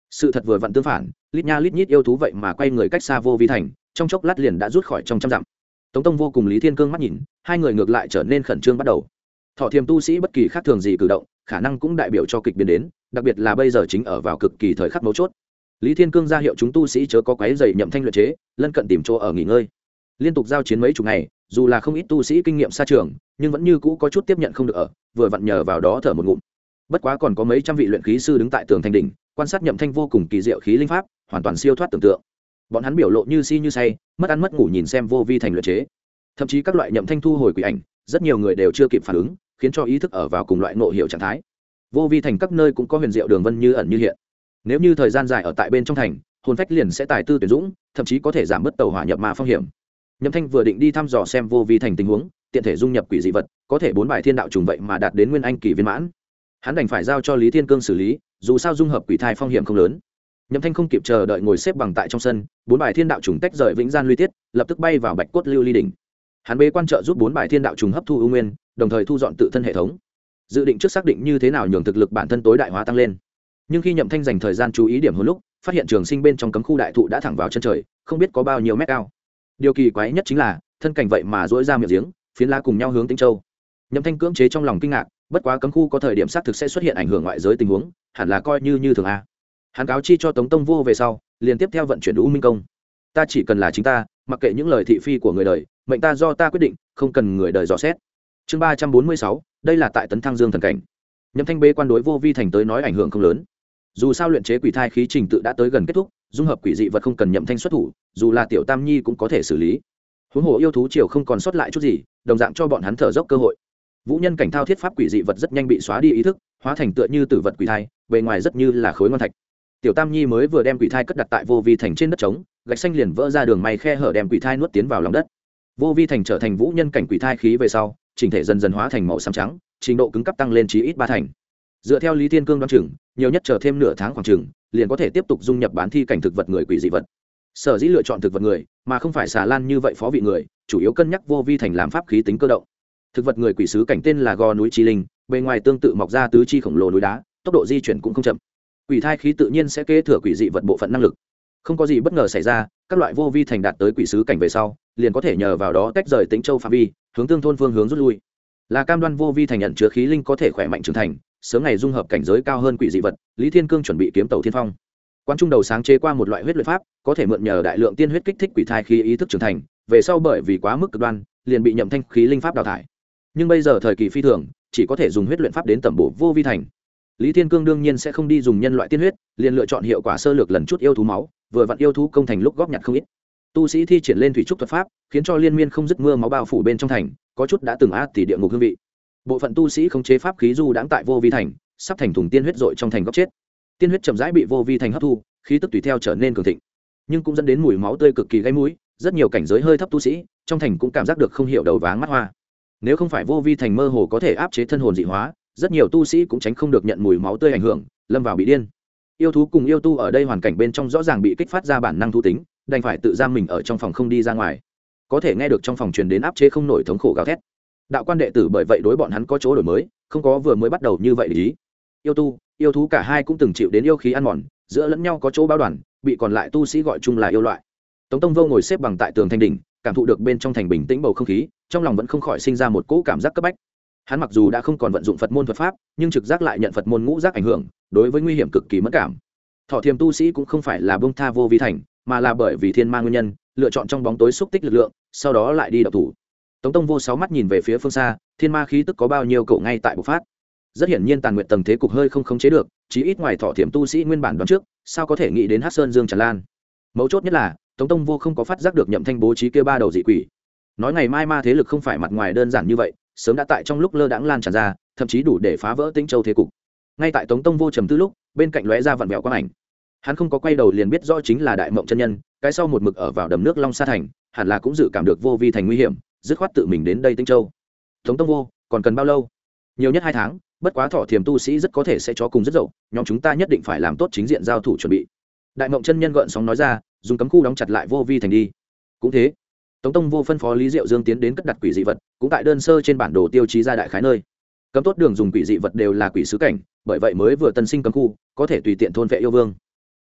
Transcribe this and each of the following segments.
Sự thật vừa vặn tương phản, lít nha lít nhít yêu thú vậy mà quay người cách xa vô vi thành, trong chốc lát liền đã rút khỏi trong trăm dặm. Tống Tông Vô cùng Lý Thiên Cương mắt nhìn, hai người ngược lại trở nên khẩn trương bắt đầu. Thọ Thiềm tu sĩ bất kỳ khác thường gì cử động, khả năng cũng đại biểu cho kịch biến đến, đặc biệt là bây giờ chính ở vào cực kỳ thời khắc mấu chốt. Lý Thiên Cương ra hiệu chúng tu sĩ chớ có quấy rầy Nhậm Thanh luyện chế, lân cận tìm chỗ ở nghỉ ngơi. Liên tục giao chiến mấy chục ngày, dù là không ít tu sĩ kinh nghiệm xa trường, nhưng vẫn như cũ có chút tiếp nhận không được ở, vừa vặn nhờ vào đó thở một ngụm. Bất quá còn có mấy trăm vị luyện khí sư đứng tại tường thành đỉnh, quan sát Nhậm Thanh vô cùng kỳ diệu khí linh pháp, hoàn toàn siêu thoát tưởng tượng. Bọn hắn biểu lộ như si như say, mất ăn mất ngủ nhìn xem vô vi thành luyện chế. Thậm chí các loại Nhậm Thanh thu hồi quỷ ảnh, rất nhiều người đều chưa kịp phản ứng, khiến cho ý thức ở vào cùng loại ngộ hiểu trạng thái. Vô vi thành các nơi cũng có huyền diệu đường vân như ẩn như hiện. Nếu như thời gian dài ở tại bên trong thành, hồn phách liền sẽ tài tư tuyển dũng, thậm chí có thể giảm bớt tàu hỏa nhập ma phong hiểm. Nhậm Thanh vừa định đi thăm dò xem vô vi thành tình huống, tiện thể dung nhập quỷ dị vật, có thể 4 bài thiên đạo trùng vậy mà đạt đến nguyên anh kỳ viên mãn. Hắn đành phải giao cho Lý Thiên Cương xử lý, dù sao dung hợp quỷ thai phong hiểm không lớn. Nhậm Thanh không kịp chờ đợi ngồi xếp bằng tại trong sân, 4 bài thiên đạo trùng tách rời vĩnh gian luy tiết, lập tức bay vào bạch cốt lưu ly đỉnh. Hắn bế quan trợ giúp 4 bài thiên đạo trùng hấp thu ưu nguyên, đồng thời thu dọn tự thân hệ thống. Dự định trước xác định như thế nào nhường thực lực bản thân tối đại hóa tăng lên. Nhưng khi Nhậm Thanh dành thời gian chú ý điểm hồn lúc, phát hiện trường sinh bên trong cấm khu đại thụ đã thẳng vào chân trời, không biết có bao nhiêu mét cao. Điều kỳ quái nhất chính là, thân cảnh vậy mà duỗi ra miệng giếng, phiến lá cùng nhau hướng Tĩnh Châu. Nhậm Thanh cưỡng chế trong lòng kinh ngạc, bất quá cấm khu có thời điểm xác thực sẽ xuất hiện ảnh hưởng ngoại giới tình huống, hẳn là coi như thường a. Hắn cáo chi cho Tống Tông Vô về sau, liền tiếp theo vận chuyển U Minh công. Ta chỉ cần là chính ta, mặc kệ những lời thị phi của người đời, mệnh ta do ta quyết định, không cần người đời dò xét. Chương 346, đây là tại Tấn Thăng Dương thần cảnh. Nhậm Thanh bế quan đối vô vi thành tới nói ảnh hưởng không lớn. Dù sao luyện chế quỷ thai khí trình tự đã tới gần kết thúc, dung hợp quỷ dị vật không cần Nhậm Thanh xuất thủ, dù là Tiểu Tam Nhi cũng có thể xử lý. Huống hồ yêu thú triều không còn sót lại chút gì, đồng dạng cho bọn hắn thở dốc cơ hội. Vũ nhân cảnh thao thiết pháp quỷ dị vật rất nhanh bị xóa đi ý thức, hóa thành tựa như tử vật quỷ thai, bề ngoài rất như là khối ngon thạch. Tiểu Tam Nhi mới vừa đem quỷ thai cất đặt tại vô vi thành trên đất trống, gạch xanh liền vỡ ra đường may khe hở đem quỷ thai nuốt tiến vào lòng đất. Vô vi thành trở thành vũ nhân cảnh quỷ thai khí về sau, chỉnh thể dần dần hóa thành màu xám trắng, trình độ cứng cấp tăng lên chí ít 3 thành. Dựa theo Lý Thiên Cương đoán chừng, nhiều nhất chờ thêm nửa tháng khoảng chừng, liền có thể tiếp tục dung nhập bán thi cảnh thực vật người quỷ dị vật. Sở dĩ lựa chọn thực vật người, mà không phải xà lan như vậy phó vị người, chủ yếu cân nhắc vô vi thành làm pháp khí tính cơ động. Thực vật người quỷ sứ cảnh tên là Gò núi Chi Linh, bề ngoài tương tự mọc ra tứ chi khổng lồ núi đá, tốc độ di chuyển cũng không chậm. Quỷ thai khí tự nhiên sẽ kế thừa quỷ dị vật bộ phận năng lực. Không có gì bất ngờ xảy ra, các loại vô vi thành đạt tới quỷ sứ cảnh về sau, liền có thể nhờ vào đó tách rời Tĩnh Châu phạm vi, hướng tương thôn phương hướng rút lui. Là cam đoan vô vi thành nhận chứa khí linh có thể khỏe mạnh trưởng thành, sớm ngày dung hợp cảnh giới cao hơn quỷ dị vật, Lý Thiên Cương chuẩn bị kiếm tàu thiên phong. Quan trung đầu sáng chế qua một loại huyết luyện pháp, có thể mượn nhờ đại lượng tiên huyết kích thích quỷ thai khí ý thức trưởng thành, về sau bởi vì quá mức cực đoan, liền bị Nhậm Thanh khí linh pháp đào thải. Nhưng bây giờ thời kỳ phi thường, chỉ có thể dùng huyết luyện pháp đến tẩm bổ vô vi thành. Lý Thiên Cương đương nhiên sẽ không đi dùng nhân loại tiên huyết, liền lựa chọn hiệu quả sơ lược lần chút yêu thú máu, vừa vặn yêu thú công thành lúc góp nhặt không ít. Tu sĩ thi triển lên thủy trúc thuật pháp, khiến cho liên miên không dứt mưa máu bao phủ bên trong thành, có chút đã từng tỷ địa ngục hương vị. Bộ phận tu sĩ khống chế pháp khí du đãng tại vô vi thành, sắp thành thùng tiên huyết dội trong thành góc chết. Tiên huyết chậm rãi bị vô vi thành hấp thu, khí tức tùy theo trở nên cường thịnh, nhưng cũng dẫn đến mùi máu tươi cực kỳ gây mũi. Rất nhiều cảnh giới hơi thấp tu sĩ trong thành cũng cảm giác được không hiểu đầu váng mắt hoa. Nếu không phải vô vi thành mơ hồ có thể áp chế thân hồn dị hóa, rất nhiều tu sĩ cũng tránh không được nhận mùi máu tươi ảnh hưởng, lâm vào bị điên. Yêu thú cùng yêu tu ở đây hoàn cảnh bên trong rõ ràng bị kích phát ra bản năng thú tính, đành phải tự giam mình ở trong phòng không đi ra ngoài. Có thể nghe được trong phòng truyền đến áp chế không nổi thống khổ gào thét. Đạo quan đệ tử bởi vậy đối bọn hắn có chỗ đổi mới, không có vừa mới bắt đầu như vậy để ý. Yêu tu, yêu thú cả hai cũng từng chịu đến yêu khí ăn mòn, giữa lẫn nhau có chỗ báo đoàn, bị còn lại tu sĩ gọi chung là yêu loại. Tống Tông Vô ngồi xếp bằng tại tường thành đỉnh, cảm thụ được bên trong thành bình tĩnh bầu không khí, trong lòng vẫn không khỏi sinh ra một cỗ cảm giác cấp bách. Hắn mặc dù đã không còn vận dụng Phật môn thuật pháp, nhưng trực giác lại nhận Phật môn ngũ giác ảnh hưởng, đối với nguy hiểm cực kỳ mẫn cảm. Thọ Thiềm tu sĩ cũng không phải là buông tha vô vi thành, mà là bởi vì thiên ma nguyên nhân, lựa chọn trong bóng tối xúc tích lực lượng, sau đó lại đi độc thủ. Tống Tông Vô 6 mắt nhìn về phía phương xa, thiên ma khí tức có bao nhiêu cậu ngay tại bộc phát. Rất hiển nhiên tàn nguyện tầng thế cục hơi không khống chế được, chí ít ngoài Thọ Thiềm tu sĩ nguyên bản đoán trước, sao có thể nghĩ đến Hắc Sơn Dương tràn lan. Mấu chốt nhất là, Tống Tông Vô không có phát giác được Nhậm Thanh bố trí kia 3 đầu dị quỷ. Nói ngày mai ma thế lực không phải mặt ngoài đơn giản như vậy, sớm đã tại trong lúc lơ đãng lan tràn ra, thậm chí đủ để phá vỡ Tĩnh Châu thế cục. Ngay tại Tống Tông Vô trầm tư lúc, bên cạnh lóe ra vặn vẹo quang ảnh. Hắn không có quay đầu liền biết rõ chính là Đại Mộng chân nhân, cái sau một mực ở vào đầm nước Long Sa thành, hẳn là cũng dự cảm được vô vi thành nguy hiểm, dứt khoát tự mình đến đây Tĩnh Châu. Tống Tông Vô, còn cần bao lâu? Nhiều nhất 2 tháng, bất quá Thọ Thiềm tu sĩ rất có thể sẽ chó cùng rất dậu, nhóm chúng ta nhất định phải làm tốt chính diện giao thủ chuẩn bị. Đại Mộng chân nhân gợn sóng nói ra, dùng cấm khu đóng chặt lại vô vi thành đi. Cũng thế. Tống Tông Vô phân phó Lý Diệu Dương tiến đến cất đặt quỷ dị vật, cũng tại đơn sơ trên bản đồ tiêu chí ra đại khái nơi. Cấm tốt đường dùng quỷ dị vật đều là quỷ sứ cảnh, bởi vậy mới vừa tân sinh cấm khu, có thể tùy tiện thôn vệ yêu vương.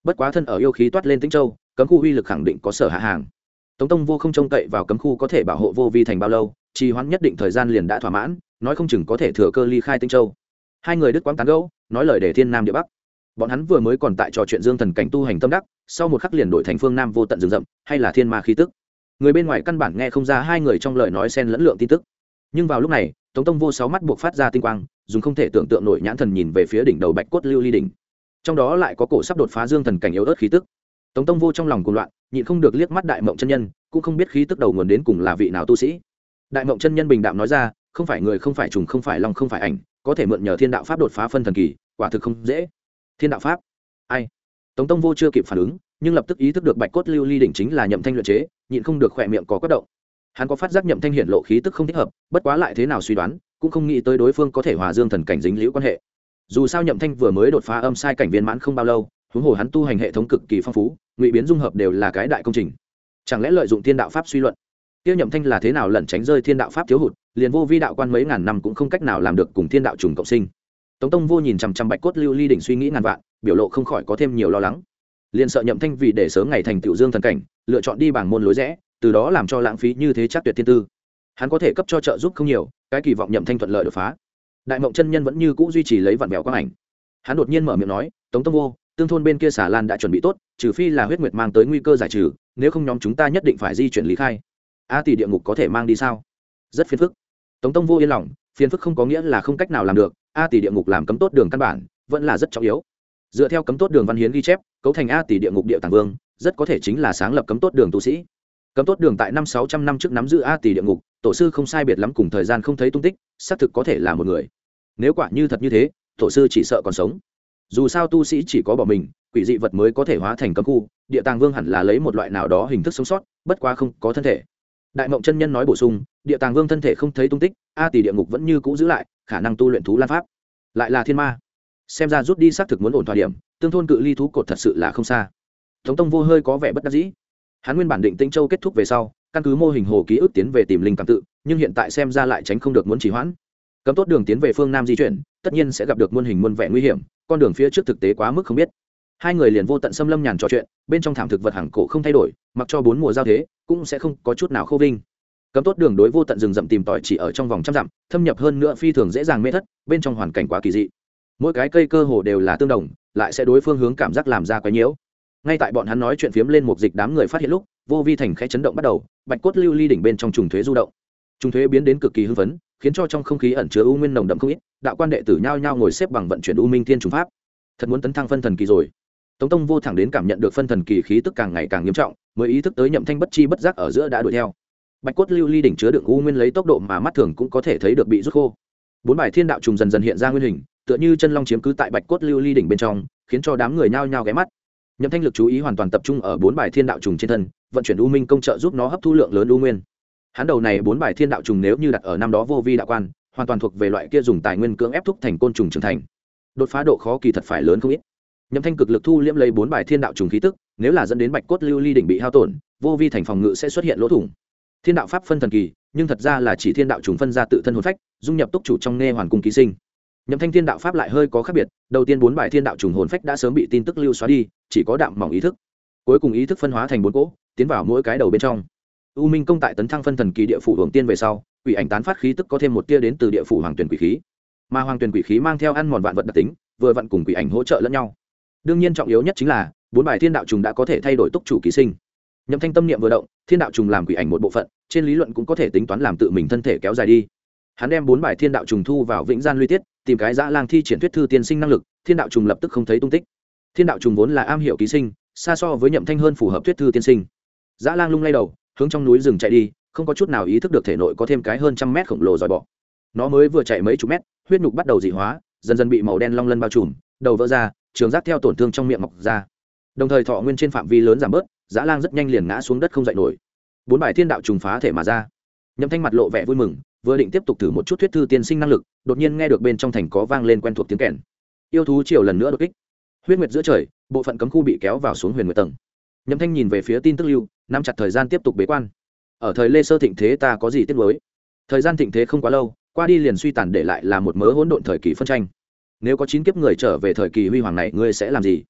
bất quá thân ở yêu khí toát lên Tĩnh Châu, cấm khu uy lực khẳng định có sở hạ hàng. Tống Tông Vô không trông cậy vào cấm khu có thể bảo hộ vô vi thành bao lâu, trì hoãn nhất định thời gian liền đã thỏa mãn, nói không chừng có thể thừa cơ ly khai Tĩnh Châu. Hai người đứt quãng tán gẫu, nói lời để thiên nam địa bắc. Bọn hắn vừa mới còn tại trò chuyện dương thần cảnh tu hành tâm đắc, sau một khắc liền đổi thành phương nam vô tận rừng rậm, hay là thiên ma khí tức. Người bên ngoài căn bản nghe không ra hai người trong lời nói xen lẫn lượng tin tức. Nhưng vào lúc này, Tống Tông Vô sáu mắt buộc phát ra tinh quang, dùng không thể tưởng tượng nổi nhãn thần nhìn về phía đỉnh đầu Bạch Cốt Lưu Ly đỉnh. Trong đó lại có cổ sắp đột phá dương thần cảnh yếu ớt khí tức. Tống Tông Vô trong lòng cuồng loạn, nhịn không được liếc mắt Đại Mộng chân nhân, cũng không biết khí tức đầu nguồn đến cùng là vị nào tu sĩ. Đại Mộng chân nhân bình đạm nói ra, không phải người, không phải trùng, không phải long, không phải ảnh, có thể mượn nhờ thiên đạo pháp đột phá phân thần kỳ, quả thực không dễ. Thiên đạo pháp? Ai? Tống Tông Vô chưa kịp phản ứng, nhưng lập tức ý thức được Bạch Cốt Lưu Ly đỉnh chính là Nhậm Thanh luyện chế, nhịn không được khỏe miệng có quất động. Hắn có phát giác Nhậm Thanh hiển lộ khí tức không thích hợp, bất quá lại thế nào suy đoán, cũng không nghĩ tới đối phương có thể hòa dương thần cảnh dính liễu quan hệ. Dù sao Nhậm Thanh vừa mới đột phá âm sai cảnh viên mãn không bao lâu, huống hồ hắn tu hành hệ thống cực kỳ phong phú, ngụy biến dung hợp đều là cái đại công trình. Chẳng lẽ lợi dụng thiên đạo pháp suy luận? Tiêu Nhậm Thanh là thế nào lẩn tránh rơi thiên đạo pháp thiếu hụt, liền vô vi đạo quan mấy ngàn năm cũng không cách nào làm được cùng thiên đạo trùng cộng sinh. Tống Tông Vô nhìn chằm chằm Bạch Cốt Lưu Ly đỉnh suy nghĩ ngàn vạn, biểu lộ không khỏi có thêm nhiều lo lắng. Liền sợ Nhậm Thanh vì để sớm ngày thành tựu dương thần cảnh, lựa chọn đi bảng môn lối rẽ, từ đó làm cho lãng phí như thế chắc tuyệt thiên tư. Hắn có thể cấp cho trợ giúp không nhiều, cái kỳ vọng Nhậm Thanh thuận lợi đột phá. Đại Mộng chân nhân vẫn như cũ duy trì lấy vặn vẹo quang ảnh. Hắn đột nhiên mở miệng nói, Tống Tông Vô, tương thôn bên kia xà lan đã chuẩn bị tốt, trừ phi là huyết nguyệt mang tới nguy cơ giải trừ, nếu không nhóm chúng ta nhất định phải di chuyển lý khai. A tỷ địa ngục có thể mang đi sao? Rất phiền phức. Tống Tông Vô yên lòng, phiền phức không có nghĩa là không cách nào làm được, A tỷ địa ngục làm cấm tốt đường căn bản, vẫn là rất trọng yếu. Dựa theo cấm tốt đường văn hiến ghi chép, cấu thành A tỷ địa ngục địa tàng vương, rất có thể chính là sáng lập cấm tốt đường tu sĩ. Cấm tốt đường tại 500-600 năm trước nắm giữ A tỷ địa ngục, tổ sư không sai biệt lắm cùng thời gian không thấy tung tích, xác thực có thể là một người. Nếu quả như thật như thế, tổ sư chỉ sợ còn sống. Dù sao tu sĩ chỉ có bỏ mình, quỷ dị vật mới có thể hóa thành cấm khu, địa tàng vương hẳn là lấy một loại nào đó hình thức sống sót, bất quá không có thân thể. Đại Mộng chân nhân nói bổ sung, địa tàng vương thân thể không thấy tung tích, A tỷ địa ngục vẫn như cũ giữ lại, khả năng tu luyện thú lan pháp, lại là thiên ma. Xem ra rút đi xác thực muốn ổn thỏa điểm, tương thôn cự ly thú cột thật sự là không xa. Tống Tông Vô hơi có vẻ bất đắc dĩ. Hắn nguyên bản định Tĩnh Châu kết thúc về sau, căn cứ mô hình hồ ký ức tiến về tìm linh cảm tự, nhưng hiện tại xem ra lại tránh không được muốn trì hoãn. Cấm tốt đường tiến về phương nam di chuyển, tất nhiên sẽ gặp được muôn hình muôn vẻ nguy hiểm, con đường phía trước thực tế quá mức không biết. Hai người liền vô tận xâm lâm nhàn trò chuyện, bên trong thảm thực vật hàng cổ không thay đổi, mặc cho bốn mùa giao thế, cũng sẽ không có chút nào khô vinh. Cấm tốt đường đối vô tận rừng rậm tìm tòi chỉ ở trong vòng trăm dặm, thâm nhập hơn nữa phi thường dễ dàng mê thất, bên trong hoàn cảnh quá kỳ dị. Mỗi cái cây cơ hồ đều là tương đồng, lại sẽ đối phương hướng cảm giác làm ra quấy nhiễu. Ngay tại bọn hắn nói chuyện phiếm lên một dịch, đám người phát hiện lúc vô vi thành khẽ chấn động bắt đầu, Bạch Cốt Lưu Ly đỉnh bên trong trùng thuế du động. Trùng thuế biến đến cực kỳ hưng phấn, khiến cho trong không khí ẩn chứa u nguyên nồng đậm không ít, đạo quan đệ tử nhao nhao ngồi xếp bằng vận chuyển u minh thiên trùng pháp. Thật muốn tấn thăng phân thần kỳ rồi. Tống Tông Vô thẳng đến cảm nhận được phân thần kỳ khí tức càng ngày càng nghiêm trọng, mới ý thức tới Nhậm Thanh bất chi bất giác ở giữa đã đuổi theo. Bạch Cốt Lưu Ly đỉnh chứa đựng u nguyên lấy tốc độ mà mắt thường cũng có thể thấy được bị rút khô. Bốn bài thiên đạo trùng dần dần hiện ra nguyên hình, tựa như chân long chiếm cứ tại Bạch Cốt Lưu Ly đỉnh bên trong, khiến cho đám người nhao nhao ghé mắt. Nhậm Thanh lực chú ý hoàn toàn tập trung ở bốn bài thiên đạo trùng trên thân, vận chuyển u minh công trợ giúp nó hấp thu lượng lớn u nguyên. Hắn đầu này bốn bài thiên đạo trùng nếu như đặt ở năm đó vô vi đạo quan, hoàn toàn thuộc về loại kia dùng tài nguyên cưỡng ép thúc thành côn trùng trưởng thành. Đột phá độ khó kỳ thật phải lớn không ít. Nhậm Thanh cực lực thu liễm lấy bốn bài thiên đạo trùng khí tức, nếu là dẫn đến Bạch Cốt Lưu Ly đỉnh bị hao tổn, vô vi thành phòng ngự sẽ xuất hiện lỗ thủng. Thiên đạo pháp phân thần kỳ, nhưng thật ra là chỉ thiên đạo trùng phân ra tự thân hồn phách, dung nhập túc chủ trong nghe hoàn cung ký sinh. Nhậm Thanh thiên đạo pháp lại hơi có khác biệt, đầu tiên bốn bài thiên đạo trùng hồn phách đã sớm bị tin tức lưu xóa đi, chỉ có đạm mỏng ý thức. Cuối cùng ý thức phân hóa thành bốn cỗ, tiến vào mỗi cái đầu bên trong. U Minh công tại tấn thăng phân thần kỳ địa phủ hưởng tiên về sau, quỷ ảnh tán phát khí tức có thêm một tia đến từ địa phủ hoàng tuyển quỷ khí. Mà hoàng tuyển quỷ khí mang theo ăn mòn vạn vật đặc tính, vừa vặn cùng quỷ ảnh hỗ trợ lẫn nhau. Đương nhiên trọng yếu nhất chính là bốn bài thiên đạo trùng đã có thể thay đổi túc chủ ký sinh. Nhậm Thanh tâm niệm vừa động, thiên đạo trùng làm quỷ ảnh một bộ phận, trên lý luận cũng có thể tính toán làm tự mình thân thể kéo dài đi. Hắn đem bốn bài thiên đạo trùng thu vào vĩnh gian luy tiết, tìm cái dã lang thi triển thuyết thư tiên sinh năng lực, thiên đạo trùng lập tức không thấy tung tích. Thiên đạo trùng vốn là am hiểu ký sinh, xa so với Nhậm Thanh hơn phù hợp thuyết thư tiên sinh. Dã lang lung lay đầu, hướng trong núi rừng chạy đi, không có chút nào ý thức được thể nội có thêm cái hơn trăm mét khổng lồ dòi bọ. Nó mới vừa chạy mấy chục mét, huyết nhục bắt đầu dị hóa, dần dần bị màu đen long lân bao trùm, đầu vỡ ra, trường giác theo tổn thương trong miệng mọc ra. Đồng thời thọ nguyên trên phạm vi lớn giảm bớt, dã lang rất nhanh liền ngã xuống đất không dậy nổi. Bốn bài thiên đạo trùng phá thể mà ra. Nhậm Thanh mặt lộ vẻ vui mừng, vừa định tiếp tục thử một chút thuyết thư tiên sinh năng lực, đột nhiên nghe được bên trong thành có vang lên quen thuộc tiếng kèn. Yêu thú triều lần nữa đột kích. Huyết nguyệt giữa trời, bộ phận cấm khu bị kéo vào xuống huyền nguyệt tầng. Nhậm Thanh nhìn về phía tin tức lưu, nắm chặt thời gian tiếp tục bế quan. Ở thời Lê Sơ thịnh thế ta có gì tiếc nuối? Thời gian thịnh thế không quá lâu, qua đi liền suy tàn để lại là một mớ hỗn độn thời kỳ phân tranh. Nếu có 9 kiếp người trở về thời kỳ huy hoàng này, ngươi sẽ làm gì?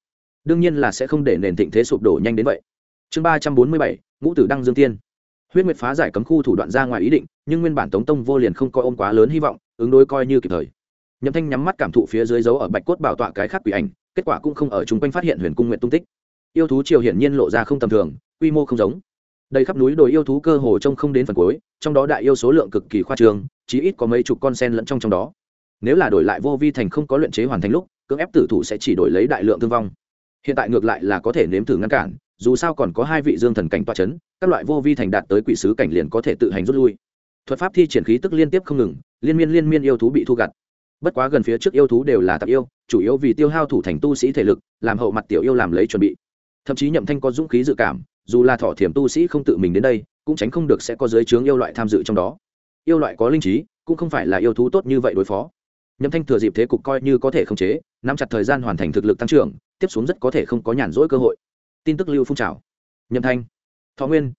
đương nhiên là sẽ không để nền thịnh thế sụp đổ nhanh đến vậy. Chương 347, ngũ tử đăng dương tiên. Huyết Nguyệt phá giải cấm khu thủ đoạn ra ngoài ý định, nhưng nguyên bản Tống Tông Vô liền không có ôm quá lớn hy vọng, ứng đối coi như kịp thời. Nhậm Thanh nhắm mắt cảm thụ phía dưới dấu ở bạch cốt bảo tọa cái khác quỷ ảnh, kết quả cũng không ở chung quanh phát hiện Huyền Cung Nguyệt tung tích. Yêu thú triều hiển nhiên lộ ra không tầm thường, quy mô không giống. Đây khắp núi đồi yêu thú cơ hồ trông không đến phần cuối, trong đó đại yêu số lượng cực kỳ khoa trương, chí ít có mấy chục con sen lẫn trong đó. Nếu là đổi lại Vô Vi thành không có luyện chế hoàn thành lúc, cưỡng ép tử thủ sẽ chỉ đổi lấy đại lượng thương vong. Hiện tại ngược lại là có thể nếm thử ngăn cản, dù sao còn có hai vị dương thần cảnh tọa chấn, các loại Vô Vi thành đạt tới quỷ sứ cảnh liền có thể tự hành rút lui. Thuật pháp thi triển khí tức liên tiếp không ngừng, liên miên yêu thú bị thu gặt. Bất quá gần phía trước yêu thú đều là tạp yêu, chủ yếu vì tiêu hao thủ thành tu sĩ thể lực, làm hậu mặt tiểu yêu làm lấy chuẩn bị. Thậm chí Nhậm Thanh có dũng khí dự cảm, dù là thọ thiểm tu sĩ không tự mình đến đây, cũng tránh không được sẽ có giới chướng yêu loại tham dự trong đó. Yêu loại có linh trí, cũng không phải là yêu thú tốt như vậy đối phó. Nhậm Thanh thừa dịp thế cục coi như có thể khống chế, nắm chặt thời gian hoàn thành thực lực tăng trưởng, tiếp xuống rất có thể không có nhàn rỗi cơ hội. Tin tức lưu phun trào. Nhậm Thanh, thọ nguyên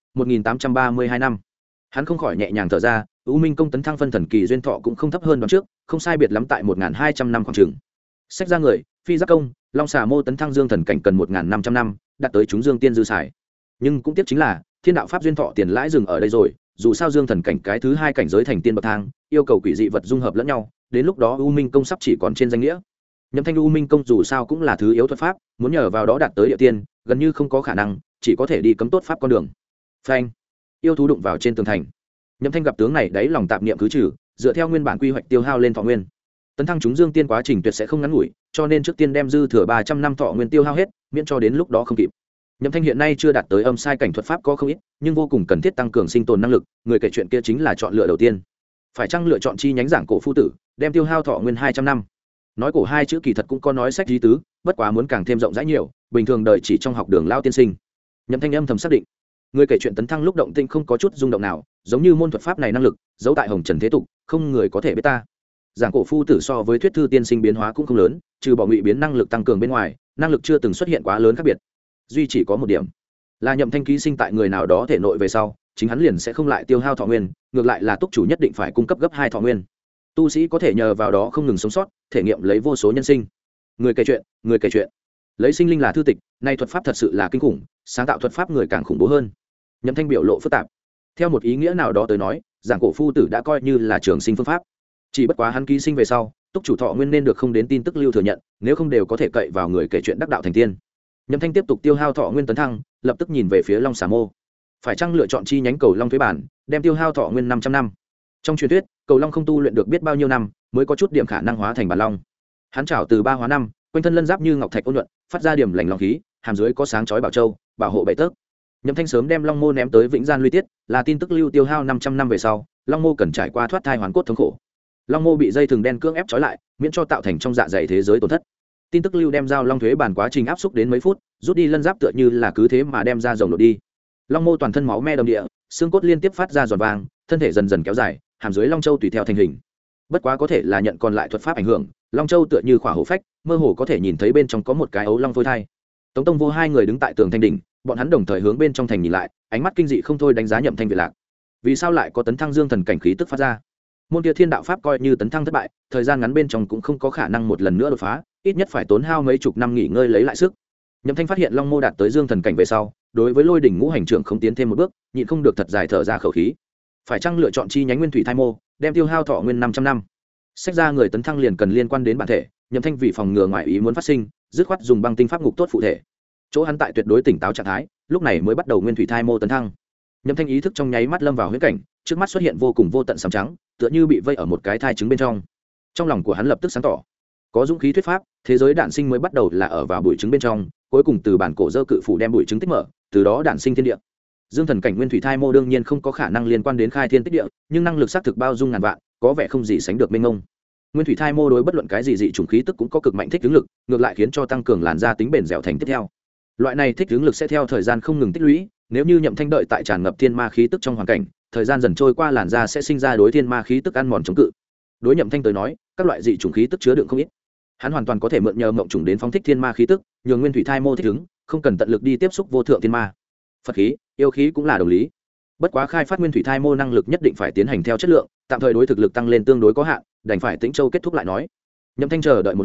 1832 năm. Hắn không khỏi nhẹ nhàng thở ra, U Minh công tấn thăng phân thần kỳ duyên thọ cũng không thấp hơn đoạn trước, không sai biệt lắm tại 1200 năm khoảng chừng. Sách ra người, Phi Giác công, Long Xà mô tấn thăng dương thần cảnh cần 1500 năm, đạt tới chúng dương tiên dư xài. Nhưng cũng tiếc chính là, thiên đạo pháp duyên thọ tiền lãi dừng ở đây rồi, dù sao dương thần cảnh cái thứ hai cảnh giới thành tiên bậc thang, yêu cầu quỷ dị vật dung hợp lẫn nhau, đến lúc đó U Minh công sắp chỉ còn trên danh nghĩa. Nhậm Thanh U Minh công dù sao cũng là thứ yếu thuật pháp, muốn nhờ vào đó đạt tới địa tiên, gần như không có khả năng, chỉ có thể đi cấm tốt pháp con đường. Phanh! Yêu thú đụng vào trên tường thành. Nhậm Thanh gặp tướng này đáy lòng tạp niệm cứ trừ, dựa theo nguyên bản quy hoạch tiêu hao lên thọ nguyên. Tấn thăng chúng dương tiên quá trình tuyệt sẽ không ngắn ngủi, cho nên trước tiên đem dư thừa 300 năm thọ nguyên tiêu hao hết, miễn cho đến lúc đó không kịp. Nhậm Thanh hiện nay chưa đạt tới âm sai cảnh thuật pháp có không ít, nhưng vô cùng cần thiết tăng cường sinh tồn năng lực, người kể chuyện kia chính là chọn lựa đầu tiên. Phải chăng lựa chọn chi nhánh giảng cổ phu tử, đem tiêu hao thọ nguyên 200 năm. Nói cổ hai chữ kỳ thật cũng có nói sách lý tứ, bất quá muốn càng thêm rộng rãi nhiều, bình thường đời chỉ trong học đường lao tiên sinh. Nhậm Thanh âm thầm xác định, người kể chuyện tấn thăng lúc động tinh không có chút rung động nào, giống như môn thuật pháp này năng lực giấu tại hồng trần thế tục, không người có thể biết ta. Giảng cổ phu tử so với thuyết thư tiên sinh biến hóa cũng không lớn, trừ bỏ ngụy biến năng lực tăng cường bên ngoài, năng lực chưa từng xuất hiện quá lớn khác biệt. Duy chỉ có một điểm, là Nhậm Thanh ký sinh tại người nào đó thể nội về sau, chính hắn liền sẽ không lại tiêu hao thọ nguyên, ngược lại là túc chủ nhất định phải cung cấp gấp 2 thọ nguyên. Tu sĩ có thể nhờ vào đó không ngừng sống sót, thể nghiệm lấy vô số nhân sinh. Người kể chuyện, lấy sinh linh là thư tịch, nay thuật pháp thật sự là kinh khủng, sáng tạo thuật pháp người càng khủng bố hơn. Nhậm Thanh biểu lộ phức tạp. Theo một ý nghĩa nào đó tới nói, giảng cổ phu tử đã coi như là trường sinh phương pháp. Chỉ bất quá hắn ký sinh về sau, túc chủ thọ nguyên nên được không đến tin tức lưu thừa nhận, nếu không đều có thể cậy vào người kể chuyện đắc đạo thành tiên. Nhậm Thanh tiếp tục tiêu hao thọ nguyên tấn thăng, lập tức nhìn về phía Long Xà mô. Phải chăng lựa chọn chi nhánh cầu Long thuế bản, đem tiêu hao thọ nguyên 500 năm. Trong truyền thuyết, cầu Long không tu luyện được biết bao nhiêu năm, mới có chút điểm khả năng hóa thành bản long. Hắn trảo từ 3 hóa 5, quanh thân lân giáp như ngọc thạch ôn nhuận, phát ra điểm lành long khí, hàm dưới có sáng chói bảo châu, bảo hộ bảy tấc. Nhậm Thanh sớm đem Long Mô ném tới Vĩnh Gian Luy Tiết, là tin tức lưu tiêu hao 500 năm về sau, Long Mô cần trải qua thoát thai hoàn cốt thống khổ. Long Mô bị dây thừng đen cưỡng ép trói lại, miễn cho tạo thành trong dạ dày thế giới tổn thất. Tin tức lưu đem giao long thuế bản quá trình áp xúc đến mấy phút, rút đi lân giáp tựa như là cứ thế mà đem ra rồng lột đi. Long Mô toàn thân máu me đầm địa, xương cốt liên tiếp phát ra giòn vàng, thân thể dần dần kéo dài, hàm dưới Long Châu tùy theo thành hình. Bất quá có thể là nhận còn lại thuật pháp ảnh hưởng, Long Châu tựa như khỏa hổ phách, mơ hồ có thể nhìn thấy bên trong có một cái ấu long phôi thai. Tống Tông Vô hai người đứng tại tường thanh đỉnh, bọn hắn đồng thời hướng bên trong thành nhìn lại, ánh mắt kinh dị không thôi đánh giá Nhậm Thanh Việt lạc. Vì sao lại có tấn thăng dương thần cảnh khí tức phát ra? Môn kia thiên đạo pháp coi như tấn thăng thất bại, thời gian ngắn bên trong cũng không có khả năng một lần nữa đột phá, ít nhất phải tốn hao mấy chục năm nghỉ ngơi lấy lại sức. Nhậm Thanh phát hiện Long Mô đạt tới dương thần cảnh về sau, đối với Lôi đỉnh ngũ hành trưởng không tiến thêm một bước, nhịn không được thật dài thở ra khẩu khí. Phải chăng lựa chọn chi nhánh nguyên thủy thai mô, đem tiêu hao thọ nguyên 500 năm. Sách ra người tấn thăng liền cần liên quan đến bản thể, Nhậm Thanh vì phòng ngừa ngoại ý muốn phát sinh, dứt khoát dùng băng tinh pháp ngục tốt phụ thể. Chỗ hắn tại tuyệt đối tỉnh táo trạng thái, lúc này mới bắt đầu nguyên thủy thai mô tấn thăng. Nhậm Thanh ý thức trong nháy mắt lâm vào huyễn cảnh, trước mắt xuất hiện vô cùng vô tận sám trắng, tựa như bị vây ở một cái thai trứng bên trong. Trong lòng của hắn lập tức sáng tỏ, có dũng khí thuyết pháp, thế giới đản sinh mới bắt đầu là ở vào bụi trứng bên trong, cuối cùng từ bản cổ dơ cự phủ đem bụi trứng tích mở, từ đó đản sinh thiên địa. Dương thần cảnh nguyên thủy thai mô đương nhiên không có khả năng liên quan đến khai thiên tích địa, nhưng năng lực xác thực bao dung ngàn vạn, có vẻ không gì sánh được mênh mông. Nguyên thủy thai mô đối bất luận cái gì dị chủng khí tức cũng có cực mạnh thích ứng lực, ngược lại khiến cho tăng cường làn da tính bền dẻo thành tiếp theo. Loại này thích ứng lực sẽ theo thời gian không ngừng tích lũy, nếu như Nhậm Thanh đợi tại tràn ngập thiên ma khí tức trong hoàn cảnh, thời gian dần trôi qua làn da sẽ sinh ra đối thiên ma khí tức ăn mòn chống cự. Đối Nhậm Thanh tới nói, các loại dị chủng khí tức chứa đựng không ít. Hắn hoàn toàn có thể mượn nhờ mộng trùng đến phóng thích thiên ma khí tức, nhường nguyên thủy thai mô thích ứng, không cần tận lực đi tiếp xúc vô thượng thiên ma. Phật khí, yêu khí cũng là đồng lý. Bất quá khai phát nguyên thủy thai mô năng lực nhất định phải tiến hành theo chất lượng, tạm thời đối thực lực tăng lên tương đối có hạn, đành phải tĩnh châu kết thúc lại nói. Nhậm Thanh chờ đợi một lát,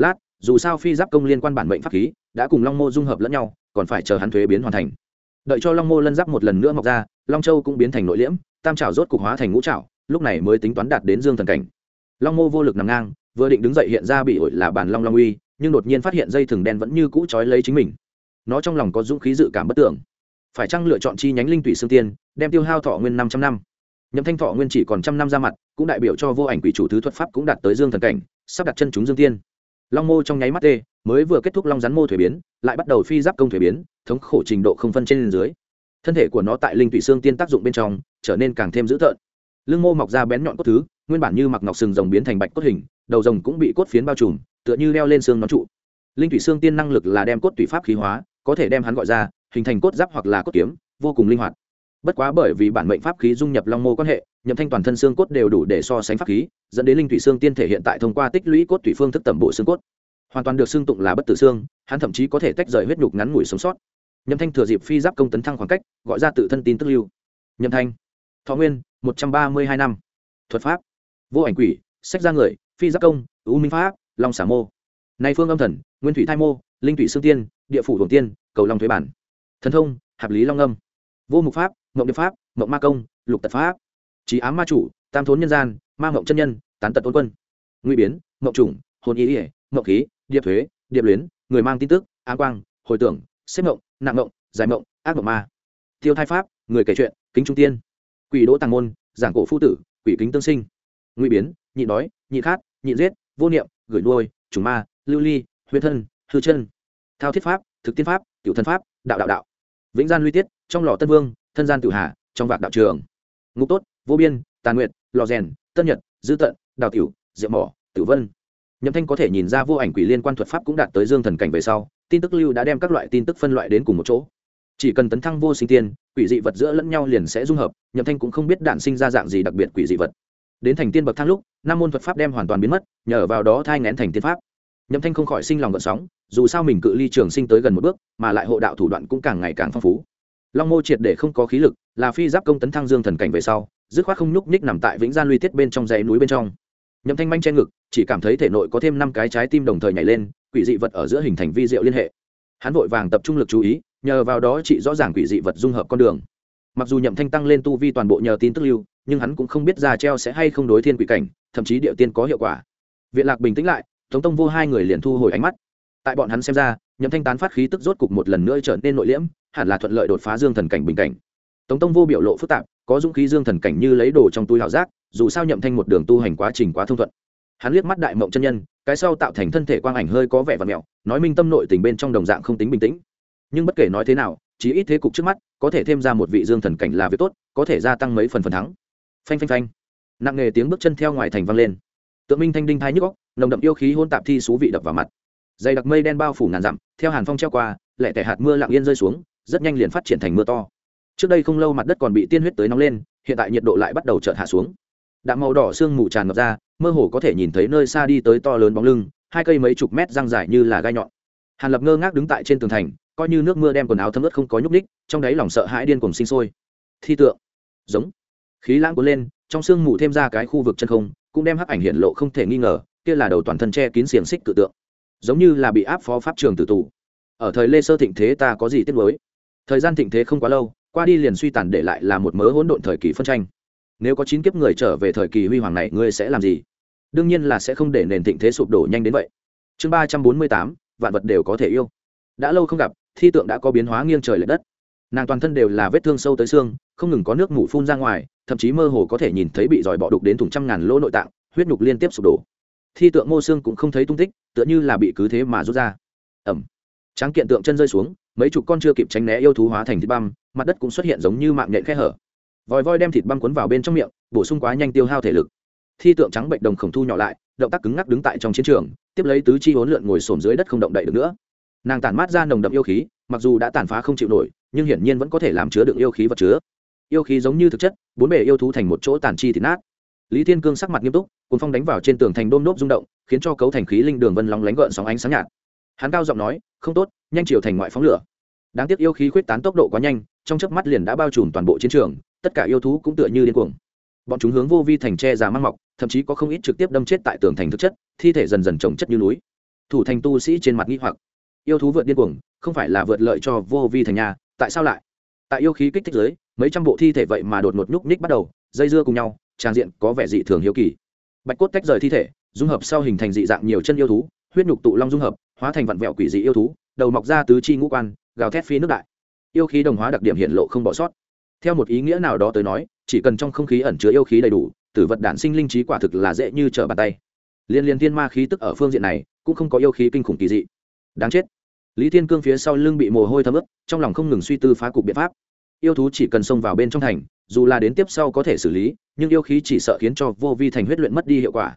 dù sao phi giáp công liên quan bản mệnh pháp khí đã cùng long mô dung hợp lẫn nhau, còn phải chờ hắn thuế biến hoàn thành. Đợi cho long mô lân giáp một lần nữa mọc ra, long châu cũng biến thành nội liễm, tam trảo rốt cục hóa thành ngũ trảo, lúc này mới tính toán đạt đến dương thần cảnh. Long mô vô lực nằm ngang, vừa định đứng dậy hiện ra bị ổi là bản long long uy, nhưng đột nhiên phát hiện dây thừng đen vẫn như cũ trói lấy chính mình. Nó trong lòng có dũng khí dự cảm bất tưởng, phải chăng lựa chọn chi nhánh linh tủy xương tiên, đem tiêu hao thọ nguyên 500 năm. Nhậm Thanh thọ nguyên chỉ còn 100 năm ra mặt, cũng đại biểu cho vô ảnh quỷ chủ thứ thuật pháp cũng đạt tới dương thần cảnh, sắp đặt chân chúng dương tiên. Long mô trong nháy mắt tê, mới vừa kết thúc long rắn mô thuế biến, lại bắt đầu phi giáp công thuế biến, thống khổ trình độ không phân trên dưới. Thân thể của nó tại linh tủy xương tiên tác dụng bên trong, trở nên càng thêm dữ tợn. Lưng mô mọc ra bén nhọn cốt thứ, nguyên bản như mặc ngọc sừng rồng biến thành bạch cốt hình, đầu rồng cũng bị cốt phiến bao trùm, tựa như leo lên xương nó trụ. Linh tủy xương tiên năng lực là đem cốt tủy pháp khí hóa, có thể đem hắn gọi ra, hình thành cốt giáp hoặc là cốt kiếm, vô cùng linh hoạt. Bất quá bởi vì bản mệnh pháp khí dung nhập long mô quan hệ, Nhậm Thanh toàn thân xương cốt đều đủ để so sánh pháp khí, dẫn đến linh tủy xương tiên thể hiện tại thông qua tích lũy cốt tủy phương thức tẩm bộ xương cốt, hoàn toàn được xương tụng là bất tử xương, hắn thậm chí có thể tách rời huyết nhục ngắn ngủi sống sót. Nhậm Thanh thừa dịp phi giáp công tấn thăng khoảng cách, gọi ra tự thân tin tức lưu. Nhậm Thanh, thọ nguyên 132 năm, thuật pháp vô ảnh quỷ, sách ra người, phi giáp công, u minh pháp, long xả mô, này phương âm thần, nguyên thủy thai mô, linh thủy xương tiên, địa phủ hồn tiên, cầu long thuế bản, thần thông, hạp lý long âm, vô mục pháp, mộng điệp pháp, mộng ma công, lục tật pháp, trí ám ma chủ, tam thốn nhân gian, ma mộng chân nhân, tán tật ôn quân, nguy biến, mộng trùng, hồn ý ỉa, mộng khí, điệp thuế, điệp luyến, người mang tin tức, ám quang, hồi tưởng, xếp mộng, nặng mộng, giải mộng, ác mộng ma, tiêu thai pháp, người kể chuyện, kính trung tiên, quỷ đỗ tàng môn, giảng cổ phu tử, quỷ kính tương sinh, nguy biến, nhịn đói, nhịn khát, nhịn giết, vô niệm, gửi nuôi, trùng ma, lưu ly, huyết thân, hư chân, thao thiết pháp, thực tiên pháp, tiểu thân pháp, đạo đạo đạo, vĩnh gian luy tiết, trong lò tân vương, thân gian tự hà, trong vạc đạo trường, ngục tốt, vô biên, tàn nguyệt, lò rèn, tân nhật, dư tận, đào tiểu, diệu mỏ, tử vân. Nhậm Thanh có thể nhìn ra vô ảnh quỷ liên quan thuật pháp cũng đạt tới dương thần cảnh về sau, tin tức lưu đã đem các loại tin tức phân loại đến cùng một chỗ. Chỉ cần tấn thăng vô sinh tiên, quỷ dị vật giữa lẫn nhau liền sẽ dung hợp, Nhậm Thanh cũng không biết đản sinh ra dạng gì đặc biệt quỷ dị vật. Đến thành tiên bậc thang lúc, năm môn thuật pháp đem hoàn toàn biến mất, nhờ vào đó thai nghén thành tiên pháp. Nhậm Thanh không khỏi sinh lòng gợn sóng, dù sao mình cự ly trường sinh tới gần một bước, mà lại hộ đạo thủ đoạn cũng càng ngày càng phong phú. Long mô triệt để không có khí lực, là phi giáp công tấn thăng dương thần cảnh về sau, dứt khoát không nhúc nhích nằm tại vĩnh gian luy tiết bên trong dãy núi bên trong. Nhậm Thanh manh che ngực, chỉ cảm thấy thể nội có thêm 5 cái trái tim đồng thời nhảy lên, quỷ dị vật ở giữa hình thành vi diệu liên hệ. Hắn vội vàng tập trung lực chú ý, nhờ vào đó chỉ rõ ràng quỷ dị vật dung hợp con đường. Mặc dù Nhậm Thanh tăng lên tu vi toàn bộ nhờ tin tức lưu, nhưng hắn cũng không biết ra treo sẽ hay không đối thiên quỷ cảnh, thậm chí điệu tiên có hiệu quả. Viện Lạc bình tĩnh lại, Tống Tông Vô hai người liền thu hồi ánh mắt. Tại bọn hắn xem ra, Nhậm Thanh tán phát khí tức rốt cục một lần nữa trở nên nội liễm, hẳn là thuận lợi đột phá dương thần cảnh bình cảnh. Tống Tông Vô biểu lộ phức tạp, có dũng khí dương thần cảnh như lấy đồ trong túi hảo giác, dù sao Nhậm Thanh một đường tu hành quá trình quá thông thuận. Hắn liếc mắt đại mộng chân nhân, cái sau tạo thành thân thể quang ảnh hơi có vẻ vặn mèo, nói minh tâm nội tình bên trong đồng dạng không tính bình tĩnh. Nhưng bất kể nói thế nào, chí ít thế cục trước mắt, có thể thêm ra một vị dương thần cảnh là việc tốt, có thể gia tăng mấy phần thắng. Phanh phanh phanh, nặng nề tiếng bước chân theo ngoài thành vang lên. Tượng minh thanh đinh thái nhức óc, nồng đậm yêu khí hôn tạp thi xú vị đập vào mặt. Dày đặc mây đen bao phủ ngàn dặm, theo hàn phong treo qua, lẻ tẻ hạt mưa lặng yên rơi xuống, rất nhanh liền phát triển thành mưa to. Trước đây không lâu mặt đất còn bị tiên huyết tới nóng lên, hiện tại nhiệt độ lại bắt đầu chợt hạ xuống. Đạm màu đỏ sương mù tràn ngập ra, mơ hồ có thể nhìn thấy nơi xa đi tới to lớn bóng lưng, hai cây mấy chục mét răng dài như là gai nhọn. Hàn Lập ngơ ngác đứng tại trên tường thành, coi như nước mưa đem quần áo thấm ướt không có nhúc nhích, trong đáy lòng sợ hãi điên cuồng sinh sôi. Thi tượng, giống, khí lãng cuốn lên, trong sương mù thêm ra cái khu vực chân không, cũng đem hắc ảnh hiện lộ không thể nghi ngờ, kia là đầu toàn thân che kín xiềng xích cự tượng, giống như là bị áp phó pháp trường tử tù. Ở thời Lê Sơ thịnh thế ta có gì tiếc nuối? Thời gian thịnh thế không quá lâu, qua đi liền suy tàn để lại là một mớ hỗn độn thời kỳ phân tranh. Nếu có 9 kiếp người trở về thời kỳ huy hoàng này, ngươi sẽ làm gì? Đương nhiên là sẽ không để nền thịnh thế sụp đổ nhanh đến vậy. Chương 348, vạn vật đều có thể yêu. Đã lâu không gặp, thi tượng đã có biến hóa nghiêng trời lệch đất. Nàng toàn thân đều là vết thương sâu tới xương, không ngừng có nước mủ phun ra ngoài, thậm chí mơ hồ có thể nhìn thấy bị giỏi bọ đục đến thủng trăm ngàn lỗ nội tạng, huyết nhục liên tiếp sụp đổ. Thi tượng mô xương cũng không thấy tung tích, tựa như là bị cứ thế mà rút ra. Ẩm. Tráng kiện tượng chân rơi xuống, mấy chục con chưa kịp tránh né yêu thú hóa thành thịt băm, mặt đất cũng xuất hiện giống như mạng nhện khe hở. Vòi voi đem thịt băm cuốn vào bên trong miệng, bổ sung quá nhanh tiêu hao thể lực. Thi tượng trắng bệnh đồng khổng thu nhỏ lại, động tác cứng ngắc đứng tại trong chiến trường, tiếp lấy tứ chi hỗn lượn ngồi xổm dưới đất không động đậy được nữa. Nàng tản mát ra nồng đậm yêu khí, mặc dù đã tàn phá không chịu nổi, nhưng hiển nhiên vẫn có thể làm chứa đựng yêu khí vật chứa. Yêu khí giống như thực chất, bốn bề yêu thú thành một chỗ tàn chi thịt nát. Lý Thiên Cương sắc mặt nghiêm túc, cuồng phong đánh vào trên tường thành đôm nốt rung động, khiến cho cấu thành khí linh đường vân long lánh gợn sóng ánh sáng nhạt. Hắn cao giọng nói, không tốt, nhanh chiều thành ngoại phóng lửa. Đáng tiếc yêu khí khuyết tán tốc độ quá nhanh, trong chớp mắt liền đã bao trùm toàn bộ chiến trường, tất cả yêu thú cũng tựa như điên cuồng. Bọn chúng hướng vô vi thành che già mang mọc, thậm chí có không ít trực tiếp đâm chết tại tường thành thực chất, thi thể dần dần chồng chất như núi. Thủ thành tu sĩ trên mặt nghi hoặc, yêu thú vượt điên cuồng không phải là vượt lợi cho vô vi thành nhà, tại sao lại tại yêu khí kích thích giới mấy trăm bộ thi thể vậy mà đột ngột nhúc nhích bắt đầu dây dưa cùng nhau, trang diện có vẻ dị thường hiếu kỳ. Bạch cốt tách rời thi thể dung hợp sau hình thành dị dạng nhiều chân yêu thú, huyết nhục tụ long dung hợp hóa thành vặn vẹo quỷ dị yêu thú, đầu mọc ra tứ chi ngũ quan, gào thét phi nước đại. Yêu khí đồng hóa đặc điểm hiện lộ không bỏ sót. Theo một ý nghĩa nào đó tới nói, chỉ cần trong không khí ẩn chứa yêu khí đầy đủ, tử vật đản sinh linh trí quả thực là dễ như trở bàn tay. Liên thiên ma khí tức ở phương diện này cũng không có yêu khí kinh khủng kỳ dị. Đáng chết. Lý Thiên Cương phía sau lưng bị mồ hôi thấm ướt, trong lòng không ngừng suy tư phá cục biện pháp. Yêu thú chỉ cần xông vào bên trong thành, dù là đến tiếp sau có thể xử lý, nhưng yêu khí chỉ sợ khiến cho vô vi thành huyết luyện mất đi hiệu quả.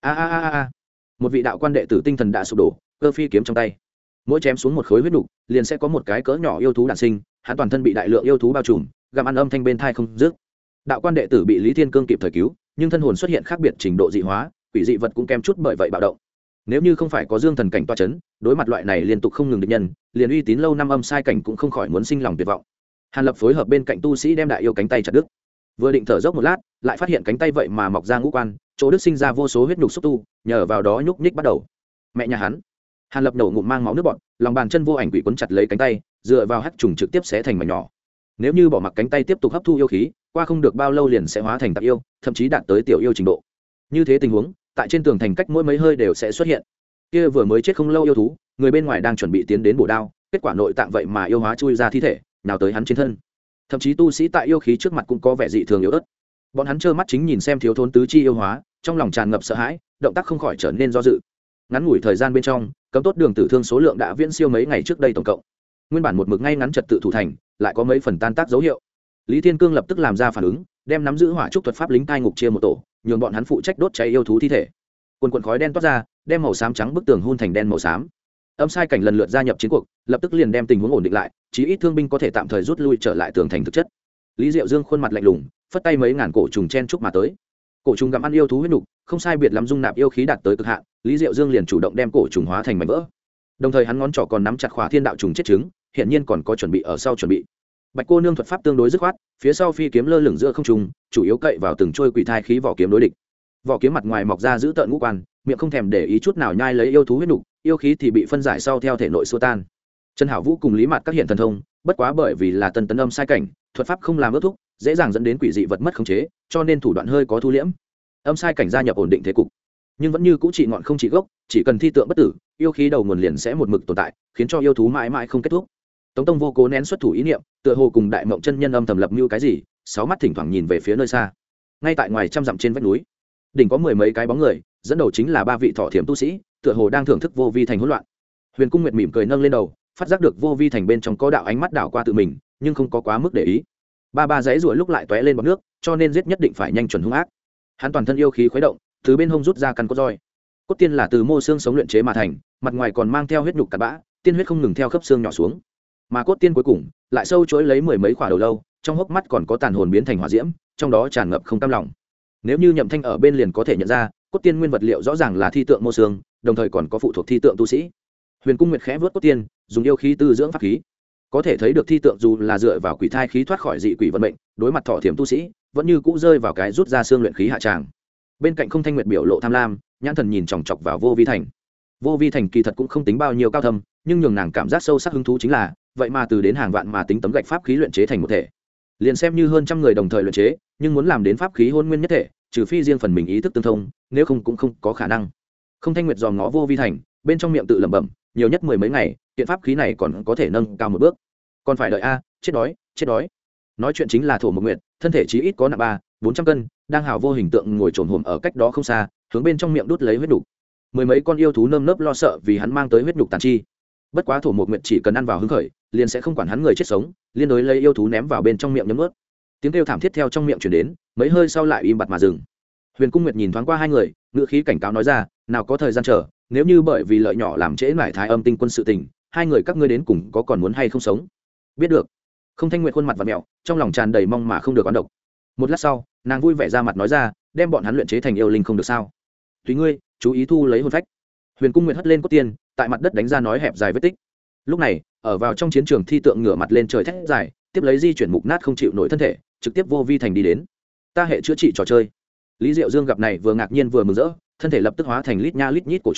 A. Một vị đạo quan đệ tử tinh thần đã sụp đổ, cơ phi kiếm trong tay. Mỗi chém xuống một khối huyết nục, liền sẽ có một cái cỡ nhỏ yêu thú đản sinh, hắn toàn thân bị đại lượng yêu thú bao trùm, gặm ăn âm thanh bên tai không dứt. Đạo quan đệ tử bị Lý Thiên Cương kịp thời cứu, nhưng thân hồn xuất hiện khác biệt trình độ dị hóa, quỷ dị vật cũng kém chút bởi vậy bạo động. Nếu như không phải có Dương Thần cảnh toa chấn, đối mặt loại này liên tục không ngừng địch nhân, liền uy tín lâu năm âm sai cảnh cũng không khỏi muốn sinh lòng tuyệt vọng. Hàn Lập phối hợp bên cạnh tu sĩ đem đại yêu cánh tay chặt đứt. Vừa định thở dốc một lát, lại phát hiện cánh tay vậy mà mọc ra ngũ quan, chỗ đức sinh ra vô số huyết nhục xúc tu, nhờ vào đó nhúc nhích bắt đầu. Mẹ nhà hắn. Hàn Lập nổ ngụm mang máu nước bọt, lòng bàn chân vô ảnh quỷ quấn chặt lấy cánh tay, dựa vào hắc trùng trực tiếp xé thành mảnh nhỏ. Nếu như bỏ mặc cánh tay tiếp tục hấp thu yêu khí, qua không được bao lâu liền sẽ hóa thành tạp yêu, thậm chí đạt tới tiểu yêu trình độ. Như thế tình huống, tại trên tường thành cách mỗi mấy hơi đều sẽ xuất hiện. Kia vừa mới chết không lâu yêu thú, người bên ngoài đang chuẩn bị tiến đến bổ đao, kết quả nội tạng vậy mà yêu hóa chui ra thi thể, nào tới hắn trên thân. Thậm chí tu sĩ tại yêu khí trước mặt cũng có vẻ dị thường yếu ớt. Bọn hắn trơ mắt chính nhìn xem thiếu thốn tứ chi yêu hóa, trong lòng tràn ngập sợ hãi, động tác không khỏi trở nên do dự. Ngắn ngủi thời gian bên trong, cấm tốt đường tử thương số lượng đã viễn siêu mấy ngày trước đây tổng cộng. Nguyên bản một mực ngay ngắn trật tự thủ thành, lại có mấy phần tan tác dấu hiệu. Lý Thiên Cương lập tức làm ra phản ứng, đem nắm giữ hỏa trúc thuật pháp lính cai ngục chia một tổ, nhường bọn hắn phụ trách đốt cháy yêu thú thi thể. Quần khói đen toát ra, đem màu xám trắng bức tường hun thành đen màu xám. Âm sai cảnh lần lượt gia nhập chiến cuộc, lập tức liền đem tình huống ổn định lại, chí ít thương binh có thể tạm thời rút lui trở lại tường thành thực chất. Lý Diệu Dương khuôn mặt lạnh lùng, phất tay mấy ngàn cổ trùng chen chúc mà tới. Cổ trùng gặm ăn yêu thú huyết nục, không sai biệt lắm dung nạp yêu khí đạt tới cực hạn, Lý Diệu Dương liền chủ động đem cổ trùng hóa thành mảnh vỡ. Đồng thời hắn ngón trỏ còn nắm chặt khỏa thiên đạo trùng chết trứng, hiện nhiên còn có chuẩn bị ở sau chuẩn bị. Bạch cô nương thuật pháp tương đối dứt khoát, phía sau phi kiếm lơ lửng giữa không trung, chủ yếu cậy vào từng trôi quỷ thai khí vỏ kiếm đối địch. Vỏ kiếm mặt ngoài mọc ra giữ tợn ngũ quan, miệng không thèm để ý chút nào nhai lấy yêu thú huyết nục, yêu khí thì bị phân giải sau theo thể nội xua tan. Trần Hảo Vũ cùng Lý Mạt các hiện thần thông, bất quá bởi vì là tân tấn âm sai cảnh, thuật pháp không làm ước thúc, dễ dàng dẫn đến quỷ dị vật mất khống chế, cho nên thủ đoạn hơi có thu liễm. Âm sai cảnh gia nhập ổn định thế cục, nhưng vẫn như cũ trị ngọn không trị gốc, chỉ cần thi tượng bất tử, yêu khí đầu nguồn liền sẽ một mực tồn tại, khiến cho yêu thú mãi mãi không kết thúc. Tống Tông vô cố nén xuất thủ ý niệm, tựa hồ cùng Đại Mộng chân nhân âm thầm lập mưu cái gì, sáu mắt thỉnh thoảng nhìn về phía nơi xa. Ngay tại ngoài trăm dặm trên vách núi, đỉnh có mười mấy cái bóng người, dẫn đầu chính là ba vị thọ thiểm tu sĩ, tựa hồ đang thưởng thức vô vi thành hỗn loạn. Huyền Cung Nguyệt mỉm cười nâng lên đầu, phát giác được vô vi thành bên trong có đạo ánh mắt đảo qua tự mình, nhưng không có quá mức để ý. Ba giấy rủa lúc lại tóe lên bọt nước, cho nên giết nhất định phải nhanh chuẩn hung ác. Hắn toàn thân yêu khí khuấy động, từ bên hông rút ra căn cốt roi. Cốt tiên là từ mô xương sống luyện chế mà thành, mặt ngoài còn mang theo huyết nhục cặn bã, tiên huyết không ngừng theo khớp xương nhỏ xuống. Mà cốt tiên cuối cùng lại sâu chối lấy mười mấy khỏa đầu lâu, trong hốc mắt còn có tàn hồn biến thành hỏa diễm, trong đó tràn ngập không cam lòng. Nếu như Nhậm Thanh ở bên liền có thể nhận ra, cốt tiên nguyên vật liệu rõ ràng là thi tượng mô xương, đồng thời còn có phụ thuộc thi tượng tu sĩ. Huyền Cung Nguyệt khẽ vớt cốt tiên, dùng yêu khí tư dưỡng pháp khí. Có thể thấy được thi tượng dù là dựa vào quỷ thai khí thoát khỏi dị quỷ vận mệnh, đối mặt thọ thiểm tu sĩ, vẫn như cũ rơi vào cái rút ra xương luyện khí hạ tràng. Bên cạnh Không Thanh Nguyệt biểu lộ tham lam, nhãn thần nhìn chòng chọc vào Vô Vi thành. Vô Vi thành kỳ thật cũng không tính bao nhiêu cao thâm, nhưng nhường nàng cảm giác sâu sắc hứng thú chính là, vậy mà từ đến hàng vạn mà tính tấm gạch pháp khí luyện chế thành một thể. Liền xem như hơn trăm người đồng thời luyện chế, nhưng muốn làm đến pháp khí hôn nguyên nhất thể, trừ phi riêng phần mình ý thức tương thông, nếu không cũng không có khả năng. Không Thanh Nguyệt dòm ngó Vô Vi thành, bên trong miệng tự lẩm bẩm, nhiều nhất mười mấy ngày, kiện pháp khí này còn có thể nâng cao một bước. Còn phải đợi a, chết đói. Nói chuyện chính là Thổ Mộc Nguyệt, thân thể chí ít có nặng 300-400 cân, đang hào vô hình tượng ngồi trồn hổm ở cách đó không xa, hướng bên trong miệng đút lấy huyết nhục. Mười mấy con yêu thú nơm nớp lo sợ vì hắn mang tới huyết nhục tàn chi. Bất quá Thổ Mộc Nguyệt chỉ cần ăn vào hứng khởi, liền sẽ không quản hắn người chết sống, liên đối lấy yêu thú ném vào bên trong miệng nhấm nuốt. Tiếng kêu thảm thiết theo trong miệng truyền đến, mấy hơi sau lại im bặt mà dừng. Huyền Cung Nguyệt nhìn thoáng qua hai người, ngữ khí cảnh cáo nói ra, nào có thời gian chờ, nếu như bởi vì lợi nhỏ làm trễ nải Thái Âm tinh quân sự tình, hai người các ngươi đến cùng có còn muốn hay không sống? Biết được. Không Thanh Nguyệt khuôn mặt vặn mèo, trong lòng tràn đầy mong mà không được oán độc. Một lát sau, nàng vui vẻ ra mặt nói ra, đem bọn hắn luyện chế thành yêu linh không được sao? Tùy ngươi, chú ý thu lấy hồn phách. Huyền Cung Nguyệt hất lên cốt tiên, tại mặt đất đánh ra nói hẹp dài vết tích. Lúc này, ở vào trong chiến trường thi tượng ngửa mặt lên trời thét dài, tiếp lấy di chuyển mục nát không chịu nổi thân thể, trực tiếp Vô Vi thành đi đến. Ta hệ chữa trị trò chơi. Lý Diệu Dương gặp này vừa ngạc nhiên vừa mừng rỡ, thân thể lập tức hóa thành lít nha lít nhít cổ trùng,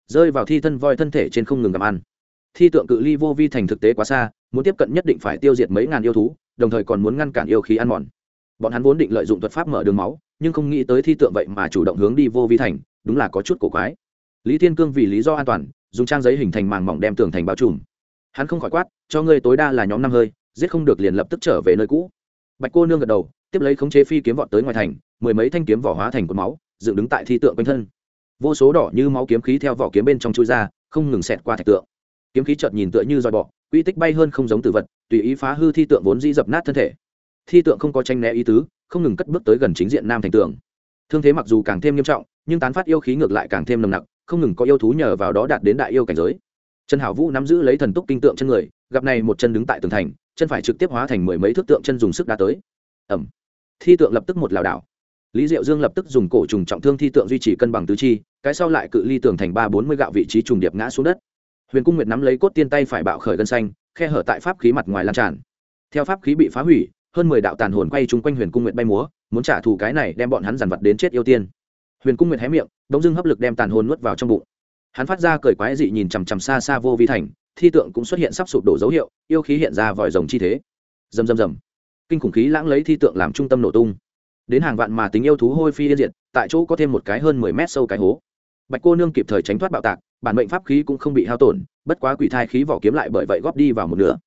rơi vào thi thân voi thân thể trên không ngừng gặm ăn. Thi tượng cự ly vô vi thành thực tế quá xa, muốn tiếp cận nhất định phải tiêu diệt mấy ngàn yêu thú, đồng thời còn muốn ngăn cản yêu khí ăn mòn. Bọn hắn vốn định lợi dụng thuật pháp mở đường máu, nhưng không nghĩ tới thi tượng vậy mà chủ động hướng đi vô vi thành, đúng là có chút cổ quái. Lý Thiên Cương vì lý do an toàn, dùng trang giấy hình thành màng mỏng đem tường thành bao trùm. Hắn không khỏi quát, cho ngươi tối đa là nhóm 5 hơi, giết không được liền lập tức trở về nơi cũ. Bạch cô nương gật đầu, tiếp lấy khống chế phi kiếm vọt tới ngoài thành, mười mấy thanh kiếm vỏ hóa thành cột máu, dựng đứng tại thi tượng quanh thân. Vô số đỏ như máu kiếm khí theo vỏ kiếm bên trong chui ra, không ngừng xẹt qua thạch tượng. Kiếm khí chợt nhìn tựa như dòi bọ, quy tích bay hơn không giống tử vật, tùy ý phá hư thi tượng vốn dĩ dập nát thân thể. Thi tượng không có tranh né ý tứ, không ngừng cất bước tới gần chính diện nam thành tường. Thương thế mặc dù càng thêm nghiêm trọng, nhưng tán phát yêu khí ngược lại càng thêm nồng nặc, không ngừng có yêu thú nhờ vào đó đạt đến đại yêu cảnh giới. Trần Hảo Vũ nắm giữ lấy thần túc kinh tượng chân người, gặp này một chân đứng tại tường thành, chân phải trực tiếp hóa thành mười mấy thước tượng chân dùng sức đá tới. Ầm. Thi tượng lập tức một lảo đảo. Lý Diệu Dương lập tức dùng cổ trùng trọng thương thi tượng duy trì cân bằng tứ chi, cái sau lại cự ly tường thành 3-40 gạo vị trí trùng điệp ngã xuống đất. Huyền Cung Nguyệt nắm lấy cốt tiên tay phải bạo khởi gân xanh, khe hở tại pháp khí mặt ngoài lan tràn. Theo pháp khí bị phá hủy, hơn 10 đạo tàn hồn quay chung quanh Huyền Cung Nguyệt bay múa, muốn trả thù cái này đem bọn hắn dằn vặt đến chết yêu tiên. Huyền Cung Nguyệt hé miệng, đống dưng hấp lực đem tàn hồn nuốt vào trong bụng. Hắn phát ra cười quái dị nhìn chằm chằm xa xa vô vi thành, thi tượng cũng xuất hiện sắp sụp đổ dấu hiệu, yêu khí hiện ra vòi rồng chi thế. Rầm rầm rầm. Kinh khủng khí lãng lấy thi tượng làm trung tâm nổ tung. Đến hàng vạn mà tính yêu thú hôi phi yên diệt, tại chỗ có thêm một cái hơn 10 mét sâu cái hố. Bạch cô nương kịp thời tránh thoát bạo tạc, bản mệnh pháp khí cũng không bị hao tổn, bất quá quỷ thai khí vỏ kiếm lại bởi vậy góp đi vào một nửa.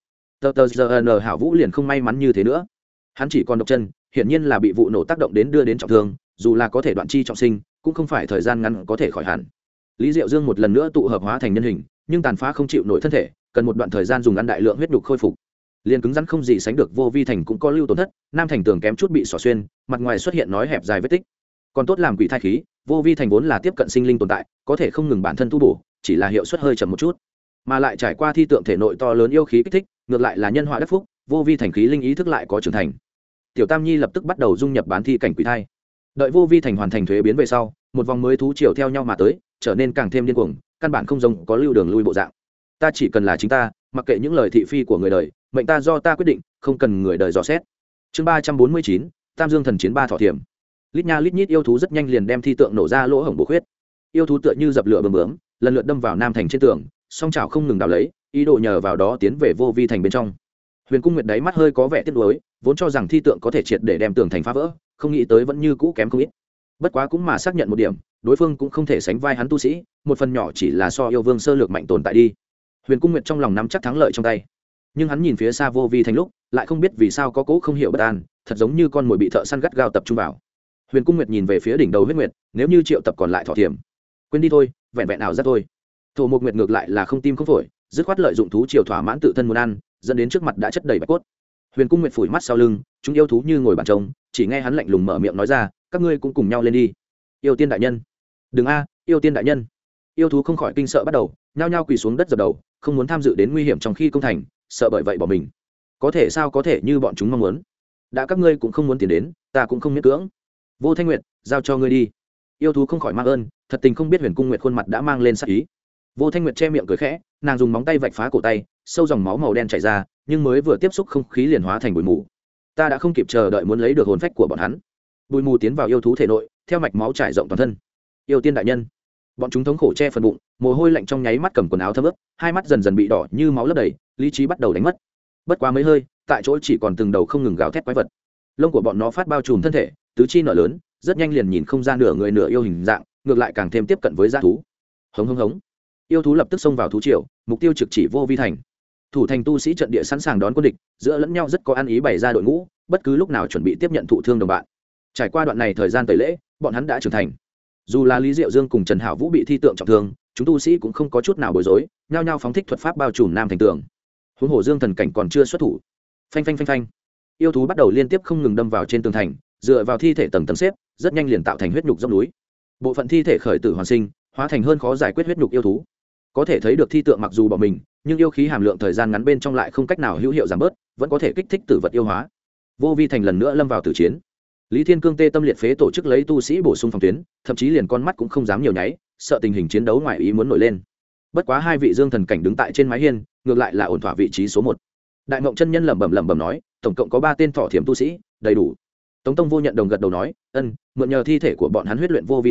Tờ Hảo Vũ liền không may mắn như thế nữa. Hắn chỉ còn độc chân, hiển nhiên là bị vụ nổ tác động đến đưa đến trọng thương, dù là có thể đoạn chi trọng sinh, cũng không phải thời gian ngắn có thể khỏi hẳn. Lý Diệu Dương một lần nữa tụ hợp hóa thành nhân hình, nhưng tàn phá không chịu nổi thân thể, cần một đoạn thời gian dùng ăn đại lượng huyết nhục khôi phục. Liên cứng rắn không gì sánh được vô vi thành cũng có lưu tổn thất, nam thành tường kém chút bị xỏ xuyên, mặt ngoài xuất hiện nói hẹp dài vết tích. Còn tốt làm quỷ thai khí, vô vi thành vốn là tiếp cận sinh linh tồn tại, có thể không ngừng bản thân tu bổ, chỉ là hiệu suất hơi chậm một chút, mà lại trải qua thi tượng thể nội to lớn yêu khí kích thích, ngược lại là nhân họa đắc phúc, vô vi thành khí linh ý thức lại có trưởng thành. Tiểu Tam Nhi lập tức bắt đầu dung nhập bán thi cảnh quỷ thai. Đợi vô vi thành hoàn thành thuế biến về sau, một vòng mới thú triều theo nhau mà tới, trở nên càng thêm điên cuồng, căn bản không giống có lưu đường lui bộ dạng. Ta chỉ cần là chính ta, mặc kệ những lời thị phi của người đời, mệnh ta do ta quyết định, không cần người đời dò xét. Chương 349, Tam Dương thần chiến ba thọ thiểm. Lít nha lít nhít yêu thú rất nhanh liền đem thi tượng nổ ra lỗ hổng bổ khuyết. Yêu thú tựa như dập lửa bướm bướm, lần lượt đâm vào nam thành trên tường, song chảo không ngừng đào lấy, ý đồ nhờ vào đó tiến về vô vi thành bên trong. Huyền Cung Nguyệt đáy mắt hơi có vẻ tiếc nuối, vốn cho rằng thi tượng có thể triệt để đem tường thành phá vỡ, không nghĩ tới vẫn như cũ kém không ít. Bất quá cũng mà xác nhận một điểm, đối phương cũng không thể sánh vai hắn tu sĩ, một phần nhỏ chỉ là so yêu vương sơ lược mạnh tồn tại đi. Huyền Cung Nguyệt trong lòng nắm chắc thắng lợi trong tay, nhưng hắn nhìn phía xa vô vi thành lúc, lại không biết vì sao có cố không hiểu bất an, thật giống như con mồi bị thợ săn gắt gao tập trung vào. Huyền Cung Nguyệt nhìn về phía đỉnh đầu huyết nguyệt, nếu như triệu tập còn lại thọ thiểm, quên đi thôi, vẹn vẹn nào ra thôi. Thổ Mộc Nguyệt ngược lại là không tim không phổi, dứt khoát lợi dụng thú triều thỏa mãn tự thân muốn ăn, dẫn đến trước mặt đã chất đầy bạch cốt. Huyền Cung Nguyệt phủi mắt sau lưng, chúng yêu thú như ngồi bàn trông, chỉ nghe hắn lạnh lùng mở miệng nói ra, các ngươi cũng cùng nhau lên đi. Yêu tiên đại nhân, đừng a, yêu tiên đại nhân. Yêu thú không khỏi kinh sợ bắt đầu, nhao nhao quỳ xuống đất dập đầu, không muốn tham dự đến nguy hiểm trong khi công thành, sợ bởi vậy bỏ mình. Có thể sao có thể như bọn chúng mong muốn. Đã các ngươi cũng không muốn tiến đến, ta cũng không miễn cưỡng. Vô Thanh Nguyệt, giao cho ngươi đi. Yêu thú không khỏi mang ơn, thật tình không biết Huyền Cung Nguyệt khuôn mặt đã mang lên sắc ý. Vô Thanh Nguyệt che miệng cười khẽ, nàng dùng móng tay vạch phá cổ tay, sâu dòng máu màu đen chảy ra, nhưng mới vừa tiếp xúc không khí liền hóa thành bụi mù. Ta đã không kịp chờ đợi muốn lấy được hồn phách của bọn hắn. Bụi mù tiến vào yêu thú thể nội, theo mạch máu trải rộng toàn thân. Yêu tiên đại nhân, bọn chúng thống khổ che phần bụng, mồ hôi lạnh trong nháy mắt cầm quần áo thấm ướt, hai mắt dần dần bị đỏ như máu lấp đầy, lý trí bắt đầu đánh mất. Bất quá mấy hơi, tại chỗ chỉ còn từng đầu không ngừng gào thét quái vật. Lông của bọn nó phát bao trùm thân thể, tứ chi nở lớn, rất nhanh liền nhìn không ra nửa người nửa yêu hình dạng, ngược lại càng thêm tiếp cận với dã thú. Hống hống hống. Yêu thú lập tức xông vào thú triều, mục tiêu trực chỉ vô vi thành. Thủ thành tu sĩ trận địa sẵn sàng đón quân địch, giữa lẫn nhau rất có ăn ý bày ra đội ngũ, bất cứ lúc nào chuẩn bị tiếp nhận thụ thương đồng bạn. Trải qua đoạn này thời gian tẩy lễ, bọn hắn đã trưởng thành. Dù là Lý Diệu Dương cùng Trần Hảo Vũ bị thi tượng trọng thương, chúng tu sĩ cũng không có chút nào bối rối, nhao nhao phóng thích thuật pháp bao trùm nam thành tường. Huống hồ Dương thần cảnh còn chưa xuất thủ. Phanh phanh phanh phanh. Yêu thú bắt đầu liên tiếp không ngừng đâm vào trên tường thành, dựa vào thi thể tầng tầng xếp, rất nhanh liền tạo thành huyết nhục dốc núi. Bộ phận thi thể khởi tử hoàn sinh, hóa thành hơn khó giải quyết huyết nhục yêu thú. Có thể thấy được thi tượng mặc dù bỏ mình, nhưng yêu khí hàm lượng thời gian ngắn bên trong lại không cách nào hữu hiệu giảm bớt, vẫn có thể kích thích tử vật yêu hóa. Vô vi thành lần nữa lâm vào tử chiến. Lý Thiên Cương tê tâm liệt phế tổ chức lấy tu sĩ bổ sung phòng tuyến, thậm chí liền con mắt cũng không dám nhiều nháy, sợ tình hình chiến đấu ngoài ý muốn nổi lên. Bất quá hai vị Dương thần cảnh đứng tại trên mái hiên, ngược lại là ổn thỏa vị trí số 1. Đại Mộng chân nhân lẩm bẩm nói, tổng cộng có 3 tên thọ thiểm tu sĩ, đầy đủ. Tống Tông Vô nhận đồng gật đầu nói, ân, mượn nhờ thi thể của bọn hắn huyết luyện vô vi thành,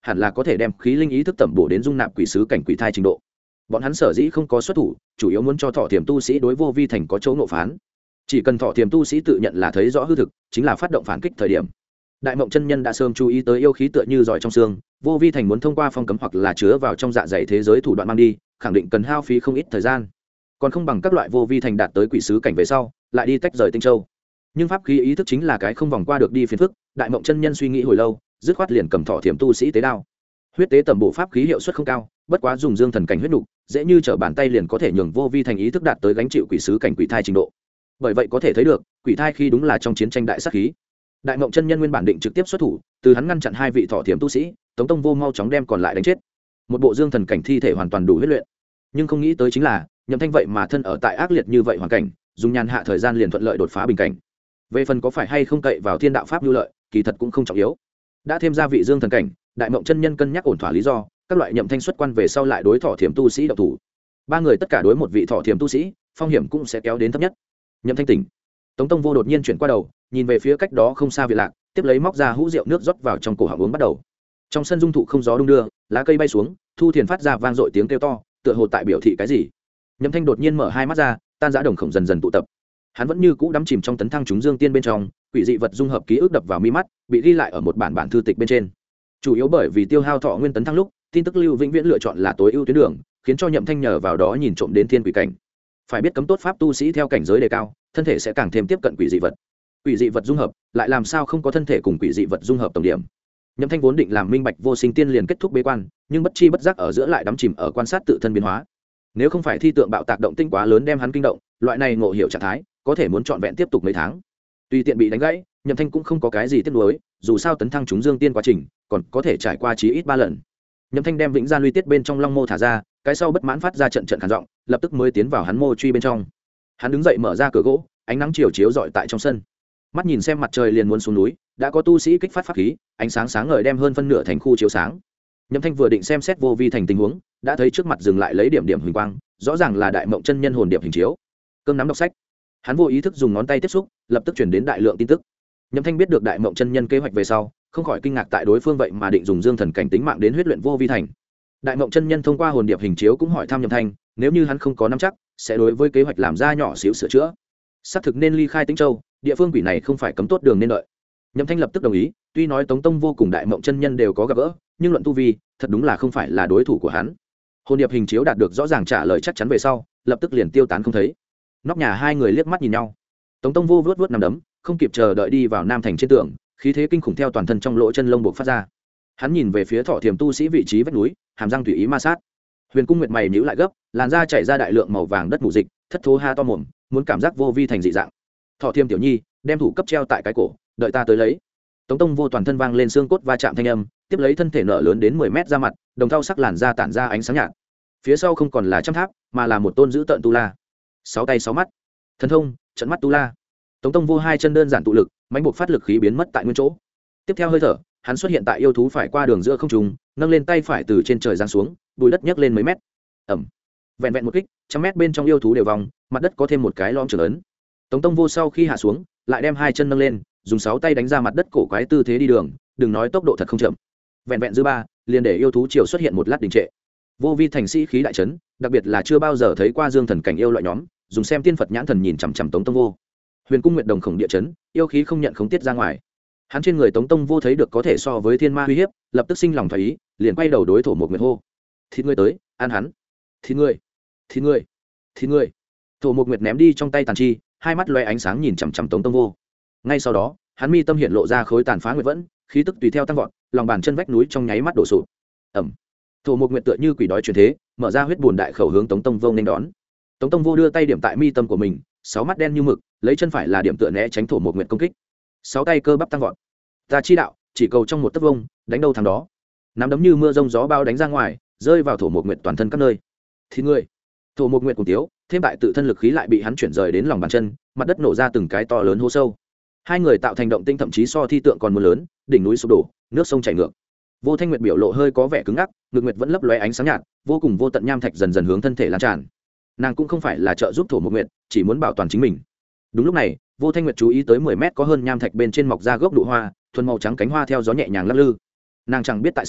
hẳn là có thể đem khí linh ý thức tẩm bổ đến dung nạp quỷ sứ cảnh quỷ thai trình độ. Bọn hắn sở dĩ không có xuất thủ, chủ yếu muốn cho Thọ Tiềm tu sĩ đối Vô Vi Thành có chỗ ngộ phán. Chỉ cần Thọ Tiềm tu sĩ tự nhận là thấy rõ hư thực, chính là phát động phản kích thời điểm. Đại Mộng chân nhân đã sớm chú ý tới yêu khí tựa như giỏi trong xương, Vô Vi Thành muốn thông qua phong cấm hoặc là chứa vào trong dạ dày thế giới thủ đoạn mang đi, khẳng định cần hao phí không ít thời gian. Còn không bằng các loại Vô Vi Thành đạt tới quỷ sứ cảnh về sau, lại đi tách rời Tinh Châu. Nhưng pháp khí ý thức chính là cái không vòng qua được đi phiền phức. Đại Mộng chân nhân suy nghĩ hồi lâu, dứt khoát liền cầm Thọ Tiềm tu sĩ tế đao. Huyết tế tẩm bộ pháp khí hiệu suất không cao, bất quá dùng dương thần cảnh huyết nục, dễ như trở bàn tay liền có thể nhường Vô Vi Thành ý thức đạt tới gánh chịu quỷ sứ cảnh quỷ thai trình độ. Bởi vậy có thể thấy được, quỷ thai khi đúng là trong chiến tranh đại sát khí. Đại Mộng chân nhân nguyên bản định trực tiếp xuất thủ, từ hắn ngăn chặn hai vị Thọ Tiềm tu sĩ, Tống Tông Vô mau chóng đem còn lại đánh chết. Một bộ dương thần cảnh thi thể hoàn toàn đủ huyết luyện. Nhưng không nghĩ tới chính là, Nhậm Thanh vậy mà thân ở tại ác liệt như vậy hoàn cảnh, dùng nhàn hạ thời gian liền thuận lợi đột phá bình cảnh. Về phần có phải hay không cậy vào thiên đạo pháp nhu lợi, kỳ thật cũng không trọng yếu. Đã thêm ra vị dương thần cảnh, Đại Mộng chân nhân cân nhắc ổn thỏa lý do, các loại Nhậm Thanh xuất quan về sau lại đối Thọ Tiềm tu sĩ động thủ. Ba người tất cả đối một vị Thọ Tiềm tu sĩ, phong hiểm cũng sẽ kéo đến thấp nhất. Nhậm Thanh tỉnh. Tống Tông Vô đột nhiên chuyển qua đầu, nhìn về phía cách đó không xa Việt Lạc, tiếp lấy móc ra hũ rượu nước rót vào trong cổ họng uống bắt đầu. Trong sân dung thụ không gió đung đưa, lá cây bay xuống, Thu Thiền phát ra vang dội tiếng kêu to, tựa hồ tại biểu thị cái gì. Nhậm Thanh đột nhiên mở hai mắt ra, tan rã đồng khổng dần dần tụ tập. Hắn vẫn như cũ đắm chìm trong tấn thăng chúng dương tiên bên trong, quỷ dị vật dung hợp ký ức đập vào mi mắt, bị ghi lại ở một bản thư tịch bên trên. Chủ yếu bởi vì tiêu hao thọ nguyên tấn thăng lúc, tin tức lưu vĩnh viễn lựa chọn là tối ưu tuyến đường, khiến cho Nhậm Thanh nhờ vào đó nhìn trộm đến thiên quỷ cảnh. Phải biết cấm tốt pháp tu sĩ theo cảnh giới đề cao, thân thể sẽ càng thêm tiếp cận quỷ dị vật. Quỷ dị vật dung hợp, lại làm sao không có thân thể cùng quỷ dị vật dung hợp tổng điểm. Nhậm Thanh vốn định làm minh bạch vô sinh tiên liền kết thúc bế quan, nhưng bất chi bất giác ở giữa lại đắm chìm ở quan sát tự thân biến hóa. Nếu không phải thi tượng bạo tạc động tinh quá lớn đem hắn kinh động, loại này ngộ hiểu trạng thái, có thể muốn trọn vẹn tiếp tục mấy tháng. Tuy tiện bị đánh gãy, Nhậm Thanh cũng không có cái gì tiếc nuối, dù sao tấn thăng chúng dương tiên quá trình, còn có thể trải qua chí ít 3 lần. Nhậm Thanh đem vĩnh gia luy tiết bên trong long mô thả ra, cái sau bất mãn phát ra trận khàn giọng, lập tức mới tiến vào hắn mô truy bên trong. Hắn đứng dậy mở ra cửa gỗ, ánh nắng chiều chiếu rọi tại trong sân. Mắt nhìn xem mặt trời liền muốn xuống núi, đã có tu sĩ kích phát pháp khí, ánh sáng sáng ngời đem hơn phân nửa thành khu chiếu sáng. Nhậm Thanh vừa định xem xét Vô Vi Thành tình huống, đã thấy trước mặt dừng lại lấy điểm huỳnh quang, rõ ràng là Đại Mộng chân nhân hồn điệp hình chiếu. Cơm nắm đọc sách. Hắn vô ý thức dùng ngón tay tiếp xúc, lập tức truyền đến đại lượng tin tức. Nhậm Thanh biết được Đại Mộng chân nhân kế hoạch về sau, không khỏi kinh ngạc tại đối phương vậy mà định dùng dương thần cảnh tính mạng đến huyết luyện Vô Vi Thành. Đại Mộng chân nhân thông qua hồn điệp hình chiếu cũng hỏi thăm Nhậm Thanh, nếu như hắn không có nắm chắc, sẽ đối với kế hoạch làm ra nhỏ xíu sửa chữa. Xác thực nên ly khai Tĩnh Châu, địa phương quỷ này không phải cấm tốt đường nên đợi. Nhậm Thanh lập tức đồng ý, tuy nói Tống Tông Vô cùng Đại Mộng chân nhân đều có gặp gỡ, nhưng luận tu vi, thật đúng là không phải là đối thủ của hắn. Hồn điệp hình chiếu đạt được rõ ràng trả lời chắc chắn về sau, lập tức liền tiêu tán không thấy. Nóc nhà hai người liếc mắt nhìn nhau. Tống Tông Vô vuốt nằm đấm, không kịp chờ đợi đi vào nam thành trên tường, khí thế kinh khủng theo toàn thân trong lỗ chân lông buộc phát ra. Hắn nhìn về phía Thọ Tiềm tu sĩ vị trí vách núi, hàm răng tùy ý ma sát. Huyền Cung Nguyệt mày nhíu lại gấp, làn da chảy ra đại lượng màu vàng đất mù dịch, thất thố ha to mồm, muốn cảm giác Vô Vi Thành dị dạng. Thọ Tiềm tiểu nhi, đem thủ cấp treo tại cái cổ, đợi ta tới lấy. Tống Tông Vô toàn thân vang lên xương cốt va chạm thanh âm, tiếp lấy thân thể nở lớn đến 10 mét ra mặt, đồng thau sắc làn da tản ra ánh sáng nhạt. Phía sau không còn là trăm tháp, mà là một tôn dữ tợn tu la. 6 tay 6 mắt. Thần thông, trận mắt tu la. Tống Tông Vô hai chân đơn giản tụ lực, mãnh buộc phát lực khí biến mất tại nguyên chỗ. Tiếp theo hơi thở, hắn xuất hiện tại yêu thú phải qua đường giữa không trung, nâng lên tay phải từ trên trời giáng xuống, bùi đất nhấc lên mấy mét. Ầm. Vẹn vẹn một kích, trăm mét bên trong yêu thú đều vòng, mặt đất có thêm một cái lõm trưởng lớn. Tống Tông Vô sau khi hạ xuống, lại đem hai chân nâng lên, dùng 6 tay đánh ra mặt đất cổ quái tư thế đi đường, đừng nói tốc độ thật không chậm. Vẹn vẹn dư ba, liền để yêu thú chiều xuất hiện một lát đình trệ. Vô Vi Thành sĩ khí đại trấn, đặc biệt là chưa bao giờ thấy qua dương thần cảnh yêu loại nhóm, dùng xem tiên Phật nhãn thần nhìn chằm chằm Tống Tông Vô. Huyền Cung Nguyệt đồng khổng địa chấn, yêu khí không nhận khống tiết ra ngoài. Hắn trên người Tống Tông Vô thấy được có thể so với thiên ma uy hiếp, lập tức sinh lòng thoái ý, liền quay đầu đối Thổ Mộc Nguyệt hô: "Thịt ngươi tới, ăn hắn! Thịt ngươi! Thịt ngươi! Thịt ngươi!" Thổ Mộc Nguyệt ném đi trong tay tàn chi, hai mắt loe ánh sáng nhìn chằm chằm Tống Tông Vô. Ngay sau đó, hắn mi tâm hiện lộ ra khối tàn phá nguyệt vẫn, khí tức tùy theo tăng vọt, lòng bàn chân vách núi trong nháy mắt đổ sụp. Ầm. Thổ Mộc Nguyệt tựa như quỷ đói chuyển thế, mở ra huyết buồn đại khẩu hướng Tống Tông Vô nên đón. Tống Tông Vô đưa tay điểm tại mi tâm của mình, 6 mắt đen như mực, lấy chân phải là điểm tựa né tránh Thổ Mộc Nguyệt công kích. 6 tay cơ bắp tăng vọt. Ta chi đạo, chỉ cầu trong một tấc vông, đánh đâu thằng đó. Nắm đấm như mưa rông gió bao đánh ra ngoài, rơi vào Thổ Mộc Nguyệt toàn thân các nơi. Thì người. Thổ Mộc Nguyệt cùng tiếu, thêm tại tự thân lực khí lại bị hắn chuyển rời đến lòng bàn chân, mặt đất nổ ra từng cái to lớn hố sâu. Hai người tạo thành động tinh thậm chí so thi tượng còn mưa lớn, đỉnh núi sụp đổ, nước sông chảy ngược. Vô Thanh Nguyệt biểu lộ hơi có vẻ cứng ngắc, ngực nguyệt vẫn lấp lóe ánh sáng nhạt, vô cùng vô tận nham thạch dần dần hướng thân thể lan tràn. Nàng cũng không phải là trợ giúp Thổ Mộc Nguyệt, chỉ muốn bảo toàn chính mình. Đúng lúc này, Vô Thanh Nguyệt chú ý tới 10 mét có hơn nham thạch bên trên mọc ra gốc đụ hoa, thuần màu trắng cánh hoa theo gió nhẹ nhàng lắc lư. Nàng chẳng biết tại sao,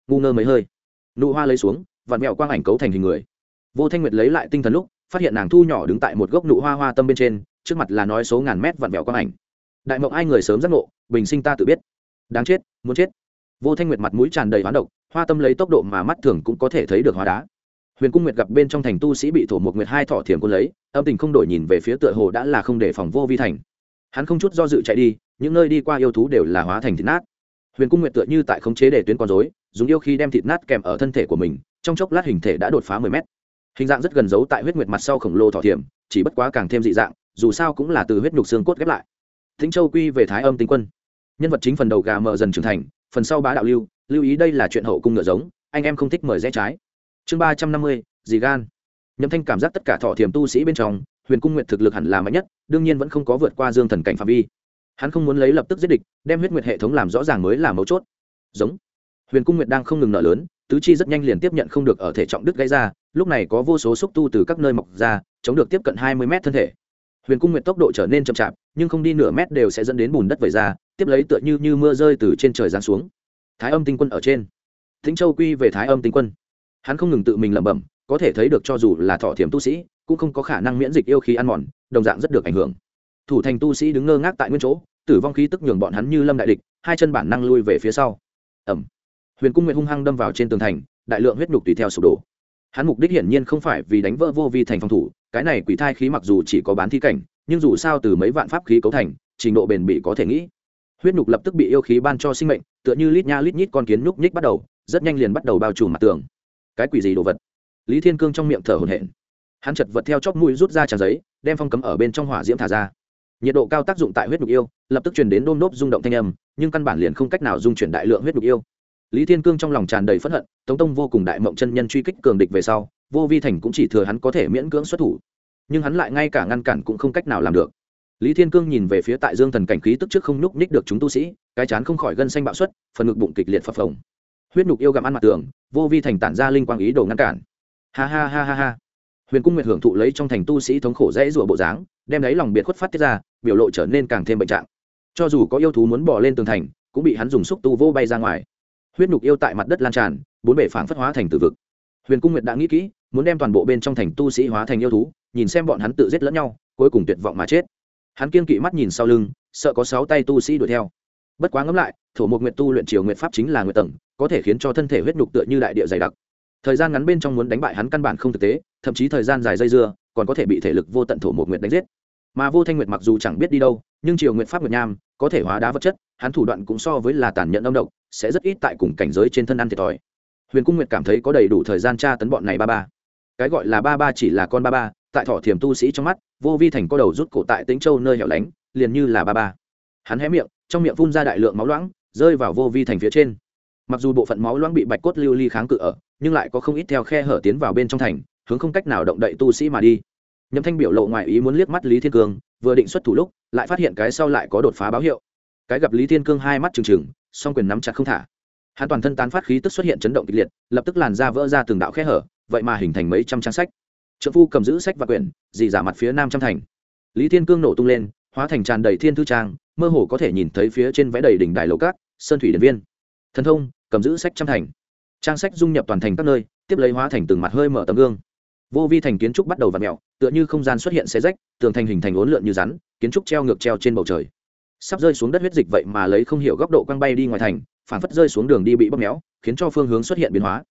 ngu ngơ mấy hơi, nụ hoa lấy xuống, vặn vẹo quang ảnh cấu thành hình người. Vô Thanh Nguyệt lấy lại tinh thần lúc phát hiện nàng thu nhỏ đứng tại một gốc nụ hoa hoa tâm bên trên, trước mặt là nói số ngàn mét vặn vẹo quang ảnh. Đại mộng ai người sớm giác ngộ, bình sinh ta tự biết, đáng chết, muốn chết. Vô Thanh Nguyệt mặt mũi tràn đầy hoán độc, hoa tâm lấy tốc độ mà mắt thường cũng có thể thấy được hóa đá. Huyền Cung Nguyệt gặp bên trong thành tu sĩ bị Thổ Mộc Nguyệt hai thọ thiểm cuốn lấy, âm tình không đổi nhìn về phía tựa hồ đã là không để phòng Vô Vi thành. Hắn không chút do dự chạy đi, những nơi đi qua yêu thú đều là hóa thành thịt nát. Huyền Cung Nguyệt tựa như tại khống chế để tuyến con rối, dùng yêu khí đem thịt nát kèm ở thân thể của mình, trong chốc lát hình thể đã đột phá 10 mét. Hình dạng rất gần giấu tại huyết nguyệt mặt sau khổng lồ thọ thiểm, chỉ bất quá càng thêm dị dạng, dù sao cũng là từ huyết nhục xương cốt ghép lại. Thính Châu quy về Thái Âm Tinh Quân. Nhân vật chính phần đầu gà mờ dần trưởng thành, phần sau bá đạo lưu ý đây là chuyện hậu cung ngựa giống, anh em không thích mời rẽ trái. Chương 350, dì gan. Nhậm Thanh cảm giác tất cả thọ thiểm tu sĩ bên trong, Huyền Cung Nguyệt thực lực hẳn là mạnh nhất, đương nhiên vẫn không có vượt qua Dương Thần cảnh phạm vi. Hắn không muốn lấy lập tức giết địch, đem huyết nguyệt hệ thống làm rõ ràng mới là mấu chốt. Giống. Huyền Cung Nguyệt đang không ngừng nở lớn, tứ chi rất nhanh liền tiếp nhận không được ở thể trọng đứt gãy ra, lúc này có vô số xúc tu từ các nơi mọc ra, chống được tiếp cận 20 mét thân thể. Huyền Cung Nguyệt tốc độ trở nên chậm chạp, nhưng không đi nửa mét đều sẽ dẫn đến bùn đất vẩy ra, tiếp lấy tựa như mưa rơi từ trên trời giáng xuống. Thái Âm Tinh Quân ở trên. Thính Châu quy về Thái Âm Tinh Quân. Hắn không ngừng tự mình lẩm bẩm, có thể thấy được cho dù là thọ thiểm tu sĩ, cũng không có khả năng miễn dịch yêu khí ăn mòn, đồng dạng rất được ảnh hưởng. Thủ thành tu sĩ đứng ngơ ngác tại nguyên chỗ, tử vong khí tức nhường bọn hắn như lâm đại địch, hai chân bản năng lui về phía sau. Ầm. Huyền Cung Nguyệt hung hăng đâm vào trên tường thành, đại lượng huyết nhục tùy theo sụp đổ. Hắn mục đích hiển nhiên không phải vì đánh vỡ Vô Vi thành phòng thủ, cái này quỷ thai khí mặc dù chỉ có bán thi cảnh, nhưng dù sao từ mấy vạn pháp khí cấu thành, trình độ bền bỉ có thể nghĩ. Huyết nhục lập tức bị yêu khí ban cho sinh mệnh, tựa như lít nha lít nhít con kiến nhúc nhích bắt đầu, rất nhanh liền bắt đầu bao trùm mặt tường. Cái quỷ gì đồ vật? Lý Thiên Cương trong miệng thở hổn hển. Hắn chật vật theo chóp mũi rút ra trang giấy, đem phong cấm ở bên trong hỏa diễm thả ra. Nhiệt độ cao tác dụng tại huyết nhục yêu, lập tức truyền đến đôm đốp rung động thanh âm, nhưng căn bản liền không cách nào dung chuyển đại lượng huyết nhục yêu. Lý Thiên Cương trong lòng tràn đầy phẫn hận, Tống Tông vô cùng đại mộng chân nhân truy kích cường địch về sau, Vô Vi thành cũng chỉ thừa hắn có thể miễn cưỡng xuất thủ, nhưng hắn lại ngay cả ngăn cản cũng không cách nào làm được. Lý Thiên Cương nhìn về phía tại Dương Thần cảnh khí tức trước không nhúc nhích được chúng tu sĩ, cái chán không khỏi gân xanh bạo xuất, phần ngực bụng kịch liệt phập phồng. Huyết nhục yêu gặm ăn mặt tường, Vô Vi thành tản ra linh quang ý đồ ngăn cản. Ha ha ha ha ha. Huyền Cung Nguyệt hưởng thụ lấy trong thành tu sĩ thống khổ dễ rủa bộ dáng, đem đấy lòng biệt khuất phát tiết ra, biểu lộ trở nên càng thêm bệnh trạng. Cho dù có yêu thú muốn bò lên tường thành, cũng bị hắn dùng xúc tu vô bay ra ngoài. Huyết nhục yêu tại mặt đất lan tràn, bốn bể phảng phất hóa thành tử vực. Huyền Cung Nguyệt đã nghĩ kỹ, muốn đem toàn bộ bên trong thành tu sĩ hóa thành yêu thú, nhìn xem bọn hắn tự giết lẫn nhau, cuối cùng tuyệt vọng mà chết. Hắn kiên kỵ mắt nhìn sau lưng, sợ có 6 tay tu sĩ đuổi theo. Bất quá ngẫm lại, Thổ Mộc Nguyệt tu luyện Triều Nguyệt pháp chính là nguyệt tầng, có thể khiến cho thân thể huyết nhục tựa như đại địa dày đặc. Thời gian ngắn bên trong muốn đánh bại hắn căn bản không thực tế, thậm chí thời gian dài dây dưa, còn có thể bị thể lực vô tận Thổ Mộc Nguyệt đánh giết. Mà Vô Thanh Nguyệt mặc dù chẳng biết đi đâu, nhưng Triều Nguyệt pháp nguyệt nham có thể hóa đá vật chất, hắn thủ đoạn cũng so với là tàn nhẫn âm độc, sẽ rất ít tại cùng cảnh giới trên thân ăn thiệt thòi. Huyền Cung Nguyệt cảm thấy có đầy đủ thời gian tra tấn bọn này ba. Cái gọi là ba chỉ là con ba, tại Thọ Thiểm tu sĩ trong mắt, Vô Vi thành có đầu rút cổ tại Tĩnh Châu nơi hẻo lánh, liền như là ba. Hắn hé miệng, trong miệng phun ra đại lượng máu loãng, rơi vào Vô Vi thành phía trên. Mặc dù bộ phận máu loãng bị bạch cốt lưu ly kháng cự ở, nhưng lại có không ít theo khe hở tiến vào bên trong thành, hướng không cách nào động đậy tu sĩ mà đi. Nhậm Thanh biểu lộ ngoài ý muốn liếc mắt Lý Thiên Cương, vừa định xuất thủ lúc, lại phát hiện cái sau lại có đột phá báo hiệu. Cái gặp Lý Thiên Cương hai mắt trừng trừng, song quyền nắm chặt không thả. Hắn toàn thân tán phát khí tức xuất hiện chấn động kịch liệt, lập tức làn da vỡ ra từng đạo khe hở, vậy mà hình thành mấy trăm trang sách. Trượng phu cầm giữ sách và quyển, dì giả mặt phía nam trăm thành. Lý Thiên Cương nổ tung lên, hóa thành tràn đầy thiên thư trang, mơ hồ có thể nhìn thấy phía trên vẽ đầy đỉnh đài lầu cát, sơn thủy điện viên. Thần thông, cầm giữ sách trăm thành. Trang sách dung nhập toàn thành các nơi, tiếp lấy hóa thành từng mặt hơi mở tấm gương. Vô Vi thành kiến trúc bắt đầu vặn mèo, tựa như không gian xuất hiện xé rách, tường thành hình thành uốn lượn như rắn, kiến trúc treo ngược treo trên bầu trời. Sắp rơi xuống đất huyết dịch vậy mà lấy không hiểu góc độ quăng bay đi ngoài thành, phản phất rơi xuống đường đi bị bóp méo, khiến cho phương hướng xuất hiện biến hóa.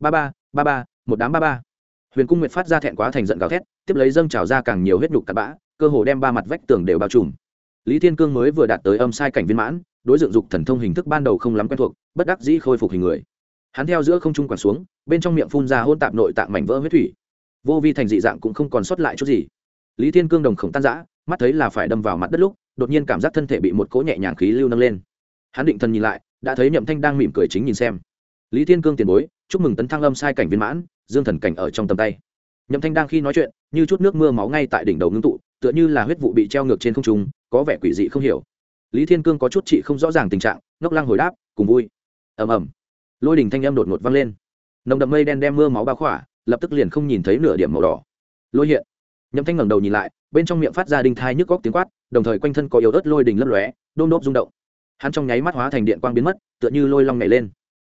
Ba, một đám ba. Huyền Cung Nguyệt phát ra thẹn quá thành giận gào thét, tiếp lấy dâng trào ra càng nhiều huyết nhục cặn bã, cơ hồ đem ba mặt vách tường đều bao trùm. Lý Thiên Cương mới vừa đạt tới âm sai cảnh viên mãn, đối dựng dục thần thông hình thức ban đầu không lắm quen thuộc, bất đắc dĩ khôi phục hình người. Hắn theo giữa không trung quằn xuống, bên trong miệng phun ra hỗn tạp nội tạng mảnh vỡ huyết thủy. Vô Vi thành dị dạng cũng không còn sót lại chút gì. Lý Thiên Cương đồng khổng tan rã, mắt thấy là phải đâm vào mặt đất lúc, đột nhiên cảm giác thân thể bị một cỗ nhẹ nhàng khí lưu nâng lên. Hắn định thần nhìn lại, đã thấy Nhậm Thanh đang mỉm cười chính nhìn xem. Lý Thiên Cương tiền bối, chúc mừng tấn thăng âm sai cảnh viên mãn, Dương thần cảnh ở trong tầm tay. Nhậm Thanh đang khi nói chuyện, như chút nước mưa máu ngay tại đỉnh đầu ngưng tụ, tựa như là huyết vụ bị treo ngược trên không trung, có vẻ quỷ dị không hiểu. Lý Thiên Cương có chút trị không rõ ràng tình trạng, ngốc lăng hồi đáp, cùng vui. Ầm ầm. Lôi đỉnh thanh âm đột ngột vang lên. Nồng đậm mây đen đem mưa máu bao khỏa, lập tức liền không nhìn thấy nửa điểm màu đỏ. Lôi hiện. Nhậm Thanh ngẩng đầu nhìn lại, bên trong miệng phát ra đinh thai nhức góc tiếng quát, đồng thời quanh thân có yếu ớt lôi đỉnh lấp lóe, đôm đốp rung động. Hắn trong nháy mắt hóa thành điện quang biến mất, tựa như lôi long nhảy lên.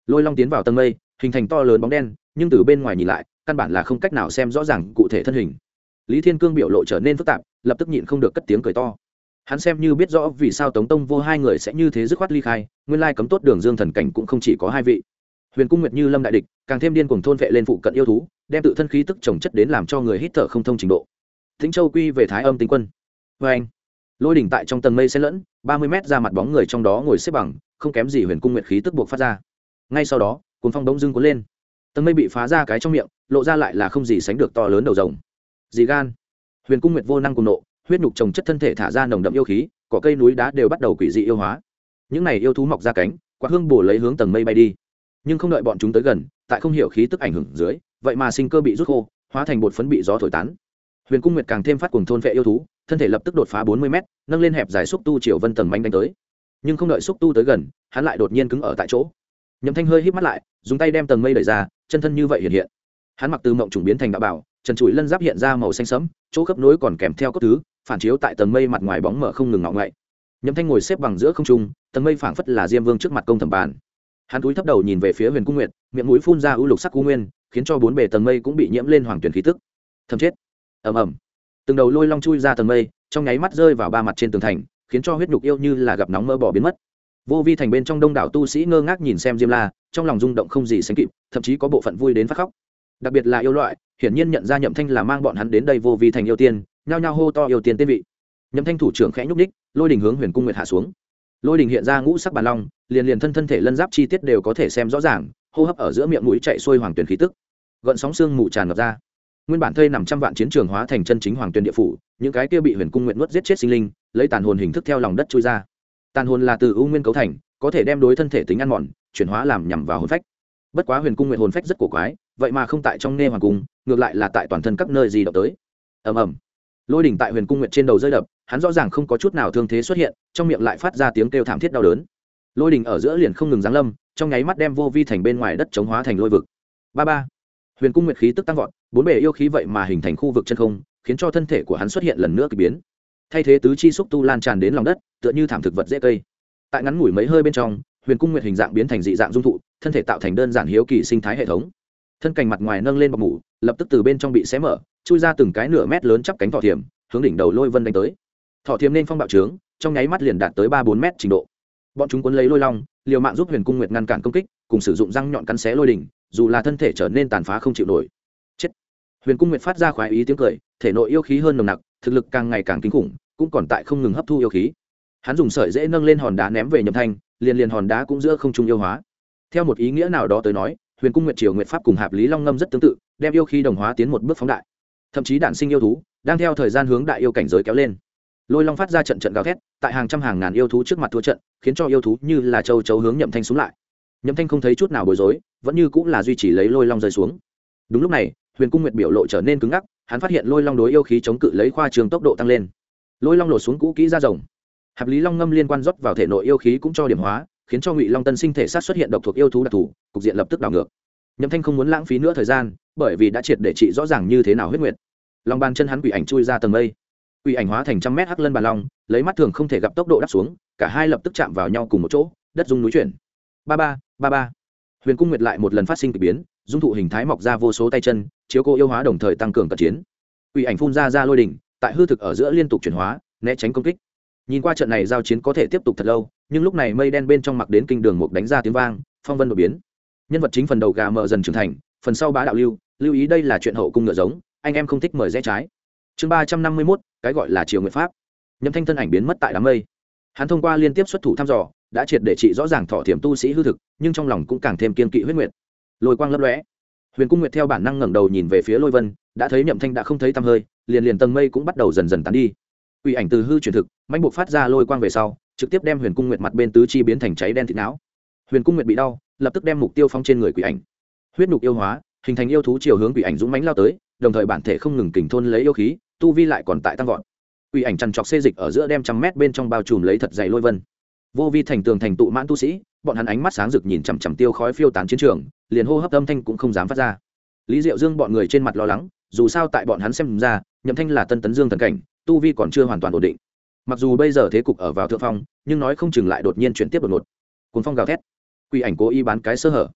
Lôi long tiến vào tầng mây, hình thành to lớn bóng đen, nhưng từ bên ngoài nhìn lại căn bản là không cách nào xem rõ ràng cụ thể thân hình. Lý Thiên Cương biểu lộ trở nên phức tạp, lập tức nhịn không được cất tiếng cười to. Hắn xem như biết rõ vì sao Tống Tông Vô hai người sẽ như thế dứt khoát ly khai, nguyên lai cấm tốt đường dương thần cảnh cũng không chỉ có hai vị. Huyền Cung Nguyệt như lâm đại địch, càng thêm điên cuồng thôn vệ lên phụ cận yêu thú, đem tự thân khí tức trồng chất đến làm cho người hít thở không thông trình độ. Tĩnh Châu quy về Thái Âm Tinh Quân. Và anh, lôi đỉnh tại trong tầng mây xen lẫn, 30 mét ra mặt bóng người trong đó ngồi xếp bằng, không kém gì Huyền Cung Nguyệt khí tức buộc phát ra. Ngay sau đó, cuồng phong bỗng dưng cuốn lên, tầng mây bị phá ra cái trong miệng, lộ ra lại là không gì sánh được to lớn đầu rồng. Dị gan. Huyền Cung Nguyệt vô năng cùng nộ, huyết nhục trồng chất thân thể thả ra nồng đậm yêu khí, cỏ cây núi đá đều bắt đầu quỷ dị yêu hóa. Những này yêu thú mọc ra cánh, quạt hương bổ lấy hướng tầng mây bay đi. Nhưng không đợi bọn chúng tới gần, tại không hiểu khí tức ảnh hưởng dưới, vậy mà sinh cơ bị rút khô, hóa thành bột phấn bị gió thổi tán. Huyền Cung Nguyệt càng thêm phát cuồng thôn vệ yêu thú, thân thể lập tức đột phá 40 mét, nâng lên hẹp dài xúc tu triều vân tầng manh đánh tới. Nhưng không đợi xúc tu tới gần, hắn lại đột nhiên cứng ở tại chỗ. Nhậm Thanh hơi híp mắt lại, dùng tay đem tầng mây đẩy ra, chân thân như vậy hiện hiện. Hắn mặc từ mộng trùng biến thành đạo bảo, trần trụi lân giáp hiện ra màu xanh sẫm, chỗ khớp nối còn kèm theo cốt thứ, phản chiếu tại tầng mây mặt ngoài bóng mở không ngừng ngọ ngậy. Nhậm Thanh ngồi xếp bằng giữa không trung, tầng mây phảng phất là Diêm Vương trước mặt công thẩm bàn. Hắn cúi thấp đầu nhìn về phía Huyền Cung Nguyệt, miệng mũi phun ra u lục sắc u nguyên, khiến cho bốn bề tầng mây cũng bị nhiễm lên hoàng tuyển khí tức. Thâm chết. Ầm ầm. Từng đầu lôi long chui ra tầng mây, trong nháy mắt rơi vào ba mặt trên tường thành, khiến cho huyết nhục yêu như là gặp nóng mơ bỏ biến mất. Vô vi thành bên trong đông đảo tu sĩ ngơ ngác nhìn xem Diêm La, trong lòng rung động không gì sánh kịp, thậm chí có bộ phận vui đến phát khóc. Đặc biệt là yêu loại, hiển nhiên nhận ra Nhậm Thanh là mang bọn hắn đến đây vô vi thành yêu tiên, nhao nhao hô to yêu tiên tên vị. Nhậm Thanh thủ trưởng khẽ nhúc nhích, lôi đỉnh hướng Huyền Cung Nguyệt hạ xuống. Lôi đỉnh hiện ra ngũ sắc bàn long, liền thân thể lân giáp chi tiết đều có thể xem rõ ràng, hô hấp ở giữa miệng mũi chạy xuôi hoàng tuyển khí tức. Gợn sóng xương mù tràn ngập ra. Nguyên bản thây nằm trăm vạn chiến trường hóa thành chân chính hoàng tuyển địa phủ, những cái kia bị Huyền Cung Nguyệt nuốt giết chết sinh linh, lấy tàn hồn hình thức theo lòng đất chui ra. Tàn hồn là từ u nguyên cấu thành, có thể đem đối thân thể tính ăn mòn, chuyển hóa làm nhằm vào hồn phách. Bất quá Huyền Cung Nguyệt hồn phách rất cổ quái, vậy mà không tại trong nê hoàng cung, ngược lại là tại toàn thân các nơi di động tới. Ầm ầm. Lôi đỉnh tại Huyền Cung Nguyệt trên đầu rơi đập, hắn rõ ràng không có chút nào thương thế xuất hiện, trong miệng lại phát ra tiếng kêu thảm thiết đau đớn. Lôi đỉnh ở giữa liền không ngừng giáng lâm, trong nháy mắt đem vô vi thành bên ngoài đất chống hóa thành lôi vực. Ba ba. Huyền Cung Nguyệt khí tức tăng vọt, bốn bề yêu khí vậy mà hình thành khu vực chân không, khiến cho thân thể của hắn xuất hiện lần nữa kỳ biến. Thay thế tứ chi xúc tu lan tràn đến lòng đất, tựa như thảm thực vật dễ cây. Tại ngắn ngủi mấy hơi bên trong, Huyền Cung Nguyệt hình dạng biến thành dị dạng dung thụ, thân thể tạo thành đơn giản hiếu kỳ sinh thái hệ thống. Thân cành mặt ngoài nâng lên bọc mủ, lập tức từ bên trong bị xé mở, chui ra từng cái nửa mét lớn chắp cánh thỏ thiểm, hướng đỉnh đầu lôi vân đánh tới. Thỏ thiểm nên phong bạo trướng, trong nháy mắt liền đạt tới 3-4 mét trình độ. Bọn chúng cuốn lấy lôi long, liều mạng giúp Huyền Cung Nguyệt ngăn cản công kích, cùng sử dụng răng nhọn cắn xé lôi đỉnh, dù là thân thể trở nên tàn phá không chịu nổi. Chết. Huyền Cung Nguyệt phát ra khoái ý tiếng cười, thể nội yêu khí hơn nồng nặc, thực lực càng ngày càng kinh khủng, cũng còn tại không ngừng hấp thu yêu khí. Hắn dùng sợi dễ nâng lên hòn đá ném về Nhậm Thanh, liền hòn đá cũng giữa không trung yêu hóa. Theo một ý nghĩa nào đó tới nói, Huyền Cung Nguyệt Triều Nguyệt Pháp cùng Hạp Lý Long Ngâm rất tương tự, đem yêu khí đồng hóa tiến một bước phóng đại. Thậm chí đản sinh yêu thú, đang theo thời gian hướng đại yêu cảnh giới kéo lên. Lôi long phát ra trận trận gào thét, tại hàng trăm hàng ngàn yêu thú trước mặt thua trận, khiến cho yêu thú như là châu chấu hướng Nhậm Thanh xuống lại. Nhậm Thanh không thấy chút nào bối rối, vẫn như cũng là duy trì lấy lôi long rơi xuống. Đúng lúc này, Huyền Cung Nguyệt biểu lộ trở nên cứng ngắc, hắn phát hiện lôi long đối yêu khí chống cự lấy khoa trường tốc độ tăng lên. Lôi long lột xuống cũ kỹ ra rồng. Hạp Lý Long Ngâm liên quan rót vào thể nội yêu khí cũng cho điểm hóa, khiến cho Ngụy Long Tân sinh thể sát xuất hiện độc thuộc yêu thú đặc thù, cục diện lập tức đảo ngược. Nhậm Thanh không muốn lãng phí nữa thời gian, bởi vì đã triệt để trị rõ ràng như thế nào huyết nguyệt. Long bàn chân hắn quỷ ảnh chui ra tầng mây, quỷ ảnh hóa thành trăm mét hắc lân bàn long, lấy mắt thường không thể gặp tốc độ đáp xuống, cả hai lập tức chạm vào nhau cùng một chỗ, đất rung núi chuyển. Ba ba. Huyền Cung Nguyệt lại một lần phát sinh kỳ biến, dung thụ hình thái mọc ra vô số tay chân, chiếu cố yêu hóa đồng thời tăng cường cận chiến. Quỷ ảnh phun ra lôi đỉnh, tại hư thực ở giữa liên tục chuyển hóa, né tránh công kích. Nhìn qua trận này giao chiến có thể tiếp tục thật lâu, nhưng lúc này mây đen bên trong mặc đến kinh đường mục đánh ra tiếng vang, phong vân đột biến. Nhân vật chính phần đầu gà mờ dần trưởng thành, phần sau bá đạo lưu ý đây là chuyện hậu cung ngựa giống, anh em không thích mời rẽ trái. Chương 351, cái gọi là Triều Nguyệt Pháp. Nhậm Thanh thân ảnh biến mất tại đám mây. Hắn thông qua liên tiếp xuất thủ thăm dò, đã triệt để trị rõ ràng thọ thiểm tu sĩ hư thực, nhưng trong lòng cũng càng thêm kiên kỵ huyết nguyệt. Lôi quang lấp lóe. Huyền Cung Nguyệt theo bản năng ngẩng đầu nhìn về phía Lôi Vân, đã thấy Nhậm Thanh đã không thấy tăm hơi, liền tầng mây cũng bắt đầu dần dần tán đi. Quỷ ảnh từ hư chuyển thực, mãnh buộc phát ra lôi quang về sau, trực tiếp đem Huyền Cung Nguyệt mặt bên tứ chi biến thành cháy đen thịt não. Huyền Cung Nguyệt bị đau, lập tức đem mục tiêu phóng trên người quỷ ảnh. Huyết nhục yêu hóa, hình thành yêu thú chiều hướng quỷ ảnh dũng mãnh lao tới, đồng thời bản thể không ngừng kình thôn lấy yêu khí, tu vi lại còn tại tăng vọt. Quỷ ảnh chằn trọc xê dịch ở giữa đem trăm mét bên trong bao trùm lấy thật dày lôi vân. Vô vi thành tường thành tụ mãn tu sĩ, bọn hắn ánh mắt sáng rực nhìn chằm chằm tiêu khói phiêu tán chiến trường, liền hô hấp âm thanh cũng không dám phát ra. Lý Diệu Dương bọn người trên mặt lo lắng, dù sao tại bọn hắn xem ra, Nhậm Thanh là tân tấn dương thần cảnh, tu vi còn chưa hoàn toàn ổn định. Mặc dù bây giờ thế cục ở vào thượng phong, nhưng nói không chừng lại đột nhiên chuyển tiếp đột ngột. Cuồng phong gào thét, quỷ ảnh cố ý bán cái sơ hở,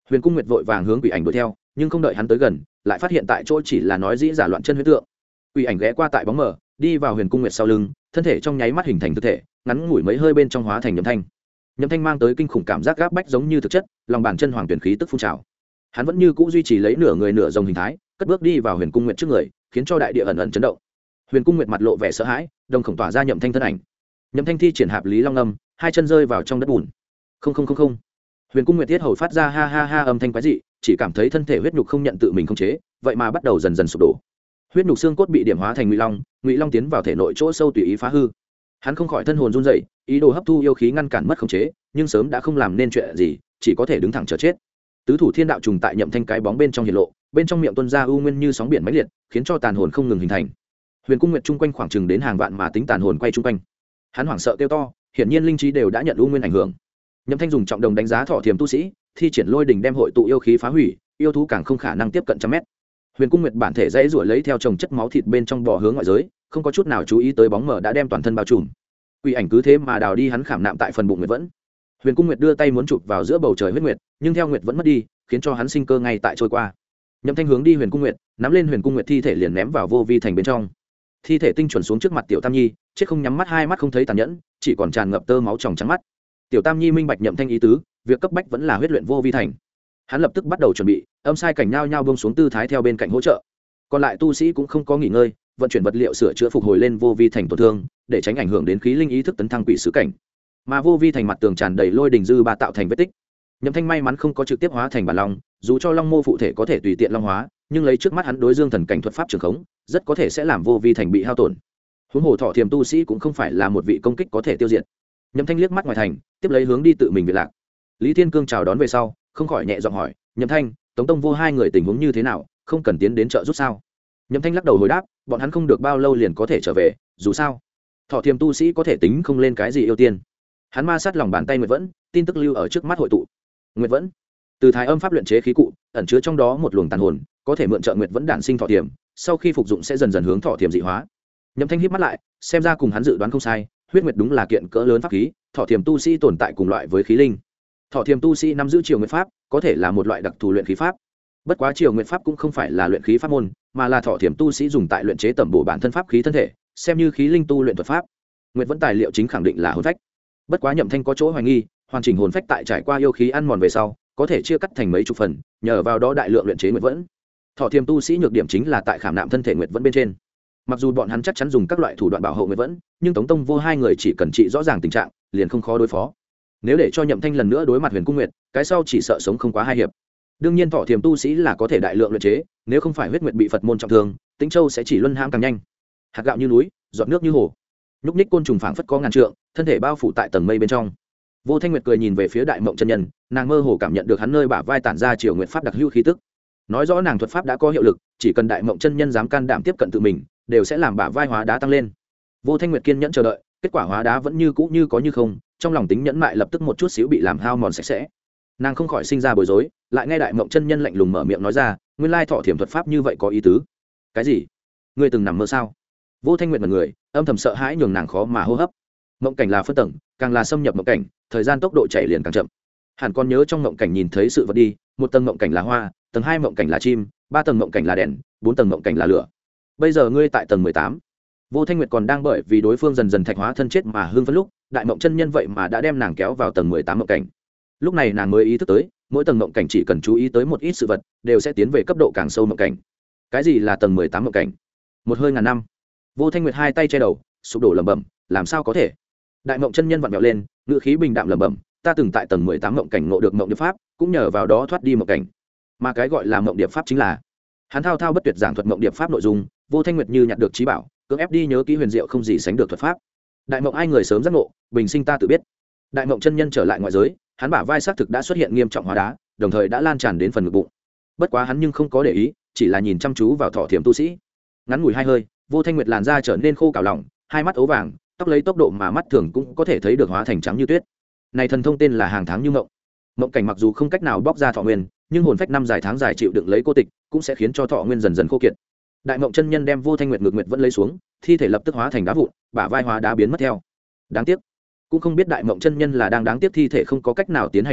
Huyền Cung Nguyệt vội vàng hướng quỷ ảnh đuổi theo, nhưng không đợi hắn tới gần, lại phát hiện tại chỗ chỉ là nói dĩ giả loạn chân huyết tượng. Quỷ ảnh ghé qua tại bóng mờ, đi vào Huyền Cung Nguyệt sau lưng, thân thể trong nháy mắt hình thành thực thể, ngắn ngủi mấy hơi bên trong hóa thành Nhậm Thanh. Nhậm Thanh mang tới kinh khủng cảm giác gáp bách giống như thực chất, lòng bàn chân hoàng tuyển khí tức phun trào. Hắn vẫn như cũ duy trì lấy nửa người nửa rồng hình thái, cất bước đi vào Huyền Cung Nguyệt trước người, khiến cho đại địa ẩn ẩn chấn động. Huyền Cung Nguyệt mặt lộ vẻ sợ hãi, đồng khổng tỏa ra Nhậm Thanh thân ảnh. Nhậm Thanh thi triển Hạp Lý Long Âm, hai chân rơi vào trong đất bùn. Không không không không. Huyền Cung Nguyệt tiết hầu phát ra ha ha ha âm thanh quái dị, chỉ cảm thấy thân thể huyết nhục không nhận tự mình khống chế, vậy mà bắt đầu dần dần sụp đổ. Huyết nhục xương cốt bị điểm hóa thành Ngụy Long tiến vào thể nội chỗ sâu tùy ý phá hư. Hắn không khỏi thân hồn run rẩy, ý đồ hấp thu yêu khí ngăn cản mất khống chế, nhưng sớm đã không làm nên chuyện gì, chỉ có thể đứng thẳng chờ chết. Tứ thủ thiên đạo trùng tại Nhậm Thanh cái bóng bên trong hiện lộ, bên trong miệng tuôn ra u nguyên như sóng biển mãnh liệt, khiến cho tàn hồn không ngừng hình thành. Huyền Cung Nguyệt chung quanh khoảng chừng đến hàng vạn mà tính tàn hồn quay chung quanh. Hắn hoảng sợ kêu to, hiển nhiên linh trí đều đã nhận u nguyên ảnh hưởng. Nhậm Thanh dùng trọng đồng đánh giá thọ thiềm tu sĩ, thi triển lôi đỉnh đem hội tụ yêu khí phá hủy, yêu thú càng không khả năng tiếp cận trăm mét. Huyền Cung Nguyệt bản thể dãy rủa lấy theo chồng chất máu thịt bên trong bò hướng ngoại giới, không có chút nào chú ý tới bóng mờ đã đem toàn thân bao trùm. Quỷ ảnh cứ thế mà đào đi hắn khảm nạm tại phần bụng Nguyệt Vẫn. Huyền Cung Nguyệt đưa tay muốn chụp vào giữa bầu trời huyết nguyệt, nhưng theo Nguyệt Vẫn mất đi, khiến cho hắn sinh cơ ngay tại trôi qua. Nhậm Thanh hướng đi Huyền Cung Nguyệt, nắm lên Huyền Cung Nguyệt thi thể liền ném vào vô vi thành bên trong. Thi thể tinh chuẩn xuống trước mặt Tiểu Tam Nhi, chết không nhắm mắt, hai mắt không thấy tàn nhẫn, chỉ còn tràn ngập tơ máu tròng trắng mắt. Tiểu Tam Nhi minh bạch Nhậm Thanh ý tứ, việc cấp bách vẫn là huyết luyện vô vi thành. Hắn lập tức bắt đầu chuẩn bị, âm sai cảnh nhao nhao buông xuống tư thái theo bên cạnh hỗ trợ. Còn lại tu sĩ cũng không có nghỉ ngơi, vận chuyển vật liệu sửa chữa phục hồi lên vô vi thành tổn thương, để tránh ảnh hưởng đến khí linh ý thức tấn thăng quỷ sứ cảnh. Mà vô vi thành mặt tường tràn đầy lôi đình dư ba tạo thành vết tích. Nhậm Thanh may mắn không có trực tiếp hóa thành bản long, dù cho long mô phụ thể có thể tùy tiện long hóa, nhưng lấy trước mắt hắn đối dương thần cảnh thuật pháp trường khống, rất có thể sẽ làm vô vi thành bị hao tổn. Huống hồ thọ thiềm tu sĩ cũng không phải là một vị công kích có thể tiêu diệt. Nhậm Thanh liếc mắt ngoài thành, tiếp lấy hướng đi tự mình về lạc. Lý Thiên Cương chào đón về sau, không khỏi nhẹ giọng hỏi, Nhậm Thanh, Tống Tông Vô hai người tình huống như thế nào, không cần tiến đến trợ giúp sao? Nhậm Thanh lắc đầu hồi đáp, bọn hắn không được bao lâu liền có thể trở về, dù sao thọ thiềm tu sĩ có thể tính không lên cái gì ưu tiên. Hắn ma sát lòng bàn tay Nguyệt Vẫn, tin tức lưu ở trước mắt hội tụ. Nguyệt Vẫn từ thái âm pháp luyện chế khí cụ, ẩn chứa trong đó một luồng tàn hồn, có thể mượn trợ Nguyệt Vẫn đản sinh thọ thiềm, sau khi phục dụng sẽ dần dần hướng thọ thiềm dị hóa. Nhậm Thanh híp mắt lại, xem ra cùng hắn dự đoán không sai, huyết nguyệt đúng là kiện cỡ lớn pháp khí, thọ thiềm tu sĩ tồn tại cùng loại với khí linh. Thọ thiềm tu sĩ nắm giữ triều nguyệt pháp, có thể là một loại đặc thù luyện khí pháp. Bất quá triều nguyệt pháp cũng không phải là luyện khí pháp môn, mà là thọ thiềm tu sĩ dùng tại luyện chế tẩm bổ bản thân pháp khí thân thể, xem như khí linh tu luyện thuật pháp. Nguyệt Vẫn tài liệu chính khẳng định là hồn phách. Bất quá Nhậm Thanh có chỗ hoài nghi, hoàn chỉnh hồn phách tại trải qua yêu khí ăn mòn về sau, có thể chia cắt thành mấy chục phần, nhờ vào đó đại lượng luyện chế Nguyệt Vẫn. Thọ thiềm tu sĩ nhược điểm chính là tại khảm nạm thân thể Nguyệt Vẫn bên trên. Mặc dù bọn hắn chắc chắn dùng các loại thủ đoạn bảo hộ Nguyệt Vẫn, nhưng Tống Tông Vô hai người chỉ cần trị rõ ràng tình trạng, liền không khó đối phó. Nếu để cho Nhậm Thanh lần nữa đối mặt Huyền Cung Nguyệt, cái sau chỉ sợ sống không quá hai hiệp. Đương nhiên thọ thiềm tu sĩ là có thể đại lượng luyện chế, nếu không phải huyết nguyệt bị Phật môn trọng thương, Tĩnh Châu sẽ chỉ luân hãm càng nhanh. Hạt gạo như núi, giọt nước như hồ. Nhúc nhích côn trùng phảng phất có ngàn trượng, thân thể bao phủ tại tầng mây bên trong. Vô Thanh Nguyệt cười nhìn về phía Đại Mộng chân nhân, nàng mơ hồ cảm nhận được hắn nơi bả vai tản ra triều nguyệt pháp đặc hữu khí tức. Nói rõ nàng thuật pháp đã có hiệu lực, chỉ cần Đại Mộng chân nhân dám can đảm tiếp cận tự mình, đều sẽ làm bả vai hóa đá tăng lên. Vô Thanh Nguyệt kiên nhẫn chờ đợi, kết quả hóa đá vẫn như cũ như có như không, trong lòng tính nhẫn mại lập tức một chút xíu bị làm hao mòn sạch sẽ. Nàng không khỏi sinh ra bối rối, lại nghe Đại Mộng chân nhân lạnh lùng mở miệng nói ra, nguyên lai thọ thiểm thuật pháp như vậy có ý tứ. Cái gì? Ngươi từng nằm mơ sao? Vô Thanh Nguyệt mật người, âm thầm sợ hãi nhường nàng khó mà hô hấp. Mộng cảnh là phân tầng, càng là xâm nhập mộng cảnh, thời gian tốc độ chạy liền càng chậm. Hẳn còn nhớ trong mộng cảnh nhìn thấy sự vật đi, một tầng mộng cảnh là hoa, tầng 2 mộng cảnh là chim, 3 tầng mộng cảnh là đèn, 4 tầng mộng cảnh là lửa. Bây giờ ngươi tại tầng 18. Vô Thanh Nguyệt còn đang bởi vì đối phương dần dần thạch hóa thân chết mà hưng phấn lúc, Đại Mộng chân nhân vậy mà đã đem nàng kéo vào tầng 18 mộng cảnh. Lúc này nàng mới ý thức tới, mỗi tầng mộng cảnh chỉ cần chú ý tới một ít sự vật, đều sẽ tiến về cấp độ càng sâu mộng cảnh. Cái gì là tầng 18 mộng cảnh? Một hơi ngàn năm. Vô Thanh Nguyệt hai tay che đầu, sụp đổ lẩm bẩm, làm sao có thể? Đại Mộng chân nhân vặn vẹo lên, ngữ khí bình đạm lẩm bẩm, ta từng tại tầng 18 mộng cảnh ngộ được mộng điệp pháp, cũng nhờ vào đó thoát đi mộng cảnh. Mà cái gọi là mộng điệp pháp chính là, hắn thao thao bất tuyệt giảng thuật mộng điệp pháp nội dung, Vô Thanh Nguyệt như nhặt được trí bảo, cưỡng ép đi nhớ kỹ huyền diệu không gì sánh được thuật pháp. Đại Mộng ai người sớm giác ngộ, bình sinh ta tự biết. Đại Mộng chân nhân trở lại ngoại giới, hắn bả vai xác thực đã xuất hiện nghiêm trọng hóa đá, đồng thời đã lan tràn đến phần ngực bụng. Bất quá hắn nhưng không có để ý, chỉ là nhìn chăm chú vào thọ thiểm tu sĩ. Ngắn ngủi hai hơi, Vô Thanh Nguyệt làn da trở nên khô cào lỏng, hai mắt ố vàng, tóc lấy tốc độ mà mắt thường cũng có thể thấy được hóa thành trắng như tuyết. Này thần thông tên là hàng tháng như mộng. Mộng cảnh mặc dù không cách nào bóc ra thọ nguyên, nhưng hồn phách năm dài tháng dài chịu đựng lấy cô tịch, cũng sẽ khiến cho thọ nguyên dần dần khô kiệt. Đại Mộng chân nhân đem Vô Thanh Nguyệt ngược nguyệt vẫn lấy xuống, thi thể lập tức hóa thành đá vụn, bả vai hóa đá biến mất theo. Đáng tiếc, cũng không biết Đại Mộng chân nhân là đang đáng tiếc thi thể không có cách nào tiến hành huyết luyện,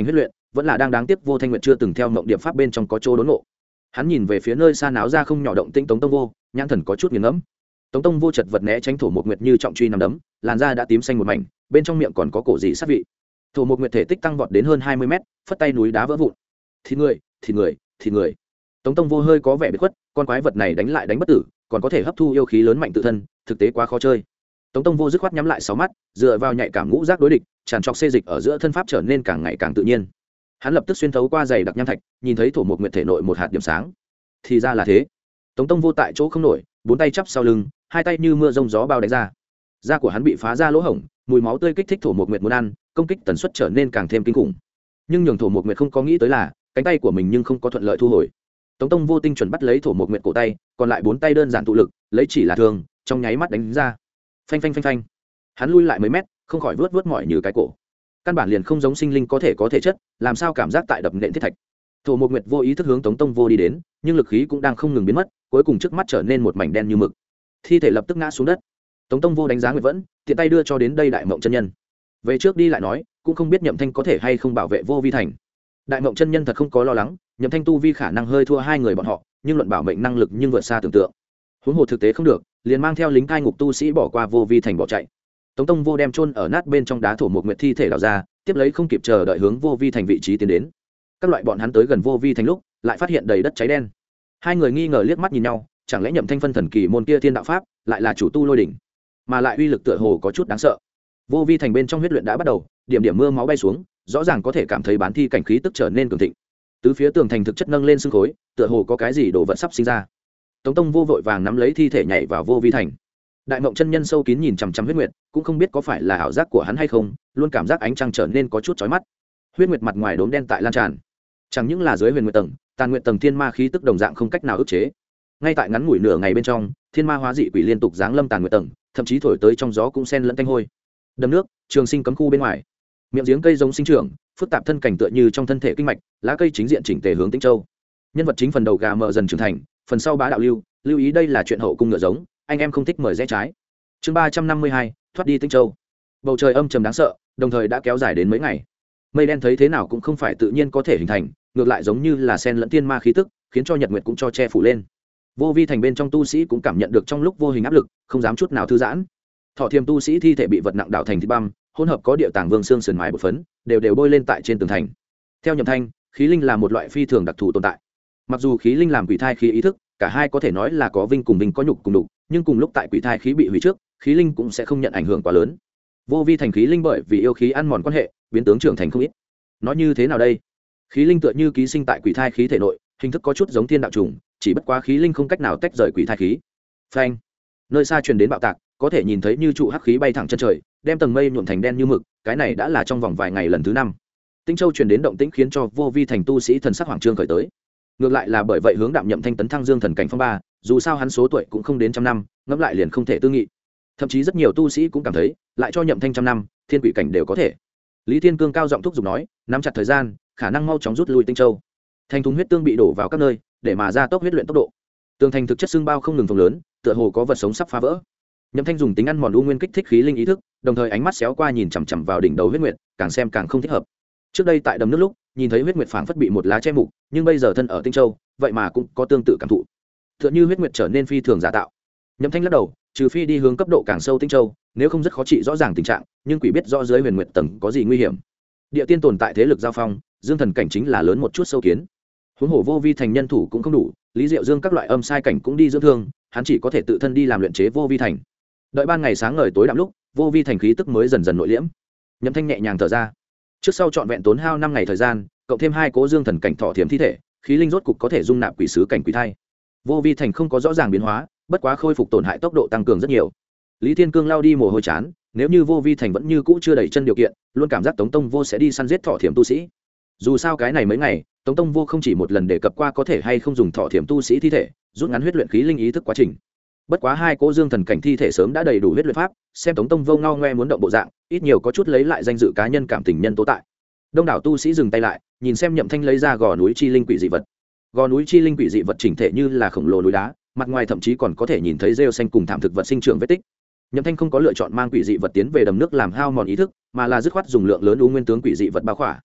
vẫn là đang đáng tiếc Vô Thanh Nguyệt chưa từng theo mộng điệp pháp bên trong có chỗ đốn ngộ. Hắn nhìn về phía nơi xa náo ra không nhỏ động tĩnh Tống Tông Vô, nhãn thần có chút nghiền ngẫm. Tống Tông Vô chật vật né tránh Thổ Mộc Nguyệt như trọng truy nằm đấm, làn da đã tím xanh một mảnh, bên trong miệng còn có cổ dị sát vị. Thổ Mộc Nguyệt thể tích tăng vọt đến hơn 20 mét, phất tay núi đá vỡ vụn. Thịt người, thịt người, thịt người. Tống Tông Vô hơi có vẻ biệt khuất, con quái vật này đánh lại đánh bất tử, còn có thể hấp thu yêu khí lớn mạnh tự thân, thực tế quá khó chơi. Tống Tông Vô dứt khoát nhắm lại 6 mắt, dựa vào nhạy cảm ngũ giác đối địch, tràn trọc xê dịch ở giữa thân pháp trở nên càng ngày càng tự nhiên. Hắn lập tức xuyên thấu qua dày đặc nham thạch, nhìn thấy Thổ Mộc Nguyệt thể nội một hạt điểm sáng. Thì ra là thế. Tống Tông Vô tại chỗ không nổi, bốn tay chắp sau lưng, hai tay như mưa rông gió bao đánh ra. Da của hắn bị phá ra lỗ hổng, mùi máu tươi kích thích Thổ Mộc Nguyệt muốn ăn, công kích tần suất trở nên càng thêm kinh khủng. Nhưng nhường Thổ Mộc Nguyệt không có nghĩ tới là, cánh tay của mình nhưng không có thuận lợi thu hồi. Tống Tông Vô tinh chuẩn bắt lấy Thổ Mộc Nguyệt cổ tay, còn lại bốn tay đơn giản tụ lực, lấy chỉ là thường, trong nháy mắt đánh ra. Phanh phanh phanh phanh. Hắn lui lại mấy mét, không khỏi vớt mỏi như cái cổ. Căn bản liền không giống sinh linh có thể chất, làm sao cảm giác tại đập nện thiết thạch. Thổ Mộc Nguyệt vô ý thức hướng Tống Tông Vô đi đến, nhưng lực khí cũng đang không ngừng biến mất, cuối cùng trước mắt trở nên một mảnh đen như mực. Thi thể lập tức ngã xuống đất. Tống Tông Vô đánh giá Nguyệt Vẫn, tiện tay đưa cho đến đây Đại Mộng chân nhân. Về trước đi lại nói, cũng không biết Nhậm Thanh có thể hay không bảo vệ Vô Vi thành. Đại Mộng chân nhân thật không có lo lắng, Nhậm Thanh tu vi khả năng hơi thua hai người bọn họ, nhưng luận bảo mệnh năng lực nhưng vượt xa tưởng tượng. Huống hồ thực tế không được, liền mang theo lính cai ngục tu sĩ bỏ qua Vô Vi thành bỏ chạy. Tống Tông Vô đem chôn ở nát bên trong đá Thổ Mộc Nguyệt thi thể đào ra, tiếp lấy không kịp chờ đợi hướng Vô Vi thành vị trí tiến đến. Các loại bọn hắn tới gần Vô Vi thành lúc, lại phát hiện đầy đất cháy đen. Hai người nghi ngờ liếc mắt nhìn nhau, chẳng lẽ Nhậm Thanh phân thần kỳ môn kia thiên đạo pháp lại là chủ tu lôi đỉnh, mà lại uy lực tựa hồ có chút đáng sợ. Vô Vi thành bên trong huyết luyện đã bắt đầu, điểm điểm mưa máu bay xuống, rõ ràng có thể cảm thấy bán thi cảnh khí tức trở nên cường thịnh. Tứ phía tường thành thực chất nâng lên sương khối, tựa hồ có cái gì đồ vật sắp sinh ra. Tống Tông Vô vội vàng nắm lấy thi thể nhảy vào Vô Vi thành. Đại Mộng chân nhân sâu kín nhìn chằm chằm huyết nguyệt, cũng không biết có phải là ảo giác của hắn hay không, luôn cảm giác ánh trăng trở nên có chút chói mắt. Huyết nguyệt mặt ngoài đốm đen tại lan tràn, chẳng những là dưới huyền nguyệt tầng, tàn nguyệt tầng thiên ma khí tức đồng dạng không cách nào ức chế. Ngay tại ngắn ngủi nửa ngày bên trong, thiên ma hóa dị quỷ liên tục giáng lâm tàn nguyệt tầng, thậm chí thổi tới trong gió cũng xen lẫn tanh hôi. Đầm nước, trường sinh cấm khu bên ngoài, miệng giếng cây giống sinh trưởng, phức tạp thân cảnh tựa như trong thân thể kinh mạch, lá cây chính diện chỉnh tề hướng Tĩnh Châu. Nhân vật chính phần đầu gà mờ dần trưởng thành, phần sau bá đạo lưu ý đây là chuyện hậu cung ngựa giống, anh em không thích mời rẽ trái. Chương 352, thoát đi Tĩnh Châu. Bầu trời âm trầm đáng sợ, đồng thời đã kéo dài đến mấy ngày. Mây đen thấy thế nào cũng không phải tự nhiên có thể hình thành, ngược lại giống như là sen lẫn tiên ma khí tức, khiến cho nhật nguyệt cũng cho che phủ lên. Vô Vi thành bên trong tu sĩ cũng cảm nhận được trong lúc vô hình áp lực, không dám chút nào thư giãn. Thọ Thiềm tu sĩ thi thể bị vật nặng đảo thành thịt băm, hỗn hợp có địa tàng vương xương sườn mài bột phấn, đều bôi lên tại trên tường thành. Theo Nhậm Thanh, khí linh là một loại phi thường đặc thù tồn tại. Mặc dù khí linh làm quỷ thai khí ý thức, cả hai có thể nói là có vinh cùng vinh, có nhục cùng đục, nhưng cùng lúc tại quỷ thai khí bị hủy trước, khí linh cũng sẽ không nhận ảnh hưởng quá lớn. Vô Vi thành khí linh bởi vì yêu khí ăn mòn quan hệ, biến tướng trưởng thành không ít. Nói như thế nào đây? Khí linh tựa như ký sinh tại quỷ thai khí thể nội, hình thức có chút giống thiên đạo trùng, chỉ bất quá khí linh không cách nào tách rời quỷ thai khí. Phanh! Nơi xa truyền đến bạo tạc, có thể nhìn thấy như trụ hắc khí bay thẳng chân trời, đem tầng mây nhuộm thành đen như mực, cái này đã là trong vòng vài ngày lần thứ 5. Tĩnh Châu truyền đến động tĩnh khiến cho Vô Vi thành tu sĩ thần sắc hoàng trương khởi tới. Ngược lại là bởi vậy hướng Đạm Nhậm Thanh tấn thăng dương thần cảnh phong ba, dù sao hắn số tuổi cũng không đến trăm năm, ngẫm lại liền không thể tư nghị. Thậm chí rất nhiều tu sĩ cũng cảm thấy, lại cho Nhậm Thanh trăm năm, thiên quỷ cảnh đều có thể. Lý Thiên Cương cao giọng thúc giục nói, nắm chặt thời gian, khả năng mau chóng rút lui Tĩnh Châu. Thành thùng huyết tương bị đổ vào các nơi, để mà gia tốc huyết luyện tốc độ. Tường thành thực chất xương bao không ngừng phồng lớn, tựa hồ có vật sống sắp phá vỡ. Nhậm Thanh dùng tính ăn mòn u nguyên kích thích khí linh ý thức, đồng thời ánh mắt xéo qua nhìn chằm chằm vào đỉnh đầu huyết nguyệt, càng xem càng không thích hợp. Trước đây tại đầm nước lúc, nhìn thấy huyết nguyệt phảng phất bị một lá che mục, nhưng bây giờ thân ở Tĩnh Châu, vậy mà cũng có tương tự cảm thụ. Tựa như huyết nguyệt trở nên phi thường giả tạo. Nhậm Thanh lắc đầu, trừ phi đi hướng cấp độ càng sâu Tĩnh Châu, nếu không rất khó trị rõ ràng tình trạng, nhưng quỷ biết rõ dưới huyền nguyệt tầng có gì nguy hiểm. Địa tiên tồn tại thế lực giao phong, dương thần cảnh chính là lớn một chút sâu kiến. Huống hồ Vô Vi thành nhân thủ cũng không đủ, Lý Diệu Dương các loại âm sai cảnh cũng đi dưỡng thương, hắn chỉ có thể tự thân đi làm luyện chế Vô Vi thành. Đợi ban ngày sáng ngời tối đậm lúc, Vô Vi thành khí tức mới dần dần nội liễm. Nhậm Thanh nhẹ nhàng thở ra. Trước sau trọn vẹn tốn hao 5 ngày thời gian, cộng thêm 2 cố dương thần cảnh Thọ Thiềm thi thể, khí linh rốt cục có thể dung nạp quỷ sứ cảnh quỷ thai. Vô Vi thành không có rõ ràng biến hóa, bất quá khôi phục tổn hại tốc độ tăng cường rất nhiều. Lý Thiên Cương lao đi mồ hôi chán, nếu như Vô Vi thành vẫn như cũ chưa đầy chân điều kiện, luôn cảm giác Tống Tông Vô sẽ đi săn giết Thọ Thiềm tu sĩ. Dù sao cái này mấy ngày, Tống Tông Vô không chỉ một lần đề cập qua có thể hay không dùng Thọ Thiềm tu sĩ thi thể, rút ngắn huyết luyện khí linh ý thức quá trình. Bất quá 2 cố dương thần cảnh thi thể sớm đã đầy đủ huyết luyện pháp, xem Tống Tông Vô ngao ngoe muốn động bộ dạng, ít nhiều có chút lấy lại danh dự cá nhân cảm tình nhân tố tại. Đông đảo tu sĩ dừng tay lại, nhìn xem Nhậm Thanh lấy ra gò núi chi linh quỷ dị vật. Gò núi chi linh quỷ dị vật chỉnh thể như là khổng lồ núi đá, mặt ngoài thậm chí còn có thể nhìn thấy rêu xanh cùng thảm thực vật sinh trưởng vết tích. Nhậm Thanh không có lựa chọn mang quỷ dị vật tiến về đầm nước làm hao mòn ý thức, mà là dứt khoát dùng lượng lớn u nguyên tướng quỷ dị vật bao khỏa.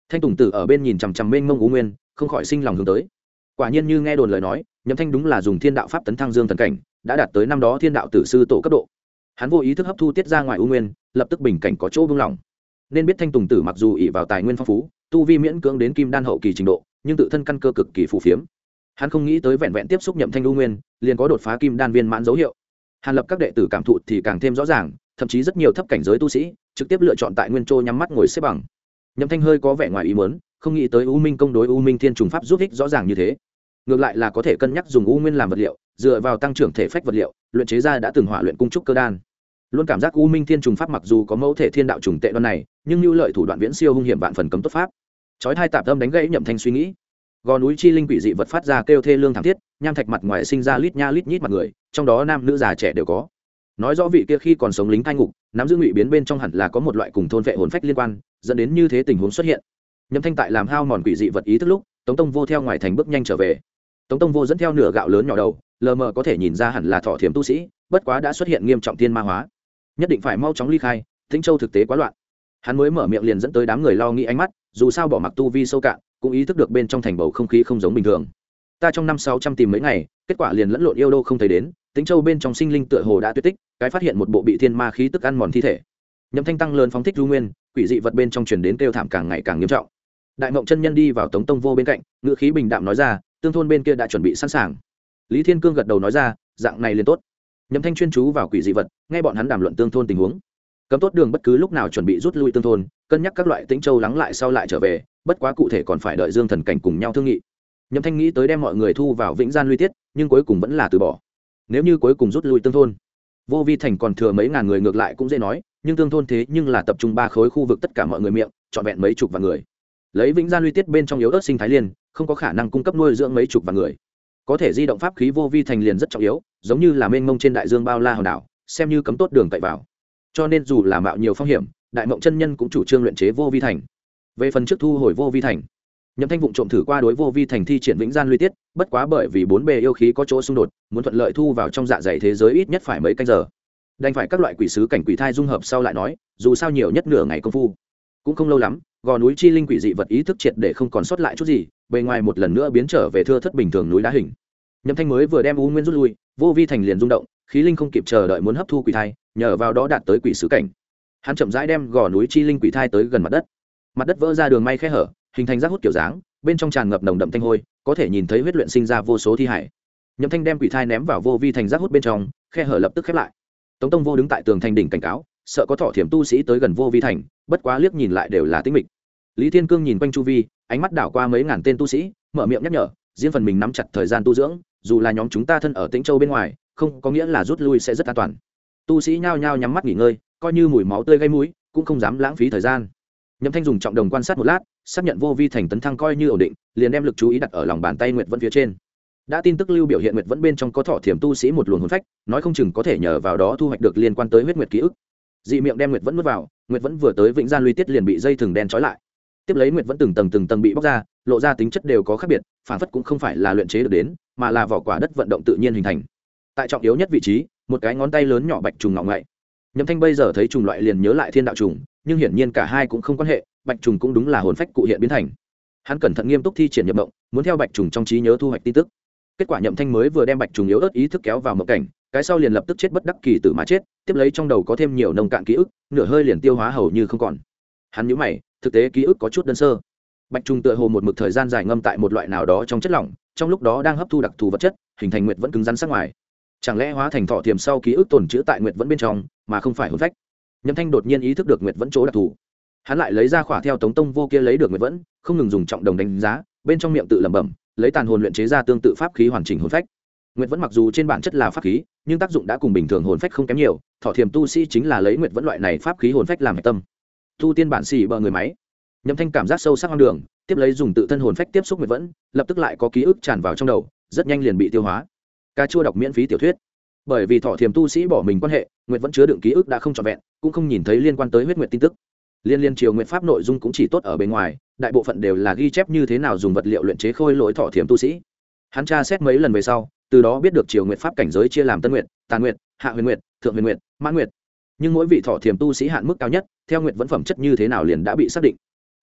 Thanh Tùng Tử ở bên nhìn chằm chằm mênh mông u nguyên, không khỏi sinh lòng hướng tới. Quả nhiên như nghe đồn lời nói, Nhậm Thanh đúng là dùng thiên đạo pháp tấn thăng dương thần cảnh, đã đạt tới năm đó thiên đạo tử sư tổ cấp độ. Hắn vô ý thức hấp thu tiết ra ngoài u nguyên, lập tức bình cảnh có chỗ buông lỏng. Nên biết Thanh Tùng Tử mặc dù ỷ vào tài nguyên phong phú, tu vi miễn cưỡng đến kim đan hậu kỳ trình độ, nhưng tự thân căn cơ cực kỳ phù phiếm. Hắn không nghĩ tới vẹn vẹn tiếp xúc Nhậm Thanh u nguyên, liền có đột phá kim đan viên mãn dấu hiệu. Hàn Lập các đệ tử cảm thụ thì càng thêm rõ ràng, thậm chí rất nhiều thấp cảnh giới tu sĩ trực tiếp lựa chọn tại nguyên châu nhắm mắt ngồi xếp bằng. Nhậm Thanh hơi có vẻ ngoài ý muốn, không nghĩ tới U Minh công đối U Minh Thiên trùng pháp giúp ích rõ ràng như thế. Ngược lại là có thể cân nhắc dùng U Nguyên làm vật liệu, dựa vào tăng trưởng thể phách vật liệu, luyện chế ra đã từng hỏa luyện cung trúc cơ đan. Luôn cảm giác U Minh Thiên trùng pháp mặc dù có mẫu thể thiên đạo trùng tệ đoan này, nhưng lưu lợi thủ đoạn viễn siêu hung hiểm vạn phần cấm tốt pháp. Chói hai tạp âm đánh gãy Nhậm Thanh suy nghĩ. Gò núi chi linh quỷ dị vật phát ra kêu thê lương thảm thiết, nham thạch mặt ngoài sinh ra lít nha lít nhít mặt người, trong đó nam nữ già trẻ đều có. Nói rõ vị kia khi còn sống lính cai ngục, nắm giữ ngụy biến bên trong hẳn là có một loại cùng thôn vệ hồn phách liên quan, dẫn đến như thế tình huống xuất hiện. Nhậm Thanh tại làm hao mòn quỷ dị vật ý thức lúc, Tống Tông Vô theo ngoài thành bước nhanh trở về. Tống Tông Vô dẫn theo nửa gạo lớn nhỏ đầu, lờ mờ có thể nhìn ra hẳn là thọ thiểm tu sĩ, bất quá đã xuất hiện nghiêm trọng thiên ma hóa, nhất định phải mau chóng ly khai. Tĩnh Châu thực tế quá loạn. Hắn mới mở miệng liền dẫn tới đám người lo nghĩ ánh mắt, dù sao bỏ mặc tu vi sâu cạn, cũng ý thức được bên trong thành bầu không khí không giống bình thường. Ta trong năm 600 tìm mấy ngày, kết quả liền lẫn lộn yêu đô không thấy đến, Tĩnh Châu bên trong sinh linh tựa hồ đã tuyệt tích, cái phát hiện một bộ bị thiên ma khí tức ăn mòn thi thể. Nhậm Thanh tăng lớn phóng thích du nguyên, quỷ dị vật bên trong truyền đến kêu thảm càng ngày càng nghiêm trọng. Đại Mộng chân nhân đi vào Tống Tông Vô bên cạnh, ngữ khí bình đạm nói ra, tương thôn bên kia đã chuẩn bị sẵn sàng. Lý Thiên Cương gật đầu nói ra, dạng này liền tốt. Nhậm Thanh chuyên chú vào quỷ dị vật, nghe bọn hắn đàm luận tương thôn tình huống. Cấm tốt đường bất cứ lúc nào chuẩn bị rút lui tương thôn, cân nhắc các loại Tĩnh Châu lắng lại sau lại trở về, bất quá cụ thể còn phải đợi Dương Thần cảnh cùng nhau thương nghị. Nhậm Thanh nghĩ tới đem mọi người thu vào Vĩnh Gian Luy Tiết, nhưng cuối cùng vẫn là từ bỏ. Nếu như cuối cùng rút lui tương thôn, Vô Vi thành còn thừa mấy ngàn người ngược lại cũng dễ nói, nhưng tương thôn thế nhưng là tập trung 3 khối khu vực tất cả mọi người miệng, trọn vẹn mấy chục vạn người. Lấy Vĩnh Gian Luy Tiết bên trong yếu ớt sinh thái liên, không có khả năng cung cấp nuôi dưỡng mấy chục vạn người. Có thể di động pháp khí Vô Vi thành liền rất trọng yếu, giống như là mênh mông trên đại dương bao la hòn đảo, xem như cấm tốt đường cậy vào. Cho nên dù là mạo nhiều phong hiểm, Đại Mộng chân nhân cũng chủ trương luyện chế Vô Vi thành. Về phần trước thu hồi Vô Vi thành, Nhậm Thanh vụng trộm thử qua đối Vô Vi thành thi triển Vĩnh Gian Luy Tiết, bất quá bởi vì 4 bề yêu khí có chỗ xung đột, muốn thuận lợi thu vào trong dạ dày thế giới ít nhất phải mấy canh giờ. Đành phải các loại quỷ sứ cảnh quỷ thai dung hợp sau lại nói, dù sao nhiều nhất nửa ngày công phu. Cũng không lâu lắm, gò núi chi linh quỷ dị vật ý thức triệt để không còn sót lại chút gì, bề ngoài một lần nữa biến trở về thưa thất bình thường núi đá hình. Nhậm Thanh mới vừa đem U Nguyên rút lui, Vô Vi thành liền rung động, khí linh không kịp chờ đợi muốn hấp thu quỷ thai, nhờ vào đó đạt tới quỷ sứ cảnh. Hắn chậm rãi đem gò núi chi linh quỷ thai tới gần mặt đất. Mặt đất vỡ ra đường may khe hở, hình thành rác hút kiểu dáng, bên trong tràn ngập nồng đậm thanh hôi, có thể nhìn thấy huyết luyện sinh ra vô số thi hải. Nhậm Thanh đem quỷ thai ném vào Vô Vi thành rác hút bên trong, khe hở lập tức khép lại. Tống Tông Vô đứng tại tường thành đỉnh cảnh cáo, sợ có thọ thiểm tu sĩ tới gần Vô Vi thành, bất quá liếc nhìn lại đều là tĩnh mịch. Lý Thiên Cương nhìn quanh chu vi, ánh mắt đảo qua mấy ngàn tên tu sĩ, mở miệng nhắc nhở, riêng phần mình nắm chặt thời gian tu dưỡng, dù là nhóm chúng ta thân ở Tĩnh Châu bên ngoài, không có nghĩa là rút lui sẽ rất an toàn. Tu sĩ nhao nhao nhắm mắt nghỉ ngơi, coi như mùi máu tươi gây mũi, cũng không dám lãng phí thời gian. Nhậm Thanh dùng trọng đồng quan sát một lát, xác nhận Vô Vi thành tấn thăng coi như ổn định, liền đem lực chú ý đặt ở lòng bàn tay Nguyệt Vẫn phía trên. Đã tin tức lưu biểu hiện Nguyệt Vẫn bên trong có thọ thiểm tu sĩ một luồng hồn phách, nói không chừng có thể nhờ vào đó thu hoạch được liên quan tới huyết nguyệt ký ức. Dị miệng đem Nguyệt Vẫn nuốt vào, Nguyệt Vẫn vừa tới Vĩnh Gian Luy Tiết liền bị dây thừng đen trói lại. Tiếp lấy Nguyệt Vẫn từng tầng bị bóc ra, lộ ra tính chất đều có khác biệt, phản phất cũng không phải là luyện chế được đến, mà là vỏ quả đất vận động tự nhiên hình thành. Tại trọng yếu nhất vị trí, một cái ngón tay lớn nhỏ bạch trùng ngọ ngậy. Nhậm Thanh bây giờ thấy trùng loại liền nhớ lại thiên đạo trùng, nhưng hiển nhiên cả hai cũng không quan hệ, bạch trùng cũng đúng là hồn phách cụ hiện biến thành. Hắn cẩn thận nghiêm túc thi triển nhập động, muốn theo bạch trùng trong trí nhớ thu hoạch tin tức. Kết quả Nhậm Thanh mới vừa đem bạch trùng yếu ớt ý thức kéo vào mộng cảnh, cái sau liền lập tức chết bất đắc kỳ tử mà chết, tiếp lấy trong đầu có thêm nhiều nông cạn ký ức, nửa hơi liền tiêu hóa hầu như không còn. Hắn nhíu mày, thực tế ký ức có chút đơn sơ. Bạch trùng tựa hồ một mực thời gian dài ngâm tại một loại nào đó trong chất lỏng, trong lúc đó đang hấp thu đặc thù vật chất, hình thành Nguyệt Vẫn cứng rắn sắc ngoài. Chẳng lẽ hóa thành thọ thiểm sau ký ức tồn trữ tại Nguyệt Vẫn bên trong, mà không phải hồn phách? Nhậm Thanh đột nhiên ý thức được Nguyệt Vẫn chỗ đặc thù. Hắn lại lấy ra khỏa theo Tống Tông Vô kia lấy được Nguyệt Vẫn, không ngừng dùng trọng đồng đánh giá, bên trong miệng tự lẩm bẩm, lấy tàn hồn luyện chế ra tương tự pháp khí hoàn chỉnh hồn phách. Nguyệt Vẫn mặc dù trên bản chất là pháp khí, nhưng tác dụng đã cùng bình thường hồn phách không kém nhiều, thọ thiểm tu sĩ chính là lấy Nguyệt Vẫn loại này pháp khí hồn phách làm hệ tâm. Tu tiên bản xỉ bờ người máy. Nhậm Thanh cảm giác sâu sắc hoang đường, tiếp lấy dùng tự thân hồn phách tiếp xúc Nguyệt Vẫn, lập tức lại có ký ức tràn vào trong đầu, rất nhanh liền bị tiêu hóa. Cà chua đọc miễn phí tiểu thuyết. Bởi vì thọ thiểm tu sĩ bỏ mình quan hệ, Nguyệt Vẫn chứa đựng ký ức đã không trọn vẹn, cũng không nhìn thấy liên quan tới huyết nguyệt tin tức. Liên triều nguyệt pháp nội dung cũng chỉ tốt ở bên ngoài, đại bộ phận đều là ghi chép như thế nào dùng vật liệu luyện chế khôi lỗi thọ thiểm tu sĩ. Hắn tra xét mấy lần về sau, từ đó biết được triều nguyệt pháp cảnh giới chia làm Tân Nguyệt, Tàn Nguyệt, Hạ Huyền Nguyệt, Thượng Huyền Nguyệt, Mãn Nguyệt. Nhưng mỗi vị thọ thiểm tu sĩ hạn mức cao nhất, theo Nguyệt Vẫn phẩm chất như thế nào liền đã bị xác định.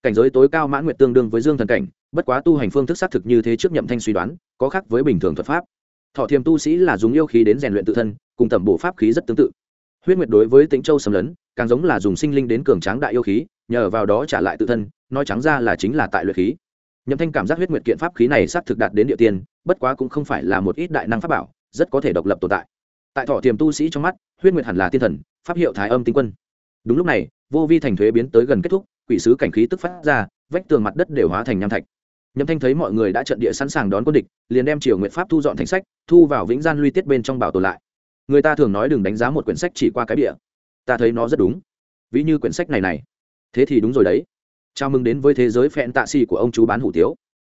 cảnh giới tối cao mãn nguyệt tương đương với dương thần cảnh, bất quá tu hành phương thức xác thực như thế trước Nhậm Thanh suy đoán có khác với bình thường thuật pháp. Thọ Thiềm tu sĩ là dùng yêu khí đến rèn luyện tự thân, cùng tẩm bổ pháp khí rất tương tự. Huyết Nguyệt đối với Tĩnh Châu xâm lấn, càng giống là dùng sinh linh đến cường tráng đại yêu khí, nhờ vào đó trả lại tự thân, nói trắng ra là chính là tại luyện khí. Nhậm Thanh cảm giác Huyết Nguyệt kiện pháp khí này xác thực đạt đến địa tiên, bất quá cũng không phải là một ít đại năng pháp bảo, rất có thể độc lập tồn tại. Tại Thọ Thiềm tu sĩ trong mắt, Huyết Nguyệt hẳn là tiên thần, pháp hiệu Thái Âm Tinh Quân. Đúng lúc này, vô vi thành thuế biến tới gần kết thúc, quỷ sứ cảnh khí tức phát ra, vách tường mặt đất đều hóa thành nham thạch. Nhậm Thanh thấy mọi người đã trận địa sẵn sàng đón quân địch, liền đem Triều Nguyệt pháp thu dọn thành sách, thu vào Vĩnh Gian Luy Tiết bên trong bảo tồn lại. Người ta thường nói đừng đánh giá một quyển sách chỉ qua cái bìa, ta thấy nó rất đúng. Ví như quyển sách này, thế thì đúng rồi đấy. Chào mừng đến với thế giới phẹn tạ xì của ông chú bán hủ tiếu.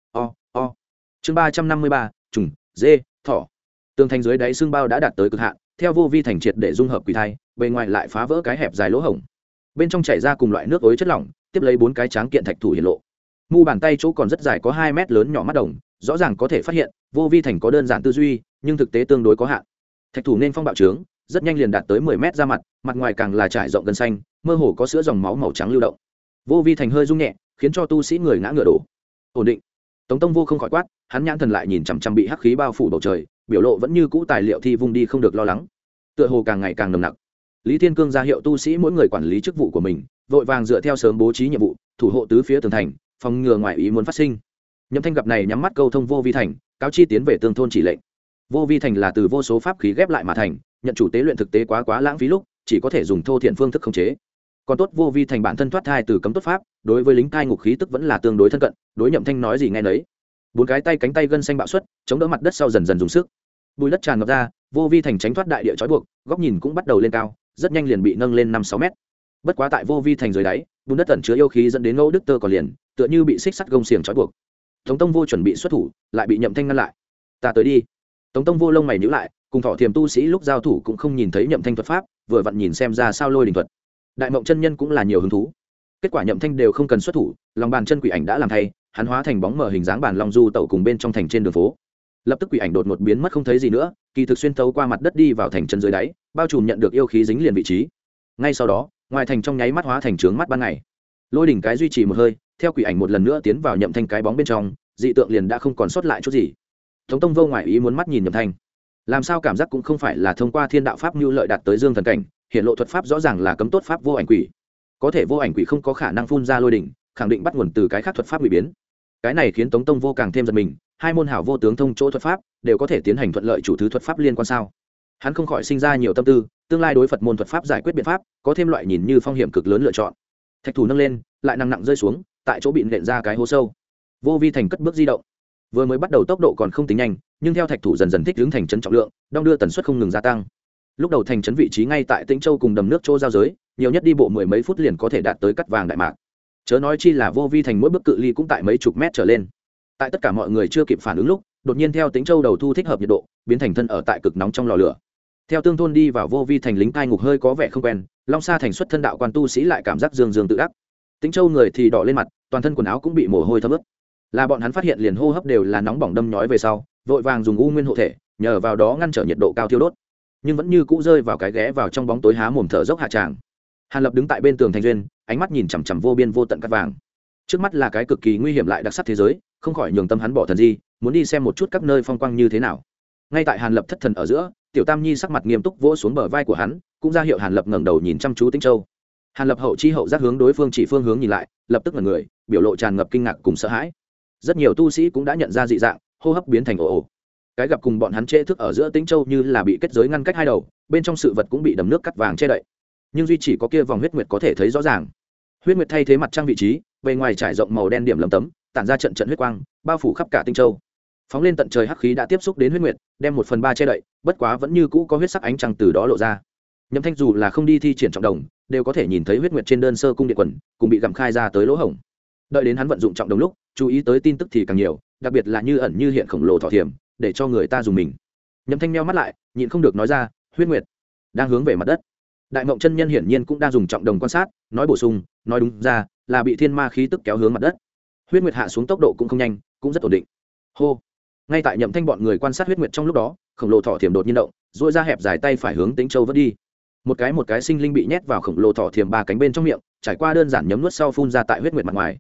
Chương 353, trùng, dê, thỏ. Tường thành dưới đáy xương bao đã đạt tới cực hạn, theo vô vi thành triệt để dung hợp quỷ thai, bề ngoài lại phá vỡ cái hẹp dài lỗ hổng. Bên trong chảy ra cùng loại nước ối chất lỏng, tiếp lấy 4 cái tráng kiện thạch thủ hiện lộ. Mu bàn tay chỗ còn rất dài có 2 mét lớn nhỏ mắt đồng, rõ ràng có thể phát hiện, vô vi thành có đơn giản tư duy, nhưng thực tế tương đối có hạn. Thạch thủ nên phong bạo trướng, rất nhanh liền đạt tới 10 mét ra mặt, mặt ngoài càng là trải rộng gần xanh, mơ hồ có sữa dòng máu màu trắng lưu động. Vô vi thành hơi rung nhẹ, khiến cho tu sĩ người ngã ngửa đổ. Ổn định. Tống Tông Vô không khỏi quát, hắn nhãn thần lại nhìn chằm chằm bị hắc khí bao phủ bầu trời, biểu lộ vẫn như cũ tài liệu thi vung đi không được lo lắng. Tựa hồ càng ngày càng nồng nặc. Lý Thiên Cương ra hiệu tu sĩ mỗi người quản lý chức vụ của mình, vội vàng dựa theo sớm bố trí nhiệm vụ, thủ hộ tứ phía tường thành, phòng ngừa ngoại ý muốn phát sinh. Nhậm Thanh gặp này nhắm mắt câu thông vô vi thành, cáo chi tiến về tương thôn chỉ lệnh. Vô vi thành là từ vô số pháp khí ghép lại mà thành, nhận chủ tế luyện thực tế quá lãng phí lúc, chỉ có thể dùng thô thiện phương thức khống chế. Còn tốt vô vi thành bản thân thoát thai từ cấm tốt pháp, đối với lính thai ngục khí tức vẫn là tương đối thân cận, đối Nhậm Thanh nói gì nghe nấy. 4 cái tay cánh tay gân xanh bạo xuất, chống đỡ mặt đất sau dần dần dùng sức. Bùi đất tràn ngập ra, vô vi thành tránh thoát đại địa trói buộc, góc nhìn cũng bắt đầu lên cao, rất nhanh liền bị nâng lên 5-6 mét. Bất quá tại vô vi thành dưới đáy, bùn đất ẩn chứa yêu khí dẫn đến ngẫu đức tơ còn liền, tựa như bị xích sắt gông xiềng trói buộc. Tống Tông Vô chuẩn bị xuất thủ, lại bị Nhậm Thanh ngăn lại. Ta tới đi. Tống Tông Vô lông mày nhíu lại, cùng Thọ Thiềm tu sĩ lúc giao thủ cũng không nhìn thấy Nhậm Thanh thuật pháp, vừa vặn nhìn xem ra sao lôi đình thuật. Đại Mộng chân nhân cũng là nhiều hứng thú. Kết quả Nhậm Thanh đều không cần xuất thủ, lòng bàn chân quỷ ảnh đã làm thay, hắn hóa thành bóng mờ hình dáng bàn long du tẩu cùng bên trong thành trên đường phố. Lập tức quỷ ảnh đột ngột biến mất không thấy gì nữa, kỳ thực xuyên thấu qua mặt đất đi vào thành chân dưới đáy, bao trùm nhận được yêu khí dính liền vị trí. Ngay sau đó, ngoài thành trong nháy mắt hóa thành trướng mắt ban ngày. Lôi đỉnh cái duy trì một hơi, theo quỷ ảnh một lần nữa tiến vào Nhậm Thanh cái bóng bên trong, dị tượng liền đã không còn sót lại chút gì. Tống Tông Vô ngoại ý muốn mắt nhìn Nhậm Thanh, làm sao cảm giác cũng không phải là thông qua thiên đạo pháp nhu lợi đạt tới dương thần cảnh, hiện lộ thuật pháp rõ ràng là cấm tốt pháp vô ảnh quỷ. Có thể vô ảnh quỷ không có khả năng phun ra lôi đỉnh, khẳng định bắt nguồn từ cái khác thuật pháp bị biến. Cái này khiến Tống Tông Vô càng thêm giật mình, hai môn hảo vô tướng thông chỗ thuật pháp đều có thể tiến hành thuận lợi chủ thứ thuật pháp liên quan sao? Hắn không khỏi sinh ra nhiều tâm tư, tương lai đối Phật môn thuật pháp giải quyết biện pháp, có thêm loại nhìn như phong hiểm cực lớn lựa chọn. Thạch thủ nâng lên, lại nặng rơi xuống, tại chỗ bị nện ra cái hố sâu. Vô vi thành cất bước di động, vừa mới bắt đầu tốc độ còn không tính nhanh, nhưng theo thạch thủ dần dần thích ứng thành trấn trọng lượng, đong đưa tần suất không ngừng gia tăng. Lúc đầu thành trấn vị trí ngay tại Tĩnh Châu cùng đầm nước chỗ giao giới, nhiều nhất đi bộ 10 mấy phút liền có thể đạt tới cắt vàng đại mạc. Chớ nói chi là vô vi thành mỗi bước cự ly cũng tại mấy chục mét trở lên. Tại tất cả mọi người chưa kịp phản ứng lúc, đột nhiên theo Tĩnh Châu đầu thu thích hợp nhiệt độ, biến thành thân ở tại cực nóng trong lò lửa. Theo tương thôn đi vào vô vi thành lính cai ngục hơi có vẻ không quen, Long Sa thành xuất thân đạo quan tu sĩ lại cảm giác dương dương tự ác. Tĩnh Châu người thì đỏ lên mặt, toàn thân quần áo cũng bị mồ hôi thấm ướt. Là bọn hắn phát hiện liền hô hấp đều là nóng bỏng đâm nhói về sau, vội vàng dùng u nguyên hộ thể, nhờ vào đó ngăn trở nhiệt độ cao thiêu đốt, nhưng vẫn như cũ rơi vào cái ghé vào trong bóng tối há mồm thở dốc hạ tràng. Hàn Lập đứng tại bên tường thành duyên, ánh mắt nhìn chằm chằm vô biên vô tận cát vàng. Trước mắt là cái cực kỳ nguy hiểm lại đặc sắc thế giới, không khỏi nhường tâm hắn bỏ thần di, muốn đi xem một chút các nơi phong quang như thế nào. Ngay tại Hàn Lập thất thần ở giữa, Tiểu Tam Nhi sắc mặt nghiêm túc vỗ xuống bờ vai của hắn, cũng ra hiệu Hàn Lập ngẩng đầu nhìn chăm chú Tĩnh Châu. Hàn Lập hậu chi hậu giác hướng đối phương chỉ phương hướng nhìn lại, lập tức ngẩn người, biểu lộ tràn ngập kinh ngạc cùng sợ hãi. Rất nhiều tu sĩ cũng đã nhận ra dị dạng, hô hấp biến thành ồ ồ. Cái gặp cùng bọn hắn trễ thức ở giữa Tĩnh Châu như là bị kết giới ngăn cách hai đầu, bên trong sự vật cũng bị đầm nước cắt vàng che đậy, nhưng duy chỉ có kia vòng huyết nguyệt có thể thấy rõ ràng. Huyết nguyệt thay thế mặt trăng vị trí, bề ngoài trải rộng màu đen điểm lấm tấm, tản ra trận trận huyết quang, bao phủ khắp cả Tĩnh Châu. Phóng lên tận trời hắc khí đã tiếp xúc đến huyết nguyệt, đem 1/3 che đậy, bất quá vẫn như cũ có huyết sắc ánh trăng từ đó lộ ra. Nhậm Thanh dù là không đi thi triển trọng đồng, đều có thể nhìn thấy huyết nguyệt trên đơn sơ cung điện quần, cùng bị gặm khai ra tới lỗ hổng. Đợi đến hắn vận dụng trọng đồng lúc, chú ý tới tin tức thì càng nhiều, đặc biệt là như ẩn như hiện khổng lồ thọ thiểm, để cho người ta dùng mình. Nhậm Thanh nheo mắt lại, nhịn không được nói ra, huyết nguyệt đang hướng về mặt đất. Đại Mộng chân nhân hiển nhiên cũng đang dùng trọng đồng quan sát, nói bổ sung, nói đúng ra là bị thiên ma khí tức kéo hướng mặt đất. Huyết nguyệt hạ xuống tốc độ cũng không nhanh, cũng rất ổn định. Hô. Ngay tại Nhậm Thanh bọn người quan sát huyết nguyệt trong lúc đó, khổng lồ thọ thiểm đột nhiên động, duỗi ra hẹp dài tay phải hướng Tĩnh Châu vớt đi. Một cái sinh linh bị nhét vào khổng lồ thọ thiểm ba cánh bên trong miệng, trải qua đơn giản nhấm nuốt sau phun ra tại huyết nguyệt mặt ngoài.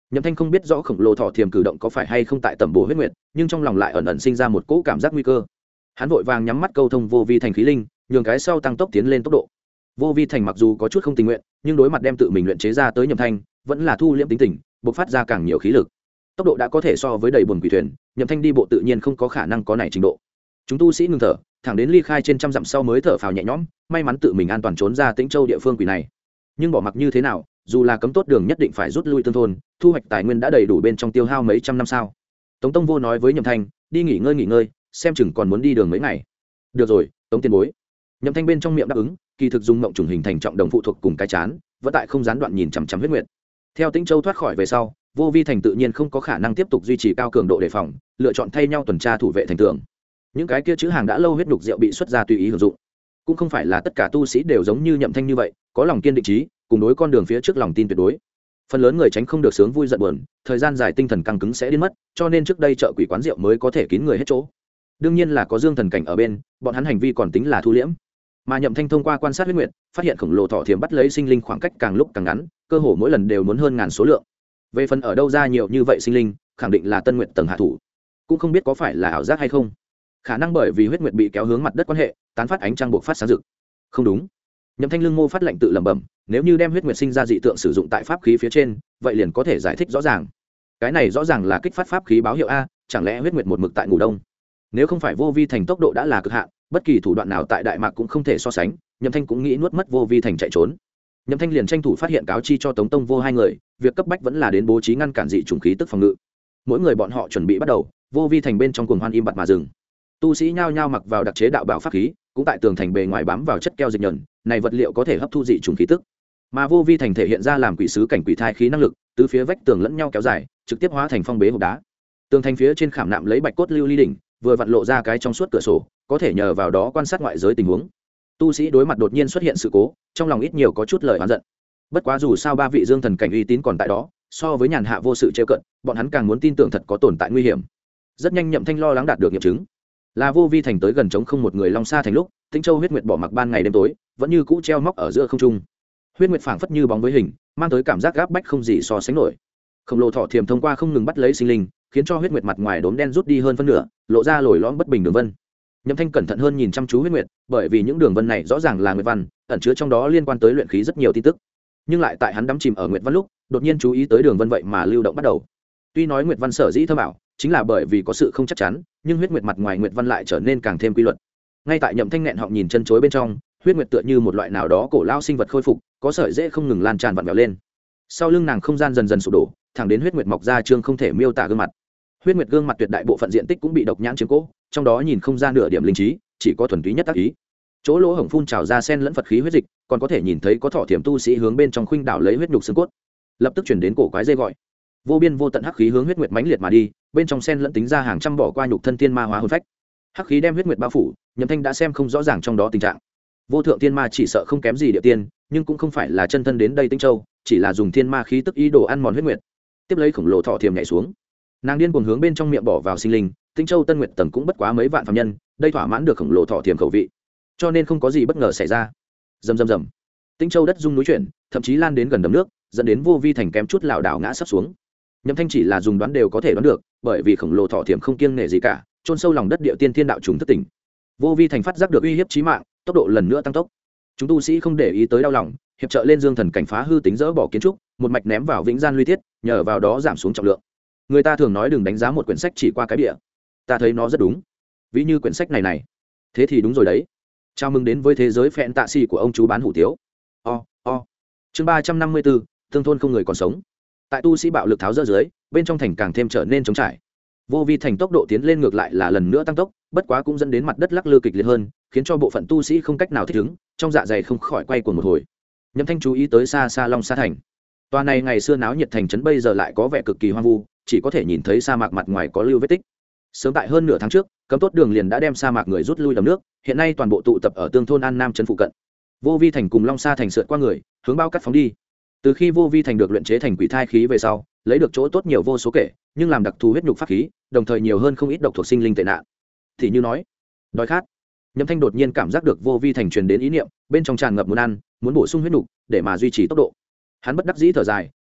Nhậm Thanh không biết rõ khổng lồ thỏ thiềm cử động có phải hay không tại tầm bổ huyết nguyệt, nhưng trong lòng lại ẩn ẩn sinh ra một cỗ cảm giác nguy cơ. Hắn vội vàng nhắm mắt câu thông vô vi thành khí linh, nhường cái sau tăng tốc tiến lên tốc độ. Vô vi thành mặc dù có chút không tình nguyện, nhưng đối mặt đem tự mình luyện chế ra tới Nhậm Thanh, vẫn là thu liễm tính tình, bộc phát ra càng nhiều khí lực. Tốc độ đã có thể so với đầy buồn quỷ thuyền, Nhậm Thanh đi bộ tự nhiên không có khả năng có này trình độ. Chúng tu sĩ ngừng thở, thẳng đến ly khai trên trăm dặm sau mới thở phào nhẹ nhõm, may mắn tự mình an toàn trốn ra Tĩnh Châu địa phương quỷ này. Nhưng bỏ mặc như thế nào, dù là cấm tốt đường nhất định phải rút lui tương thôn, thu hoạch tài nguyên đã đầy đủ bên trong tiêu hao mấy trăm năm sao. Tống Tông Vô nói với Nhậm Thanh, đi nghỉ ngơi, xem chừng còn muốn đi đường mấy ngày. Được rồi, Tống tiền bối. Nhậm Thanh bên trong miệng đáp ứng, kỳ thực dùng mộng trùng hình thành trọng đồng phụ thuộc cùng cái chán, vẫn tại không gián đoạn nhìn chằm chằm huyết nguyệt. Theo Tĩnh Châu thoát khỏi về sau, vô vi thành tự nhiên không có khả năng tiếp tục duy trì cao cường độ đề phòng, lựa chọn thay nhau tuần tra thủ vệ thành tường. Những cái kia chữ hàng đã lâu huyết nhục rượu bị xuất ra tùy ý hưởng dụng, cũng không phải là tất cả tu sĩ đều giống như Nhậm Thanh như vậy, có lòng kiên định trí, cùng đối con đường phía trước lòng tin tuyệt đối. Phần lớn người tránh không được sướng vui giận buồn, thời gian dài tinh thần căng cứng sẽ điên mất, cho nên trước đây chợ quỷ quán rượu mới có thể kín người hết chỗ. Đương nhiên là có dương thần cảnh ở bên, bọn hắn hành vi còn tính là thu liễm. Mà Nhậm Thanh thông qua quan sát huyết nguyệt, phát hiện khổng lồ thỏ thiềm bắt lấy sinh linh khoảng cách càng lúc càng ngắn, cơ hồ mỗi lần đều muốn hơn ngàn số lượng. Về phần ở đâu ra nhiều như vậy sinh linh, khẳng định là Tân Nguyệt tầng hạ thủ, cũng không biết có phải là ảo giác hay không. Khả năng bởi vì huyết nguyệt bị kéo hướng mặt đất quan hệ, tán phát ánh trăng buộc phát sáng rực. Không đúng. Nhậm Thanh lưng mô phát lệnh tự lẩm bẩm, nếu như đem huyết nguyệt sinh ra dị tượng sử dụng tại pháp khí phía trên, vậy liền có thể giải thích rõ ràng. Cái này rõ ràng là kích phát pháp khí báo hiệu a, chẳng lẽ huyết nguyệt một mực tại ngủ đông? Nếu không phải vô vi thành tốc độ đã là cực hạn, bất kỳ thủ đoạn nào tại đại mạc cũng không thể so sánh, Nhậm Thanh cũng nghĩ nuốt mất vô vi thành chạy trốn. Nhậm Thanh liền tranh thủ phát hiện cáo chi cho Tống Tông Vô hai người, việc cấp bách vẫn là đến bố trí ngăn cản dị trùng khí tức phòng ngự. Mỗi người bọn họ chuẩn bị bắt đầu, vô vi thành bên trong cuồng hoan im bặt mà dừng. Tu sĩ nhao nhao mặc vào đặc chế đạo bảo pháp khí, cũng tại tường thành bề ngoài bám vào chất keo dịch nhờn, này vật liệu có thể hấp thu dị trùng khí tức. Mà vô vi thành thể hiện ra làm quỷ sứ cảnh quỷ thai khí năng lực, từ phía vách tường lẫn nhau kéo dài, trực tiếp hóa thành phong bế hộp đá. Tường thành phía trên khảm nạm lấy bạch cốt lưu ly đỉnh, vừa vặn lộ ra cái trong suốt cửa sổ, có thể nhờ vào đó quan sát ngoại giới tình huống. Tu sĩ đối mặt đột nhiên xuất hiện sự cố, trong lòng ít nhiều có chút lời oán giận. Bất quá dù sao ba vị dương thần cảnh uy tín còn tại đó, so với nhàn hạ vô sự trêu cận, bọn hắn càng muốn tin tưởng thật có tồn tại nguy hiểm. Rất nhanh Nhậm Thanh lo lắng đạt được nghiệm chứng. Là vô vi thành tới gần trống không một người long xa thành lúc, Tĩnh Châu huyết nguyệt bỏ mặc ban ngày đêm tối, vẫn như cũ treo móc ở giữa không trung. Huyết nguyệt phảng phất như bóng với hình, mang tới cảm giác gáp bách không gì so sánh nổi. Khổng lồ thỏ thiềm thông qua không ngừng bắt lấy sinh linh, khiến cho huyết nguyệt mặt ngoài đốm đen rút đi hơn phân nửa, lộ ra lồi lõm bất bình đường vân. Nhậm Thanh cẩn thận hơn nhìn chăm chú huyết nguyệt, bởi vì những đường vân này rõ ràng là nguyệt văn, ẩn chứa trong đó liên quan tới luyện khí rất nhiều tin tức. Nhưng lại tại hắn đắm chìm ở nguyệt văn lúc, đột nhiên chú ý tới đường vân vậy mà lưu động bắt đầu. Tuy nói nguyệt văn sở dĩ thơ bảo, chính là bởi vì có sự không chắc chắn, nhưng huyết nguyệt mặt ngoài nguyệt văn lại trở nên càng thêm quy luật. Ngay tại Nhậm Thanh nghẹn họng nhìn chân chối bên trong, huyết nguyệt tựa như một loại nào đó cổ lao sinh vật khôi phục, có sợi rễ không ngừng lan tràn vặn vẹo lên. Sau lưng nàng không gian dần dần sụp đổ, thẳng đến huyết nguyệt mọc ra trương không thể miêu tả gương mặt. Huyết nguyệt gương mặt tuyệt đại bộ phận diện tích cũng bị độc nhãn chiếm cố, trong đó nhìn không ra nửa điểm linh trí, chỉ có thuần túy nhất tác ý. Chỗ lỗ hổng phun trào ra sen lẫn Phật khí huyết dịch, còn có thể nhìn thấy có thọ thiểm tu sĩ hướng bên trong khuynh đảo lấy huyết nhục xương cốt. Lập tức chuyển đến cổ quái dây gọi. Vô biên vô tận hắc khí hướng huyết nguyệt mãnh liệt mà đi, bên trong sen lẫn tính ra hàng trăm bỏ qua nhục thân tiên ma hóa hồn phách. Hắc khí đem huyết nguyệt bao phủ, Nhậm Thanh đã xem không rõ ràng trong đó tình trạng. Vô thượng tiên ma chỉ sợ không kém gì địa tiên, nhưng cũng không phải là chân thân đến đây Tĩnh Châu, chỉ là dùng thiên ma khí tức ý đồ ăn mòn huyết nguyệt. Tiếp lấy khổng lồ thọ thiểm nhảy xuống, nàng điên cuồng hướng bên trong miệng bỏ vào sinh linh. Tĩnh Châu Tân Nguyệt tầng cũng bất quá mấy vạn phàm nhân, đây thỏa mãn được khổng lồ thọ thiểm khẩu vị, cho nên không có gì bất ngờ xảy ra. Rầm rầm rầm, Tĩnh Châu đất rung núi chuyển, thậm chí lan đến gần đầm nước, dẫn đến vô vi thành kém chút lảo đảo ngã sấp xuống. Nhậm Thanh chỉ là dùng đoán đều có thể đoán được, bởi vì khổng lồ thọ thiểm không kiêng nể gì cả, chôn sâu lòng đất địa tiên thiên đạo trùng thất tỉnh. Vô vi thành phát giác được uy hiếp chí mạng, tốc độ lần nữa tăng tốc. Chúng tu sĩ không để ý tới đau lòng, hiệp trợ lên dương thần cảnh phá hư tính dỡ bỏ kiến trúc, một mạch ném vào vĩnh gian luy thiết, nhờ vào đó giảm xuống trọng lượng. Người ta thường nói đừng đánh giá một quyển sách chỉ qua cái bìa, ta thấy nó rất đúng. Ví như quyển sách này, thế thì đúng rồi đấy. Chào mừng đến với thế giới phẹn tạ xì của ông chú bán hủ tiếu. Chương 354, thương thôn không người còn sống. Tại tu sĩ bạo lực tháo dỡ dưới, bên trong thành càng thêm trở nên trống trải. Vô vi thành tốc độ tiến lên ngược lại là lần nữa tăng tốc, bất quá cũng dẫn đến mặt đất lắc lư kịch liệt hơn, khiến cho bộ phận tu sĩ không cách nào thích ứng, trong dạ dày không khỏi quay cuồng một hồi. Nhậm Thanh chú ý tới xa xa Long Sa thành. Tòa này ngày xưa náo nhiệt thành trấn bây giờ lại có vẻ cực kỳ hoang vu, chỉ có thể nhìn thấy sa mạc mặt ngoài có lưu vết tích. Sớm tại hơn nửa tháng trước, cấm tốt đường liền đã đem sa mạc người rút lui đầm nước, hiện nay toàn bộ tụ tập ở tương thôn An Nam trấn phụ cận. Vô vi thành cùng Long Sa thành sượt qua người, hướng bao cắt phóng đi. Từ khi vô vi thành được luyện chế thành quỷ thai khí về sau, lấy được chỗ tốt nhiều vô số kể, nhưng làm đặc thù huyết nhục pháp khí, đồng thời nhiều hơn không ít độc thuộc sinh linh tệ nạn. Thì như nói, đói khát. Nhậm Thanh đột nhiên cảm giác được vô vi thành truyền đến ý niệm, bên trong tràn ngập muốn ăn, muốn bổ sung huyết nhục để mà duy trì tốc độ. Hắn bất đắc dĩ thở dài,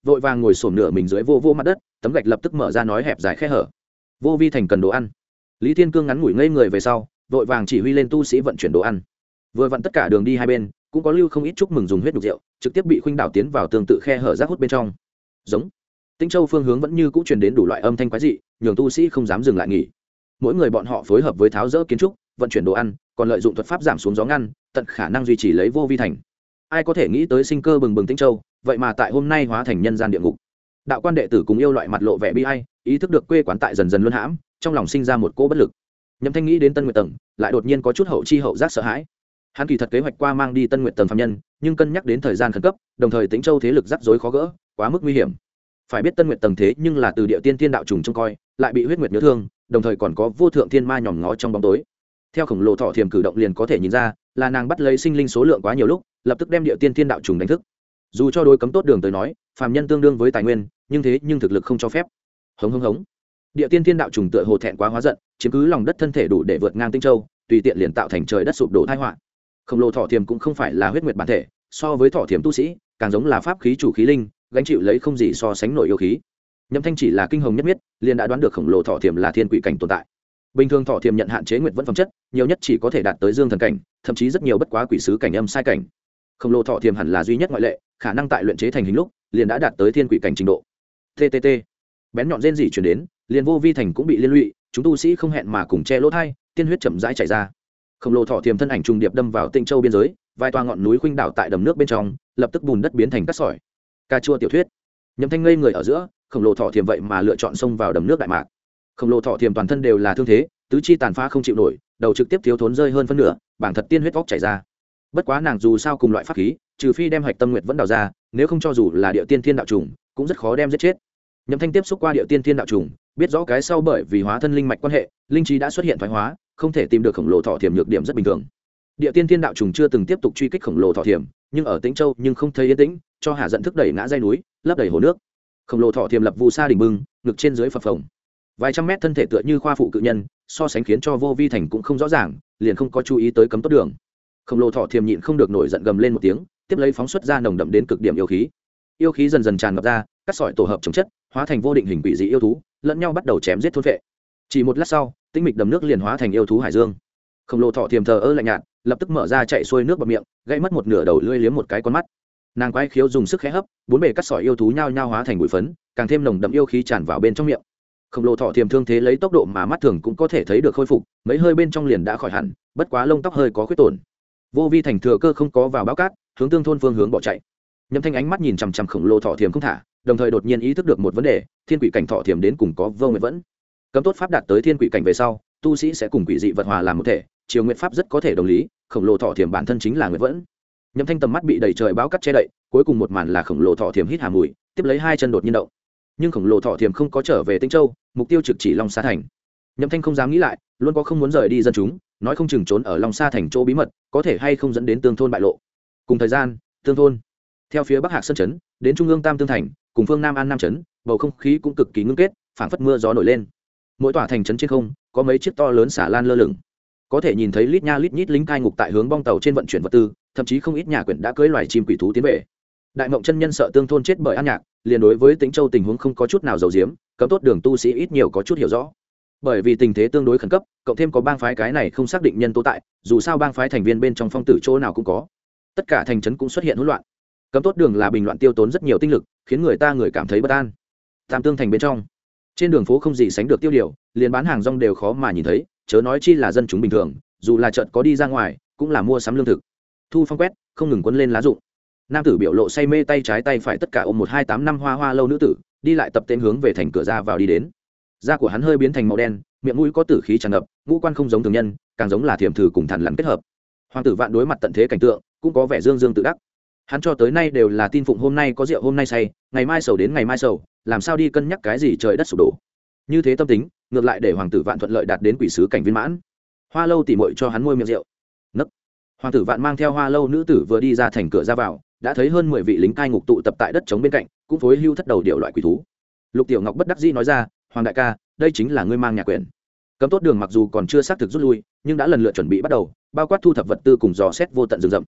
vội vàng ngồi xổm nửa mình dưới vô vô mặt đất, tấm gạch lập tức mở ra nói hẹp dài khe hở. Vô vi thành cần đồ ăn. Lý Thiên Cương ngắn ngủi ngây người về sau, vội vàng chỉ huy lên tu sĩ vận chuyển đồ ăn. Vừa vặn tất cả đường đi hai bên cũng có lưu không ít chúc mừng dùng huyết nhục rượu, trực tiếp bị khuynh đảo tiến vào tương tự khe hở rác hút bên trong. Giống. Tĩnh Châu phương hướng vẫn như cũ truyền đến đủ loại âm thanh quái dị, nhường tu sĩ không dám dừng lại nghỉ. Mỗi người bọn họ phối hợp với tháo dỡ kiến trúc, vận chuyển đồ ăn, còn lợi dụng thuật pháp giảm xuống gió ngăn, tận khả năng duy trì lấy vô vi thành. Ai có thể nghĩ tới sinh cơ bừng bừng Tĩnh Châu, vậy mà tại hôm nay hóa thành nhân gian địa ngục. Đạo quan đệ tử cùng yêu loại mặt lộ vẻ bi ai, ý thức được quê quán tại dần dần luân hãm, trong lòng sinh ra một cỗ bất lực. Nhậm Thanh nghĩ đến Tân Nguyệt tầng, lại đột nhiên có chút hậu chi hậu giác sợ hãi. Hắn kỳ thật kế hoạch qua mang đi Tân Nguyệt tầng phàm nhân, nhưng cân nhắc đến thời gian khẩn cấp, đồng thời Tĩnh Châu thế lực rắc rối khó gỡ, quá mức nguy hiểm. Phải biết Tân Nguyệt tầng thế nhưng là từ địa tiên thiên đạo trùng trông coi, lại bị huyết nguyệt nhớ thương, đồng thời còn có vô thượng thiên ma nhòm ngó trong bóng tối. Theo khổng lồ thọ thiềm cử động liền có thể nhìn ra, là nàng bắt lấy sinh linh số lượng quá nhiều lúc, lập tức đem địa tiên thiên đạo trùng đánh thức. Dù cho đối cấm tốt đường tới nói, phàm nhân tương đương với tài nguyên, nhưng thực lực không cho phép. Hống hống hống. Địa tiên thiên đạo trùng tựa hồ thẹn quá hóa giận, chiếm cứ lòng đất thân thể đủ để vượt ngang Tĩnh Châu, tùy tiện liền tạo thành trời đất sụp đổ tai họa. Khổng lồ thọ thiềm cũng không phải là huyết nguyệt bản thể, so với thọ thiềm tu sĩ, càng giống là pháp khí chủ khí linh, gánh chịu lấy không gì so sánh nổi yêu khí. Nhậm Thanh chỉ là kinh hồng nhất biết, liền đã đoán được khổng lồ thọ thiềm là thiên quỷ cảnh tồn tại. Bình thường thọ thiềm nhận hạn chế nguyệt vẫn phẩm chất, nhiều nhất chỉ có thể đạt tới dương thần cảnh, thậm chí rất nhiều bất quá quỷ sứ cảnh âm sai cảnh. Khổng lồ thọ thiềm hẳn là duy nhất ngoại lệ, khả năng tại luyện chế thành hình lúc, liền đã đạt tới thiên quỷ cảnh trình độ. TTT. Bén nhọn rên rỉ truyền đến, liền vô vi thành cũng bị liên lụy, chúng tu sĩ không hẹn mà cùng che lỗ thai, tiên huyết chậm rãi chảy ra. Khổng lồ thọ thiềm thân ảnh trùng điệp đâm vào Tĩnh Châu biên giới, vài tòa ngọn núi khuynh đảo tại đầm nước bên trong, lập tức bùn đất biến thành cát sỏi. Ca chua tiểu thuyết. Nhậm Thanh ngây người ở giữa, khổng lồ thọ thiềm vậy mà lựa chọn xông vào đầm nước đại mạc. Khổng lồ thọ thiềm toàn thân đều là thương thế, tứ chi tàn phá không chịu nổi, đầu trực tiếp thiếu thốn rơi hơn phân nửa, bảng thật tiên huyết vóc chảy ra. Bất quá nàng dù sao cùng loại pháp khí, trừ phi đem hạch tâm nguyệt vẫn đào ra, nếu không cho dù là địa tiên thiên đạo trùng, cũng rất khó đem giết chết. Nhậm Thanh tiếp xúc qua địa tiên thiên đạo trùng, biết rõ cái sau bởi vì hóa thân linh mạch quan hệ, linh trí đã xuất hiện thoái hóa, không thể tìm được khổng lồ thọ thiềm nhược điểm rất bình thường. Địa tiên thiên đạo trùng chưa từng tiếp tục truy kích khổng lồ thọ thiềm, nhưng ở Tĩnh Châu nhưng không thấy yên tĩnh, cho hạ giận thức đẩy ngã dây núi, lấp đầy hồ nước. Khổng lồ thọ thiềm lập vu sa đỉnh bưng, ngực trên dưới phập phồng, vài trăm mét thân thể tựa như khoa phụ cự nhân, so sánh khiến cho vô vi thành cũng không rõ ràng, liền không có chú ý tới cấm tốt đường. Khổng lồ thọ thiềm nhịn không được nổi giận gầm lên một tiếng, tiếp lấy phóng xuất ra nồng đậm đến cực điểm yêu khí dần dần tràn ngập ra, cắt sỏi tổ hợp chống chất, hóa thành vô định hình quỷ dị yêu thú, lẫn nhau bắt đầu chém giết thôn vệ. Chỉ một lát sau, tĩnh mịch đầm nước liền hóa thành yêu thú hải dương. Khổng lồ thọ thiềm thờ ơ lạnh nhạt, lập tức mở ra chạy xuôi nước bọt miệng, gãy mất một nửa đầu lưỡi liếm một cái con mắt. Nàng quái khiếu dùng sức khẽ hấp, bốn bề cắt sỏi yêu thú nhao nhao hóa thành bụi phấn, càng thêm nồng đậm yêu khí tràn vào bên trong miệng. Khổng lồ thọ thiềm thương thế lấy tốc độ mà mắt thường cũng có thể thấy được khôi phục, mấy hơi bên trong liền đã khỏi hẳn, bất quá lông tóc hơi có khuyết tổn. Vô vi thành thừa cơ không có vào báo cát, hướng tương thôn phương hướng bỏ chạy. Nhậm Thanh ánh mắt nhìn chằm chằm khổng lồ thọ thiềm không thả, đồng thời đột nhiên ý thức được một vấn đề, thiên quỷ cảnh thọ thiềm đến cùng có vô nguyện vẫn. Cấm tốt pháp đạt tới thiên quỷ cảnh về sau, tu sĩ sẽ cùng quỷ dị vật hòa làm một thể, chiều nguyện pháp rất có thể đồng lý, khổng lồ thọ thiềm bản thân chính là nguyện vẫn. Nhậm Thanh tầm mắt bị đầy trời báo cát che đậy, cuối cùng một màn là khổng lồ thọ thiềm hít hà mùi, tiếp lấy hai chân đột nhiên động. Nhưng khổng lồ thọ thiềm không có trở về Tĩnh Châu, mục tiêu trực chỉ Long Sa thành. Nhậm Thanh không dám nghĩ lại, luôn có không muốn rời đi dân chúng, nói không chừng trốn ở Long Sa thành chỗ bí mật, có thể hay không dẫn đến tương thôn bại lộ. Cùng thời gian, tương thôn theo phía bắc Hạc Sơn trấn đến trung ương Tam Tương thành, cùng phương Nam An Nam trấn, bầu không khí cũng cực kỳ ngưng kết, phảng phất mưa gió nổi lên. Mỗi tòa thành trấn trên không có mấy chiếc to lớn xà lan lơ lửng, có thể nhìn thấy lít nha lít nhít lính cai ngục tại hướng bong tàu trên vận chuyển vật tư, thậm chí không ít nhà quyển đã cưỡi loài chim quỷ thú tiến về. Đại Mộng chân nhân sợ tương thôn chết bởi An Nhạc, liền đối với Tĩnh Châu tình huống không có chút nào giấu giếm, cấm tốt đường tu sĩ ít nhiều có chút hiểu rõ. Bởi vì tình thế tương đối khẩn cấp, cộng thêm có bang phái cái này không xác định nhân tố tại, dù sao bang phái thành viên bên trong phong tử chỗ nào cũng có, tất cả thành trấn cũng xuất hiện hỗn loạn. Cấm tốt đường là bình loạn tiêu tốn rất nhiều tinh lực, khiến người ta cảm thấy bất an. Tam Tương thành bên trong, trên đường phố không gì sánh được tiêu điều, liền bán hàng rong đều khó mà nhìn thấy, chớ nói chi là dân chúng bình thường, dù là chợt có đi ra ngoài, cũng là mua sắm lương thực. Thu phong quét, không ngừng quấn lên lá rụng. Nam tử biểu lộ say mê, tay trái tay phải tất cả ôm 1285 năm hoa hoa lâu nữ tử, đi lại tập tên hướng về thành cửa ra vào đi đến. Da của hắn hơi biến thành màu đen, miệng mũi có tử khí tràn ngập, ngũ quan không giống thường nhân, càng giống là thiểm thử cùng thằn lằn kết hợp. Hoàng tử Vạn đối mặt tận thế cảnh tượng, cũng có vẻ dương dương tự đắc. Hắn cho tới nay đều là tin phụng hôm nay có rượu hôm nay say, ngày mai sầu đến ngày mai sầu, làm sao đi cân nhắc cái gì trời đất sụp đổ. Như thế tâm tính, ngược lại để Hoàng tử Vạn thuận lợi đạt đến quỷ sứ cảnh viên mãn. Hoa lâu tỉ muội cho hắn môi miệng rượu. Nấc. Hoàng tử Vạn mang theo Hoa lâu nữ tử vừa đi ra thành cửa ra vào, đã thấy hơn 10 vị lính cai ngục tụ tập tại đất trống bên cạnh, cũng phối hưu thất đầu điệu loại quỷ thú. Lục Tiểu Ngọc bất đắc dĩ nói ra, Hoàng đại ca, đây chính là ngươi mang nhà quyền. Cấm tốt đường mặc dù còn chưa xác thực rút lui, nhưng đã lần lượt chuẩn bị bắt đầu, bao quát thu thập vật tư cùng dò xét vô tận rừng rậm.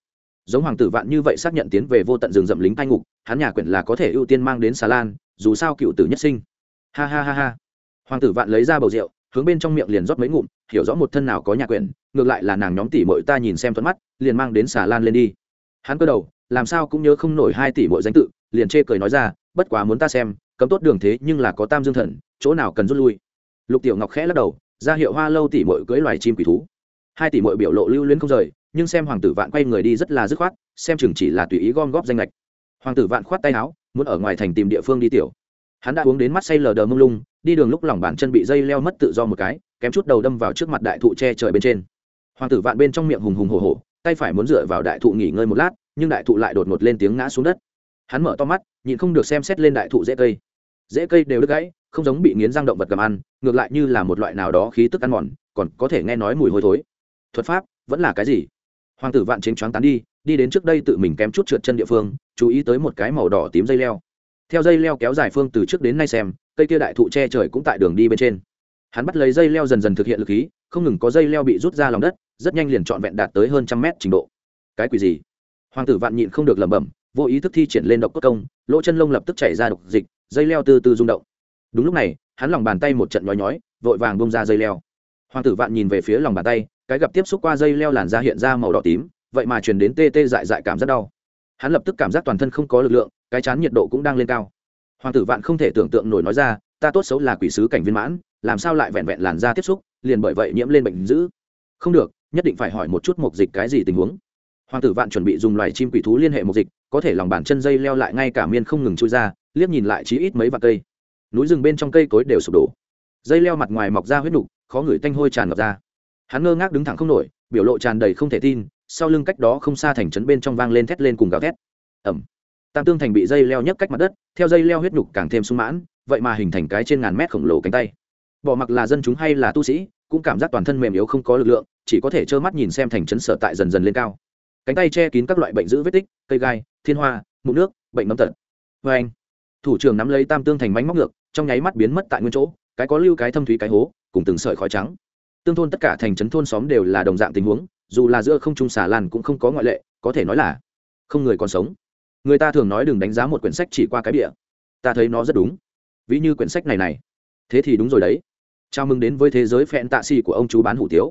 giống hoàng tử vạn như vậy xác nhận tiến về vô tận rừng rậm lính cai ngục, hắn nhà quyển là có thể ưu tiên mang đến xà lan, dù sao cựu tử nhất sinh. Ha ha ha ha. Hoàng tử vạn lấy ra bầu rượu, hướng bên trong miệng liền rót mấy ngụm, hiểu rõ một thân nào có nhà quyển, ngược lại là nàng nhóm tỷ muội ta nhìn xem thuận mắt, liền mang đến xà lan lên đi. Hắn cơ đầu, làm sao cũng nhớ không nổi 2 tỷ muội danh tự, liền chê cười nói ra, bất quá muốn ta xem, cấm tốt đường thế nhưng là có Tam Dương Thần, chỗ nào cần rút lui. Lục Tiểu Ngọc khẽ lắc đầu, ra hiệu Hoa Lâu tỷ muội cưỡi loài chim quỷ thú. 2 tỷ muội biểu lộ lưu luyến không rời, nhưng xem hoàng tử vạn quay người đi rất là dứt khoát, xem chừng chỉ là tùy ý gom góp danh lệch. Hoàng tử vạn khoát tay áo, muốn ở ngoài thành tìm địa phương đi tiểu. Hắn đã uống đến mắt say lờ đờ mông lung, đi đường lúc lòng bàn chân bị dây leo mất tự do một cái, kém chút đầu đâm vào trước mặt đại thụ che trời bên trên. Hoàng tử vạn bên trong miệng hùng hùng hổ hổ, tay phải muốn dựa vào đại thụ nghỉ ngơi một lát, nhưng đại thụ lại đột ngột lên tiếng ngã xuống đất. Hắn mở to mắt, nhịn không được xem xét lên đại thụ rễ cây đều đứt gãy, không giống bị nghiến răng động vật cầm ăn, ngược lại như là một loại nào đó khí tức ăn mòn, còn có thể nghe nói mùi hôi thối. Thuật pháp vẫn là cái gì? Hoàng tử vạn chính choáng tán đi đến trước đây tự mình kém chút trượt chân địa phương, chú ý tới một cái màu đỏ tím dây leo. Theo dây leo kéo dài phương từ trước đến nay xem, cây kia đại thụ che trời cũng tại đường đi bên trên. Hắn bắt lấy dây leo dần dần thực hiện lực khí, không ngừng có dây leo bị rút ra lòng đất, rất nhanh liền trọn vẹn đạt tới hơn 100 mét trình độ. Cái quỷ gì? Hoàng tử vạn nhịn không được lẩm bẩm, vô ý thức thi triển lên độc cốt công, lỗ chân lông lập tức chảy ra độc dịch, dây leo từ từ rung động. Đúng lúc này, hắn lòng bàn tay một trận nhói nhói, vội vàng bung ra dây leo. Hoàng tử vạn nhìn về phía lòng bàn tay, cái gặp tiếp xúc qua dây leo làn da hiện ra màu đỏ tím, vậy mà truyền đến tê tê dại dại cảm rất đau. Hắn lập tức cảm giác toàn thân không có lực lượng, cái chán nhiệt độ cũng đang lên cao. Hoàng tử vạn không thể tưởng tượng nổi nói ra, ta tốt xấu là quỷ sứ cảnh viên mãn, làm sao lại vẹn vẹn làn da tiếp xúc, liền bởi vậy nhiễm lên bệnh dữ. Không được, nhất định phải hỏi một chút mục dịch cái gì tình huống. Hoàng tử vạn chuẩn bị dùng loài chim quỷ thú liên hệ mục dịch, có thể lòng bàn chân dây leo lại ngay cả miên không ngừng chui ra, liếc nhìn lại chí ít mấy vạn cây. Núi rừng bên trong cây cối đều sụp đổ, dây leo mặt ngoài mọc ra huyết nục, khó ngửi tanh hôi tràn ngập ra. Hắn ngơ ngác đứng thẳng không nổi, biểu lộ tràn đầy không thể tin, sau lưng cách đó không xa thành trấn bên trong vang lên thét lên cùng gào thét. Ầm. Tam tương thành bị dây leo nhấc cách mặt đất, theo dây leo huyết nục càng thêm sung mãn, vậy mà hình thành cái trên ngàn mét khổng lồ cánh tay. Bỏ mặc là dân chúng hay là tu sĩ, cũng cảm giác toàn thân mềm yếu không có lực lượng, chỉ có thể trơ mắt nhìn xem thành trấn sở tại dần dần lên cao. Cánh tay che kín các loại bệnh dữ vết tích, cây gai, thiên hoa, mụn nước, bệnh nấm tật. Vê anh. Thủ trưởng nắm lấy tam tương thành mánh móc ngược, trong nháy mắt biến mất tại nguyên chỗ, cái có lưu cái thâm thúy cái hố, cùng từng sợi khói trắng. Tương thôn tất cả thành trấn thôn xóm đều là đồng dạng tình huống, dù là giữa không trung xà lan cũng không có ngoại lệ, có thể nói là không người còn sống. Người ta thường nói đừng đánh giá một quyển sách chỉ qua cái bìa, ta thấy nó rất đúng. Ví như quyển sách này, thế thì đúng rồi đấy. Chào mừng đến với thế giới phẹn tạ xì của ông chú bán hủ tiếu.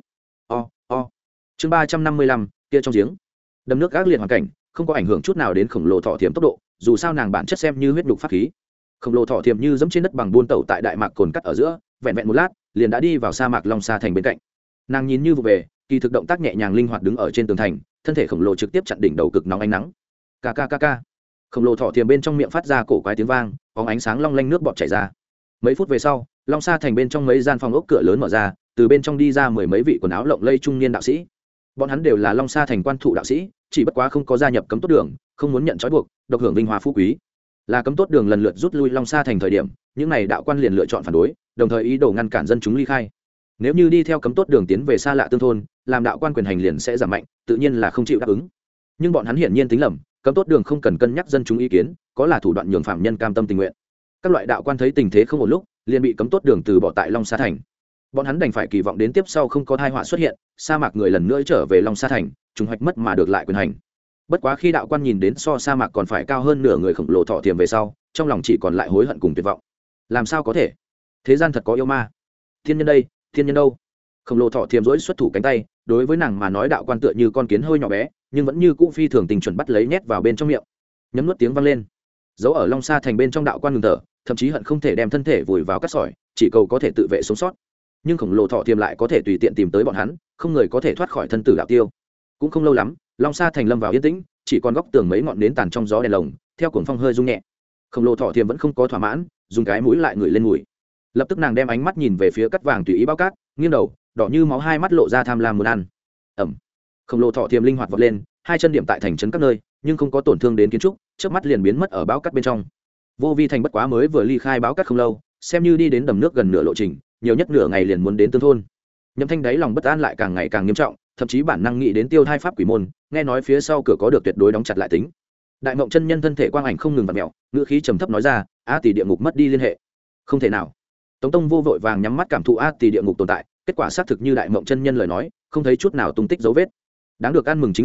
Chương 355, kia trong giếng. Đầm nước ác liệt hoàn cảnh, không có ảnh hưởng chút nào đến khổng lồ thọ thiểm tốc độ, dù sao nàng bản chất xem như huyết đục pháp khí. Khổng lồ thọ thiểm như dẫm trên đất bằng buôn tẩu tại đại mạc cồn cắt ở giữa, vẹn vẹn một lát, liền đã đi vào sa mạc Long Sa thành bên cạnh. Nàng nhìn như vụ về, kỳ thực động tác nhẹ nhàng linh hoạt đứng ở trên tường thành, thân thể khổng lồ trực tiếp chặn đỉnh đầu cực nóng ánh nắng. Kkkk. Khổng lồ thọ thiểm bên trong miệng phát ra cổ quái tiếng vang, có ánh sáng long lanh nước bọt chảy ra. Mấy phút về sau, Long Sa thành bên trong mấy gian phòng ốc cửa lớn mở ra, từ bên trong đi ra mười mấy vị quần áo lộng lẫy trung niên đạo sĩ. Bọn hắn đều là Long Sa thành quan thụ đạo sĩ, chỉ bất quá không có gia nhập cấm tốt đường, không muốn nhận trói buộc, độc hưởng vinh hoa phú quý. Là cấm tốt đường lần lượt rút lui Long Sa thành thời điểm, những này đạo quan liền lựa chọn phản đối, đồng thời ý đồ ngăn cản dân chúng ly khai. Nếu như đi theo cấm tốt đường tiến về xa lạ tương thôn, làm đạo quan quyền hành liền sẽ giảm mạnh, tự nhiên là không chịu đáp ứng. Nhưng bọn hắn hiển nhiên tính lầm, cấm tốt đường không cần cân nhắc dân chúng ý kiến, có là thủ đoạn nhường phạm nhân cam tâm tình nguyện. Các loại đạo quan thấy tình thế không ổn lúc, liền bị cấm tốt đường từ bỏ tại Long Sa thành. Bọn hắn đành phải kỳ vọng đến tiếp sau không có tai họa xuất hiện, sa mạc người lần nữa trở về Long Sa thành, trùng hoạch mất mà được lại quyền hành. Bất quá khi đạo quan nhìn đến so sa mạc còn phải cao hơn nửa người khổng lồ thọ thiềm về sau, trong lòng chỉ còn lại hối hận cùng tuyệt vọng. Làm sao có thể? Thế gian thật có yêu ma. Thiên nhân đây, thiên nhân đâu? Khổng lồ thọ thiềm rỗi xuất thủ cánh tay, đối với nàng mà nói đạo quan tựa như con kiến hơi nhỏ bé, nhưng vẫn như cũ phi thường tình chuẩn bắt lấy nhét vào bên trong miệng. Nhấm nuốt tiếng vang lên. Giấu ở Long Sa thành bên trong đạo quan ngừng thở, thậm chí hận không thể đem thân thể vùi vào cát sỏi, chỉ cầu có thể tự vệ sống sót. Nhưng khổng lồ thọ thiềm lại có thể tùy tiện tìm tới bọn hắn, không người có thể thoát khỏi thân tử đạo tiêu. Cũng không lâu lắm, Long Sa thành lâm vào yên tĩnh, chỉ còn góc tường mấy ngọn nến tàn trong gió đèn lồng, theo cuồng phong hơi rung nhẹ. Khổng lồ thọ thiềm vẫn không có thỏa mãn, dùng cái mũi lại ngửi lên mùi. Lập tức nàng đem ánh mắt nhìn về phía cắt vàng tùy ý bao cát, nghiêng đầu, đỏ như máu hai mắt lộ ra tham lam muốn ăn. Ẩm. Khổng lồ thọ thiềm linh hoạt vọt lên, hai chân điểm tại thành trấn các nơi, nhưng không có tổn thương đến kiến trúc, chớp mắt liền biến mất ở bao cát bên trong. Vô Vi thành bất quá mới vừa ly khai báo cát không lâu, xem như đi đến đầm nước gần nửa lộ trình, nhiều nhất nửa ngày liền muốn đến tương thôn. Nhậm Thanh đáy lòng bất an lại càng ngày càng nghiêm trọng, thậm chí bản năng nghĩ đến tiêu thai pháp quỷ môn, nghe nói phía sau cửa có được tuyệt đối đóng chặt lại tính. Đại Mộng chân nhân thân thể quang ảnh không ngừng vặn mèo, ngữ khí trầm thấp nói ra, "A tỷ địa ngục mất đi liên hệ." Không thể nào. Tống Tông vô vội vàng nhắm mắt cảm thụ A tỷ địa ngục tồn tại, kết quả xác thực như Đại Mộng chân nhân lời nói, không thấy chút nào tung tích dấu vết. Đáng được ăn mừng chính là,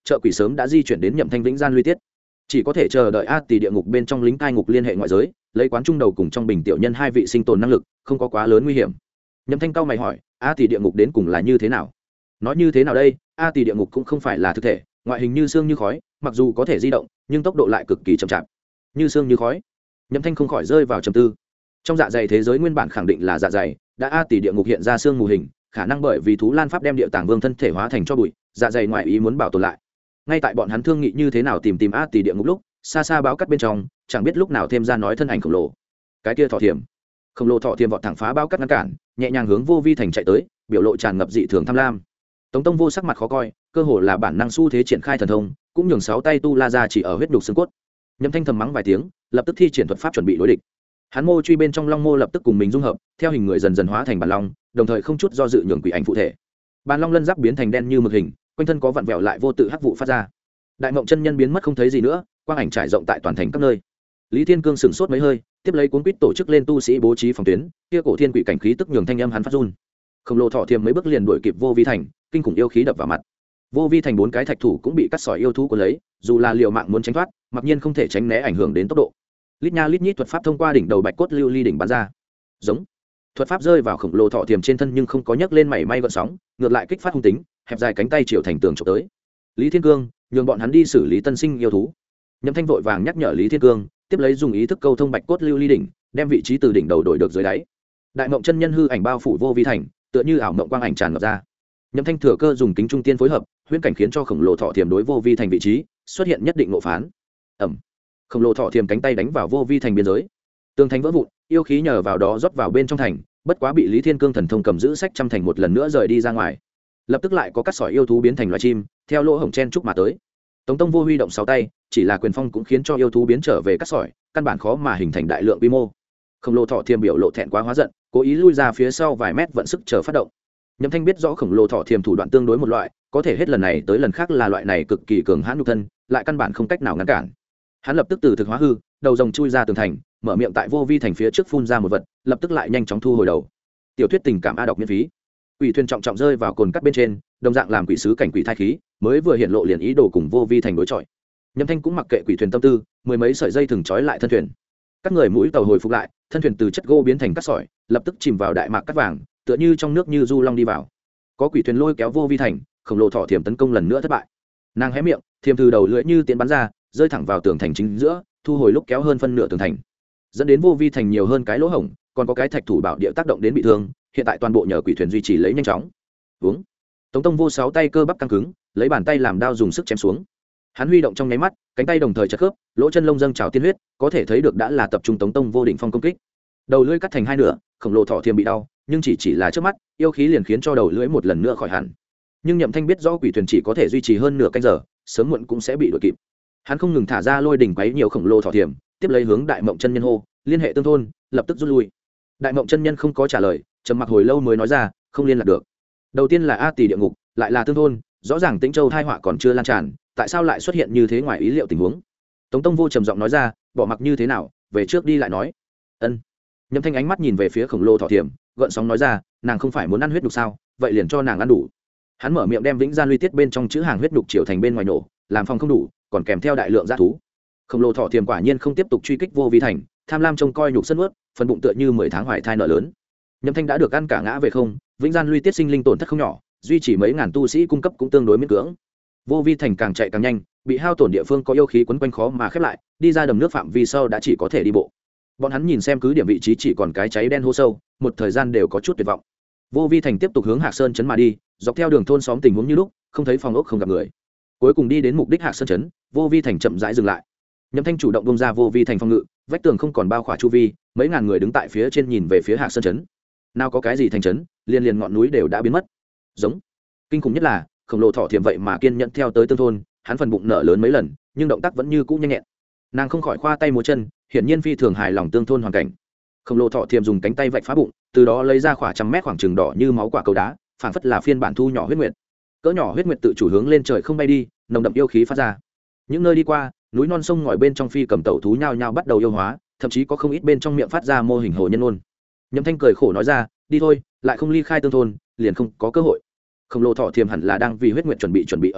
chợ quỷ sớm đã di chuyển đến Nhậm Thanh vĩnh gian luy tiết, chỉ có thể chờ đợi A Tỷ địa ngục bên trong lính cai ngục liên hệ ngoại giới, lấy quán trung đầu cùng trong bình tiểu nhân hai vị sinh tồn năng lực, không có quá lớn nguy hiểm. Nhậm Thanh cao mày hỏi, A Tỷ địa ngục đến cùng là như thế nào? Nói như thế nào đây? A Tỷ địa ngục cũng không phải là thực thể, ngoại hình như xương như khói, mặc dù có thể di động, nhưng tốc độ lại cực kỳ chậm chạp. Như xương như khói. Nhậm Thanh không khỏi rơi vào trầm tư. Trong dạ dày thế giới nguyên bản khẳng định là dạ dày, đã A Tỷ địa ngục hiện ra xương mù hình, khả năng bởi vì thú lan pháp đem địa tàng vương thân thể hóa thành cho bụi, dạ dày ngoại ý muốn bảo tồn lại. Ngay tại bọn hắn thương nghị như thế nào tìm A Tỷ địa ngục lúc, xa xa báo cắt bên trong, chẳng biết lúc nào thêm ra nói thân ảnh khổng lồ. Cái kia thọ thiểm, khổng lồ thọ thiểm vọt thẳng phá báo cắt ngăn cản, nhẹ nhàng hướng Vô Vi thành chạy tới, biểu lộ tràn ngập dị thường tham lam. Tống Tông Vô sắc mặt khó coi, cơ hồ là bản năng xu thế triển khai thần thông, cũng nhường sáu tay tu la ra chỉ ở huyết đục xương cốt. Nhậm Thanh thầm mắng vài tiếng, lập tức thi triển thuật pháp chuẩn bị đối địch. Hắn mô truy bên trong long mô lập tức cùng mình dung hợp, theo hình người dần dần hóa thành bản long, đồng thời không chút do dự nhường quỷ ảnh phụ thể. Bản long lân giáp biến thành đen như mực hình, quanh thân có vặn vẹo lại vô tự hắc vụ phát ra. Đại Mộng chân nhân biến mất không thấy gì nữa, quang ảnh trải rộng tại toàn thành các nơi. Lý Thiên Cương sững sốt mấy hơi, tiếp lấy cuốn quýt tổ chức lên tu sĩ bố trí phòng tuyến, kia cổ thiên quỷ cảnh khí tức nhường thanh âm hắn phát run. Khổng lồ thọ thiềm mấy bước liền đuổi kịp Vô Vi thành, kinh khủng yêu khí đập vào mặt. Vô Vi thành bốn cái thạch thủ cũng bị cắt sỏi yêu thú cuốn lấy, dù là liều mạng muốn tránh thoát, mặc nhiên không thể tránh né ảnh hưởng đến tốc độ. Lít nha lít nhít thuật pháp thông qua đỉnh đầu bạch cốt lưu ly đỉnh bắn ra. Giống. Thuật pháp rơi vào khổng lồ thọ thiềm trên thân nhưng không có nhấc lên mảy may gợn sóng, ngược lại kích phát hung tính, hẹp dài cánh tay chiều thành tường chụp tới. Lý Thiên Cương, nhường bọn hắn đi xử lý tân sinh yêu thú. Nhậm Thanh vội vàng nhắc nhở Lý Thiên Cương, tiếp lấy dùng ý thức câu thông bạch cốt lưu ly đỉnh, đem vị trí từ đỉnh đầu đổi được dưới đáy. Đại Mộng chân nhân hư ảnh bao phủ Vô Vi thành, tựa như ảo mộng quang ảnh tràn ngập ra. Nhậm Thanh thừa cơ dùng kính trung tiên phối hợp, huyễn cảnh khiến cho khổng lồ thọ thiềm đối Vô Vi thành vị trí xuất hiện nhất định ngộ phán. Ẩm. Khổng lồ thọ thiềm cánh tay đánh vào Vô Vi thành biên giới, tường thành vỡ vụn, yêu khí nhờ vào đó rót vào bên trong thành, bất quá bị Lý Thiên Cương thần thông cầm giữ sách trăm thành một lần nữa rời đi ra ngoài. Lập tức lại có cắt sỏi yêu thú biến thành loài chim, theo lỗ hổng chen trúc mà tới. Tống Tông Vô huy động sáu tay, chỉ là quyền phong cũng khiến cho yêu thú biến trở về cắt sỏi, căn bản khó mà hình thành đại lượng quy mô. Khổng lồ thọ thiềm biểu lộ thẹn quá hóa giận, cố ý lui ra phía sau vài mét vận sức chờ phát động. Nhậm Thanh biết rõ khổng lồ thọ thiềm thủ đoạn tương đối một loại, có thể hết lần này tới lần khác là loại này cực kỳ cường hãn nhục thân, lại căn bản không cách nào ngăn cản. Hắn lập tức từ thực hóa hư, đầu rồng chui ra tường thành, mở miệng tại Vô Vi thành phía trước phun ra một vật, lập tức lại nhanh chóng thu hồi đầu. Tiểu thuyết tình cảm a đọc miễn phí. Quỷ thuyền trọng trọng rơi vào cồn cắt bên trên, đồng dạng làm quỷ sứ cảnh quỷ thai khí, mới vừa hiện lộ liền ý đồ cùng Vô Vi thành đối chọi. Nhậm Thanh cũng mặc kệ quỷ thuyền tâm tư, mười mấy sợi dây thừng trói lại thân thuyền. Các người mũi tàu hồi phục lại, thân thuyền từ chất gỗ biến thành cát sỏi, lập tức chìm vào đại mạc cát vàng, tựa như trong nước như du long đi vào. Có quỷ thuyền lôi kéo Vô Vi thành, khổng lồ thọ thiềm tấn công lần nữa thất bại. Nàng hé miệng, thiềm từ đầu lưỡi như tiến bắn ra, rơi thẳng vào tường thành chính giữa, thu hồi lúc kéo hơn phân nửa tường thành, dẫn đến Vô Vi thành nhiều hơn cái lỗ hổng, còn có cái thạch thủ bảo địa tác động đến bị thương, hiện tại toàn bộ nhờ quỷ thuyền duy trì lấy nhanh chóng. Uống. Tống Tông Vô sáu tay cơ bắp căng cứng, lấy bàn tay làm đao dùng sức chém xuống. Hắn huy động trong nháy mắt, cánh tay đồng thời chật khớp, lỗ chân lông dâng trào tiên huyết, có thể thấy được đã là tập trung Tống Tông Vô đỉnh phong công kích. Đầu lưỡi cắt thành hai nửa, khổng lồ thọ thiềm bị đau, nhưng chỉ là trước mắt, yêu khí liền khiến cho đầu lưỡi một lần nữa khỏi hẳn. Nhưng Nhậm Thanh biết rõ quỷ thuyền chỉ có thể duy trì hơn nửa canh giờ, sớm muộn cũng sẽ bị đuổi kịp. Hắn không ngừng thả ra lôi đỉnh quấy nhiều khổng lồ thọ thiềm, tiếp lấy hướng Đại Mộng chân nhân hô, liên hệ tương thôn, lập tức rút lui. Đại Mộng chân nhân không có trả lời, trầm mặc hồi lâu mới nói ra, không liên lạc được. Đầu tiên là A Tỷ địa ngục, lại là tương thôn, rõ ràng Tĩnh Châu tai họa còn chưa lan tràn, tại sao lại xuất hiện như thế ngoài ý liệu tình huống? Tống Tông Vô trầm giọng nói ra, bỏ mặc như thế nào, về trước đi lại nói. Ân. Nhậm Thanh ánh mắt nhìn về phía khổng lồ thọ thiềm, gợn sóng nói ra, nàng không phải muốn ăn huyết đục sao, vậy liền cho nàng ăn đủ. Hắn mở miệng đem Vĩnh Gian Luy Tiết bên trong chữ hàng huyết đục chiều thành bên ngoài nổ, làm phòng không đủ, còn kèm theo đại lượng dã thú. Khổng lồ thọ thiềm quả nhiên không tiếp tục truy kích Vô Vi thành, tham lam trông coi nhục sân ướt, phần bụng tựa như 10 tháng hoài thai nợ lớn. Nhậm Thanh đã được ăn cả ngã về không, Vĩnh Gian Luy Tiết sinh linh tổn thất không nhỏ, duy trì mấy ngàn tu sĩ cung cấp cũng tương đối miễn cưỡng. Vô Vi thành càng chạy càng nhanh, bị hao tổn địa phương có yêu khí quấn quanh khó mà khép lại, đi ra đầm nước phạm vi sau đã chỉ có thể đi bộ. Bọn hắn nhìn xem cứ điểm vị trí chỉ còn cái cháy đen hô sâu, một thời gian đều có chút tuyệt vọng. Vô Vi thành tiếp tục hướng Hạc Sơn trấn mà đi, dọc theo đường thôn xóm tình huống như lúc, không thấy phòng ốc không gặp người. Cuối cùng đi đến mục đích Hạc Sơn trấn, Vô Vi thành chậm rãi dừng lại. Nhậm Thanh chủ động bung ra Vô Vi thành phòng ngự, vách tường không còn bao khỏa chu vi, mấy ngàn người đứng tại phía trên nhìn về phía Hạc Sơn trấn. Nào có cái gì thành trấn, liền ngọn núi đều đã biến mất. Giống. Kinh khủng nhất là, khổng lồ thọ thiềm vậy mà kiên nhẫn theo tới tương thôn, hắn phần bụng nở lớn mấy lần, nhưng động tác vẫn như cũ nhanh nhẹn. Nàng không khỏi khoa tay múa chân, hiển nhiên phi thường hài lòng tương thôn hoàn cảnh. Khổng lồ thọ thiềm dùng cánh tay vạch phá bụng, từ đó lấy ra khoảng trăm mét khoảng trường đỏ như máu quả cầu đá, phảng phất là phiên bản thu nhỏ huyết nguyệt. Cỡ nhỏ huyết nguyệt tự chủ hướng lên trời không bay đi, nồng đậm yêu khí phát ra. Những nơi đi qua, núi non sông ngòi bên trong phi cầm tẩu thú nhao nhao bắt đầu yêu hóa, thậm chí có không ít bên trong miệng phát ra mô hình hồ nhân ôn. Nhậm Thanh cười khổ nói ra, đi thôi, lại không ly khai tương thôn, liền không có cơ hội. Khổng lồ thọ thiềm hẳn là đang vì huyết nguyệt chuẩn bị ở sau,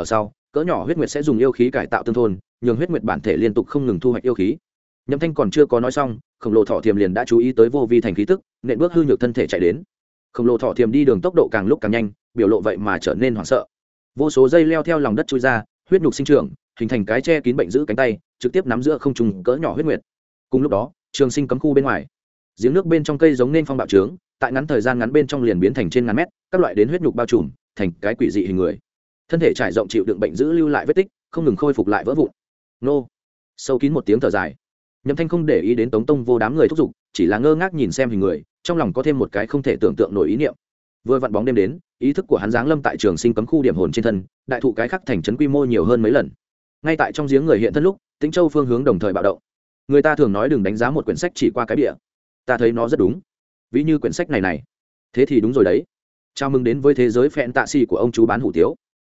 cỡ nhỏ huyết nguyệt sẽ dùng yêu khí cải tạo tương thôn, nhường huyết nguyệt bản thể liên tục không ngừng thu hoạch yêu khí. Nhậm Thanh còn chưa có nói xong, khổng lồ thỏ thiềm liền đã chú ý tới vô vi thành khí tức, nện bước hư nhược thân thể chạy đến. Khổng lồ thỏ thiềm đi đường tốc độ càng lúc càng nhanh, biểu lộ vậy mà trở nên hoảng sợ. Vô số dây leo theo lòng đất chui ra, huyết nhục sinh trưởng, hình thành cái che kín bệnh giữ cánh tay, trực tiếp nắm giữa không trung cỡ nhỏ huyết nguyệt. Cùng lúc đó, trường sinh cấm khu bên ngoài, giếng nước bên trong cây giống nên phong bạo trướng, tại ngắn thời gian ngắn bên trong liền biến thành trên ngàn mét, các loại đến huyết nhục bao trùm, thành cái quỷ dị hình người. Thân thể trải rộng chịu đựng bệnh giữ lưu lại vết tích, không ngừng khôi phục lại vỡ vụn. Nô, sâu kín một tiếng thở dài. Nhậm Thanh không để ý đến Tống Tông vô đám người thúc giục, chỉ là ngơ ngác nhìn xem hình người, trong lòng có thêm một cái không thể tưởng tượng nổi ý niệm. Vừa vặn bóng đêm đến, ý thức của hắn giáng lâm tại trường sinh cấm khu điểm hồn trên thân, đại thụ cái khắc thành trấn quy mô nhiều hơn mấy lần. Ngay tại trong giếng người hiện thân lúc, Tĩnh Châu phương hướng đồng thời bạo động. Người ta thường nói đừng đánh giá một quyển sách chỉ qua cái bìa, ta thấy nó rất đúng. Ví như quyển sách này, thế thì đúng rồi đấy. Chào mừng đến với thế giới phẹn tạ xì của ông chú bán hủ tiếu.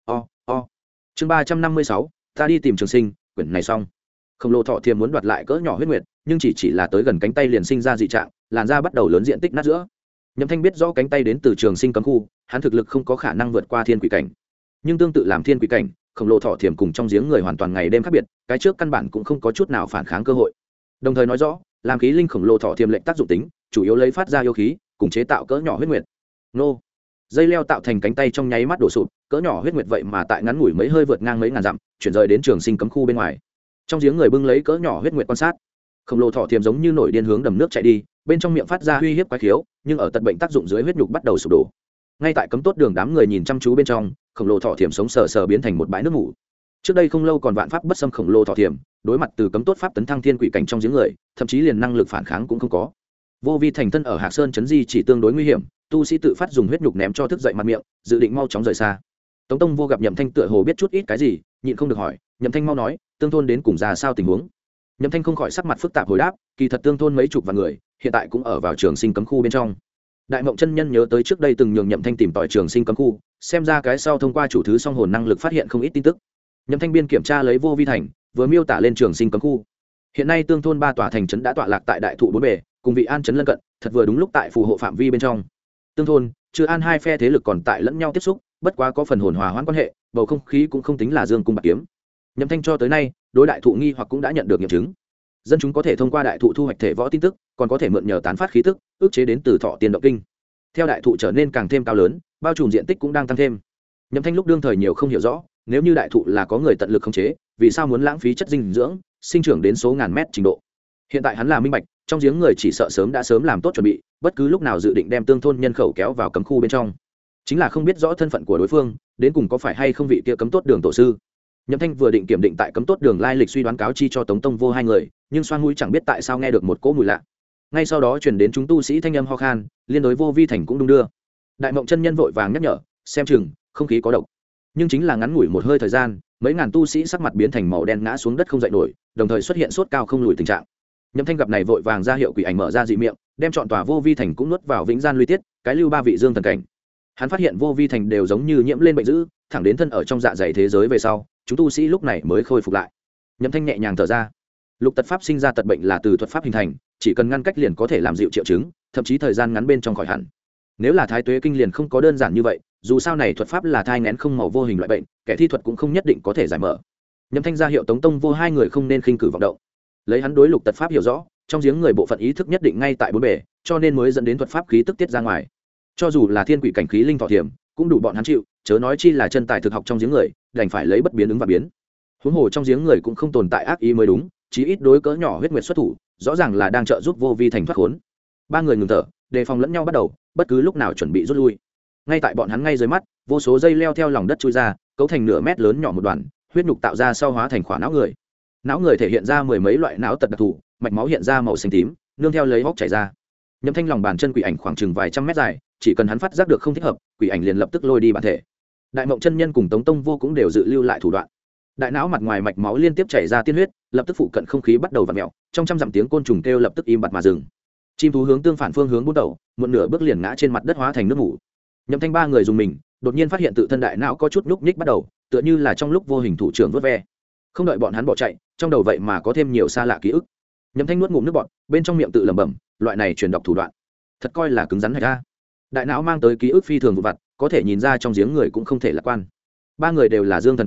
Chương 356, ta đi tìm trường sinh, quyển này xong. Khổng lồ thọ thiềm muốn đoạt lại cỡ nhỏ huyết nguyệt, nhưng chỉ là tới gần cánh tay liền sinh ra dị trạng, làn da bắt đầu lớn diện tích nát giữa. Nhậm Thanh biết rõ cánh tay đến từ trường sinh cấm khu, hắn thực lực không có khả năng vượt qua thiên quỷ cảnh. Nhưng tương tự làm thiên quỷ cảnh, khổng lồ thọ thiềm cùng trong giếng người hoàn toàn ngày đêm khác biệt, cái trước căn bản cũng không có chút nào phản kháng cơ hội. Đồng thời nói rõ, làm khí linh khổng lồ thọ thiềm lệnh tác dụng tính, chủ yếu lấy phát ra yêu khí, cùng chế tạo cỡ nhỏ huyết nguyệt. Nô, dây leo tạo thành cánh tay trong nháy mắt đổ sụp, cỡ nhỏ huyết nguyệt vậy mà tại ngắn ngủi mấy hơi vượt ngang mấy ngàn dặm, chuyển rời đến trường sinh cấm khu bên ngoài. Trong giếng người bưng lấy cỡ nhỏ huyết nguyệt quan sát, khổng lồ thọ thiềm giống như nổi điên hướng đầm nước chạy đi, bên trong miệng phát ra uy hiếp quái khiếu, nhưng ở tật bệnh tác dụng dưới huyết nhục bắt đầu sụp đổ. Ngay tại cấm tốt đường đám người nhìn chăm chú bên trong, khổng lồ thọ thiềm sống sờ sờ biến thành một bãi nước ngủ. Trước đây không lâu còn vạn pháp bất xâm khổng lồ thọ thiềm, đối mặt từ cấm tốt pháp tấn thăng thiên quỷ cảnh trong giếng người, thậm chí liền năng lực phản kháng cũng không có. Vô vi thành thân ở Hạc Sơn trấn di chỉ tương đối nguy hiểm, tu sĩ tự phát dùng huyết nhục ném cho thức dậy mặt miệng, dự định mau chóng rời xa. Tống Tông vô gặp Nhậm Thanh tựa hồ biết chút ít cái gì, nhịn không được hỏi, Nhậm Thanh mau nói, tương thôn đến cùng ra sao tình huống? Nhậm Thanh không khỏi sắc mặt phức tạp hồi đáp, kỳ thật tương thôn mấy chục vạn người, hiện tại cũng ở vào trường sinh cấm khu bên trong. Đại Mộng chân nhân nhớ tới trước đây từng nhường Nhậm Thanh tìm tòi trường sinh cấm khu, xem ra cái sau thông qua chủ thứ song hồn năng lực phát hiện không ít tin tức. Nhậm Thanh biên kiểm tra lấy vô vi thành, vừa miêu tả lên trường sinh cấm khu. Hiện nay tương thôn ba tòa thành trấn đã tọa lạc tại đại thụ bốn bề, cùng vị an trấn lân cận, thật vừa đúng lúc tại phù hộ phạm vi bên trong. Tương thôn, Trừ An hai phe thế lực còn tại lẫn nhau tiếp xúc, bất quá có phần hồn hòa hoãn quan hệ, bầu không khí cũng không tính là dương cung bạc kiếm. Nhậm Thanh cho tới nay, đối đại thụ nghi hoặc cũng đã nhận được nghiệm chứng. Dân chúng có thể thông qua đại thụ thu hoạch thể võ tin tức, còn có thể mượn nhờ tán phát khí tức, ức chế đến từ thọ tiền động kinh. Theo đại thụ trở nên càng thêm cao lớn, bao trùm diện tích cũng đang tăng thêm. Nhậm Thanh lúc đương thời nhiều không hiểu rõ, nếu như đại thụ là có người tận lực khống chế, vì sao muốn lãng phí chất dinh dưỡng, sinh trưởng đến số ngàn mét trình độ. Hiện tại hắn là minh bạch, trong giếng người chỉ sợ sớm đã làm tốt chuẩn bị, bất cứ lúc nào dự định đem tương thôn nhân khẩu kéo vào cấm khu bên trong. Chính là không biết rõ thân phận của đối phương, đến cùng có phải hay không vị kia cấm tốt đường tổ sư. Nhậm Thanh vừa định kiểm định tại cấm tốt đường lai lịch suy đoán cáo chi cho Tống Tông vô hai người, nhưng xoan mũi chẳng biết tại sao nghe được một cỗ mùi lạ. Ngay sau đó truyền đến chúng tu sĩ thanh âm ho khan, liên đối vô vi thành cũng đung đưa. Đại Mộng chân nhân vội vàng nhắc nhở, xem chừng không khí có độc. Nhưng chính là ngắn ngủi một hơi thời gian, mấy ngàn tu sĩ sắc mặt biến thành màu đen ngã xuống đất không dậy nổi, đồng thời xuất hiện sốt cao không lùi tình trạng. Nhậm Thanh gặp này vội vàng ra hiệu quỷ ảnh mở ra dị miệng, đem trọn tòa vô vi thành cũng nuốt vào vĩnh gian luy tiết, cái lưu ba vị dương thần cảnh. Hắn phát hiện vô vi thành đều giống như nhiễm lên bệnh dữ, thẳng đến thân ở trong dạ dày thế giới về sau, chúng tu sĩ lúc này mới khôi phục lại. Nhậm Thanh nhẹ nhàng thở ra. Lục tật pháp sinh ra tật bệnh là từ thuật pháp hình thành, chỉ cần ngăn cách liền có thể làm dịu triệu chứng, thậm chí thời gian ngắn bên trong khỏi hẳn. Nếu là thái tuế kinh liền không có đơn giản như vậy, dù sao này thuật pháp là thai nghén không màu vô hình loại bệnh, kẻ thi thuật cũng không nhất định có thể giải mở. Nhậm Thanh ra hiệu Tống Tông vô hai người không nên khinh cử vọng động. Lấy hắn đối lục tật pháp hiểu rõ, trong giếng người bộ phận ý thức nhất định ngay tại bốn bề, cho nên mới dẫn đến thuật pháp khí tức tiết ra ngoài. Cho dù là thiên quỷ cảnh khí linh thọ thiểm, cũng đủ bọn hắn chịu, chớ nói chi là chân tài thực học trong giếng người, đành phải lấy bất biến ứng và biến. Huống hồ trong giếng người cũng không tồn tại ác ý mới đúng, chí ít đối cỡ nhỏ huyết nguyệt xuất thủ, rõ ràng là đang trợ giúp vô vi thành thoát khốn. Ba người ngừng thở, đề phòng lẫn nhau bắt đầu, bất cứ lúc nào chuẩn bị rút lui. Ngay tại bọn hắn ngay dưới mắt, vô số dây leo theo lòng đất chui ra, cấu thành nửa mét lớn nhỏ một đoàn, huyết nhục tạo ra sau hóa thành khỏa não người. Não người thể hiện ra mười mấy loại não tật đặc thù, mạch máu hiện ra màu xanh tím, nương theo lấy hốc chảy ra. Nhậm Thanh lòng bàn chân quỷ ảnh khoảng chừng vài trăm mét dài, chỉ cần hắn phát giác được không thích hợp, quỷ ảnh liền lập tức lôi đi bản thể. Đại Mộng chân nhân cùng Tống Tông vô cũng đều dự lưu lại thủ đoạn. Đại não mặt ngoài mạch máu liên tiếp chảy ra tiên huyết, lập tức phụ cận không khí bắt đầu vặn mèo, trong trăm dặm tiếng côn trùng kêu lập tức im bặt mà dừng. Chim thú hướng tương phản phương hướng buôn đầu, một nửa bước liền ngã trên mặt đất hóa thành nước ngủ. Nhậm Thanh ba người dùng mình, đột nhiên phát hiện tự thân đại não có chút nhúc nhích bắt đầu, tựa như là trong lúc vô hình thủ trưởng vớt ve. Không đợi bọn hắn bỏ chạy, trong đầu vậy mà có thêm nhiều xa lạ ký ức. Nhậm Thanh nuốt ngụm nước bọt, bên trong miệng tự lẩm bẩm, loại này truyền đọc thủ đoạn, thật coi là cứng rắn hay ra. Đại não mang tới ký ức phi thường vụn vặt, có thể nhìn ra trong giếng người cũng không thể lạc quan. Ba người đều là dương thần cảnh,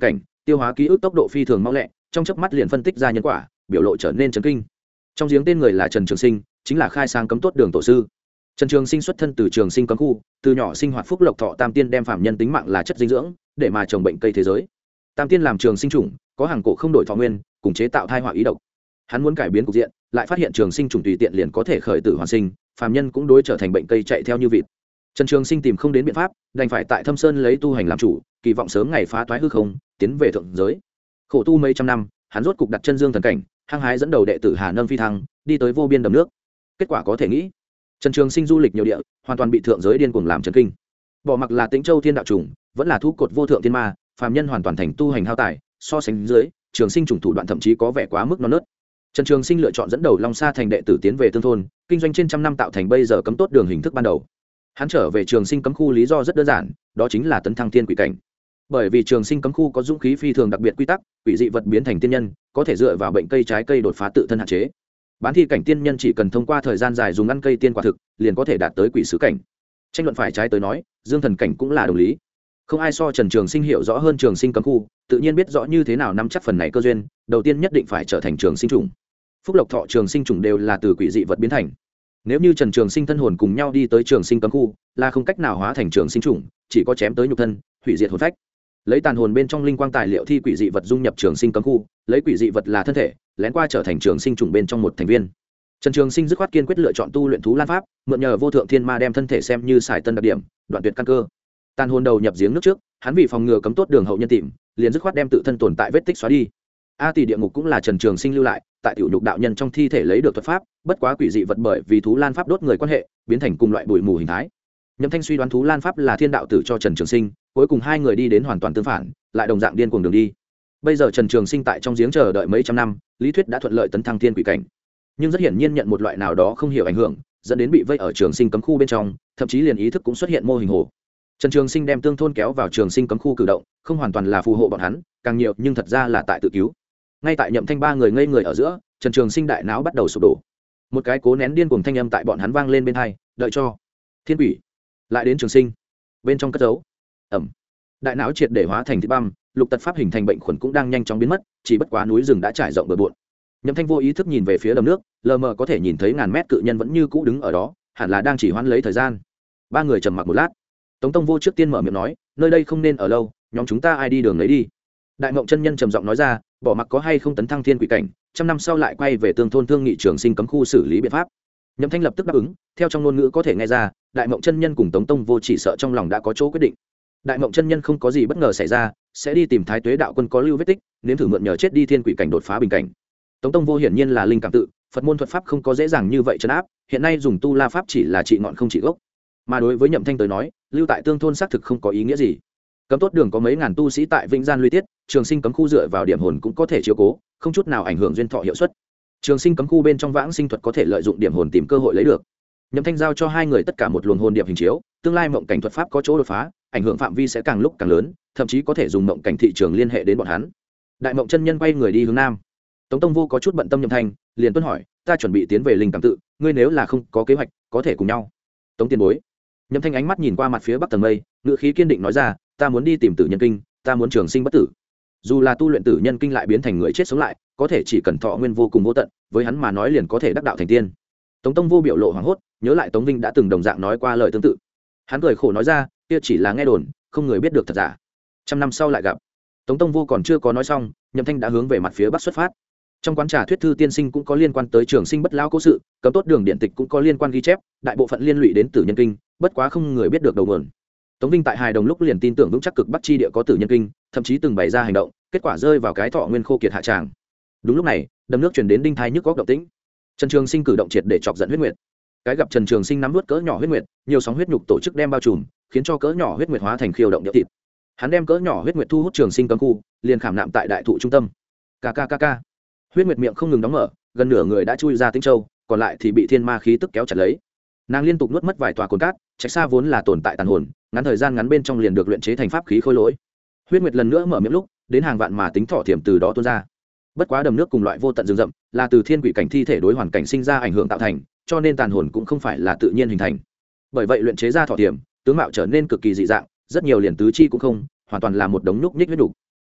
tiêu hóa ký ức tốc độ phi thường mau lẹ, trong chớp mắt liền phân tích ra nhân quả, biểu lộ trở nên chấn kinh. Trong giếng tên người là Trần Trường Sinh, chính là khai sáng cấm tốt đường tổ sư. Trần Trường Sinh xuất thân từ Trường Sinh cấm khu, từ nhỏ sinh hoạt phúc lộc thọ tam tiên, đem phạm nhân tính mạng là chất dinh dưỡng để mà trồng bệnh cây thế giới. Tam tiên làm trường sinh chủng, có hàng cổ không đổi thọ nguyên, cùng chế tạo thai họa ý độc. Hắn muốn cải biến cục diện, lại phát hiện trường sinh chủng tùy tiện liền có thể khởi tử hoàn sinh, phạm nhân cũng đối trở thành bệnh cây chạy theo như vịt. Trần Trường Sinh tìm không đến biện pháp, đành phải tại Thâm Sơn lấy tu hành làm chủ, kỳ vọng sớm ngày phá toái hư không, tiến về thượng giới. Khổ tu mấy trăm năm, hắn rốt cục đặt chân dương thần cảnh, hăng hái dẫn đầu đệ tử Hà Nâm phi thăng, đi tới vô biên đầm nước. Kết quả có thể nghĩ, Trần Trường Sinh du lịch nhiều địa, hoàn toàn bị thượng giới điên cuồng làm chấn kinh. Bỏ mặc là Tĩnh Châu Thiên đạo trùng, vẫn là thú cột vô thượng thiên ma, phàm nhân hoàn toàn thành tu hành hao tài, so sánh dưới, Trường Sinh chủng thủ đoạn thậm chí có vẻ quá mức non nớt. Trần Trường Sinh lựa chọn dẫn đầu Long Sa thành đệ tử tiến về tương thôn, kinh doanh trên trăm năm tạo thành bây giờ cấm tốt đường hình thức ban đầu. Hắn trở về Trường Sinh cấm khu lý do rất đơn giản, đó chính là tấn thăng thiên quỷ cảnh. Bởi vì Trường Sinh cấm khu có dũng khí phi thường đặc biệt quy tắc, quỷ dị vật biến thành tiên nhân, có thể dựa vào bệnh cây trái cây đột phá tự thân hạn chế. Bán thi cảnh tiên nhân chỉ cần thông qua thời gian dài dùng ăn cây tiên quả thực, liền có thể đạt tới quỷ sứ cảnh. Tranh luận phải trái tới nói, dương thần cảnh cũng là đồng lý. Không ai so Trần Trường Sinh hiểu rõ hơn Trường Sinh cấm khu, tự nhiên biết rõ như thế nào nắm chắc phần này cơ duyên, đầu tiên nhất định phải trở thành Trường Sinh chủng. Phúc lộc thọ Trường Sinh chủng đều là từ quỷ dị vật biến thành. Nếu như Trần Trường Sinh thân hồn cùng nhau đi tới Trường Sinh cấm khu, là không cách nào hóa thành Trường Sinh chủng, chỉ có chém tới nhục thân, hủy diệt hồn phách. Lấy tàn hồn bên trong linh quang tài liệu thi quỷ dị vật dung nhập Trường Sinh cấm khu, lấy quỷ dị vật là thân thể, lén qua trở thành Trường Sinh chủng bên trong một thành viên. Trần Trường Sinh dứt khoát kiên quyết lựa chọn tu luyện thú lan pháp, mượn nhờ vô thượng thiên ma đem thân thể xem như xài tân đặc điểm, đoạn tuyệt căn cơ. Tàn hồn đầu nhập giếng nước trước, hắn vì phòng ngừa cấm tốt đường hậu nhân tìm, liền dứt khoát đem tự thân tồn tại vết tích xóa đi. A Tỷ địa ngục cũng là Trần Trường Sinh lưu lại, tại tiểu nhục đạo nhân trong thi thể lấy được thuật pháp, bất quá quỷ dị vật bởi vì thú lan pháp đốt người quan hệ, biến thành cùng loại bụi mù hình thái. Nhậm Thanh suy đoán thú lan pháp là thiên đạo tử cho Trần Trường Sinh, cuối cùng hai người đi đến hoàn toàn tương phản, lại đồng dạng điên cuồng đường đi. Bây giờ Trần Trường Sinh tại trong giếng chờ đợi mấy trăm năm, lý thuyết đã thuận lợi tấn thăng thiên quỷ cảnh, nhưng rất hiển nhiên nhận một loại nào đó không hiểu ảnh hưởng, dẫn đến bị vây ở Trường Sinh cấm khu bên trong, thậm chí liền ý thức cũng xuất hiện mô hình hồ. Trần Trường Sinh đem tương thôn kéo vào Trường Sinh cấm khu cử động, không hoàn toàn là phù hộ bọn hắn, càng nhiều nhưng thật ra là tại tự cứu. Ngay tại Nhậm Thanh ba người ngây người ở giữa, Trần Trường Sinh đại não bắt đầu sụp đổ. Một cái cố nén điên cuồng thanh âm tại bọn hắn vang lên bên tai, đợi cho thiên quỷ lại đến Trường Sinh bên trong cất giấu. Ẩm. Đại não triệt để hóa thành thịt băm, lục tật pháp hình thành bệnh khuẩn cũng đang nhanh chóng biến mất, chỉ bất quá núi rừng đã trải rộng bờ bộn. Nhậm Thanh vô ý thức nhìn về phía đầm nước, lờ mờ có thể nhìn thấy ngàn mét cự nhân vẫn như cũ đứng ở đó, hẳn là đang chỉ hoãn lấy thời gian. Ba người trầm mặc một lát, Tống Tông Vô trước tiên mở miệng nói, nơi đây không nên ở lâu, nhóm chúng ta ai đi đường lấy đi. Đại Ngộng chân nhân trầm giọng nói ra, bỏ mặc có hay không tấn thăng thiên quỷ cảnh, trăm năm sau lại quay về tương thôn thương nghị Trường Sinh cấm khu xử lý biện pháp. Nhậm Thanh lập tức đáp ứng, theo trong ngôn ngữ có thể nghe ra, Đại Ngộng chân nhân cùng Tống Tông Vô chỉ sợ trong lòng đã có chỗ quyết định. Đại Ngộng chân nhân không có gì bất ngờ xảy ra, sẽ đi tìm Thái Tuế đạo quân có lưu vết tích, nếm thử mượn nhờ chết đi thiên quỷ cảnh đột phá bình cảnh. Tống Tông Vô hiển nhiên là linh cảm tự, Phật môn thuật pháp không có dễ dàng như vậy trấn áp, hiện nay dùng tu la pháp chỉ là trị ngọn không trị gốc. Mà đối với Nhậm Thanh tới nói, lưu tại tương thôn xác thực không có ý nghĩa gì. Cấm tốt đường có mấy ngàn tu sĩ tại Vĩnh Gian Luy Tiết, Trường Sinh cấm khu dựa vào điểm hồn cũng có thể chiếu cố, không chút nào ảnh hưởng duyên thọ hiệu suất. Trường Sinh cấm khu bên trong vãng sinh thuật có thể lợi dụng điểm hồn tìm cơ hội lấy được. Nhậm Thanh giao cho hai người tất cả một luồng hồn điệp hình chiếu, tương lai mộng cảnh thuật pháp có chỗ đột phá, ảnh hưởng phạm vi sẽ càng lúc càng lớn, thậm chí có thể dùng mộng cảnh thị trường liên hệ đến bọn hắn. Đại Mộng chân nhân quay người đi hướng nam. Tống Tông Vô có chút bận tâm Nhậm Thanh, liền tuân hỏi, ta chuẩn bị tiến về linh cảm tự, ngươi nếu là không có kế hoạch, có thể cùng nhau. Tống tiền bối. Nhậm Thanh ánh mắt nhìn qua mặt phía bắc tầng mây, ngữ khí kiên định nói ra, ta muốn đi tìm tử nhân kinh, ta muốn trường sinh bất tử. Dù là tu luyện tử nhân kinh lại biến thành người chết sống lại, có thể chỉ cần thọ nguyên vô cùng vô tận, với hắn mà nói liền có thể đắc đạo thành tiên. Tống Tông Vô biểu lộ hoảng hốt, nhớ lại Tống Vinh đã từng đồng dạng nói qua lời tương tự. Hắn cười khổ nói ra, kia chỉ là nghe đồn, không người biết được thật giả. Trăm năm sau lại gặp. Tống Tông Vô còn chưa có nói xong, Nhậm Thanh đã hướng về mặt phía bắc xuất phát. Trong quán trà thuyết thư tiên sinh cũng có liên quan tới trường sinh bất lão cố sự, cấm tốt đường điện tịch cũng có liên quan ghi chép, đại bộ phận liên lụy đến tử nhân kinh, bất quá không người biết được đầu nguồn. Tống Vinh tại hài đồng lúc liền tin tưởng vững chắc cực bắc chi địa có tử nhân kinh, thậm chí từng bày ra hành động, kết quả rơi vào cái thọ nguyên khô kiệt hạ tràng. Đúng lúc này, đầm nước truyền đến đinh thai nhức góc động tĩnh. Trần Trường Sinh cử động triệt để chọc giận huyết nguyệt. Cái gặp Trần Trường Sinh nắm nuốt cỡ nhỏ huyết nguyệt, nhiều sóng huyết nhục tổ chức đem bao trùm, khiến cho cỡ nhỏ huyết nguyệt hóa thành khiêu động nhỡ thịt. Hắn đem cỡ nhỏ huyết nguyệt thu hút Trường Sinh cấm khu, liền khảm nạm tại đại thụ trung tâm. Kkkk. Huyết nguyệt miệng không ngừng đóng mở, gần nửa người đã chui ra Tĩnh Châu, còn lại thì bị thiên ma khí tức kéo chặt lấy. Nàng liên tục nuốt mất vài tòa cồn cát, trạch xa vốn là tồn tại tàn hồn, ngắn thời gian ngắn bên trong liền được luyện chế thành pháp khí khôi lỗi. Huyết nguyệt lần nữa mở miệng lúc, đến hàng vạn mà tính thọ thiểm từ đó tuôn ra. Bất quá đầm nước cùng loại vô tận rừng rậm, là từ thiên quỷ cảnh thi thể đối hoàn cảnh sinh ra ảnh hưởng tạo thành, cho nên tàn hồn cũng không phải là tự nhiên hình thành. Bởi vậy luyện chế ra thọ thiểm, tướng mạo trở nên cực kỳ dị dạng, rất nhiều liền tứ chi cũng không, hoàn toàn là một đống nhúc nhích huyết đủ.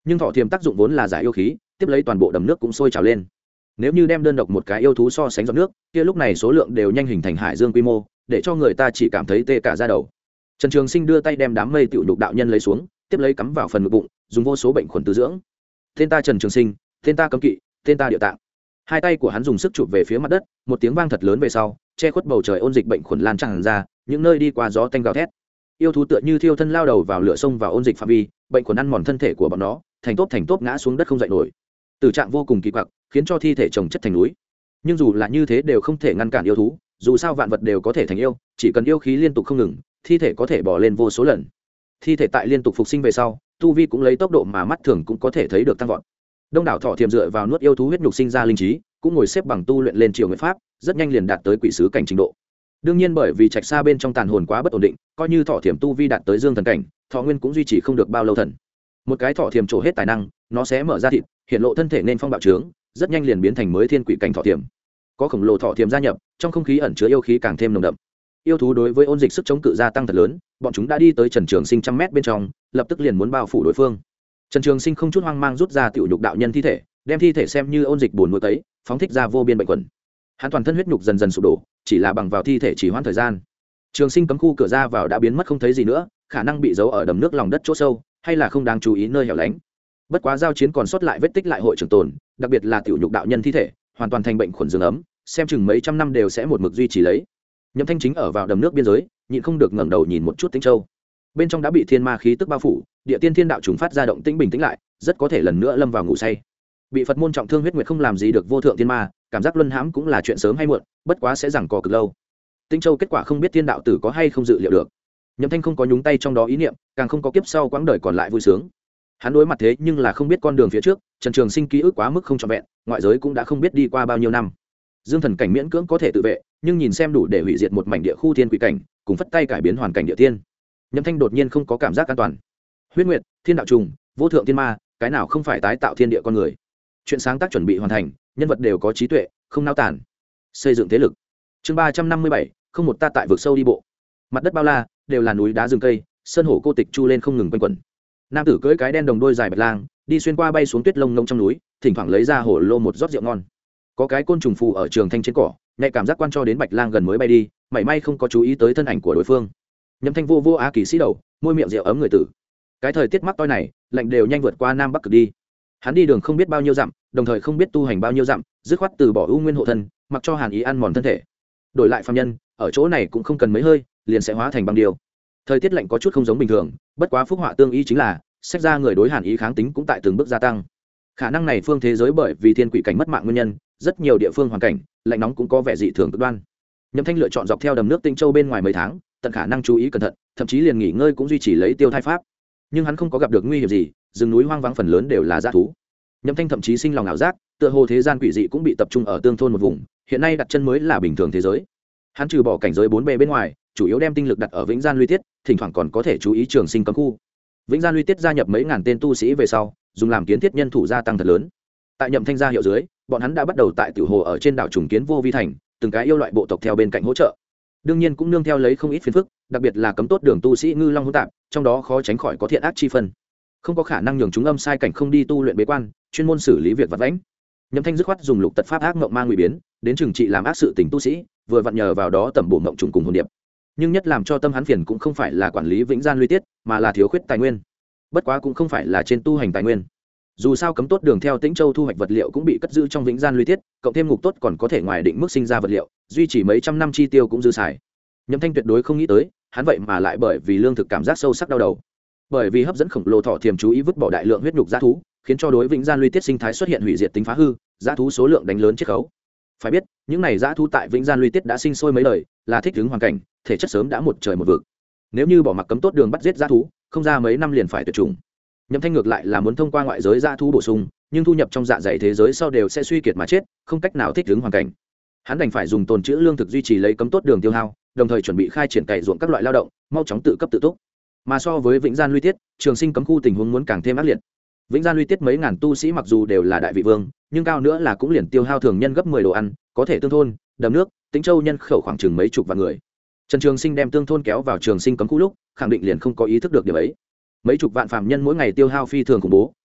nhưng thọ thiềm tác dụng vốn là giải yêu khí, tiếp lấy toàn bộ đầm nước cũng sôi trào lên. Nếu như đem đơn độc một cái yêu thú so sánh giọt nước, kia lúc này số lượng đều nhanh hình thành hải dương quy mô, để cho người ta chỉ cảm thấy tê cả da đầu. Trần Trường Sinh đưa tay đem đám mây tiểu nhục đạo nhân lấy xuống, tiếp lấy cắm vào phần ngực bụng, dùng vô số bệnh khuẩn tư dưỡng. Tên ta Trần Trường Sinh, tên ta Cấm Kỵ, tên ta Địa Tạng. Hai tay của hắn dùng sức chụp về phía mặt đất, một tiếng vang thật lớn về sau, che khuất bầu trời ôn dịch bệnh khuẩn lan tràn ra, những nơi đi qua gió tanh gào thét. Yêu thú tựa như thiêu thân lao đầu vào lửa sông vào ôn dịch phạm vi, bệnh khuẩn ăn mòn thân thể của bọn nó, thành tốp ngã xuống đất không dậy nổi. Tử trạng vô cùng kỳ quặc, khiến cho thi thể chồng chất thành núi. Nhưng dù là như thế đều không thể ngăn cản yêu thú, dù sao vạn vật đều có thể thành yêu, chỉ cần yêu khí liên tục không ngừng, thi thể có thể bò lên vô số lần. Thi thể tại liên tục phục sinh về sau, tu vi cũng lấy tốc độ mà mắt thường cũng có thể thấy được tăng vọt. Đông đảo thọ thiềm dựa vào nuốt yêu thú huyết nhục sinh ra linh trí, cũng ngồi xếp bằng tu luyện lên triều nguyện pháp, rất nhanh liền đạt tới quỷ sứ cảnh trình độ. Đương nhiên bởi vì trạch xa bên trong tàn hồn quá bất ổn định, coi như thọ thiềm tu vi đạt tới dương thần cảnh, thọ nguyên cũng duy trì không được bao lâu thần. Một cái thọ thiềm trổ hết tài năng, nó sẽ mở ra thịt, hiện lộ thân thể nên phong bạo trướng, rất nhanh liền biến thành mới thiên quỷ cảnh thọ thiềm. Có khổng lồ thọ thiềm gia nhập, trong không khí ẩn chứa yêu khí càng thêm nồng đậm. Yêu thú đối với ôn dịch sức chống cự gia tăng thật lớn, bọn chúng đã đi tới Trần Trường Sinh trăm mét bên trong, lập tức liền muốn bao phủ đối phương. Trần Trường Sinh không chút hoang mang rút ra tiểu nhục đạo nhân thi thể, đem thi thể xem như ôn dịch buồn nuôi tấy, phóng thích ra vô biên bệnh quẩn. Hắn toàn thân huyết nhục dần dần sụp đổ, chỉ là bằng vào thi thể chỉ hoãn thời gian. Trường Sinh cấm khu cửa ra vào đã biến mất không thấy gì nữa, khả năng bị giấu ở đầm nước lòng đất chỗ sâu, hay là không đáng chú ý nơi hẻo lánh. Bất quá giao chiến còn sót lại vết tích lại hội trường tồn, đặc biệt là tiểu nhục đạo nhân thi thể, hoàn toàn thành bệnh khuẩn dương ấm, xem chừng mấy trăm năm đều sẽ một mực duy trì lấy. Nhậm Thanh chính ở vào đầm nước biên giới, nhịn không được ngẩng đầu nhìn một chút Tĩnh Châu. Bên trong đã bị thiên ma khí tức bao phủ, địa tiên thiên đạo trùng phát ra động tĩnh bình tĩnh lại, rất có thể lần nữa lâm vào ngủ say. Bị Phật môn trọng thương huyết nguyệt không làm gì được vô thượng thiên ma, cảm giác luân hãm cũng là chuyện sớm hay muộn, bất quá sẽ giằng co cực lâu. Tĩnh Châu kết quả không biết thiên đạo tử có hay không dự liệu được. Nhậm Thanh không có nhúng tay trong đó ý niệm, càng không có kiếp sau quãng đời còn lại vui sướng. Hắn đối mặt thế nhưng là không biết con đường phía trước, Trần Trường Sinh ký ức quá mức không trọn vẹn, ngoại giới cũng đã không biết đi qua bao nhiêu năm. Dương thần cảnh miễn cưỡng có thể tự vệ, nhưng nhìn xem đủ để hủy diệt một mảnh địa khu thiên quỷ cảnh, cùng phất tay cải biến hoàn cảnh địa tiên. Nhậm Thanh đột nhiên không có cảm giác an toàn. Huyết Nguyệt, Thiên đạo trùng, vô thượng thiên ma, cái nào không phải tái tạo thiên địa con người? Chuyện sáng tác chuẩn bị hoàn thành, nhân vật đều có trí tuệ, không nao tản. Xây dựng thế lực. Chương 357, không một ta tại vực sâu đi bộ. Mặt đất bao la, đều là núi đá rừng cây, sơn hổ cô tịch chu lên không ngừng quanh quẩn. Nam tử cưỡi cái đen đồng đôi dài bạch lang, đi xuyên qua bay xuống tuyết lông ngông trong núi, thỉnh thoảng lấy ra hổ lô một rót rượu ngon. Có cái côn trùng phù ở trường thanh trên cỏ, nhạy cảm giác quan cho đến bạch lang gần mới bay đi, mảy may không có chú ý tới thân ảnh của đối phương. Nhậm Thanh vô á kỳ sĩ đầu, môi miệng rượu ấm người tử. Cái thời tiết mắc toi này, lạnh đều nhanh vượt qua nam bắc cực đi. Hắn đi đường không biết bao nhiêu dặm, đồng thời không biết tu hành bao nhiêu dặm, dứt khoát từ bỏ ưu nguyên hộ thân, mặc cho hàn ý ăn mòn thân thể. Đổi lại phàm nhân, ở chỗ này cũng không cần mấy hơi, liền sẽ hóa thành băng điêu. Thời tiết lạnh có chút không giống bình thường, bất quá phúc họa tương y chính là, xét ra người đối hàn ý kháng tính cũng tại từng bước gia tăng. Khả năng này phương thế giới bởi vì thiên quỷ cảnh mất mạng nguyên nhân, rất nhiều địa phương hoàn cảnh lạnh nóng cũng có vẻ dị thường cực đoan. Nhậm Thanh lựa chọn dọc theo đầm nước Tĩnh Châu bên ngoài mấy tháng, tận khả năng chú ý cẩn thận, thậm chí liền nghỉ ngơi cũng duy trì lấy tiêu thai pháp. Nhưng hắn không có gặp được nguy hiểm gì, rừng núi hoang vắng phần lớn đều là dã thú. Nhậm Thanh thậm chí sinh lòng ảo giác, tựa hồ thế gian quỷ dị cũng bị tập trung ở tương thôn một vùng, hiện nay đặt chân mới là bình thường thế giới. Hắn trừ bỏ cảnh giới 4B bên ngoài, chủ yếu đem tinh lực đặt ở Vĩnh Gian Luy Tiết, thỉnh thoảng còn có thể chú ý Trường Sinh cấm khu. Vĩnh Gian Luy Tiết gia nhập mấy ngàn tên tu sĩ về sau, dùng làm kiến thiết nhân thủ gia tăng thật lớn. Tại Nhậm Thanh gia hiệu dưới, bọn hắn đã bắt đầu tại tiểu hồ ở trên đảo trùng kiến vô vi thành, từng cái yêu loại bộ tộc theo bên cạnh hỗ trợ. Đương nhiên cũng nương theo lấy không ít phiền phức, đặc biệt là cấm tốt đường tu sĩ ngư long hỗn tạp, trong đó khó tránh khỏi có thiện ác chi phân. Không có khả năng nhường chúng âm sai cảnh không đi tu luyện bế quan, chuyên môn xử lý việc vặt vãnh. Nhậm Thanh dứt khoát dùng lục tật pháp ác mộng ma ngụy biến, đến trừng trị làm ác sự tình tu sĩ, vừa vặn nhờ vào đó tẩm bổ mộng trùng cùng hồn điệp. Nhưng nhất làm cho tâm hắn phiền cũng không phải là quản lý Vĩnh Gian Luy Tiết, mà là thiếu khuyết tài nguyên. Bất quá cũng không phải là trên tu hành tài nguyên. Dù sao cấm tốt đường theo Tĩnh Châu thu hoạch vật liệu cũng bị cất giữ trong Vĩnh Gian Luy Tiết, cộng thêm ngục tốt còn có thể ngoài định mức sinh ra vật liệu, duy trì mấy trăm năm chi tiêu cũng dư xài. Nhậm Thanh tuyệt đối không nghĩ tới, hắn vậy mà lại bởi vì lương thực cảm giác sâu sắc đau đầu. Bởi vì hấp dẫn khổng lồ thọ thiềm chú ý vứt bỏ đại lượng huyết nhục dã thú, khiến cho đối Vĩnh Gian Luy Tiết sinh thái xuất hiện hủy diệt tính phá hư, dã thú số lượng đánh lớn chiết khấu. Phải biết, những này dã thú tại Vĩnh Gian Luy Tiết đã sinh sôi mấy đời, là thích ứng hoàn cảnh, thể chất sớm đã một trời một vực. Nếu như bỏ mặc cấm tốt đường bắt giết dã thú, không ra mấy năm liền phải tuyệt chủng. Nhậm Thanh ngược lại là muốn thông qua ngoại giới dã thú bổ sung, nhưng thu nhập trong dạ dày thế giới sau đều sẽ suy kiệt mà chết, không cách nào thích ứng hoàn cảnh. Hắn đành phải dùng tồn trữ lương thực duy trì lấy cấm tốt đường tiêu hao, đồng thời chuẩn bị khai triển cày ruộng các loại lao động, mau chóng tự cấp tự túc. Mà so với Vĩnh Gian Luy Tiết, Trường Sinh cấm khu tình huống muốn càng thêm ác liệt. Vĩnh Gian Luy Tiết mấy ngàn tu sĩ mặc dù đều là đại vị vương, nhưng cao nữa là cũng liền tiêu hao thường nhân gấp 10 đồ ăn, có thể tương thôn, đầm nước, Tĩnh Châu nhân khẩu khoảng chừng mấy chục vạn người. Trần Trường Sinh đem tương thôn kéo vào Trường Sinh cấm khu lúc, khẳng định liền không có ý thức được điều ấy. Mấy chục vạn phàm nhân mỗi ngày tiêu hao phi thường khủng bố,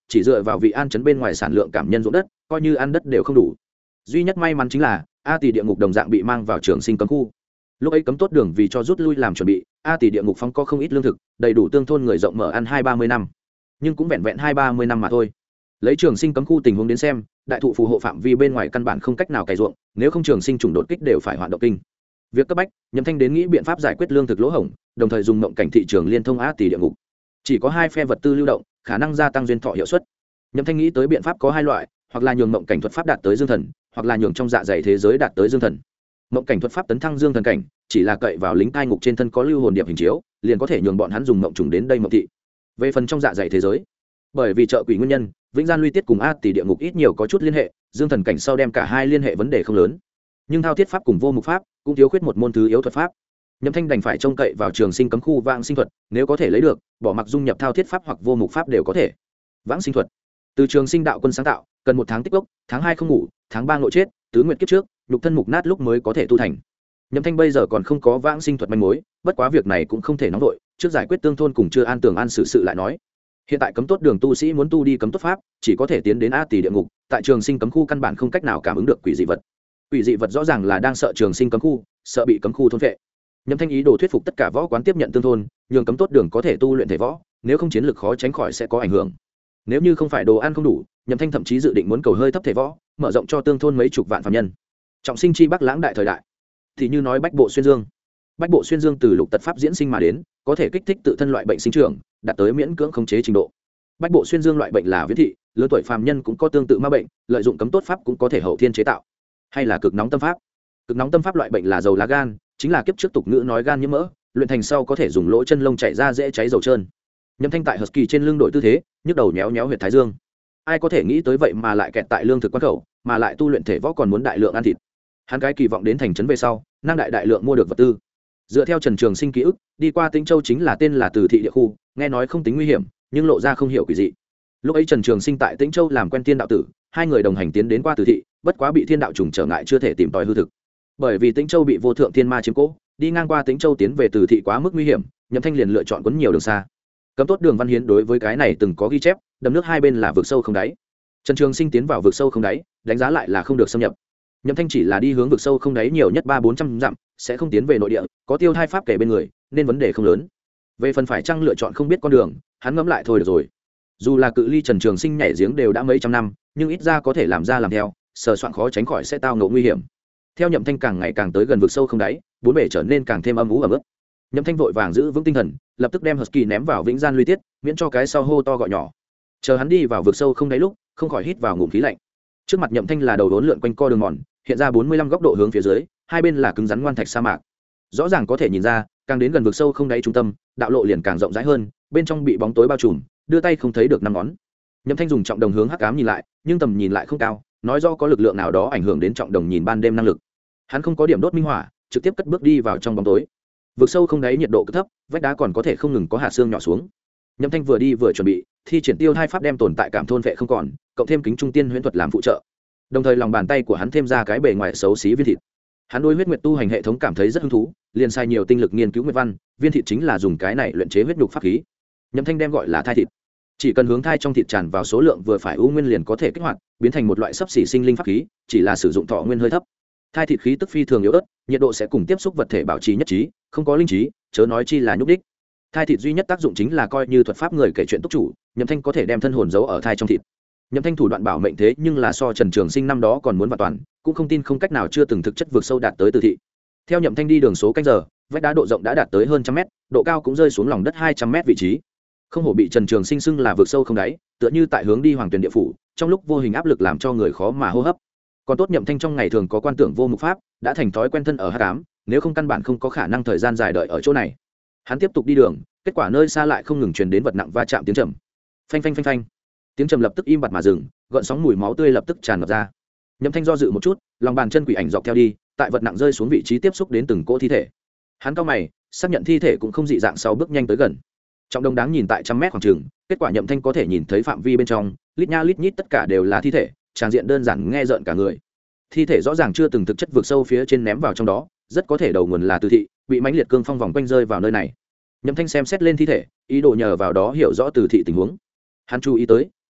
chỉ dựa vào vị an trấn bên ngoài sản lượng cảm nhân ruộng đất coi như ăn đất đều không đủ. Duy nhất may mắn chính là A Tỷ địa ngục đồng dạng bị mang vào trường sinh cấm khu. Lúc ấy cấm tốt đường vì cho rút lui làm chuẩn bị, A Tỷ địa ngục phong có không ít lương thực, đầy đủ tương thôn người rộng mở ăn 20-30 năm, nhưng cũng vẹn vẹn 20-30 năm mà thôi. Lấy trường sinh cấm khu tình huống đến xem, đại thụ phù hộ phạm vi bên ngoài căn bản không cách nào cày ruộng, nếu không trường sinh trùng đột kích đều phải hoạt động kinh. Việc cấp bách, Nhậm Thanh đến nghĩ biện pháp giải quyết lương thực lỗ hổng, đồng thời dùng mộng cảnh thị trường liên thông A Tỷ địa ngục. Chỉ có hai phe vật tư lưu động, khả năng gia tăng duyên thọ hiệu suất. Nhậm Thanh nghĩ tới biện pháp có hai loại, hoặc là nhường mộng cảnh thuật pháp đạt tới dương thần, hoặc là nhường trong dạ dày thế giới đạt tới dương thần. Mộng cảnh thuật pháp tấn thăng dương thần cảnh, chỉ là cậy vào lính cai ngục trên thân có lưu hồn điệp hình chiếu, liền có thể nhường bọn hắn dùng mộng trùng đến đây mộng thị. Về phần trong dạ dày thế giới, bởi vì trợ quỷ nguyên nhân, Vĩnh Gian Luy Tiết cùng A Tỷ địa ngục ít nhiều có chút liên hệ, dương thần cảnh sau đem cả hai liên hệ vấn đề không lớn. Nhưng thao thiết pháp cùng vô mục pháp cũng thiếu khuyết một môn thứ yếu thuật pháp. Nhậm Thanh đành phải trông cậy vào trường sinh cấm khu vãng sinh thuật, nếu có thể lấy được, bỏ mặc dung nhập thao thiết pháp hoặc vô mục pháp đều có thể. Vãng sinh thuật, từ trường sinh đạo quân sáng tạo, cần 1 tháng tích gốc, tháng 2 không ngủ, tháng 3 ngộ chết, tứ nguyệt kiếp trước, nhục thân mục nát lúc mới có thể tu thành. Nhậm Thanh bây giờ còn không có vãng sinh thuật manh mối, bất quá việc này cũng không thể nóng vội, trước giải quyết tương thôn cùng chưa an tường an xử sự lại nói. Hiện tại cấm tốt đường tu sĩ muốn tu đi cấm tốt pháp, chỉ có thể tiến đến A Tỷ địa ngục, tại trường sinh cấm khu căn bản không cách nào cảm ứng được quỷ dị vật. Quỷ dị vật rõ ràng là đang sợ trường sinh cấm khu, sợ bị cấm khu thôn phệ. Nhậm Thanh ý đồ thuyết phục tất cả võ quán tiếp nhận tương thôn, nhường cấm tốt đường có thể tu luyện thể võ, nếu không chiến lược khó tránh khỏi sẽ có ảnh hưởng. Nếu như không phải đồ ăn không đủ, Nhậm Thanh thậm chí dự định muốn cầu hơi thấp thể võ, mở rộng cho tương thôn mấy chục vạn phàm nhân. Trọng sinh chi Bắc Lãng đại thời đại, thì như nói bách bộ xuyên dương. Bách bộ xuyên dương từ lục tật pháp diễn sinh mà đến, có thể kích thích tự thân loại bệnh sinh trưởng, đạt tới miễn cưỡng khống chế trình độ. Bách bộ xuyên dương loại bệnh là viễn thị, lớn tuổi phàm nhân cũng có tương tự ma bệnh, lợi dụng cấm tốt pháp cũng có thể hậu thiên chế tạo. Hay là cực nóng tâm pháp. Cực nóng tâm pháp loại bệnh là dầu lá gan, chính là kiếp trước tục ngữ nói gan nhiễm mỡ, luyện thành sau có thể dùng lỗ chân lông chảy ra dễ cháy dầu trơn. Nhậm Thanh tại Husky trên lưng đổi tư thế, nhức đầu nhéo nhéo huyệt thái dương. Ai có thể nghĩ tới vậy mà lại kẹt tại lương thực quan khẩu, mà lại tu luyện thể võ còn muốn đại lượng ăn thịt. Hắn cái kỳ vọng đến thành trấn về sau, năng đại lượng mua được vật tư. Dựa theo Trần Trường Sinh ký ức, đi qua Tĩnh Châu chính là tên là Từ thị địa khu, nghe nói không tính nguy hiểm, nhưng lộ ra không hiểu quỷ dị. Lúc ấy Trần Trường Sinh tại Tĩnh Châu làm quen Thiên đạo tử, hai người đồng hành tiến đến qua Từ thị, bất quá bị Thiên đạo trùng trở ngại chưa thể tìm tòi hư thực. Bởi vì Tĩnh Châu bị vô thượng thiên ma chiếm cố, đi ngang qua Tĩnh Châu tiến về Từ thị quá mức nguy hiểm, Nhậm Thanh liền lựa chọn quấn nhiều đường xa. Cấm tốt đường văn hiến đối với cái này từng có ghi chép, đầm nước hai bên là vực sâu không đáy. Trần Trường Sinh tiến vào vực sâu không đáy, đánh giá lại là không được xâm nhập. Nhậm Thanh chỉ là đi hướng vực sâu không đáy nhiều nhất 300-400 dặm, sẽ không tiến về nội địa, có tiêu hai pháp kể bên người, nên vấn đề không lớn. Về phần phải chăng lựa chọn không biết con đường, hắn ngẫm lại thôi được rồi. Dù là cự ly Trần Trường Sinh nhảy giếng đều đã mấy trăm năm, nhưng ít ra có thể làm ra làm theo, sờ soạn khó tránh khỏi sẽ tao ngộ nguy hiểm. Theo Nhậm Thanh càng ngày càng tới gần vực sâu không đáy, bốn bể trở nên càng thêm âm u ẩm ướt. Nhậm Thanh vội vàng giữ vững tinh thần, lập tức đem Husky ném vào Vĩnh Gian Luy Tiết, miễn cho cái sau hô to gọi nhỏ. Chờ hắn đi vào vực sâu không đáy lúc, không khỏi hít vào ngụm khí lạnh. Trước mặt Nhậm Thanh là đầu đốn lượn quanh co đường mòn, hiện ra 45 góc độ hướng phía dưới, hai bên là cứng rắn ngoan thạch sa mạc. Rõ ràng có thể nhìn ra, càng đến gần vực sâu không đáy trung tâm, đạo lộ liền càng rộng rãi hơn, bên trong bị bóng tối bao trùm, đưa tay không thấy được năm ngón. Nhậm Thanh dùng trọng đồng hướng hắc ám nhìn lại, nhưng tầm nhìn lại không cao, nói do có lực lượng nào đó ảnh hưởng đến trọng đồng nhìn ban đêm năng lực. Hắn không có điểm đốt minh hỏa, trực tiếp cất bước đi vào trong bóng tối. Vực sâu không đáy nhiệt độ cực thấp, vách đá còn có thể không ngừng có hạt xương nhỏ xuống. Nhậm Thanh vừa đi vừa chuẩn bị, thi triển tiêu hai pháp đem tồn tại cảm thôn vệ không còn, cộng thêm kính trung tiên huyễn thuật làm phụ trợ. Đồng thời lòng bàn tay của hắn thêm ra cái bề ngoài xấu xí viên thịt. Hắn đối huyết nguyệt tu hành hệ thống cảm thấy rất hứng thú, liền sai nhiều tinh lực nghiên cứu nguyệt văn, viên thịt chính là dùng cái này luyện chế huyết nhục pháp khí. Nhậm Thanh đem gọi là thai thịt. Chỉ cần hướng thai trong thịt tràn vào số lượng vừa phải u nguyên liền có thể kích hoạt, biến thành một loại sấp xỉ sinh linh pháp khí, chỉ là sử dụng thọ nguyên hơi thấp. Thai thịt khí tức phi thường yếu ớt, nhiệt độ sẽ cùng tiếp xúc vật thể bảo trì nhất trí, không có linh trí, chớ nói chi là nhúc đích. Thai thịt duy nhất tác dụng chính là coi như thuật pháp người kể chuyện túc chủ, Nhậm Thanh có thể đem thân hồn giấu ở thai trong thịt. Nhậm Thanh thủ đoạn bảo mệnh thế nhưng là so Trần Trường Sinh năm đó còn muốn vạn toàn, cũng không tin không cách nào chưa từng thực chất vượt sâu đạt tới Từ thị. Theo Nhậm Thanh đi đường số canh giờ, vách đá độ rộng đã đạt tới hơn 100m, độ cao cũng rơi xuống lòng đất 200m vị trí. Không hổ bị Trần Trường Sinh xưng là vượt sâu không đáy, tựa như tại hướng đi Hoàng Tuyền địa phủ, trong lúc vô hình áp lực làm cho người khó mà hô hấp. Còn tốt Nhậm Thanh trong ngày thường có quan tưởng vô mục pháp, đã thành thói quen thân ở hắc ám, nếu không căn bản không có khả năng thời gian dài đợi ở chỗ này. Hắn tiếp tục đi đường, kết quả nơi xa lại không ngừng truyền đến vật nặng va chạm tiếng trầm. Phanh phanh phanh phanh. Tiếng trầm lập tức im bặt mà dừng, gợn sóng mùi máu tươi lập tức tràn ngập ra. Nhậm Thanh do dự một chút, lòng bàn chân quỷ ảnh dọc theo đi, tại vật nặng rơi xuống vị trí tiếp xúc đến từng cỗ thi thể. Hắn cau mày, xác nhận thi thể cũng không dị dạng sau bước nhanh tới gần. Trọng đông đáng nhìn tại 100m khoảng chừng, kết quả Nhậm Thanh có thể nhìn thấy phạm vi bên trong, lít nha lít nhít tất cả đều là thi thể, tràng diện đơn giản nghe rợn cả người. Thi thể rõ ràng chưa từng thực chất vượt sâu phía trên ném vào trong đó, rất có thể đầu nguồn là Từ thị, bị mãnh liệt cương phong vòng quanh rơi vào nơi này. Nhậm Thanh xem xét lên thi thể, ý đồ nhờ vào đó hiểu rõ Từ thị tình huống. Hắn chú ý tới,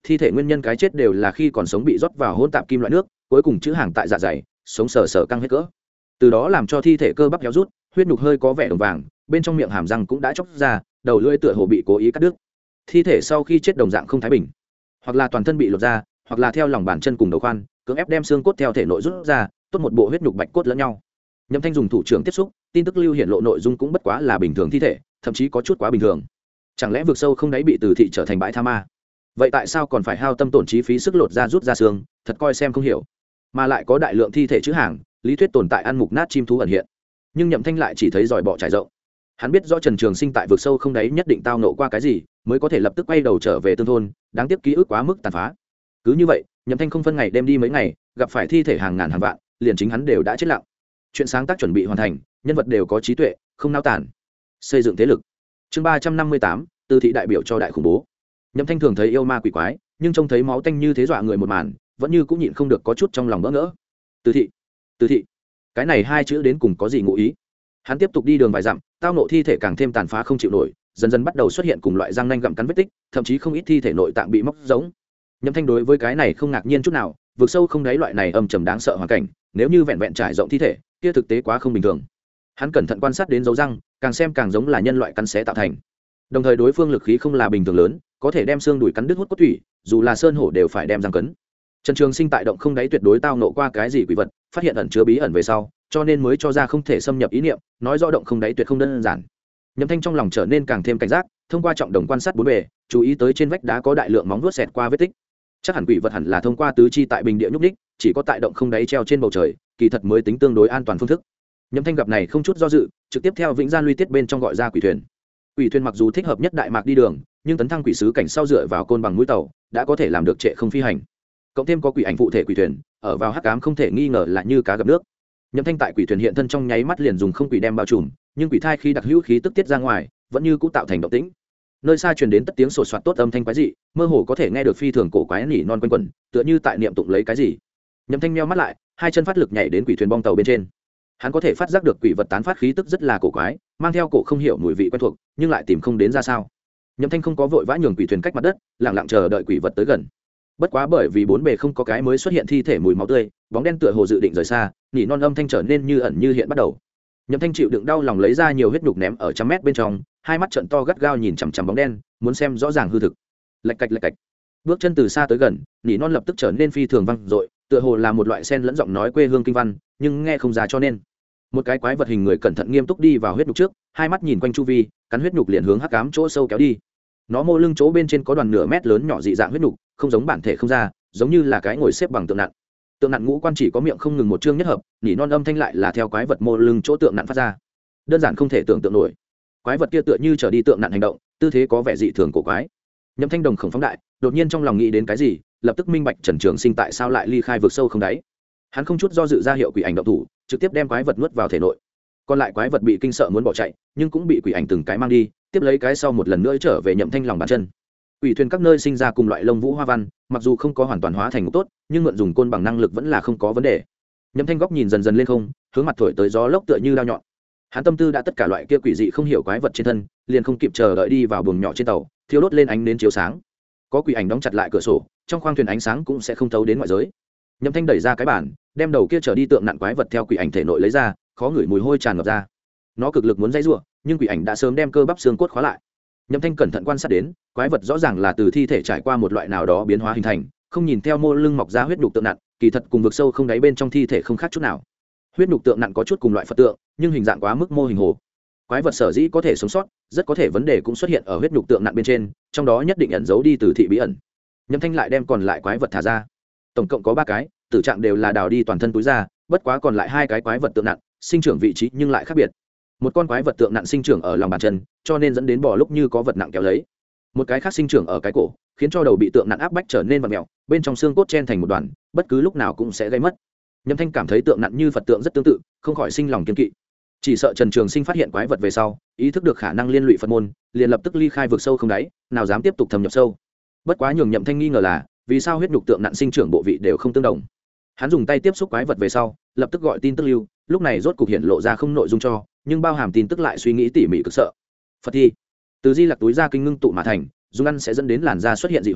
thi thể nguyên nhân cái chết đều là khi còn sống bị rót vào hỗn tạp kim loại nước, cuối cùng chữ hàng tại dạ dày, sống sờ sờ căng hết cỡ, từ đó làm cho thi thể cơ bắp héo rút, huyết nhục hơi có vẻ đồng vàng, bên trong miệng hàm răng cũng đã chóc ra, đầu lưỡi tựa hồ bị cố ý cắt đứt. Thi thể sau khi chết đồng dạng không thái bình, hoặc là toàn thân bị lột ra, hoặc là theo lòng bàn chân cùng đầu khoan cưỡng ép đem xương cốt theo thể nội rút ra, tốt một bộ huyết nhục bạch cốt lẫn nhau. Nhậm Thanh dùng thủ trưởng tiếp xúc, tin tức lưu hiện lộ nội dung cũng bất quá là bình thường thi thể, thậm chí có chút quá bình thường. Chẳng lẽ vực sâu không đáy bị từ thị trở thành bãi tha ma? Vậy tại sao còn phải hao tâm tổn trí phí sức lột ra rút ra xương, thật coi xem không hiểu. Mà lại có đại lượng thi thể chữ hàng, lý thuyết tồn tại ăn mục nát chim thú ẩn hiện. Nhưng Nhậm Thanh lại chỉ thấy giỏi bọ trải rộng. Hắn biết rõ Trần Trường Sinh tại vực sâu không đáy nhất định tao nộ qua cái gì, mới có thể lập tức quay đầu trở về tương thôn, đáng tiếc ký ức quá mức tàn phá. Cứ như vậy, Nhậm Thanh không phân ngày đêm đi mấy ngày, gặp phải thi thể hàng ngàn hàng vạn, liền chính hắn đều đã chết lặng. Chuyện sáng tác chuẩn bị hoàn thành, nhân vật đều có trí tuệ, không nao tản. Xây dựng thế lực. Chương 358, Từ thị đại biểu cho đại khủng bố. Nhậm Thanh thường thấy yêu ma quỷ quái, nhưng trông thấy máu tanh như thế dọa người một màn, vẫn như cũng nhịn không được có chút trong lòng bỡ ngỡ. Từ thị, Từ thị, cái này hai chữ đến cùng có gì ngụ ý? Hắn tiếp tục đi đường vài dặm, tao nộ thi thể càng thêm tàn phá không chịu nổi, dần dần bắt đầu xuất hiện cùng loại răng nanh gặm cắn vết tích, thậm chí không ít thi thể nội tạng bị móc giống. Nhậm Thanh đối với cái này không ngạc nhiên chút nào, vực sâu không đáy loại này âm trầm đáng sợ hoàn cảnh, nếu như vẹn vẹn trải rộng thi thể, kia thực tế quá không bình thường. Hắn cẩn thận quan sát đến dấu răng, càng xem càng giống là nhân loại cắn xé tạo thành. Đồng thời đối phương lực khí không là bình thường lớn, có thể đem xương đùi cắn đứt hút cốt thủy, dù là sơn hổ đều phải đem răng cấn. Trần Trường Sinh tại động không đáy tuyệt đối tao nộ qua cái gì quỷ vật, phát hiện ẩn chứa bí ẩn về sau, cho nên mới cho ra không thể xâm nhập ý niệm, nói rõ động không đáy tuyệt không đơn giản. Nhậm Thanh trong lòng trở nên càng thêm cảnh giác, thông qua trọng đồng quan sát bốn bề, chú ý tới trên vách đá có đại lượng móng vuốt xẹt qua vết tích. Chắc hẳn quỷ vật hẳn là thông qua tứ chi tại bình địa nhúc đích, chỉ có tại động không đáy treo trên bầu trời, kỳ thật mới tính tương đối an toàn phương thức. Nhậm Thanh gặp này không chút do dự, trực tiếp theo Vĩnh Gian Luy Tiết bên trong gọi ra quỷ thuyền. Quỷ thuyền mặc dù thích hợp nhất đại mạc đi đường, nhưng tấn thăng quỷ sứ cảnh sau dựa vào côn bằng mũi tàu, đã có thể làm được trệ không phi hành. Cộng thêm có quỷ ảnh phụ thể quỷ thuyền, ở vào hắc ám không thể nghi ngờ là như cá gặp nước. Nhậm Thanh tại quỷ thuyền hiện thân trong nháy mắt liền dùng không quỷ đem bao trùm, nhưng quỷ thai khi đặc hữu khí tức tiết ra ngoài, vẫn như cũ tạo thành động tĩnh. Nơi xa truyền đến tất tiếng sột soạt tốt âm thanh quái dị, mơ hồ có thể nghe được phi thường cổ quái nỉ non quanh quẩn, tựa như tại niệm tụng lấy cái gì. Nhậm Thanh meo mắt lại, hai chân phát lực nhảy đến quỷ thuyền bong tàu bên trên. Hắn có thể phát giác được quỷ vật tán phát khí tức rất là cổ quái, mang theo cổ không hiểu mùi vị quen thuộc, nhưng lại tìm không đến ra sao. Nhậm Thanh không có vội vã nhường quỷ thuyền cách mặt đất, lặng lặng chờ đợi quỷ vật tới gần. Bất quá bởi vì bốn bề không có cái mới xuất hiện thi thể mùi máu tươi, bóng đen tựa hồ dự định rời xa, nỉ non âm thanh trở nên như ẩn như hiện bắt đầu. Nhậm Thanh chịu đựng đau lòng lấy ra nhiều huyết nhục ném ở trăm mét bên trong, hai mắt trợn to gắt gao nhìn chằm chằm bóng đen, muốn xem rõ ràng hư thực. Lạch cạch, bước chân từ xa tới gần, nỉ non lập tức trở nên phi thường vang dội, tựa hồ là một loại sen lẫn giọng nói quê hương kinh văn, nhưng nghe không ra cho nên. Một cái quái vật hình người cẩn thận nghiêm túc đi vào huyết nhục trước, hai mắt nhìn quanh chu vi, cắn huyết nhục liền hướng hắc ám chỗ sâu kéo đi. Nó mô lưng chỗ bên trên có đoàn nửa mét lớn nhỏ dị dạng huyết nhục, không giống bản thể không ra, giống như là cái ngồi xếp bằng tượng nặn. Tượng nặn ngũ quan chỉ có miệng không ngừng một chương nhất hợp, nỉ non âm thanh lại là theo quái vật mô lưng chỗ tượng nặn phát ra. Đơn giản không thể tưởng tượng nổi. Quái vật kia tựa như trở đi tượng nặn hành động, tư thế có vẻ dị thường cổ quái. Nhậm Thanh đồng khổng phóng đại, đột nhiên trong lòng nghĩ đến cái gì, lập tức minh bạch Trần Trường Sinh tại sao lại ly khai vực sâu không đáy. Hắn không chút do dự ra hiệu quỷ ảnh động thủ, trực tiếp đem quái vật nuốt vào thể nội. Còn lại quái vật bị kinh sợ muốn bỏ chạy, nhưng cũng bị quỷ ảnh từng cái mang đi, tiếp lấy cái sau một lần nữa trở về Nhậm Thanh lòng bàn chân. Quỷ thuyền các nơi sinh ra cùng loại lông vũ hoa văn, mặc dù không có hoàn toàn hóa thành ngũ tốt, nhưng mượn dùng côn bằng năng lực vẫn là không có vấn đề. Nhậm Thanh góc nhìn dần dần lên không, hướng mặt thổi tới gió lốc tựa như dao nhọn. Hắn tâm tư đã tất cả loại kia quỷ dị không hiểu quái vật trên thân, liền không kịp chờ đợi đi vào buồng nhỏ trên tàu, thiêu đốt lên ánh nến chiếu sáng. Có quỷ ảnh đóng chặt lại cửa sổ, trong khoang thuyền ánh sáng cũng sẽ không thấu đến ngoại giới. Nhậm Thanh đẩy ra cái bàn, đem đầu kia trở đi tượng nặn quái vật theo quỷ ảnh thể nội lấy ra, khó ngửi mùi hôi tràn ngập ra. Nó cực lực muốn dây rủa, nhưng quỷ ảnh đã sớm đem cơ bắp xương cốt khóa lại. Nhậm Thanh cẩn thận quan sát đến, quái vật rõ ràng là từ thi thể trải qua một loại nào đó biến hóa hình thành, không nhìn theo mô lưng mọc ra huyết nhục tượng nặn, kỳ thật cùng vực sâu không đáy bên trong thi thể không khác chút nào. Huyết nhục tượng nặn có chút cùng loại Phật tượng, nhưng hình dạng quá mức mô hình hồ. Quái vật sở dĩ có thể sống sót, rất có thể vấn đề cũng xuất hiện ở huyết nhục tượng nặn bên trên, trong đó nhất định ẩn giấu đi từ thị bí ẩn. Nhậm Thanh lại đem còn lại quái vật thả ra, tổng cộng có 3 cái, tử trạng đều là đào đi toàn thân túi ra, bất quá còn lại 2 cái quái vật tượng nặn, sinh trưởng vị trí nhưng lại khác biệt. Một con quái vật tượng nặn sinh trưởng ở lòng bàn chân, cho nên dẫn đến bò lúc như có vật nặng kéo lấy. Một cái khác sinh trưởng ở cái cổ, khiến cho đầu bị tượng nặn áp bách trở nên vặn mèo, bên trong xương cốt chen thành một đoàn, bất cứ lúc nào cũng sẽ gây mất. Nhậm Thanh cảm thấy tượng nặn như Phật tượng rất tương tự, không khỏi sinh lòng kiêng kỵ. Chỉ sợ Trần Trường Sinh phát hiện quái vật về sau, ý thức được khả năng liên lụy Phật môn, liền lập tức ly khai vực sâu không đáy, nào dám tiếp tục thâm nhập sâu. Bất quá nhường Nhậm Thanh nghi ngờ là, vì sao huyết nhục tượng nặn sinh trưởng bộ vị đều không tương đồng. Hắn dùng tay tiếp xúc quái vật về sau, lập tức gọi tin tức lưu, lúc này rốt cục hiện lộ ra không nội dung cho, nhưng bao hàm tin tức lại suy nghĩ tỉ mỉ cực sợ. Phật thi từ di lặc túi ra kinh ngưng tụ mà thành, dùng ăn sẽ dẫn đến làn da xuất hiện dị hóa,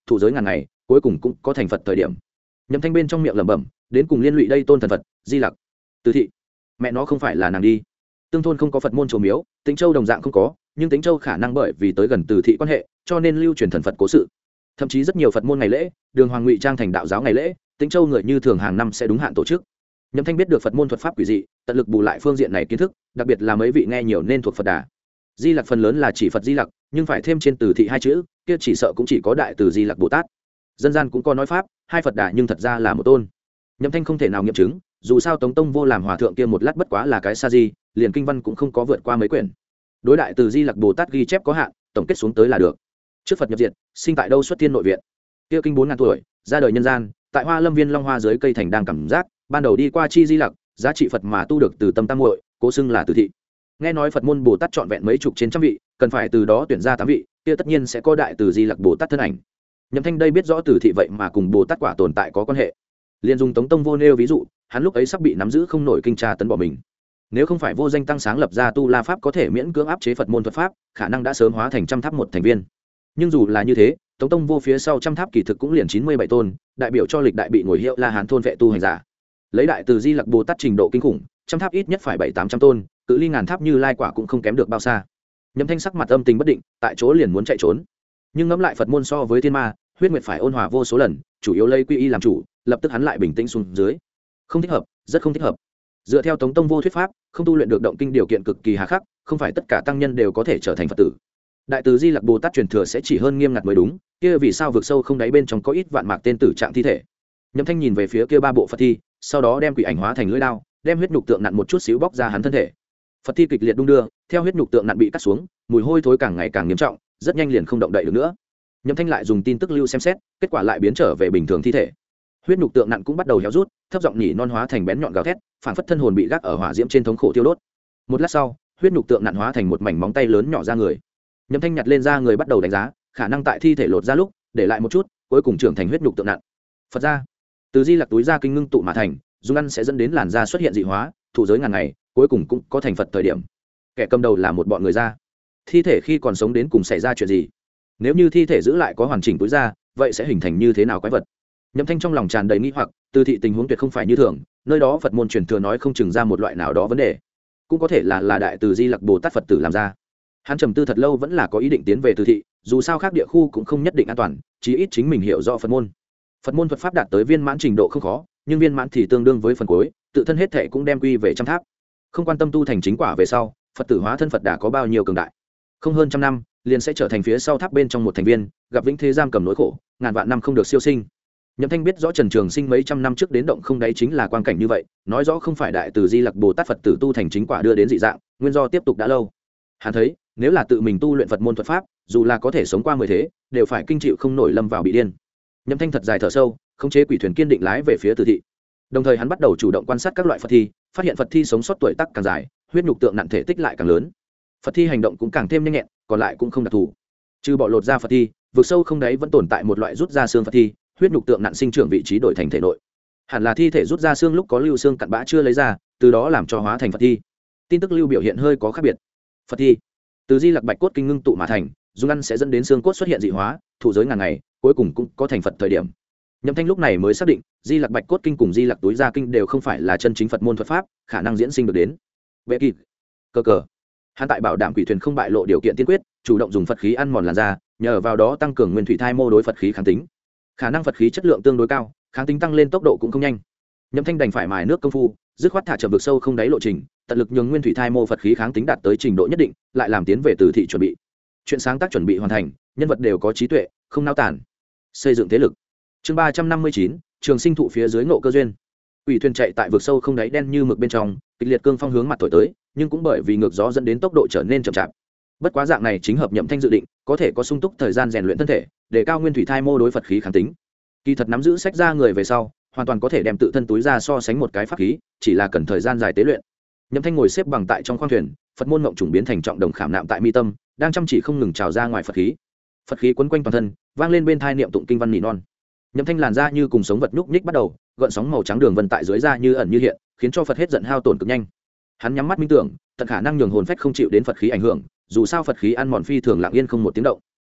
thụ giới ngàn ngày cuối cùng cũng có thành Phật thời điểm. Nhậm Thanh bên trong miệng lẩm bẩm, đến cùng liên lụy đây tôn thần Phật Di Lặc. Từ thị mẹ nó không phải là nàng đi. Tương thôn không có Phật môn chùa miếu, Tĩnh Châu đồng dạng không có, nhưng Tĩnh Châu khả năng bởi vì tới gần Từ thị quan hệ, cho nên lưu truyền thần Phật cố sự. Thậm chí rất nhiều Phật môn ngày lễ, đường hoàng ngụy trang thành đạo giáo ngày lễ, Tĩnh Châu người như thường hàng năm sẽ đúng hạn tổ chức. Nhậm Thanh biết được Phật môn thuật pháp quỷ dị, tận lực bù lại phương diện này kiến thức, đặc biệt là mấy vị nghe nhiều nên thuộc Phật Đà. Di Lặc phần lớn là chỉ Phật Di Lặc, nhưng phải thêm trên Từ thị hai chữ, kia chỉ sợ cũng chỉ có đại từ Di Lặc Bồ Tát. Dân gian cũng có nói pháp, hai Phật Đà nhưng thật ra là một tôn. Nhậm Thanh không thể nào nghiệm chứng, dù sao Tống Tông Vô làm hòa thượng kia một lát bất quá là cái sa di, liền kinh văn cũng không có vượt qua mấy quyển. Đối đại từ Di Lặc Bồ Tát ghi chép có hạn, tổng kết xuống tới là được. Trước Phật nhập diệt, sinh tại đâu xuất thiên nội viện. Kia kinh 4000 tuổi, ra đời nhân gian, tại Hoa Lâm viên long hoa dưới cây thành đang cảm giác, ban đầu đi qua chi Di Lặc, giá trị Phật mà tu được từ tâm tam muội, cố xưng là Từ thị. Nghe nói Phật môn Bồ Tát chọn vẹn mấy chục trên trăm vị, cần phải từ đó tuyển ra 8 vị, kia tất nhiên sẽ có đại từ Di Lặc Bồ Tát thân ảnh. Nhậm Thanh đây biết rõ Từ thị vậy mà cùng Bồ Tát quả tồn tại có quan hệ. Liên dùng Tống Tông Vô nêu ví dụ, hắn lúc ấy sắp bị nắm giữ không nổi kinh tra tấn bỏ mình. Nếu không phải vô danh tăng sáng lập ra tu la pháp có thể miễn cưỡng áp chế Phật môn thuật pháp, khả năng đã sớm hóa thành trăm tháp một thành viên. Nhưng dù là như thế, Tống Tông Vô phía sau trăm tháp kỳ thực cũng liền 97 tôn, đại biểu cho lịch đại bị ngồi hiệu La Hán thôn vệ tu hành giả. Lấy đại từ Di Lặc Bồ Tát trình độ kinh khủng, trăm tháp ít nhất phải 700-800 tôn, cự ly ngàn tháp Như Lai quả cũng không kém được bao xa. Nhậm Thanh sắc mặt âm tình bất định, tại chỗ liền muốn chạy trốn. Nhưng ngẫm lại Phật môn so với thiên ma, huyết nguyệt phải ôn hòa vô số lần, chủ yếu lấy quy y làm chủ, lập tức hắn lại bình tĩnh xuống dưới. Không thích hợp, rất không thích hợp. Dựa theo Tống Tông Vô thuyết pháp, không tu luyện được động kinh điều kiện cực kỳ hà khắc, không phải tất cả tăng nhân đều có thể trở thành Phật tử. Đại từ Di Lặc Bồ Tát truyền thừa sẽ chỉ hơn nghiêm ngặt mới đúng, kia vì sao vực sâu không đáy bên trong có ít vạn mạc tên tử trạng thi thể. Nhậm Thanh nhìn về phía kia ba bộ Phật thi, sau đó đem quỷ ảnh hóa thành lưỡi đao, đem huyết nhục tượng nặn một chút xíu bóc ra hắn thân thể. Phật thi kịch liệt đung đưa, theo huyết nhục tượng nặn bị cắt xuống, mùi hôi thối càng ngày càng nghiêm trọng, rất nhanh liền không động đậy được nữa. Nhậm Thanh lại dùng tin tức lưu xem xét, kết quả lại biến trở về bình thường thi thể. Huyết nhục tượng nặn cũng bắt đầu héo rút, thấp giọng nhỉ non hóa thành bén nhọn gào thét, phản phất thân hồn bị gác ở hỏa diễm trên thống khổ tiêu đốt. Một lát sau, huyết nhục tượng nặn hóa thành một mảnh móng tay lớn nhỏ ra người. Nhậm Thanh nhặt lên ra người bắt đầu đánh giá, khả năng tại thi thể lột ra lúc, để lại một chút, cuối cùng trưởng thành huyết nhục tượng nặn. Phật ra, từ Di Lặc túi ra kinh ngưng tụ mà thành, dùng ăn sẽ dẫn đến làn da xuất hiện dị hóa, thụ giới ngàn ngày, cuối cùng cũng có thành Phật thời điểm. Kẻ cầm đầu là một bọn người da. Thi thể khi còn sống đến cùng xảy ra chuyện gì? Nếu như thi thể giữ lại có hoàn chỉnh túi da, vậy sẽ hình thành như thế nào quái vật? Nhậm Thanh trong lòng tràn đầy nghi hoặc, Từ thị tình huống tuyệt không phải như thường, nơi đó Phật môn truyền thừa nói không chừng ra một loại nào đó vấn đề, cũng có thể là đại từ Di Lặc Bồ Tát Phật tử làm ra. Hắn trầm tư thật lâu vẫn là có ý định tiến về Từ thị, dù sao khác địa khu cũng không nhất định an toàn, chí ít chính mình hiểu rõ Phật môn. Phật môn thuật pháp đạt tới viên mãn trình độ không khó, nhưng viên mãn thì tương đương với phần cuối, tự thân hết thể cũng đem quy về trăm tháp. Không quan tâm tu thành chính quả về sau, Phật tử hóa thân Phật Đà có bao nhiêu cường đại, không hơn trăm năm liền sẽ trở thành phía sau tháp bên trong một thành viên, gặp vĩnh thế giam cầm nỗi khổ, ngàn vạn năm không được siêu sinh. Nhậm Thanh biết rõ Trần Trường Sinh mấy trăm năm trước đến động không đáy chính là quang cảnh như vậy, nói rõ không phải đại từ Di Lặc Bồ Tát Phật tử tu thành chính quả đưa đến dị dạng, nguyên do tiếp tục đã lâu. Hắn thấy, nếu là tự mình tu luyện Phật môn thuật pháp, dù là có thể sống qua 10 thế, đều phải kinh chịu không nổi lâm vào bị điên. Nhậm Thanh thật dài thở sâu, khống chế quỷ thuyền kiên định lái về phía Từ thị. Đồng thời hắn bắt đầu chủ động quan sát các loại Phật thi, phát hiện Phật thi sống sót tuổi tác càng dài, huyết nhục tượng nặng thể tích lại càng lớn. Phật thi hành động cũng càng thêm nhanh nhẹn, còn lại cũng không đặc thù. Trừ bỏ lột ra Phật thi, vực sâu không đáy vẫn tồn tại một loại rút ra xương Phật thi, huyết nhục tượng nặng sinh trưởng vị trí đổi thành thể nội. Hẳn là thi thể rút ra xương lúc có lưu xương cặn bã chưa lấy ra, từ đó làm cho hóa thành Phật thi. Tin tức lưu biểu hiện hơi có khác biệt. Phật thi từ Di Lặc Bạch cốt kinh ngưng tụ mà thành, dùng ăn sẽ dẫn đến xương cốt xuất hiện dị hóa, thụ giới ngàn ngày, cuối cùng cũng có thành Phật thời điểm. Nhậm Thanh lúc này mới xác định, Di Lặc Bạch cốt kinh cùng Di Lặc túi gia kinh đều không phải là chân chính Phật môn thuật pháp, khả năng diễn sinh được đến. Vệ kỳ, cờ, hắn tại bảo đảm quỷ thuyền không bại lộ điều kiện tiên quyết, chủ động dùng Phật khí ăn mòn làn da, nhờ vào đó tăng cường nguyên thủy thai mô đối Phật khí kháng tính. Khả năng Phật khí chất lượng tương đối cao, kháng tính tăng lên tốc độ cũng không nhanh. Nhậm Thanh đành phải mài nước công phu, dứt khoát thả chậm vực sâu không đáy lộ trình, tận lực nhường nguyên thủy thai mô Phật khí kháng tính đạt tới trình độ nhất định, lại làm tiến về Từ thị chuẩn bị. Chuyện sáng tác chuẩn bị hoàn thành, nhân vật đều có trí tuệ, không nao tản. Xây dựng thế lực. Chương 359, Trường Sinh thụ phía dưới ngộ cơ duyên. Quỷ thuyền chạy tại vực sâu không đáy đen như mực bên trong, kịch liệt cương phong hướng mặt thổi tới, nhưng cũng bởi vì ngược gió dẫn đến tốc độ trở nên chậm chạp. Bất quá dạng này chính hợp Nhậm Thanh dự định, có thể có sung túc thời gian rèn luyện thân thể, để cao nguyên thủy thai mô đối Phật khí kháng tính. Kỳ thật nắm giữ sách ra người về sau, hoàn toàn có thể đem tự thân túi ra so sánh một cái pháp khí, chỉ là cần thời gian dài tế luyện. Nhậm Thanh ngồi xếp bằng tại trong khoang thuyền, Phật môn ngộng trùng biến thành trọng đồng khảm nạm tại mi tâm, đang chăm chỉ không ngừng trào ra ngoài Phật khí. Phật khí quấn quanh toàn thân, vang lên bên tai niệm tụng kinh văn nỉ non. Nhậm Thanh làn ra như cùng sống vật nhúc nhích bắt đầu, gợn sóng màu trắng đường vân tại dưới da như ẩn như hiện, khiến cho Phật hết giận hao tổn cực nhanh. Hắn nhắm mắt minh tưởng, tận khả năng nhường hồn phách không chịu đến Phật khí ảnh hưởng, dù sao Phật khí ăn mòn phi thường lặng yên không một tiếng động.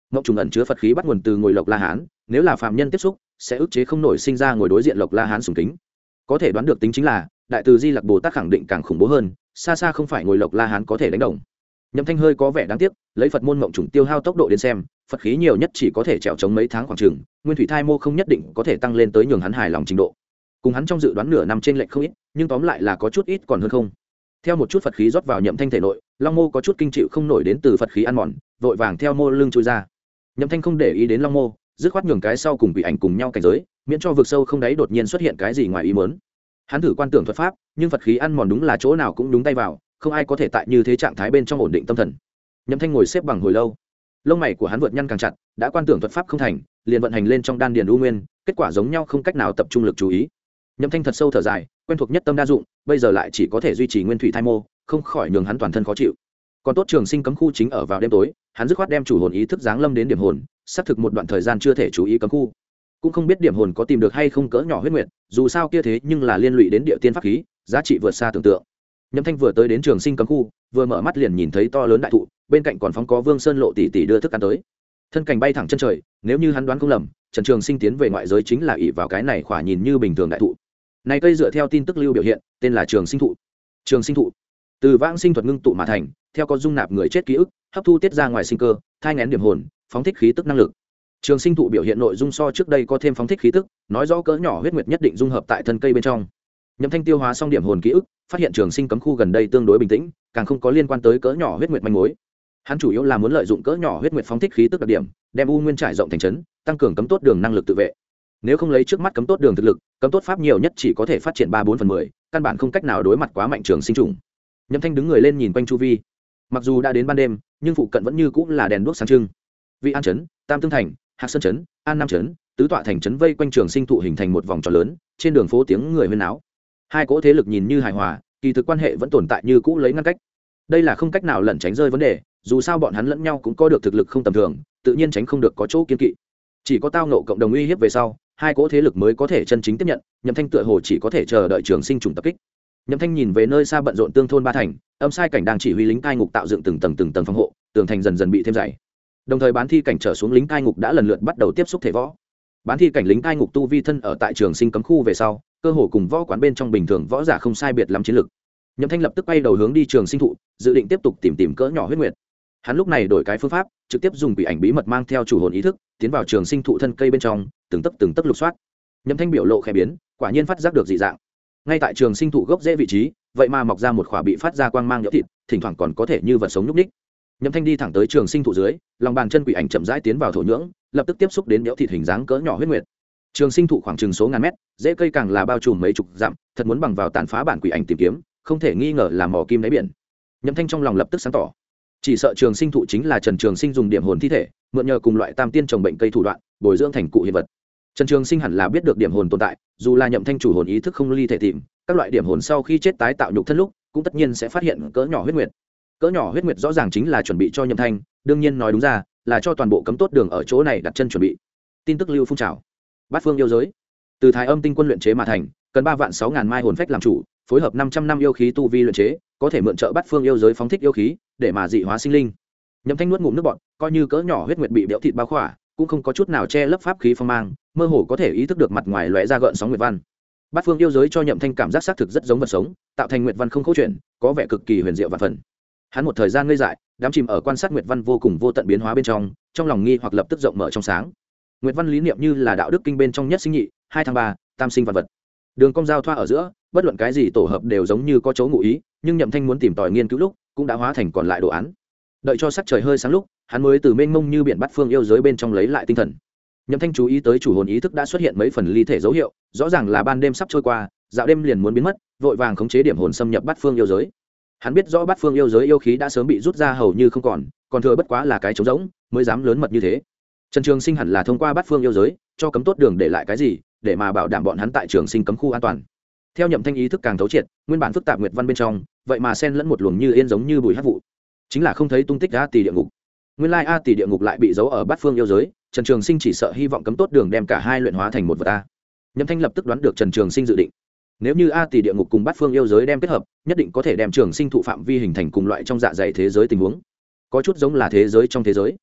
ngọc trùng ẩn chứa Phật khí bắt nguồn từ ngồi Lộc La Hán, nếu là phàm nhân tiếp xúc sẽ ức chế không nổi sinh ra ngồi đối diện Lộc La Hán sùng kính. Có thể đoán được tính chính là đại từ Di Lặc Bồ Tát khẳng định càng khủng bố hơn, xa xa không phải ngồi Lộc La Hán có thể đánh đồng. Nhậm Thanh hơi có vẻ đáng tiếc, lấy Phật môn ngọc trùng tiêu hao tốc độ đến xem, Phật khí nhiều nhất chỉ có thể trèo chống mấy tháng khoảng chừng, nguyên thủy thai mô không nhất định có thể tăng lên tới nhường hắn hài lòng trình độ. Cùng hắn trong dự đoán nửa năm trên lệch không ít, nhưng tóm lại là có chút ít còn hơn không. Theo một chút Phật khí rót vào Nhậm Thanh thể nội, Long Mô có chút kinh chịu không nổi đến từ Phật khí ăn mòn, vội vàng theo mô lưng chui ra. Nhậm Thanh không để ý đến Long Mô, dứt khoát nhường cái sau cùng bị ảnh cùng nhau cảnh giới, miễn cho vực sâu không đáy đột nhiên xuất hiện cái gì ngoài ý muốn. Hắn thử quan tưởng thuật pháp, nhưng Phật khí ăn mòn đúng là chỗ nào cũng đúng tay vào, không ai có thể tại như thế trạng thái bên trong ổn định tâm thần. Nhậm Thanh ngồi xếp bằng hồi lâu, lông mày của hắn vượt nhăn càng chặt, đã quan tưởng thuật pháp không thành, liền vận hành lên trong đan điền u nguyên, kết quả giống nhau không cách nào tập trung lực chú ý. Nhậm Thanh thật sâu thở dài, quen thuộc nhất tâm đa dụng, bây giờ lại chỉ có thể duy trì nguyên thủy thai mô, không khỏi nhường hắn toàn thân khó chịu. Còn tốt Trường Sinh cấm khu chính ở vào đêm tối, hắn dứt khoát đem chủ hồn ý thức giáng lâm đến điểm hồn, xác thực một đoạn thời gian chưa thể chú ý cấm khu, cũng không biết điểm hồn có tìm được hay không cỡ nhỏ huyết nguyệt, dù sao kia thế nhưng là liên lụy đến địa tiên pháp khí, giá trị vượt xa tưởng tượng. Nhậm Thanh vừa tới đến Trường Sinh cấm khu, vừa mở mắt liền nhìn thấy to lớn đại thụ, bên cạnh còn phóng có Vương Sơn Lộ tỷ tỷ đưa thức ăn tới. Thân cảnh bay thẳng chân trời, nếu như hắn đoán không lầm, Trần Trường Sinh tiến về ngoại giới chính là ỷ vào cái này khỏa nhìn như bình thường đại thụ. Này cây dựa theo tin tức lưu biểu hiện, tên là Trường Sinh thụ. Trường Sinh thụ từ vãng sinh thuật ngưng tụ mà thành, theo có dung nạp người chết ký ức, hấp thu tiết ra ngoài sinh cơ, thai nghén điểm hồn, phóng thích khí tức năng lực. Trường Sinh thụ biểu hiện nội dung so trước đây có thêm phóng thích khí tức, nói rõ cỡ nhỏ huyết nguyệt nhất định dung hợp tại thân cây bên trong. Nhậm Thanh tiêu hóa xong điểm hồn ký ức, phát hiện Trường Sinh cấm khu gần đây tương đối bình tĩnh, càng không có liên quan tới cỡ nhỏ huyết nguyệt manh mối. Hắn chủ yếu là muốn lợi dụng cỡ nhỏ huyết nguyệt phóng thích khí tức đặc điểm, đem u nguyên trải rộng thành trấn, tăng cường cấm tốt đường năng lực tự vệ. Nếu không lấy trước mắt cấm tốt đường thực lực, cấm tốt pháp nhiều nhất chỉ có thể phát triển 3/4/10, căn bản không cách nào đối mặt quá mạnh Trường Sinh trùng. Nhậm Thanh đứng người lên nhìn quanh chu vi. Mặc dù đã đến ban đêm, nhưng phụ cận vẫn như cũng là đèn đuốc sáng trưng. Vị An trấn, Tam Tương thành, Hạc Sơn trấn, An Nam trấn, tứ tọa thành trấn vây quanh Trường Sinh thụ hình thành một vòng tròn lớn, trên đường phố tiếng người huyên náo. Hai cỗ thế lực nhìn như hài hòa, kỳ thực quan hệ vẫn tồn tại như cũ lấy ngăn cách. Đây là không cách nào lẩn tránh rơi vấn đề, dù sao bọn hắn lẫn nhau cũng có được thực lực không tầm thường, tự nhiên tránh không được có chỗ kiên kỵ. Chỉ có tao ngộ cộng đồng uy hiếp về sau, hai cỗ thế lực mới có thể chân chính tiếp nhận. Nhậm Thanh tựa hồ chỉ có thể chờ đợi Trường Sinh trùng tập kích. Nhậm Thanh nhìn về nơi xa bận rộn tương thôn ba thành, âm sai cảnh đang chỉ huy lính cai ngục tạo dựng từng tầng phòng hộ, tường thành dần dần bị thêm dày. Đồng thời bán thi cảnh trở xuống lính cai ngục đã lần lượt bắt đầu tiếp xúc thể võ. Bán thi cảnh lính cai ngục tu vi thân ở tại Trường Sinh cấm khu về sau, cơ hồ cùng võ quán bên trong bình thường võ giả không sai biệt lắm chiến lực. Nhậm Thanh lập tức quay đầu hướng đi Trường Sinh thụ, dự định tiếp tục tìm cỡ nhỏ huyết nguyệt. Hắn lúc này đổi cái phương pháp, trực tiếp dùng quỷ ảnh bí mật mang theo chủ hồn ý thức, tiến vào Trường Sinh thụ thân cây bên trong, từng tấc lục soát. Nhậm Thanh biểu lộ khẽ biến, quả nhiên phát giác được dị dạng. Ngay tại Trường Sinh thụ gốc rễ vị trí, vậy mà mọc ra một khỏa bị phát ra quang mang nhỡ thịt, thỉnh thoảng còn có thể như vật sống nhúc nhích. Nhậm Thanh đi thẳng tới Trường Sinh thụ dưới, lòng bàn chân quỷ ảnh chậm rãi tiến vào thổ nhưỡng, lập tức tiếp xúc đến nhỡ thịt hình dáng cỡ nhỏ huyết nguyệt. Trường Sinh thụ khoảng chừng số ngàn mét, rễ cây càng là bao trùm mấy chục dặm, thật muốn bằng vào tàn phá bản quỷ ảnh tìm kiếm, không thể nghi ngờ là mò kim đáy biển. Nhậm Thanh trong lòng lập tức sáng tỏ, chỉ sợ Trường Sinh thụ chính là Trần Trường Sinh dùng điểm hồn thi thể, mượn nhờ cùng loại tam tiên trồng bệnh cây thủ đoạn, bồi dưỡng thành cụ hiện vật. Trần Trường Sinh hẳn là biết được điểm hồn tồn tại, dù là Nhậm Thanh chủ hồn ý thức không ly thể tìm, các loại điểm hồn sau khi chết tái tạo nhục thân lúc, cũng tất nhiên sẽ phát hiện cỡ nhỏ huyết nguyệt. Cỡ nhỏ huyết nguyệt rõ ràng chính là chuẩn bị cho Nhậm Thanh, đương nhiên nói đúng ra, là cho toàn bộ cấm tốt đường ở chỗ này đặt chân chuẩn bị. Tin tức lưu phun trào. Bát phương yêu giới, từ Thái Âm tinh quân luyện chế mà thành, cần 3.600.000 mai hồn phách làm chủ, phối hợp 500 năm yêu khí tu vi luyện chế, có thể mượn trợ Bát phương yêu giới phóng thích yêu khí, để mà dị hóa sinh linh. Nhậm Thanh nuốt ngụm nước bọt, coi như cỡ nhỏ huyết nguyệt bị béo thịt bao khỏa, cũng không có chút nào che lấp pháp khí phong mang, mơ hồ có thể ý thức được mặt ngoài lóe ra gợn sóng nguyệt văn. Bát phương yêu giới cho Nhậm Thanh cảm giác xác thực rất giống vật sống, tạo thành nguyệt văn không câu chuyện, có vẻ cực kỳ huyền diệu và phần. Hắn một thời gian ngây dại, đắm chìm ở quan sát nguyệt văn vô cùng vô tận biến hóa bên trong lòng nghi hoặc lập tức rộng mở trong sáng. Nguyệt văn lý niệm như là đạo đức kinh bên trong nhất sinh nhị, 2 tháng 3, tam sinh vạn vật. Đường cong giao thoa ở giữa, bất luận cái gì tổ hợp đều giống như có chỗ ngụ ý, nhưng Nhậm Thanh muốn tìm tòi nghiên cứu lúc, cũng đã hóa thành còn lại đồ án. Đợi cho sắc trời hơi sáng lúc, hắn mới từ mênh mông như biển Bát phương yêu giới bên trong lấy lại tinh thần. Nhậm Thanh chú ý tới chủ hồn ý thức đã xuất hiện mấy phần ly thể dấu hiệu, rõ ràng là ban đêm sắp trôi qua, dạo đêm liền muốn biến mất, vội vàng khống chế điểm hồn xâm nhập Bát phương yêu giới. Hắn biết rõ Bát phương yêu giới yêu khí đã sớm bị rút ra hầu như không còn thừa bất quá là cái trống rỗng, mới dám lớn mật như thế. Trần Trường Sinh hẳn là thông qua Bát phương yêu giới, cho cấm tốt đường để lại cái gì, để mà bảo đảm bọn hắn tại Trường Sinh cấm khu an toàn. Theo Nhậm Thanh ý thức càng thấu triệt, nguyên bản phức tạp nguyệt văn bên trong, vậy mà xen lẫn một luồng như yên giống như bụi hắc vụ, chính là không thấy tung tích A Tỷ địa ngục. Nguyên lai A Tỷ địa ngục lại bị giấu ở Bát phương yêu giới, Trần Trường Sinh chỉ sợ hy vọng cấm tốt đường đem cả hai luyện hóa thành một vật a. Nhậm Thanh lập tức đoán được Trần Trường Sinh dự định. Nếu như A Tỷ địa ngục cùng Bát phương yêu giới đem kết hợp, nhất định có thể đem Trường Sinh thụ phạm vi hình thành cùng loại trong dạ dày thế giới tình huống, có chút giống là thế giới trong thế giới.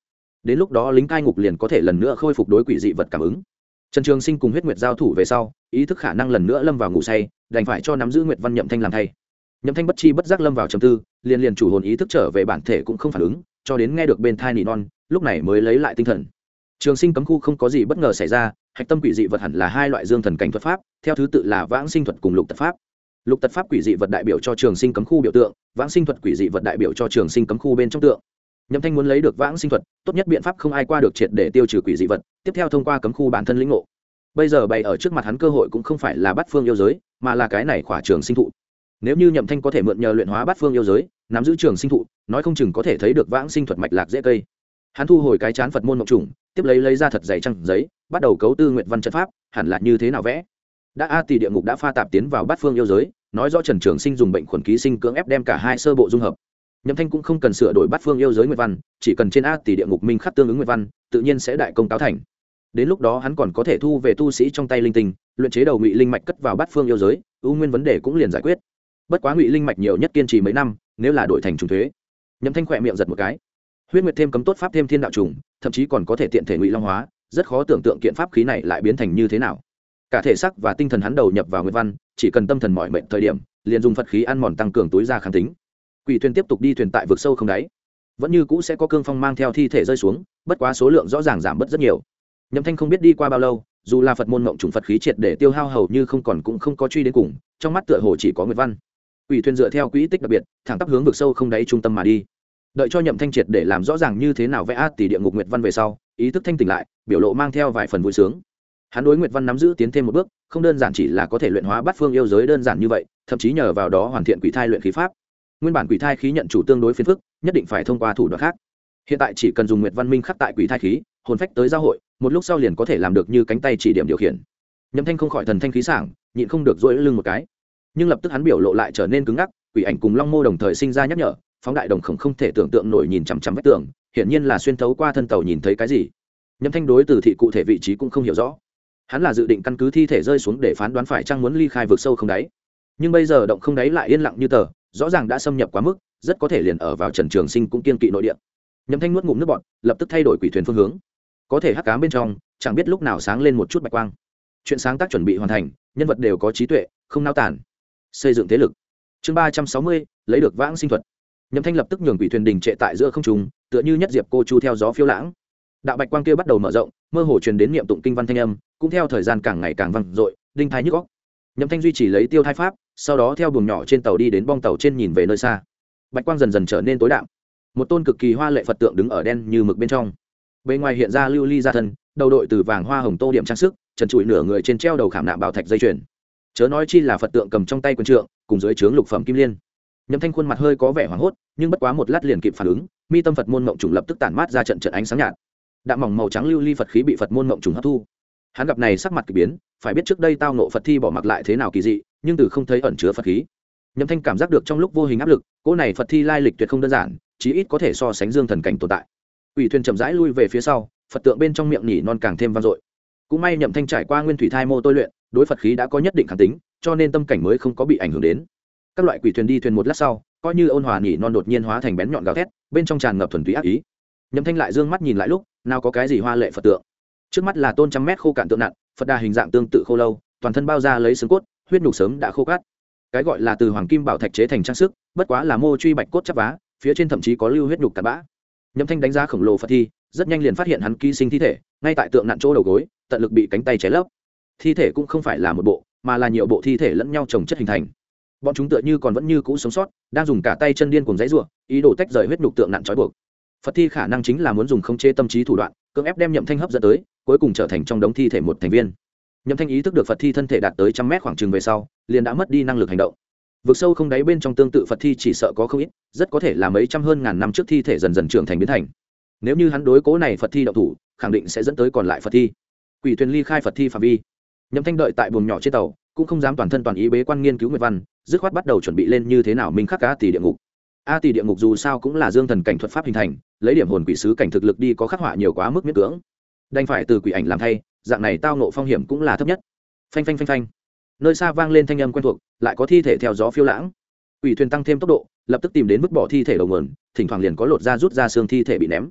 đến lúc đó lính cai ngục liền có thể lần nữa khôi phục đối quỷ dị vật cảm ứng. Trần Trường Sinh cùng Huyết Nguyệt giao thủ về sau, ý thức khả năng lần nữa lâm vào ngủ say, đành phải cho nắm giữ Nguyệt Văn Nhậm Thanh làm thay. Nhậm Thanh bất chi bất giác lâm vào trầm tư, liền chủ hồn ý thức trở về bản thể cũng không phản ứng, cho đến nghe được bên tai nỉ non, lúc này mới lấy lại tinh thần. Trường Sinh cấm khu không có gì bất ngờ xảy ra, hạch tâm quỷ dị vật hẳn là hai loại dương thần cảnh thuật pháp, theo thứ tự là Vãng Sinh thuật cùng Lục Tật pháp. Lục Tật pháp quỷ dị vật đại biểu cho Trường Sinh cấm khu biểu tượng, Vãng Sinh thuật quỷ dị vật đại biểu cho Trường Sinh cấm khu bên trong tượng. Nhậm Thanh muốn lấy được Vãng Sinh thuật, tốt nhất biện pháp không ai qua được triệt để tiêu trừ quỷ dị vật, tiếp theo thông qua cấm khu bản thân lĩnh ngộ. Bây giờ bày ở trước mặt hắn cơ hội cũng không phải là Bát Phương yêu giới, mà là cái này khỏa Trường Sinh thụ. Nếu như Nhậm Thanh có thể mượn nhờ luyện hóa Bát Phương yêu giới, nắm giữ Trường Sinh thụ, nói không chừng có thể thấy được Vãng Sinh thuật mạch lạc dễ cây. Hắn thu hồi cái chán Phật môn mộng trùng, tiếp lấy ra thật dày trang giấy, bắt đầu cấu tư nguyện văn trận pháp, hẳn là như thế nào vẽ. Đã A Tỳ địa ngục đã pha tạp tiến vào Bát Phương yêu giới, nói rõ Trần Trường Sinh dùng bệnh khuẩn ký sinh cưỡng ép đem cả hai sơ bộ dung hợp. Nhậm Thanh cũng không cần sửa đổi Bát Phương yêu giới nguyện văn, chỉ cần trên A Tỳ địa ngục minh khắc tương ứng nguyện văn, tự nhiên sẽ đại công cáo thành. Đến lúc đó hắn còn có thể thu về tu sĩ trong tay linh tinh, luyện chế đầu ngụy linh mạch cất vào Bát Phương yêu giới, ưu nguyên vấn đề cũng liền giải quyết. Bất quá ngụy linh mạch nhiều nhất kiên trì mấy năm, nếu là đổi thành trùng thuế. Nhậm Thanh khỏe miệng giật một cái. Huyết Nguyệt thêm cấm tốt pháp thêm thiên đạo trùng, thậm chí còn có thể tiện thể ngụy long hóa, rất khó tưởng tượng kiện pháp khí này lại biến thành như thế nào. Cả thể xác và tinh thần hắn đầu nhập vào nguyệt văn, chỉ cần tâm thần mỏi mệt thời điểm, liền dùng Phật khí ăn mòn tăng cường túi ra kháng tính. Quỷ thuyền tiếp tục đi thuyền tại vực sâu không đáy, vẫn như cũ sẽ có cương phong mang theo thi thể rơi xuống, bất quá số lượng rõ ràng giảm bớt rất nhiều. Nhậm Thanh không biết đi qua bao lâu, dù là Phật môn ngộng trùng Phật khí triệt để tiêu hao hầu như không còn cũng không có truy đến cùng, trong mắt tựa hồ chỉ có nguyệt văn. Quỷ thuyền dựa theo quỹ tích đặc biệt, thẳng tắp hướng vực sâu không đáy trung tâm mà đi. Đợi cho Nhậm Thanh triệt để làm rõ ràng như thế nào vẽ A Tỳ địa ngục nguyệt văn về sau, ý thức thanh tỉnh lại, biểu lộ mang theo vài phần vui sướng. Hắn đối nguyệt văn nắm giữ tiến thêm một bước, không đơn giản chỉ là có thể luyện hóa Bát Phương yêu giới đơn giản như vậy, thậm chí nhờ vào đó hoàn thiện quỷ thai luyện khí pháp. Nguyên bản quỷ thai khí nhận chủ tương đối phiền phức, nhất định phải thông qua thủ đoạn khác. Hiện tại chỉ cần dùng nguyệt văn minh khắc tại quỷ thai khí, hồn phách tới giao hội, một lúc sau liền có thể làm được như cánh tay chỉ điểm điều khiển. Nhậm Thanh không khỏi thần thanh khí sảng, nhịn không được duỗi lưng một cái. Nhưng lập tức hắn biểu lộ lại trở nên cứng ngắc, quỷ ảnh cùng long mô đồng thời sinh ra nhắc nhở, phóng đại đồng khổng không thể tưởng tượng nổi nhìn chằm chằm vách tường, hiển nhiên là xuyên thấu qua thân tàu nhìn thấy cái gì. Nhậm Thanh đối từ thị cụ thể vị trí cũng không hiểu rõ, hắn là dự định căn cứ thi thể rơi xuống để phán đoán phải chăng muốn ly khai vực sâu không đáy, nhưng bây giờ động không đáy lại yên lặng như tờ, rõ ràng đã xâm nhập quá mức, rất có thể liền ở vào Trần Trường Sinh cũng kiên kỵ nội địa. Nhậm Thanh nuốt ngụm nước bọt, lập tức thay đổi quỷ thuyền phương hướng. Có thể hắc ám bên trong chẳng biết lúc nào sáng lên một chút bạch quang. Chuyện sáng tác chuẩn bị hoàn thành, nhân vật đều có trí tuệ, không nao tản. Xây dựng thế lực. Chương 360, lấy được Vãng Sinh thuật. Nhậm Thanh lập tức nhường quỷ thuyền đình trệ tại giữa không trung, tựa như nhất diệp cô chu theo gió phiêu lãng. Đạo bạch quang kia bắt đầu mở rộng, mơ hồ truyền đến niệm tụng kinh văn thanh âm, cũng theo thời gian càng ngày càng vang dội, đinh tai nhức óc. Nhậm Thanh duy trì lấy tiêu thai pháp, sau đó theo buồng nhỏ trên tàu đi đến bong tàu trên nhìn về nơi xa. Bạch quang dần dần trở nên tối đạm. Một tôn cực kỳ hoa lệ Phật tượng đứng ở đen như mực bên trong. Bên ngoài hiện ra lưu ly gia thân, đầu đội từ vàng hoa hồng tô điểm trang sức, trần trụi nửa người trên treo đầu khảm nạm bảo thạch dây chuyền. Chớ nói chi là Phật tượng cầm trong tay quyền trượng, cùng dưới trướng lục phẩm kim liên. Nhậm Thanh khuôn mặt hơi có vẻ hoảng hốt, nhưng bất quá một lát liền kịp phản ứng, mi tâm Phật môn ngộng trùng lập tức tản mát ra trận trận ánh sáng nhạt. Đạm mỏng màu trắng lưu ly Phật khí bị Phật môn ngộng trùng hấp thu. Hắn gặp này sắc mặt kỳ biến, phải biết trước đây tao nộ Phật thi bỏ mặc lại thế nào kỳ dị, nhưng từ không thấy ẩn chứa Phật khí. Nhậm Thanh cảm giác được trong lúc vô hình áp lực, cỗ này Phật thi lai lịch tuyệt không đơn giản, chí ít có thể so sánh dương thần cảnh tồn tại. Ủy thuyền chậm rãi lui về phía sau, Phật tượng bên trong miệng nhỉ non càng thêm vang dội. Cũng may Nhậm Thanh trải qua nguyên thủy thai mô tôi luyện, đối Phật khí đã có nhất định kháng tính, cho nên tâm cảnh mới không có bị ảnh hưởng đến. Các loại quỷ thuyền đi thuyền một lát sau, coi như ôn hòa nhỉ non đột nhiên hóa thành bén nhọn gào thét, bên trong tràn ngập thuần túy ác ý. Nhậm Thanh lại dương mắt nhìn lại lúc, nào có cái gì hoa lệ Phật tượng. Trước mắt là tôn trăm mét khô cạn tượng nặng, Phật đà hình dạng tương tự khô lâu, toàn thân bao ra lấy xương cốt, huyết nhục sớm đã khô cát. Cái gọi là từ hoàng kim bảo thạch chế thành trang sức, bất quá là mô truy bạch cốt chắp vá, phía trên thậm chí có lưu huyết nhục cặn bã. Nhậm Thanh đánh giá khổng lồ Phật thi, rất nhanh liền phát hiện hắn ký sinh thi thể, ngay tại tượng nặn chỗ đầu gối, tận lực bị cánh tay chế lấp. Thi thể cũng không phải là một bộ, mà là nhiều bộ thi thể lẫn nhau chồng chất hình thành. Bọn chúng tựa như còn vẫn như cũ sống sót, đang dùng cả tay chân điên cuồng giãy giụa, ý đồ tách rời huyết nhục tượng nặn trói buộc. Phật thi khả năng chính là muốn dùng khống chế tâm trí thủ đoạn, cưỡng ép đem Nhậm Thanh hấp dẫn tới, cuối cùng trở thành trong đống thi thể một thành viên. Nhậm Thanh ý thức được Phật thi thân thể đạt tới trăm mét khoảng chừng về sau, liền đã mất đi năng lực hành động. Vực sâu không đáy bên trong tương tự Phật thi chỉ sợ có không ít, rất có thể là mấy trăm hơn ngàn năm trước thi thể dần dần trưởng thành biến thành. Nếu như hắn đối cố này Phật thi động thủ, khẳng định sẽ dẫn tới còn lại Phật thi. Quỷ thuyền ly khai Phật thi phạm vi. Nhậm Thanh đợi tại buồng nhỏ trên tàu, cũng không dám toàn thân toàn ý bế quan nghiên cứu nguyệt văn, dứt khoát bắt đầu chuẩn bị lên như thế nào minh khắc A Tỳ địa ngục. A Tỳ địa ngục dù sao cũng là dương thần cảnh thuật pháp hình thành, lấy điểm hồn quỷ sứ cảnh thực lực đi có khắc họa nhiều quá mức miễn cưỡng. Đành phải từ quỷ ảnh làm thay, dạng này tao ngộ phong hiểm cũng là thấp nhất. Phanh phanh phanh phanh. Nơi xa vang lên thanh âm quen thuộc, lại có thi thể theo gió phiêu lãng. Quỷ thuyền tăng thêm tốc độ, lập tức tìm đến mức bỏ thi thể đầu nguồn, thỉnh thoảng liền có lột ra rút ra xương thi thể bị ném.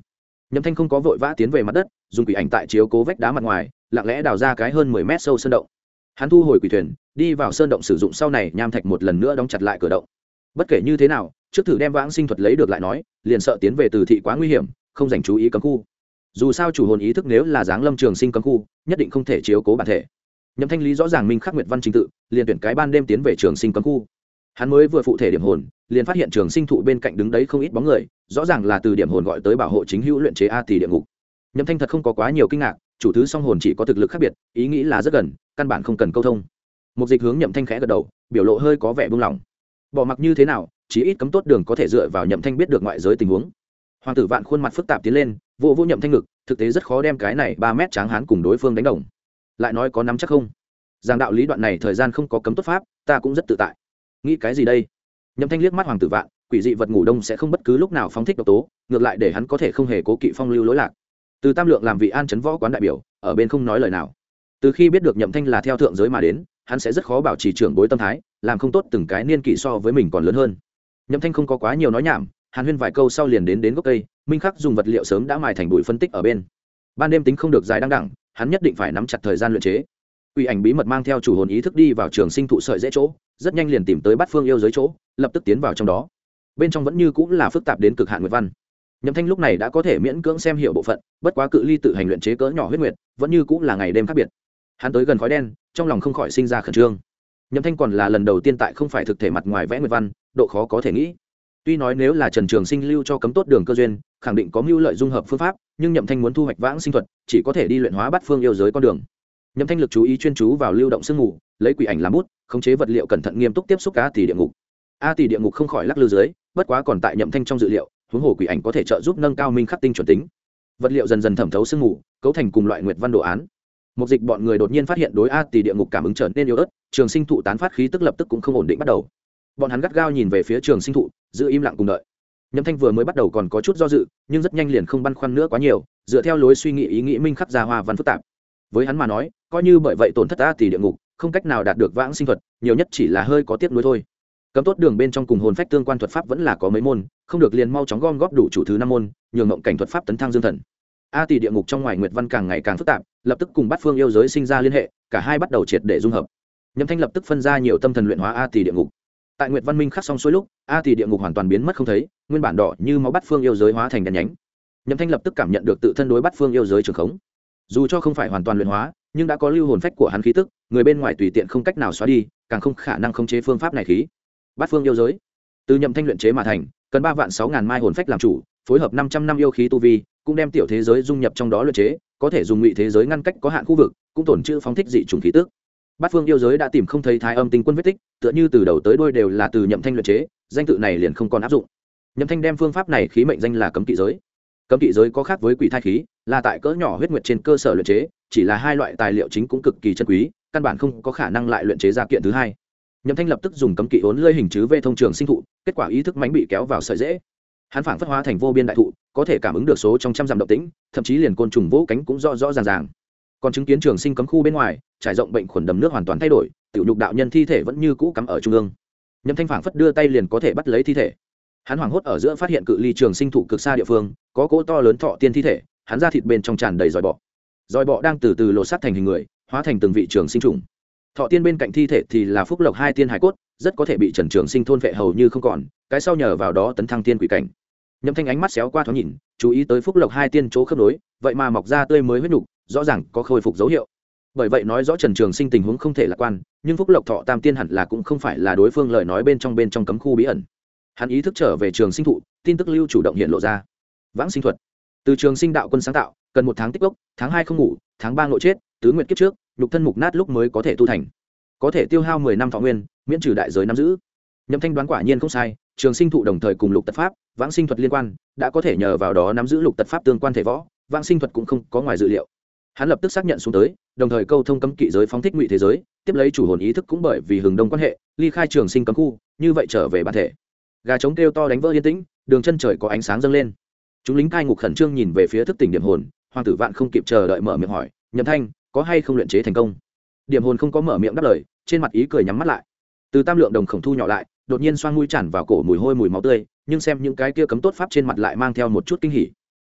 Nhậm Thanh không có vội vã tiến về mặt đất, dùng quỷ ảnh tại chiếu cố vách đá mặt ngoài, lặng lẽ đào ra cái hơn 10 mét sâu sơn động. Hắn thu hồi quỷ thuyền, đi vào sơn động sử dụng sau này nham thạch một lần nữa đóng chặt lại cửa động. Bất kể như thế nào, trước thử đem vãng sinh thuật lấy được lại nói, liền sợ tiến về từ thị quá nguy hiểm, không dành chú ý cấm khu. Dù sao chủ hồn ý thức nếu là dáng lâm trường sinh cấm khu, nhất định không thể chiếu cố bản thể. Nhậm Thanh lý rõ ràng minh khắc nguyệt văn trình tự, liền tuyển cái ban đêm tiến về trường sinh cấm khu. Hắn mới vừa phụ thể điểm hồn, liền phát hiện trường sinh thụ bên cạnh đứng đấy không ít bóng người, rõ ràng là từ điểm hồn gọi tới bảo hộ chính hữu luyện chế a tỷ địa ngục. Nhậm Thanh thật không có quá nhiều kinh ngạc, chủ thứ song hồn chỉ có thực lực khác biệt, ý nghĩ là rất gần, căn bản không cần câu thông. Một dịch hướng Nhậm Thanh khẽ gật đầu, biểu lộ hơi có vẻ buông lỏng. Bỏ mặc như thế nào, chí ít cấm tốt đường có thể dựa vào Nhậm Thanh biết được ngoại giới tình huống. Hoàng tử Vạn khuôn mặt phức tạp tiến lên, vô Nhậm Thanh ngực, thực tế rất khó đem cái này 3 mét tráng hán cùng đối phương đánh đồng. Lại nói có nắm chắc không? Giảng đạo lý đoạn này thời gian không có cấm tốt pháp, ta cũng rất tự tại. Nghĩ cái gì đây? Nhậm Thanh liếc mắt Hoàng tử Vạn, quỷ dị vật ngủ đông sẽ không bất cứ lúc nào phóng thích độc tố, ngược lại để hắn có thể không hề cố kỵ phong lưu lối lạc. Từ Tam Lượng làm vị an trấn võ quán đại biểu, ở bên không nói lời nào. Từ khi biết được Nhậm Thanh là theo thượng giới mà đến, hắn sẽ rất khó bảo trì trưởng bối tâm thái, làm không tốt từng cái niên kỷ so với mình còn lớn hơn. Nhậm Thanh không có quá nhiều nói nhảm, hàn huyên vài câu sau liền đến gốc cây, minh khắc dùng vật liệu sớm đã mài thành bụi phân tích ở bên. Ban đêm tính không được dài đăng đẳng, hắn nhất định phải nắm chặt thời gian luyện chế. Quỷ ảnh bí mật mang theo chủ hồn ý thức đi vào trường sinh thụ sợi dễ chỗ, rất nhanh liền tìm tới Bát Phương yêu giới chỗ, lập tức tiến vào trong đó. Bên trong vẫn như cũng là phức tạp đến cực hạn nguyệt văn. Nhậm Thanh lúc này đã có thể miễn cưỡng xem hiểu bộ phận, bất quá cự ly tự hành luyện chế cỡ nhỏ huyết nguyệt, vẫn như cũng là ngày đêm khác biệt. Hắn tới gần khói đen, trong lòng không khỏi sinh ra khẩn trương. Nhậm Thanh còn là lần đầu tiên tại không phải thực thể mặt ngoài vẽ nguyệt văn, độ khó có thể nghĩ. Tuy nói nếu là Trần Trường Sinh lưu cho cấm tốt đường cơ duyên, khẳng định có mưu lợi dung hợp phương pháp, nhưng Nhậm Thanh muốn thu hoạch vãng sinh thuật, chỉ có thể đi luyện hóa Bát Phương yêu giới con đường. Nhậm Thanh lực chú ý chuyên chú vào lưu động sương mù, lấy quỷ ảnh làm bút, khống chế vật liệu cẩn thận nghiêm túc tiếp xúc A tỷ địa ngục. A tỷ địa ngục không khỏi lắc lư dưới, bất quá còn tại Nhậm Thanh trong dự liệu, huống hồ quỷ ảnh có thể trợ giúp nâng cao minh khắc tinh chuẩn tính. Vật liệu dần dần thẩm thấu sương mù, cấu thành cùng loại nguyệt văn đồ án. Một dịch bọn người đột nhiên phát hiện đối A tỷ địa ngục cảm ứng trở nên yếu ớt, trường sinh thụ tán phát khí tức lập tức cũng không ổn định bắt đầu. Bọn hắn gắt gao nhìn về phía trường sinh thụ, giữ im lặng cùng đợi. Nhậm Thanh vừa mới bắt đầu còn có chút do dự, nhưng rất nhanh liền không băn khoăn nữa quá nhiều, dựa theo lối suy nghĩ ý nghĩ minh khắc ra hoa văn phức tạp. Với hắn mà nói, coi như bởi vậy tổn thất A tỷ địa ngục, không cách nào đạt được vãng sinh thuật, nhiều nhất chỉ là hơi có tiếc nuối thôi. Cấm tốt đường bên trong cùng hồn phách tương quan thuật pháp vẫn là có mấy môn, không được liền mau chóng gom góp đủ chủ thứ 5 môn, nhường ngộng cảnh thuật pháp tấn thăng dương thần. A tỷ địa ngục trong ngoài nguyệt văn càng ngày càng phức tạp, lập tức cùng Bát Phương yêu giới sinh ra liên hệ, cả hai bắt đầu triệt để dung hợp. Nhậm Thanh lập tức phân ra nhiều tâm thần luyện hóa A tỷ địa ngục. Tại nguyệt văn minh khắc xong xuôi lúc, A tỷ địa ngục hoàn toàn biến mất không thấy, nguyên bản đỏ như máu Bát Phương yêu giới hóa thành đèn nhánh. Nhậm Thanh lập tức cảm nhận được tự thân đối Bát Phương yêu giới trường khống. Dù cho không phải hoàn toàn luyện hóa, nhưng đã có lưu hồn phách của hắn khí tức, người bên ngoài tùy tiện không cách nào xóa đi, càng không khả năng khống chế phương pháp này khí. Bát Phương yêu giới, từ Nhậm Thanh luyện chế mà thành, cần 3.600.000 mai hồn phách làm chủ, phối hợp 500 năm yêu khí tu vi, cũng đem tiểu thế giới dung nhập trong đó luyện chế, có thể dùng ngụy thế giới ngăn cách có hạn khu vực, cũng tổn trữ phóng thích dị trùng khí tức. Bát Phương yêu giới đã tìm không thấy Thái Âm Tinh Quân vết tích, tựa như từ đầu tới đuôi đều là từ Nhậm Thanh luyện chế, danh tự này liền không còn áp dụng. Nhậm Thanh đem phương pháp này khí mệnh danh là cấm kỵ giới. Cấm kỵ giới có khác với quỷ thai khí, là tại cỡ nhỏ huyết nguyệt trên cơ sở luyện chế, chỉ là hai loại tài liệu chính cũng cực kỳ chân quý, căn bản không có khả năng lại luyện chế ra kiện thứ hai. Nhậm Thanh lập tức dùng cấm kỵ uốn lưỡi hình chữ V thông trường sinh thụ, kết quả ý thức mãnh bị kéo vào sợi rễ. Hắn phảng phất hóa thành vô biên đại thụ, có thể cảm ứng được số trong trăm dặm động tĩnh, thậm chí liền côn trùng vỗ cánh cũng rõ rõ ràng ràng. Còn chứng kiến trường sinh cấm khu bên ngoài, trải rộng bệnh khuẩn đầm nước hoàn toàn thay đổi, tiểu nhục đạo nhân thi thể vẫn như cũ cắm ở trung ương. Nhậm Thanh phảng phất đưa tay liền có thể bắt lấy thi thể. Hắn hoảng hốt ở giữa phát hiện cự ly trường sinh thụ cực xa địa phương, có cỗ to lớn thọ tiên thi thể, hắn ra thịt bên trong tràn đầy giòi bọ. Giòi bọ đang từ từ lột xác thành hình người, hóa thành từng vị trường sinh trùng. Thọ tiên bên cạnh thi thể thì là phúc lộc hai tiên hải cốt, rất có thể bị Trần Trường Sinh thôn vệ hầu như không còn, cái sau nhờ vào đó tấn thăng tiên quỷ cảnh. Nhậm Thanh ánh mắt xéo qua thoáng nhìn, chú ý tới phúc lộc hai tiên chỗ khớp nối, vậy mà mọc ra tươi mới huyết nục, rõ ràng có khôi phục dấu hiệu. Bởi vậy nói rõ Trần Trường Sinh tình huống không thể lạc quan, nhưng phúc lộc thọ tam tiên hẳn là cũng không phải là đối phương lời nói bên trong cấm khu bí ẩn. Hắn ý thức trở về trường sinh thụ, tin tức lưu chủ động hiện lộ ra. Vãng sinh thuật, từ Trường Sinh đạo quân sáng tạo, cần 1 tháng tích lốc, tháng 2 không ngủ, tháng 3 ngộ chết, tứ nguyệt kiếp trước, nhục thân mục nát lúc mới có thể tu thành. Có thể tiêu hao 10 năm thọ nguyên, miễn trừ đại giới nắm giữ. Nhậm Thanh đoán quả nhiên không sai, trường sinh thụ đồng thời cùng lục tật pháp, vãng sinh thuật liên quan, đã có thể nhờ vào đó nắm giữ lục tật pháp tương quan thể võ, vãng sinh thuật cũng không có ngoài dự liệu. Hắn lập tức xác nhận xuống tới, đồng thời câu thông cấm kỵ giới phóng thích ngụy thế giới, tiếp lấy chủ hồn ý thức cũng bởi vì hừng đông quan hệ, ly khai trường sinh cấm khu, như vậy trở về bản thể. Gà trống kêu to đánh vỡ yên tĩnh, đường chân trời có ánh sáng dâng lên. Chúng lính cai ngục khẩn trương nhìn về phía thức tỉnh điểm hồn, Hoàng tử Vạn không kịp chờ đợi mở miệng hỏi, Nhậm Thanh, có hay không luyện chế thành công? Điểm hồn không có mở miệng đáp lời, trên mặt ý cười nhắm mắt lại. Từ Tam Lượng đồng khổng thu nhỏ lại, đột nhiên xoang mũi tràn vào cổ mùi hôi mùi máu tươi, nhưng xem những cái kia cấm tốt pháp trên mặt lại mang theo một chút kinh hỉ.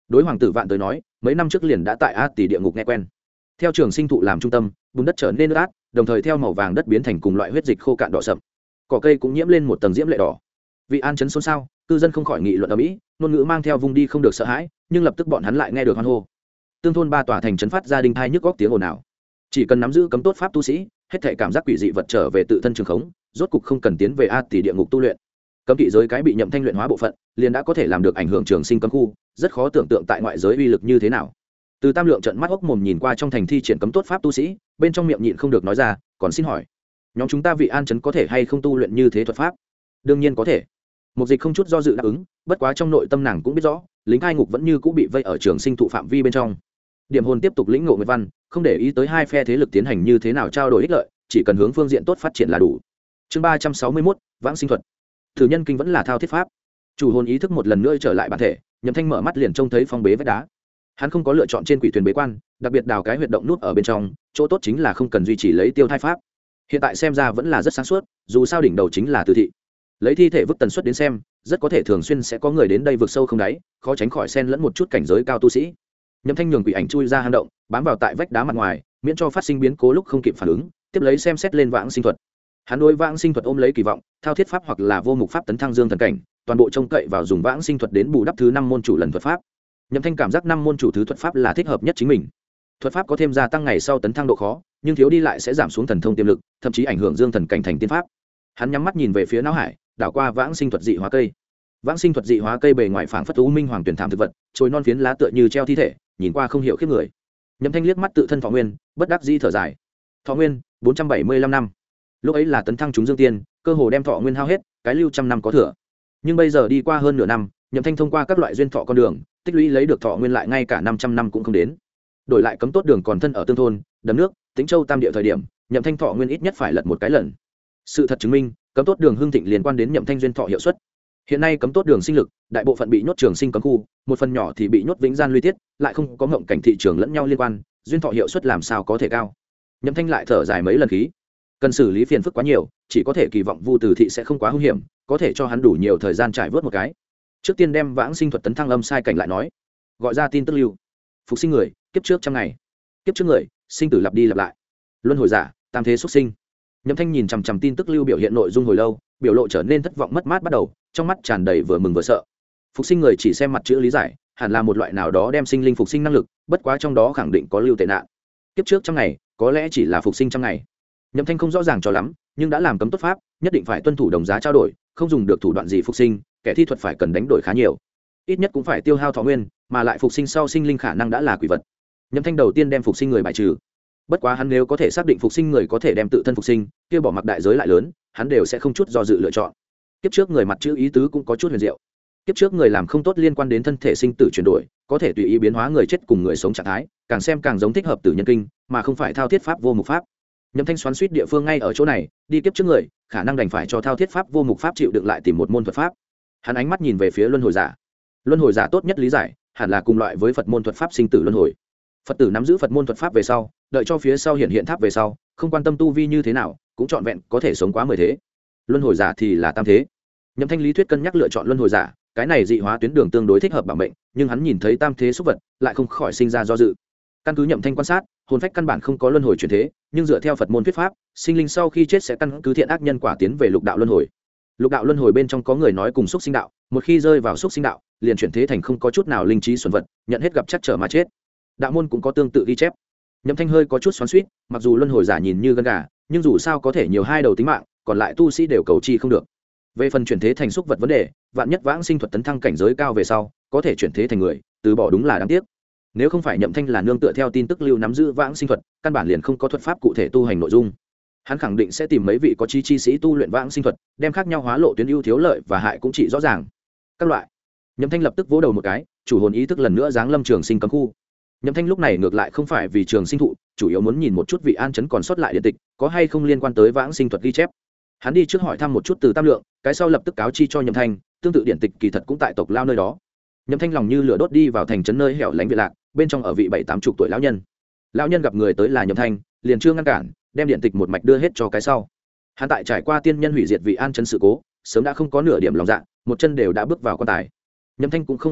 đối hoàng tử Vạn tới nói mấy năm trước liền đã tại A Tỷ địa ngục nghe quen. Theo trường sinh thụ làm trung tâm, bùn đất trở nên ướt át, đồng thời theo màu vàng đất biến thành cùng loại huyết dịch khô cạn đỏ sậm, cỏ cây cũng nhiễm lên một tầng diễm lệ đỏ. Vị An chấn xôn xao, cư dân không khỏi nghị luận ở mỹ, ngôn ngữ mang theo vung đi không được sợ hãi, nhưng lập tức bọn hắn lại nghe được hoan hô. Tương thôn ba tòa thành trấn phát ra đinh thai nhức góc tiếng ồn ào. Chỉ cần nắm giữ cấm tốt pháp tu sĩ, hết thảy cảm giác quỷ dị vật trở về tự thân trường khống, rốt cục không cần tiến về A Tỷ địa ngục tu luyện. Cấm kỵ giới cái bị Nhậm Thanh luyện hóa bộ phận, liền đã có thể làm được ảnh hưởng trường sinh cấm khu, rất khó tưởng tượng tại ngoại giới uy lực như thế nào. Từ Tam Lượng trận mắt ốc mồm nhìn qua trong thành thi triển cấm tốt pháp tu sĩ, bên trong miệng nhịn không được nói ra, còn xin hỏi, nhóm chúng ta Vị An trấn có thể hay không tu luyện như thế thuật pháp? Đương nhiên có thể. Mục Dịch không chút do dự đáp ứng, bất quá trong nội tâm nàng cũng biết rõ, lính cai ngục vẫn như cũ bị vây ở trường sinh thụ phạm vi bên trong. Điểm hồn tiếp tục lĩnh ngộ nguyệt văn, không để ý tới hai phe thế lực tiến hành như thế nào trao đổi ích lợi, chỉ cần hướng phương diện tốt phát triển là đủ. Chương 361, Vãng sinh thuật. Thử nhân kinh vẫn là thao thiết pháp. Chủ hồn ý thức một lần nữa trở lại bản thể, Nhậm Thanh mở mắt liền trông thấy phong bế vách đá. Hắn không có lựa chọn trên quỷ thuyền bế quan, đặc biệt đào cái huyệt động nút ở bên trong, chỗ tốt chính là không cần duy trì lấy tiêu thai pháp. Hiện tại xem ra vẫn là rất sáng suốt, dù sao đỉnh đầu chính là từ thị. Lấy thi thể vứt tần suất đến xem, rất có thể thường xuyên sẽ có người đến đây vượt sâu không đáy, khó tránh khỏi xen lẫn một chút cảnh giới cao tu sĩ. Nhậm Thanh nhường quỷ ảnh chui ra hang động, bám vào tại vách đá mặt ngoài, miễn cho phát sinh biến cố lúc không kịp phản ứng, tiếp lấy xem xét lên vãng sinh thuật. Hắn đối vãng sinh thuật ôm lấy kỳ vọng, thao thiết pháp hoặc là vô mục pháp tấn thăng dương thần cảnh, toàn bộ trông cậy vào dùng vãng sinh thuật đến bù đắp thứ 5 môn chủ lần thuật pháp. Nhậm Thanh cảm giác 5 môn chủ thứ thuật pháp là thích hợp nhất chính mình. Thuật pháp có thêm gia tăng ngày sau tấn thăng độ khó, nhưng thiếu đi lại sẽ giảm xuống thần thông tiềm lực, thậm chí ảnh hưởng dương thần cảnh thành tiên pháp. Hắn nhắm mắt nhìn về phía não hải, đảo qua vãng sinh thuật dị hóa cây. Vãng sinh thuật dị hóa cây bề ngoài phảng phất u minh hoàng tuyển thảm thực vật, trồi non phiến lá tựa như treo thi thể, nhìn qua không hiểu khiếp người. Nhậm Thanh liếc mắt tự thân thọ nguyên, bất đắc dĩ thở dài. Thọ nguyên 475 năm. Lúc ấy là tấn thăng chúng dương tiên, cơ hồ đem thọ nguyên hao hết, cái lưu trăm năm có thừa. Nhưng bây giờ đi qua hơn nửa năm, Nhậm Thanh thông qua các loại duyên thọ con đường, tích lũy lấy được thọ nguyên lại ngay cả 500 năm cũng không đến. Đổi lại cấm tốt đường còn thân ở tương thôn, đầm nước, Tĩnh Châu tam địa thời điểm, Nhậm Thanh thọ nguyên ít nhất phải lật một cái lần. Sự thật chứng minh, cấm tốt đường hưng thịnh liên quan đến Nhậm Thanh duyên thọ hiệu suất. Hiện nay cấm tốt đường sinh lực, đại bộ phận bị nhốt trường sinh cấm khu, một phần nhỏ thì bị nhốt vĩnh gian luy tiết, lại không có ngộng cảnh thị trường lẫn nhau liên quan, duyên thọ hiệu suất làm sao có thể cao. Nhậm Thanh lại thở dài mấy lần khí, cần xử lý phiền phức quá nhiều, chỉ có thể kỳ vọng Vu Từ thị sẽ không quá hung hiểm, có thể cho hắn đủ nhiều thời gian trải vớt một cái. Trước tiên đem vãng sinh thuật tấn thăng âm sai cảnh lại nói, gọi ra tin tức lưu. Phục sinh người, kiếp trước trăm ngày, kiếp trước người, sinh tử lặp đi lặp lại, luân hồi giả, tam thế xuất sinh. Nhậm Thanh nhìn chằm chằm tin tức lưu biểu hiện nội dung hồi lâu, biểu lộ trở nên thất vọng mất mát bắt đầu, trong mắt tràn đầy vừa mừng vừa sợ. Phục sinh người chỉ xem mặt chữ lý giải, hẳn là một loại nào đó đem sinh linh phục sinh năng lực, bất quá trong đó khẳng định có lưu tệ nạn. Kiếp trước trăm ngày, có lẽ chỉ là phục sinh trăm ngày. Nhậm Thanh không rõ ràng cho lắm, nhưng đã làm cấm tốt pháp, nhất định phải tuân thủ đồng giá trao đổi, không dùng được thủ đoạn gì phục sinh, kẻ thi thuật phải cần đánh đổi khá nhiều. Ít nhất cũng phải tiêu hao thọ nguyên, mà lại phục sinh sau sinh linh khả năng đã là quỷ vật. Nhậm Thanh đầu tiên đem phục sinh người bài trừ. Bất quá hắn nếu có thể xác định phục sinh người có thể đem tự thân phục sinh, kia bỏ mặc đại giới lại lớn, hắn đều sẽ không chút do dự lựa chọn. Kiếp trước người mặt chữ ý tứ cũng có chút huyền diệu. Kiếp trước người làm không tốt liên quan đến thân thể sinh tử chuyển đổi, có thể tùy ý biến hóa người chết cùng người sống trạng thái, càng xem càng giống thích hợp tử nhân kinh, mà không phải thao thiết pháp vô mục pháp. Nhậm Thanh xoắn suýt địa phương ngay ở chỗ này, đi kiếp trước người, khả năng đành phải cho thao thiết pháp vô mục pháp chịu đựng lại tìm một môn thuật pháp. Hắn ánh mắt nhìn về phía luân hồi giả. Luân hồi giả tốt nhất lý giải, hẳn là cùng loại với Phật môn thuật pháp sinh tử luân hồi. Phật tử nắm giữ Phật môn thuật pháp về sau, đợi cho phía sau hiện tháp về sau, không quan tâm tu vi như thế nào, cũng trọn vẹn có thể sống quá 10 thế. Luân hồi giả thì là tam thế. Nhậm Thanh lý thuyết cân nhắc lựa chọn luân hồi giả, cái này dị hóa tuyến đường tương đối thích hợp bảo mệnh, nhưng hắn nhìn thấy tam thế xúc vật, lại không khỏi sinh ra do dự. Căn cứ Nhậm Thanh quan sát, hồn phách căn bản không có luân hồi chuyển thế, nhưng dựa theo Phật môn thuyết pháp, sinh linh sau khi chết sẽ căn cứ thiện ác nhân quả tiến về lục đạo luân hồi. Lục đạo luân hồi bên trong có người nói cùng xúc sinh đạo, một khi rơi vào xúc sinh đạo, liền chuyển thế thành không có chút nào linh trí xuẩn vật, nhận hết gặp chắc trở mà chết. Đạo môn cũng có tương tự ghi chép. Nhậm Thanh hơi có chút xoắn xuýt, mặc dù luân hồi giả nhìn như gân gà, nhưng dù sao có thể nhiều hai đầu tính mạng, còn lại tu sĩ đều cầu chi không được. Về phần chuyển thế thành xúc vật vấn đề, vạn nhất vãng sinh thuật tấn thăng cảnh giới cao về sau, có thể chuyển thế thành người, từ bỏ đúng là đáng tiếc. Nếu không phải Nhậm Thanh là nương tựa theo tin tức lưu nắm giữ vãng sinh thuật, căn bản liền không có thuật pháp cụ thể tu hành nội dung. Hắn khẳng định sẽ tìm mấy vị có chi sĩ tu luyện vãng sinh thuật, đem khác nhau hóa lộ tuyến ưu thiếu lợi và hại cũng chỉ rõ ràng. Các loại. Nhậm Thanh lập tức vỗ đầu một cái, chủ hồn ý thức lần nữa giáng lâm trường sinh cấm khu. Nhậm Thanh lúc này ngược lại không phải vì trường sinh thụ, chủ yếu muốn nhìn một chút vị an trấn còn sót lại điện tịch, có hay không liên quan tới vãng sinh thuật ghi chép. Hắn đi trước hỏi thăm một chút từ Tam Lượng, cái sau lập tức cáo chi cho Nhậm Thanh, tương tự điện tịch kỳ thật cũng tại tộc lao nơi đó. Nhậm Thanh lòng như lửa đốt đi vào thành trấn nơi hẻo lánh viện lạc, bên trong ở vị 7-80 tuổi lão nhân. Lão nhân gặp người tới là Nhậm Thanh, liền chưa ngăn cản, đem điện tịch một mạch đưa hết cho cái sau. Hắn tại trải qua tiên nhân hủy diệt vị an trấn sự cố, sớm đã không có nửa điểm lòng dạ, một chân đều đã bước vào quan tài. Nhậm Thanh cũng không khách khí,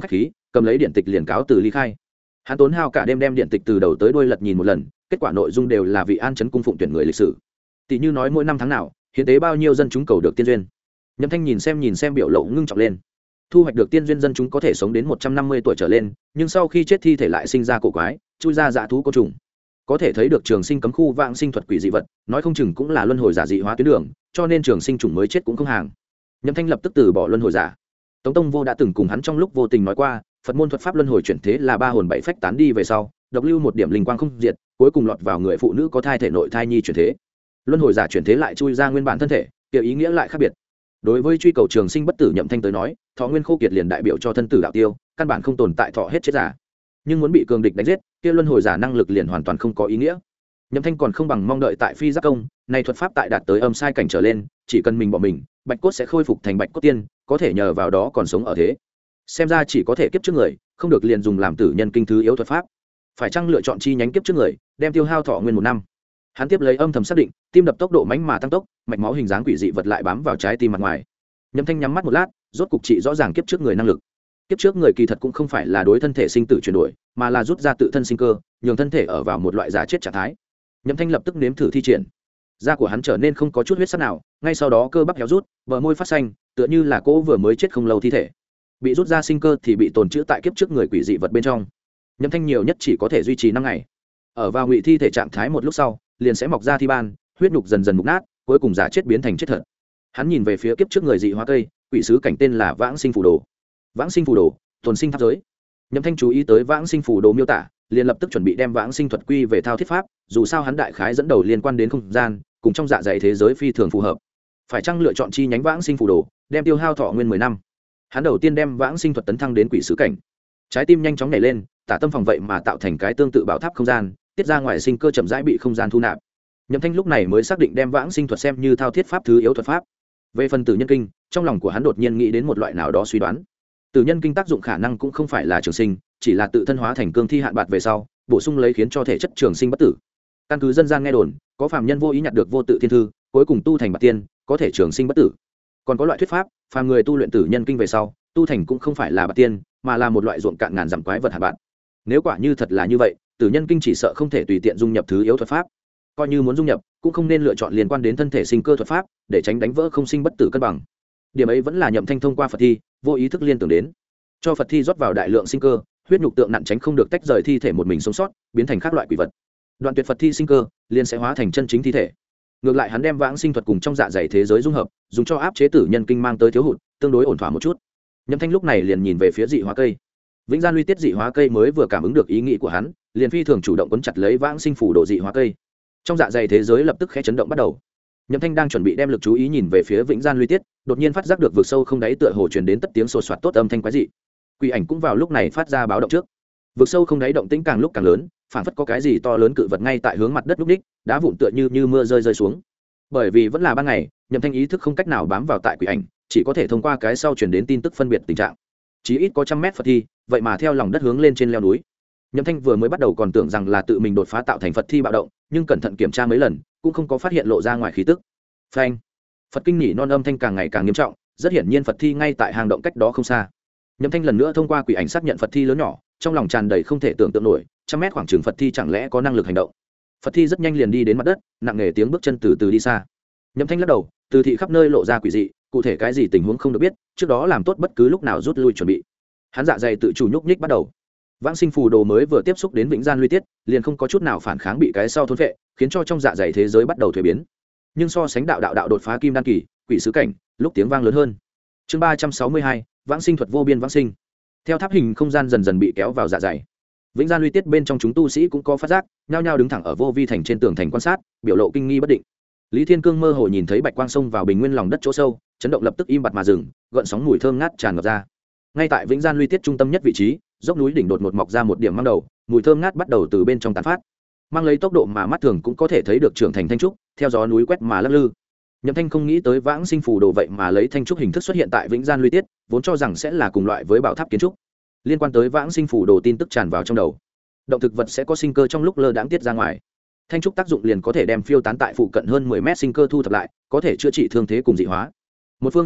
cầm lấy điện tịch liền cáo từ ly khai. Hắn tốn hao cả đêm đem điện tịch từ đầu tới đuôi lật nhìn một lần, kết quả nội dung đều là vị An Trấn cung phụng tuyển người lịch sử. Tỷ như nói mỗi năm tháng nào hiến tế bao nhiêu dân chúng cầu được tiên duyên. Nhậm Thanh nhìn xem biểu lộ ngưng trọng lên. Thu hoạch được tiên duyên dân chúng có thể sống đến 150 tuổi trở lên, nhưng sau khi chết thi thể lại sinh ra cổ quái, chui ra dã thú côn trùng. Có thể thấy được trường sinh cấm khu vãng sinh thuật quỷ dị vật, nói không chừng cũng là luân hồi giả dị hóa tuyến đường, cho nên trường sinh trùng mới chết cũng không hàng. Nhậm Thanh lập tức từ bỏ luân hồi giả. Tống Tông Vô đã từng cùng hắn trong lúc vô tình nói qua, Phật môn thuật pháp luân hồi chuyển thế là ba hồn bảy phách tán đi về sau, độc lưu một điểm linh quang không diệt, cuối cùng lọt vào người phụ nữ có thai thể nội thai nhi chuyển thế. Luân hồi giả chuyển thế lại chui ra nguyên bản thân thể, kiểu ý nghĩa lại khác biệt. Đối với truy cầu trường sinh bất tử Nhậm Thanh tới nói, thọ nguyên khô kiệt liền đại biểu cho thân tử đạo tiêu, căn bản không tồn tại thọ hết chết giả. Nhưng muốn bị cường địch đánh giết, kia luân hồi giả năng lực liền hoàn toàn không có ý nghĩa. Nhậm Thanh còn không bằng mong đợi tại phi giác công, này thuật pháp tại đạt tới âm sai cảnh trở lên, chỉ cần mình bỏ mình, bạch cốt sẽ khôi phục thành bạch cốt tiên, có thể nhờ vào đó còn sống ở thế. Xem ra chỉ có thể kiếp trước người, không được liền dùng làm tử nhân kinh thứ yếu thuật pháp. Phải chăng lựa chọn chi nhánh kiếp trước người, đem tiêu hao thọ nguyên 1 năm. Hắn tiếp lấy âm thầm xác định, tim đập tốc độ mãnh mà tăng tốc, mạch máu hình dáng quỷ dị vật lại bám vào trái tim mặt ngoài. Nhậm Thanh nhắm mắt một lát, rốt cục trị rõ ràng kiếp trước người năng lực. Kiếp trước người kỳ thật cũng không phải là đối thân thể sinh tử chuyển đổi, mà là rút ra tự thân sinh cơ, nhường thân thể ở vào một loại giả chết trạng thái. Nhậm Thanh lập tức nếm thử thi triển. Da của hắn trở nên không có chút huyết sắc nào, ngay sau đó cơ bắp héo rút, bờ môi phát xanh, tựa như là cô vừa mới chết không lâu thi thể. Bị rút ra sinh cơ thì bị tồn trữ tại kiếp trước người quỷ dị vật bên trong. Nhậm Thanh nhiều nhất chỉ có thể duy trì 5 ngày. Ở vào ngụy thi thể trạng thái một lúc sau, liền sẽ mọc ra thi ban, huyết nhục dần dần mục nát, cuối cùng giả chết biến thành chết thật. Hắn nhìn về phía kiếp trước người dị hóa cây, quỷ sứ cảnh tên là Vãng Sinh Phù Đồ. Vãng Sinh Phù Đồ, tồn sinh tháp giới. Nhậm Thanh chú ý tới Vãng Sinh Phù Đồ miêu tả, liền lập tức chuẩn bị đem Vãng Sinh thuật quy về thao thiết pháp, dù sao hắn đại khái dẫn đầu liên quan đến không gian, cùng trong dạ dày thế giới phi thường phù hợp. Phải chăng lựa chọn chi nhánh Vãng Sinh Phù Đồ, đem tiêu hao thọ nguyên 10 năm. Hắn đầu tiên đem Vãng Sinh thuật tấn thăng đến quỷ sứ cảnh. Trái tim nhanh chóng nhảy lên, tả tâm phòng vậy mà tạo thành cái tương tự bảo tháp không gian, tiết ra ngoài sinh cơ chậm rãi bị không gian thu nạp. Nhậm Thanh lúc này mới xác định đem Vãng Sinh thuật xem như thao thiết pháp thứ yếu thuật pháp. Về phần tử nhân kinh, trong lòng của hắn đột nhiên nghĩ đến một loại nào đó suy đoán. Tử nhân kinh tác dụng khả năng cũng không phải là trường sinh, chỉ là tự thân hóa thành cương thi hạn bạt về sau, bổ sung lấy khiến cho thể chất trường sinh bất tử. Căn cứ dân gian nghe đồn, có phàm nhân vô ý nhặt được vô tự thiên thư, cuối cùng tu thành bạt tiên, có thể trường sinh bất tử. Còn có loại thuyết pháp, phàm người tu luyện tử nhân kinh về sau, tu thành cũng không phải là bạt tiên, mà là một loại ruộng cạn ngàn dặm quái vật hạn bạt. Nếu quả như thật là như vậy, tử nhân kinh chỉ sợ không thể tùy tiện dung nhập thứ yếu thuật pháp. Coi như muốn dung nhập, cũng không nên lựa chọn liên quan đến thân thể sinh cơ thuật pháp, để tránh đánh vỡ không sinh bất tử cân bằng. Điểm ấy vẫn là Nhậm Thanh thông qua Phật thi, vô ý thức liên tưởng đến, cho Phật thi rót vào đại lượng sinh cơ, huyết nhục tượng nặng tránh không được tách rời thi thể một mình sống sót, biến thành các loại quỷ vật. Đoạn tuyệt Phật thi sinh cơ, liền sẽ hóa thành chân chính thi thể. Ngược lại hắn đem Vãng Sinh thuật cùng trong dạ dày thế giới dung hợp, dùng cho áp chế tử nhân kinh mang tới thiếu hụt, tương đối ổn thỏa một chút. Nhậm Thanh lúc này liền nhìn về phía dị hóa cây. Vĩnh Gian Luy Tiết dị hóa cây mới vừa cảm ứng được ý nghĩ của hắn, liền phi thường chủ động quấn chặt lấy Vãng Sinh Phù Đồ dị hóa cây. Trong dạ dày thế giới lập tức khẽ chấn động bắt đầu. Nhậm Thanh đang chuẩn bị đem lực chú ý nhìn về phía Vĩnh Gian Luy Tiết, đột nhiên phát giác được vực sâu không đáy tựa hồ truyền đến tất tiếng sột soạt tốt âm thanh quái dị. Quỷ ảnh cũng vào lúc này phát ra báo động trước. Vực sâu không đáy động tĩnh càng lúc càng lớn, phảng phất có cái gì to lớn cự vật ngay tại hướng mặt đất lúc đích, đá vụn tựa như mưa rơi xuống. Bởi vì vẫn là ban ngày, Nhậm Thanh ý thức không cách nào bám vào tại quỷ ảnh, chỉ có thể thông qua cái sau truyền đến tin tức phân biệt tình trạng. Chỉ ít có 100 mét Phật thi, vậy mà theo lòng đất hướng lên trên leo núi. Nhậm Thanh vừa mới bắt đầu còn tưởng rằng là tự mình đột phá tạo thành Phật thi bạo động, nhưng cẩn thận kiểm tra mấy lần, cũng không có phát hiện lộ ra ngoài khí tức. Phanh! Phật kinh nhỉ non âm thanh càng ngày càng nghiêm trọng, rất hiển nhiên Phật thi ngay tại hang động cách đó không xa. Nhậm Thanh lần nữa thông qua quỷ ảnh xác nhận Phật thi lớn nhỏ, trong lòng tràn đầy không thể tưởng tượng nổi, 100 mét khoảng chừng Phật thi chẳng lẽ có năng lực hành động. Phật thi rất nhanh liền đi đến mặt đất, nặng nề tiếng bước chân từ từ đi xa. Nhậm Thanh lắc đầu, từ thị khắp nơi lộ ra quỷ dị, cụ thể cái gì tình huống không được biết, trước đó làm tốt bất cứ lúc nào rút lui chuẩn bị. Hắn dạ dày tự chủ nhúc nhích bắt đầu. Vãng Sinh Phù Đồ mới vừa tiếp xúc đến Vĩnh Gian Luy Tiết, liền không có chút nào phản kháng bị cái sau thôn phệ, khiến cho trong dạ dày thế giới bắt đầu thay biến. Nhưng so sánh đạo đột phá kim đan kỳ, quỷ sứ cảnh, lúc tiếng vang lớn hơn. Chương 362, Vãng Sinh thuật vô biên vãng sinh. Theo tháp hình không gian dần dần bị kéo vào dạ dày. Vĩnh Gian Luy Tiết bên trong chúng tu sĩ cũng có phát giác, nhao nhao đứng thẳng ở vô vi thành trên tường thành quan sát, biểu lộ kinh nghi bất định. Lý Thiên Cương mơ hồ nhìn thấy bạch quang xông vào bình nguyên lòng đất chỗ sâu, chấn động lập tức im bặt mà dừng, gợn sóng mùi thơm ngát tràn ngập ra. Ngay tại Vĩnh Gian Luy Tiết trung tâm nhất vị trí, dốc núi đỉnh đột ngột mọc ra một điểm mang đầu, mùi thơm ngát bắt đầu từ bên trong tán phát, mang lấy tốc độ mà mắt thường cũng có thể thấy được trưởng thành thanh trúc, theo gió núi quét mà lắc lư. Nhậm Thanh không nghĩ tới Vãng Sinh Phù Đồ vậy mà lấy thanh trúc hình thức xuất hiện tại Vĩnh Gian Luy Tiết, vốn cho rằng sẽ là cùng loại với bảo tháp kiến trúc. Liên quan tới Vãng Sinh Phù Đồ tin tức tràn vào trong đầu. Động thực vật sẽ có sinh cơ trong lúc lơ đãng tiết ra ngoài. Thanh trúc tác dụng liền có thể đem phiêu tán tại phụ cận hơn 10 mét sinh cơ thu thập lại, có thể chữa trị thương thế cùng dị hóa. Một phương diện khác,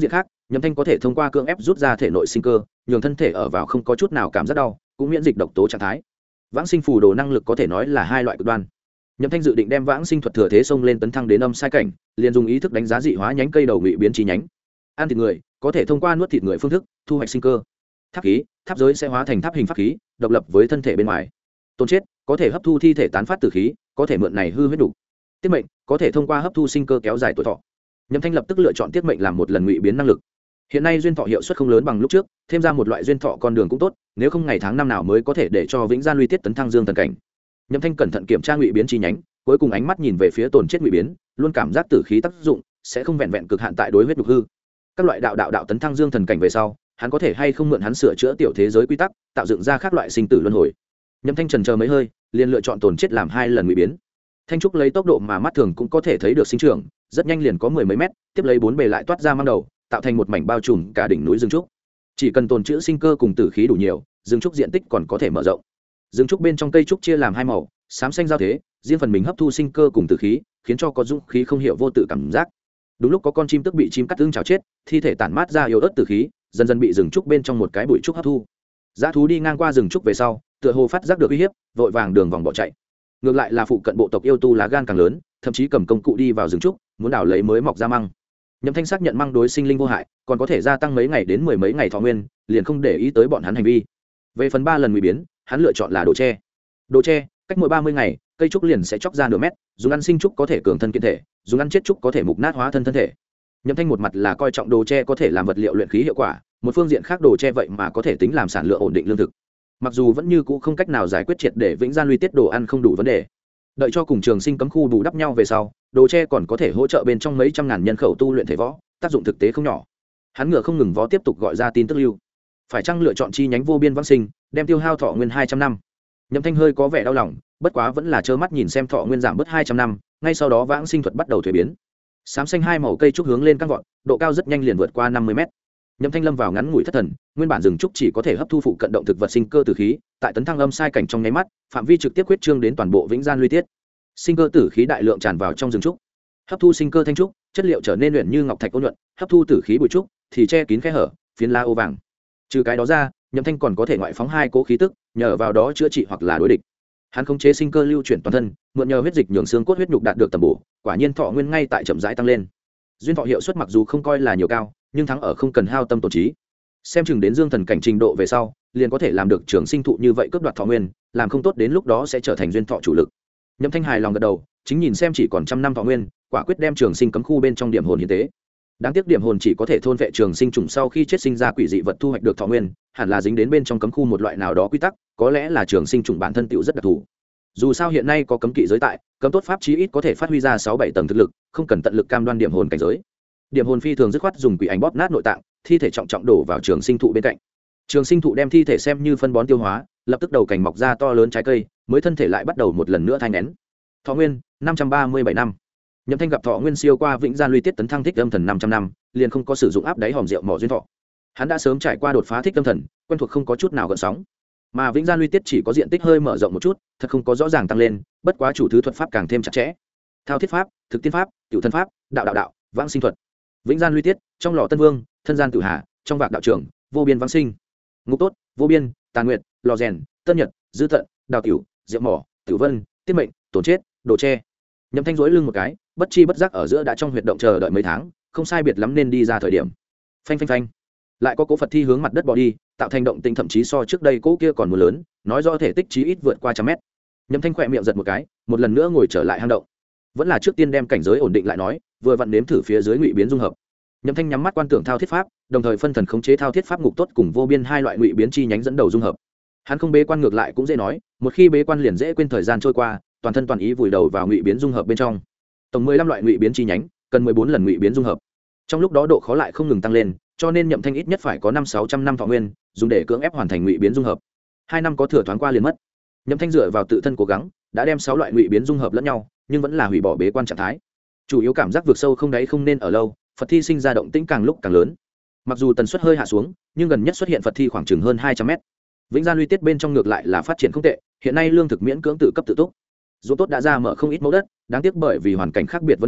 Nhậm Thanh có thể thông qua cưỡng ép rút ra thể nội sinh cơ, nhường thân thể ở vào không có chút nào cảm giác đau, cũng miễn dịch độc tố trạng thái. Vãng sinh phù đồ năng lực có thể nói là hai loại cực đoan. Nhậm Thanh dự định đem vãng sinh thuật thừa thế xông lên tấn thăng đến âm sai cảnh, liền dùng ý thức đánh giá dị hóa nhánh cây đầu ngụy biến chi nhánh. Ăn thịt người, có thể thông qua nuốt thịt người phương thức thu hoạch sinh cơ. Tháp khí, tháp giới sẽ hóa thành tháp hình pháp khí, độc lập với thân thể bên ngoài. Tồn chết, có thể hấp thu thi thể tán phát tử khí, có thể mượn này hư huyết đủ. Tiết mệnh, có thể thông qua hấp thu sinh cơ kéo dài tuổi thọ. Nhậm Thanh lập tức lựa chọn tiết mệnh làm một lần ngụy biến năng lực. Hiện nay duyên thọ hiệu suất không lớn bằng lúc trước, thêm ra một loại duyên thọ con đường cũng tốt, nếu không ngày tháng năm nào mới có thể để cho vĩnh gian luy tiết tấn thăng dương thần cảnh. Nhậm Thanh cẩn thận kiểm tra ngụy biến chi nhánh, cuối cùng ánh mắt nhìn về phía tồn chết ngụy biến, luôn cảm giác tử khí tác dụng sẽ không vẹn vẹn cực hạn tại đối huyết nhục hư. Các loại đạo tấn thăng dương thần cảnh về sau, hắn có thể hay không mượn hắn sửa chữa tiểu thế giới quy tắc, tạo dựng ra các loại sinh tử luân hồi. Nhậm Thanh trần chờ mấy hơi, liền lựa chọn tồn chết làm hai lần ngụy biến. Thanh trúc lấy tốc độ mà mắt thường cũng có thể thấy được sinh trưởng, rất nhanh liền có mười mấy mét, tiếp lấy bốn bề lại toát ra mang đầu, tạo thành một mảnh bao trùm cả đỉnh núi rừng trúc. Chỉ cần tồn trữ sinh cơ cùng tử khí đủ nhiều, rừng trúc diện tích còn có thể mở rộng. Rừng trúc bên trong cây trúc chia làm hai màu, xám xanh giao thế, riêng phần mình hấp thu sinh cơ cùng tử khí, khiến cho có dũng khí không hiểu vô tự cảm giác. Đúng lúc có con chim tức bị chim cắt tương chảo chết, thi thể tản mát ra yếu ớt tử khí, dần dần bị rừng trúc bên trong một cái bụi trúc hấp thu. Dã thú đi ngang qua rừng trúc về sau, tựa hồ phát giác được uy hiếp, vội vàng đường vòng bỏ chạy. Ngược lại là phụ cận bộ tộc yêu tu lá gan càng lớn, thậm chí cầm công cụ đi vào rừng trúc, muốn đào lấy mới mọc ra măng. Nhậm Thanh xác nhận măng đối sinh linh vô hại, còn có thể gia tăng mấy ngày đến mười mấy ngày thọ nguyên, liền không để ý tới bọn hắn hành vi. Về phần 3 lần ngụy biến, hắn lựa chọn là đồ tre. Đồ tre, cách mỗi 30 ngày, cây trúc liền sẽ chóc ra nửa mét, dùng ăn sinh trúc có thể cường thân kiện thể, dùng ăn chết trúc có thể mục nát hóa thân thể. Nhậm Thanh một mặt là coi trọng đồ tre có thể làm vật liệu luyện khí hiệu quả, một phương diện khác đồ tre vậy mà có thể tính làm sản lượng ổn định lương thực. Mặc dù vẫn như cũ không cách nào giải quyết triệt để vĩnh gian luy tiết đồ ăn không đủ vấn đề, đợi cho cùng trường sinh cấm khu bù đắp nhau về sau, đồ tre còn có thể hỗ trợ bên trong mấy trăm ngàn nhân khẩu tu luyện thể võ, tác dụng thực tế không nhỏ. Hắn ngựa không ngừng vó tiếp tục gọi ra tin tức lưu, phải chăng lựa chọn chi nhánh vô biên vãng sinh, đem tiêu hao thọ nguyên 200 năm. Nhậm Thanh hơi có vẻ đau lòng, bất quá vẫn là trơ mắt nhìn xem thọ nguyên giảm bớt 200 năm, ngay sau đó vãng sinh thuật bắt đầu thuế biến. Xám xanh hai màu cây trúc hướng lên căng vọt, độ cao rất nhanh liền vượt qua 50 mét. Nhậm Thanh lâm vào ngắn ngủi thất thần, nguyên bản rừng trúc chỉ có thể hấp thu phụ cận động thực vật sinh cơ tử khí, tại tấn thăng âm sai cảnh trong nháy mắt, phạm vi trực tiếp huyết trương đến toàn bộ vĩnh gian luy tiết. Sinh cơ tử khí đại lượng tràn vào trong rừng trúc, hấp thu sinh cơ thanh trúc, chất liệu trở nên luyện như ngọc thạch ôn nhuận, hấp thu tử khí bụi trúc thì che kín khe hở, phiến lá ô vàng. Trừ cái đó ra, Nhậm Thanh còn có thể ngoại phóng hai cố khí tức, nhờ vào đó chữa trị hoặc là đối địch. Hắn khống chế sinh cơ lưu chuyển toàn thân, mượn nhờ huyết dịch nhường xương cốt huyết nhục đạt được tầm bổ, quả nhiên thọ nguyên ngay tại chậm rãi tăng lên. Duyên thọ hiệu suất mặc dù không coi là nhiều cao, nhưng thắng ở không cần hao tâm tổn trí. Xem chừng đến dương thần cảnh trình độ về sau, liền có thể làm được trường sinh thụ như vậy cướp đoạt thọ nguyên, làm không tốt đến lúc đó sẽ trở thành duyên thọ chủ lực. Nhậm Thanh hài lòng gật đầu, chính nhìn xem chỉ còn 100 năm thọ nguyên, quả quyết đem trường sinh cấm khu bên trong điểm hồn hiến tế. Đáng tiếc điểm hồn chỉ có thể thôn vệ trường sinh trùng sau khi chết sinh ra quỷ dị vật thu hoạch được thọ nguyên, hẳn là dính đến bên trong cấm khu một loại nào đó quy tắc, có lẽ là trường sinh trùng bản thân tựu rất đặc thù. Dù sao hiện nay có cấm kỵ giới tại, cấm tốt pháp chí ít có thể phát huy ra 6-7 tầng thực lực, không cần tận lực cam đoan điểm hồn cảnh giới. Điểm hồn phi thường dứt khoát dùng quỷ ảnh bóp nát nội tạng, thi thể trọng trọng đổ vào trường sinh thụ bên cạnh. Trường sinh thụ đem thi thể xem như phân bón tiêu hóa, lập tức đầu cành mọc ra to lớn trái cây, mới thân thể lại bắt đầu một lần nữa thai nén. Thọ nguyên 537 năm. Nhậm Thanh gặp thọ nguyên siêu qua vĩnh gian luy tiết tấn thăng thích âm thần 500 năm, liền không có sử dụng áp đáy hòm rượu mỏ duyên thọ. Hắn đã sớm trải qua đột phá thích âm thần, quen thuộc không có chút nào gợn sóng. Mà vĩnh gian luy tiết chỉ có diện tích hơi mở rộng một chút, thật không có rõ ràng tăng lên, bất quá chủ thứ thuật pháp càng thêm chặt chẽ. Thao thiết pháp, thực tiên pháp, tiểu thân pháp, đạo, vãng sinh thuật. Vĩnh gian luy tiết, trong lò tân vương, thân gian tử hà, trong vạc đạo trưởng, vô biên vãng sinh. Ngục tốt, vô biên, tàn nguyệt, lò rèn, tân nhật, dư tận, đào tiểu, rượu mỏ, tiểu vân, tiết mệnh, tổn chết, đồ tre. Nhậm Thanh rỗi lưng một cái, bất chi bất giác ở giữa đã trong huyệt động chờ đợi mấy tháng, không sai biệt lắm nên đi ra thời điểm. Phanh phanh phanh, lại có cố Phật thi hướng mặt đất bỏ đi, tạo thành động tĩnh thậm chí so trước đây cố kia còn muốn lớn, nói rõ thể tích chí ít vượt qua 100 mét. Nhậm Thanh khỏe miệng giật một cái, một lần nữa ngồi trở lại hang động. Vẫn là trước tiên đem cảnh giới ổn định lại nói, vừa vặn nếm thử phía dưới ngụy biến dung hợp. Nhậm Thanh nhắm mắt quan tưởng thao thiết pháp, đồng thời phân thần khống chế thao thiết pháp ngục tốt cùng vô biên hai loại ngụy biến chi nhánh dẫn đầu dung hợp. Hắn không bế quan ngược lại cũng dễ nói, một khi bế quan liền dễ quên thời gian trôi qua, toàn thân toàn ý vùi đầu vào ngụy biến dung hợp bên trong. Tổng 15 loại ngụy biến chi nhánh, cần 14 lần ngụy biến dung hợp. Trong lúc đó độ khó lại không ngừng tăng lên, cho nên Nhậm Thanh ít nhất phải có 500-600 năm thọ nguyên, dùng để cưỡng ép hoàn thành ngụy biến dung hợp. 2 năm có thừa thoáng qua liền mất. Nhậm Thanh dựa vào tự thân cố gắng, đã đem 6 loại ngụy biến dung hợp lẫn nhau, nhưng vẫn là hủy bỏ bế quan trạng thái. Chủ yếu cảm giác vượt sâu không đáy không nên ở lâu, Phật thi sinh ra động tĩnh càng lúc càng lớn. Mặc dù tần suất hơi hạ xuống, nhưng gần nhất xuất hiện Phật thi khoảng chừng hơn 200 mét. Vĩnh Gian Luy Tiết bên trong ngược lại là phát triển không tệ, hiện nay lương thực miễn cưỡng tự cấp tự túc. Ruộng tốt đã ra mở không ít mẫu đất, đáng tiếc bởi vì hoàn cảnh khác biệt vấn đề,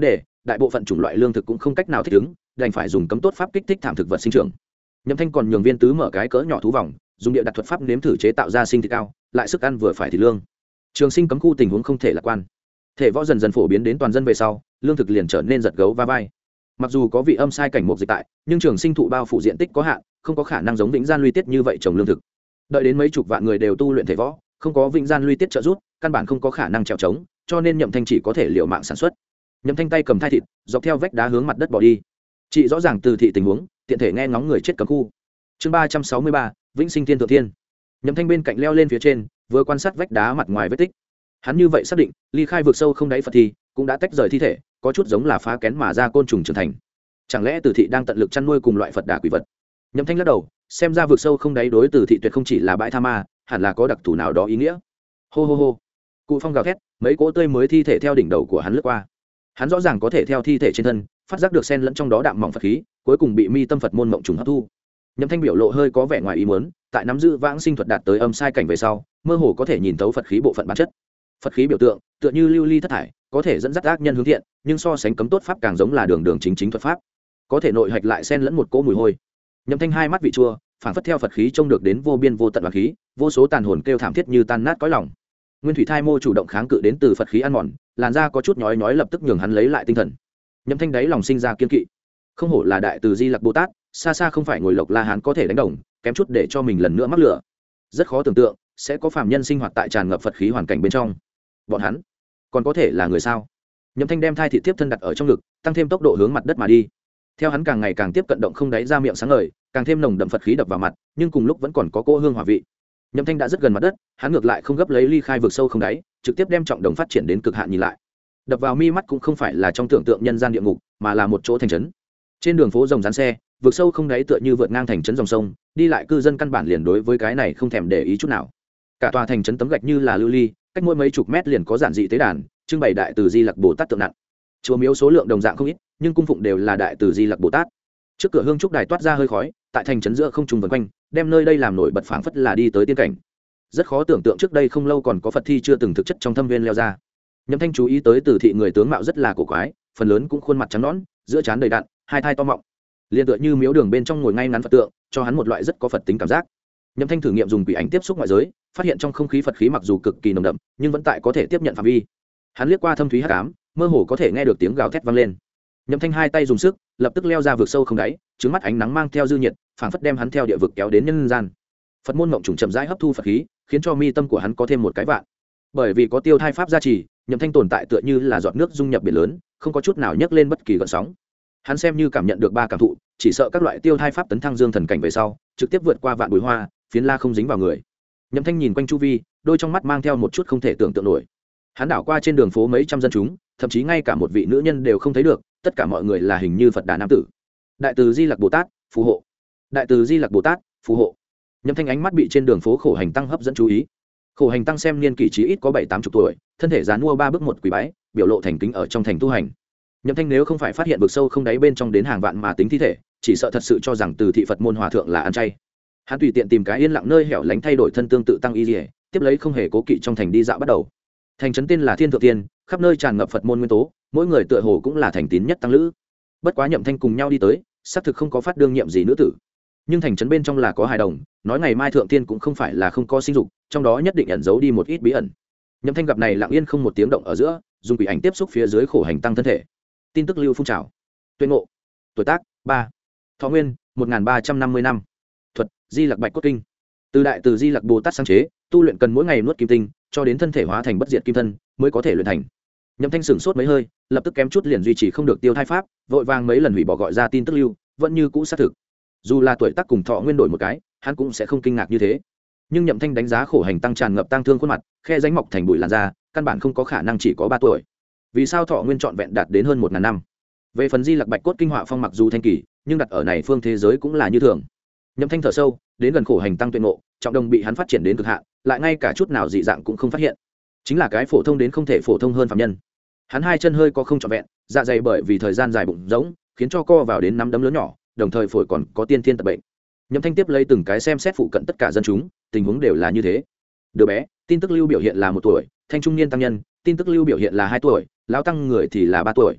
đại bộ phận chủng loại lương thực cũng không cách nào thích ứng, đành phải dùng cấm tốt pháp kích thích thảm thực vật sinh trưởng. Nhậm Thanh còn nhường viên tứ mở cái cỡ nhỏ thú vòng, dùng địa đặt thuật pháp nếm thử chế tạo ra sinh thịt cao, lại sức ăn vừa phải thì lương. Trường Sinh cấm khu tình huống không thể lạc quan. Thể võ dần dần phổ biến đến toàn dân về sau, lương thực liền trở nên giật gấu va vai. Mặc dù có vị âm sai cảnh mục dịch tại, nhưng Trường Sinh thụ bao phủ diện tích có hạn, không có khả năng giống Vĩnh Gian Luy Tiết như vậy trồng lương thực. Đợi đến mấy chục vạn người đều tu luyện thể võ, không có Vĩnh Gian Luy Tiết trợ giúp, căn bản không có khả năng trèo trống, cho nên Nhậm Thanh chỉ có thể liều mạng sản xuất. Nhậm Thanh tay cầm thai thịt, dọc theo vách đá hướng mặt đất bỏ đi. Chị rõ ràng từ thị tình huống, tiện thể nghe ngóng người chết cấm khu. Chương 363, Vĩnh Sinh Thiên Thượng Thiên. Nhậm Thanh bên cạnh leo lên phía trên, vừa quan sát vách đá mặt ngoài vết tích. Hắn như vậy xác định, ly khai vực sâu không đáy Phật thi, cũng đã tách rời thi thể, có chút giống là phá kén mà ra côn trùng trưởng thành. Chẳng lẽ Từ thị đang tận lực chăn nuôi cùng loại Phật đà quỷ vật? Nhậm Thanh lắc đầu, xem ra vực sâu không đáy đối Từ thị tuyệt không chỉ là bãi tha ma, hẳn là có đặc thù nào đó ý nghĩa. Hô hô hô. Cụ phong gào thét, mấy cỗ tươi mới thi thể theo đỉnh đầu của hắn lướt qua. Hắn rõ ràng có thể theo thi thể trên thân, phát giác được xen lẫn trong đó đạm mỏng Phật khí, cuối cùng bị mi tâm Phật môn mộng trùng hấp thu. Nhậm Thanh biểu lộ hơi có vẻ ngoài ý muốn, tại nắm giữ vãng sinh thuật đạt tới âm sai cảnh về sau, mơ hồ có thể nhìn thấu Phật khí bộ phận bản chất. Phật khí biểu tượng, tựa như lưu ly thất thải, có thể dẫn dắt ác nhân hướng thiện, nhưng so sánh cấm tốt pháp càng giống là đường đường chính chính thuật pháp, có thể nội hạch lại xen lẫn một cỗ mùi hôi. Nhậm Thanh hai mắt vị chua, phản phất theo Phật khí trông được đến vô biên vô tận oán khí, vô số tàn hồn kêu thảm thiết như tan nát cõi lòng. Nguyên thủy thai mô chủ động kháng cự đến từ Phật khí ăn mòn, làn da có chút nhói nhói lập tức nhường hắn lấy lại tinh thần. Nhậm Thanh đáy lòng sinh ra kiên kỵ, không hổ là đại từ Di Lặc Bồ Tát, xa xa không phải ngồi Lộc La Hán có thể đánh đồng, kém chút để cho mình lần nữa mắc lửa. Rất khó tưởng tượng sẽ có phàm nhân sinh hoạt tại tràn ngập Phật khí hoàn cảnh bên trong. Bọn hắn còn có thể là người sao? Nhậm Thanh đem thai thị tiếp thân đặt ở trong ngực, tăng thêm tốc độ hướng mặt đất mà đi. Theo hắn càng ngày càng tiếp cận động không đáy ra miệng sáng ngời, càng thêm nồng đậm Phật khí đập vào mặt, nhưng cùng lúc vẫn còn có cỗ hương hỏa vị. Nhậm Thanh đã rất gần mặt đất, hắn ngược lại không gấp lấy ly khai vực sâu không đáy, trực tiếp đem trọng đồng phát triển đến cực hạn nhìn lại. Đập vào mi mắt cũng không phải là trong tưởng tượng nhân gian địa ngục, mà là một chỗ thành trấn. Trên đường phố rồng rán xe, vực sâu không đáy tựa như vượt ngang thành trấn dòng sông, đi lại cư dân căn bản liền đối với cái này không thèm để ý chút nào. Cả tòa thành trấn tấm gạch như là lưu ly, cách mỗi mấy chục mét liền có giản dị tế đàn, trưng bày đại từ Di Lặc Bồ Tát tượng nặng. Chùa miếu số lượng đồng dạng không ít, nhưng cung phụng đều là đại từ Di Lặc Bồ Tát. Trước cửa hương trúc đài toát ra hơi khói, tại thành trấn giữa không trung vần quanh, đem nơi đây làm nổi bật phảng phất là đi tới tiên cảnh. Rất khó tưởng tượng trước đây không lâu còn có Phật thi chưa từng thực chất trong thâm viên leo ra. Nhậm Thanh chú ý tới Từ thị người tướng mạo rất là cổ quái, phần lớn cũng khuôn mặt trắng nõn, giữa trán đầy đặn, hai thai to mọng, liền tựa như miếu đường bên trong ngồi ngay ngắn Phật tượng, cho hắn một loại rất có Phật tính cảm giác. Nhậm Thanh thử nghiệm dùng quỷ ảnh tiếp xúc ngoại giới, phát hiện trong không khí Phật khí mặc dù cực kỳ nồng đậm, nhưng vẫn tại có thể tiếp nhận phạm vi. Hắn liếc qua thâm thúy hắc ám, mơ hồ có thể nghe được tiếng gào thét vang lên. Nhậm Thanh hai tay dùng sức, lập tức leo ra vực sâu không đáy, trứng mắt ánh nắng mang theo dư nhiệt, phảng phất đem hắn theo địa vực kéo đến nhân gian. Phật môn mộng trùng chậm rãi hấp thu Phật khí, khiến cho mi tâm của hắn có thêm một cái vạn. Bởi vì có tiêu thai pháp gia trì, Nhậm Thanh tồn tại tựa như là giọt nước dung nhập biển lớn, không có chút nào nhấc lên bất kỳ gợn sóng. Hắn xem như cảm nhận được ba cảm thụ, chỉ sợ các loại tiêu thai pháp tấn thăng dương thần cảnh về sau, trực tiếp vượt qua vạn bụi hoa, phiến la không dính vào người. Nhậm Thanh nhìn quanh chu vi, đôi trong mắt mang theo một chút không thể tưởng tượng nổi. Hắn đảo qua trên đường phố mấy trăm dân chúng, thậm chí ngay cả một vị nữ nhân đều không thấy được, tất cả mọi người là hình như Phật đà nam tử. Đại từ Di Lặc Bồ Tát phù hộ, đại từ Di Lặc Bồ Tát phù hộ. Nhậm Thanh ánh mắt bị trên đường phố khổ hành tăng hấp dẫn chú ý. Khổ hành tăng xem niên kỷ trí ít có 7-80 tuổi, thân thể già nua ba bước một quỳ bái, biểu lộ thành kính ở trong thành tu hành. Nhậm Thanh nếu không phải phát hiện vực sâu không đáy bên trong đến hàng vạn mà tính thi thể, chỉ sợ thật sự cho rằng Từ thị Phật môn hòa thượng là ăn chay. Hắn tùy tiện tìm cái yên lặng nơi hẻo lánh thay đổi thân tương tự tăng y liễu, tiếp lấy không hề cố kỵ trong thành đi dạo bắt đầu. Thành trấn tên là Thiên Thượng Tiên, khắp nơi tràn ngập Phật môn nguyên tố, mỗi người tựa hồ cũng là thành tín nhất tăng lữ. Bất quá Nhậm Thanh cùng nhau đi tới, xác thực không có phát đương nhiệm gì nữ tử. Nhưng thành trấn bên trong là có hài đồng, nói ngày mai Thượng Tiên cũng không phải là không có sinh dục, trong đó nhất định ẩn giấu đi một ít bí ẩn. Nhậm Thanh gặp này lặng yên không một tiếng động ở giữa, dùng quỷ ảnh tiếp xúc phía dưới khổ hành tăng thân thể. Tin tức lưu phun trào. Tuyên ngộ. Tuổi tác 3. Thọ nguyên 1350 năm. Thuật Di Lặc Bạch Cốt Kinh. Từ đại từ Di Lặc Bồ Tát sáng chế, tu luyện cần mỗi ngày nuốt kim tinh, cho đến thân thể hóa thành bất diệt kim thân mới có thể luyện thành. Nhậm Thanh sửng sốt mấy hơi, lập tức kém chút liền duy trì không được tiêu thai pháp, vội vàng mấy lần hủy bỏ gọi ra tin tức lưu, vẫn như cũ xác thực. Dù là tuổi tác cùng thọ nguyên đổi một cái, hắn cũng sẽ không kinh ngạc như thế. Nhưng Nhậm Thanh đánh giá khổ hành tăng tràn ngập tăng thương khuôn mặt, khe rãnh mọc thành bụi làn da, căn bản không có khả năng chỉ có 3 tuổi. Vì sao thọ nguyên trọn vẹn đạt đến hơn 1000 năm? Về phần Di Lặc Bạch Cốt Kinh họa phong mặc dù thanh kỳ, nhưng đặt ở này phương thế giới cũng là như thường. Nhậm Thanh thở sâu, đến gần khổ hành tăng tuyệt ngộ, trọng đồng bị hắn phát triển đến cực hạn, lại ngay cả chút nào dị dạng cũng không phát hiện. Chính là cái phổ thông đến không thể phổ thông hơn phàm nhân. Hắn hai chân hơi có không trọn vẹn, dạ dày bởi vì thời gian dài bụng rỗng, khiến cho co vào đến nắm đấm lớn nhỏ, đồng thời phổi còn có tiên thiên tật bệnh. Nhậm Thanh tiếp lấy từng cái xem xét phụ cận tất cả dân chúng, tình huống đều là như thế. Đứa bé, tin tức lưu biểu hiện là 1 tuổi, thanh trung niên tăng nhân, tin tức lưu biểu hiện là 2 tuổi, lão tăng người thì là 3 tuổi.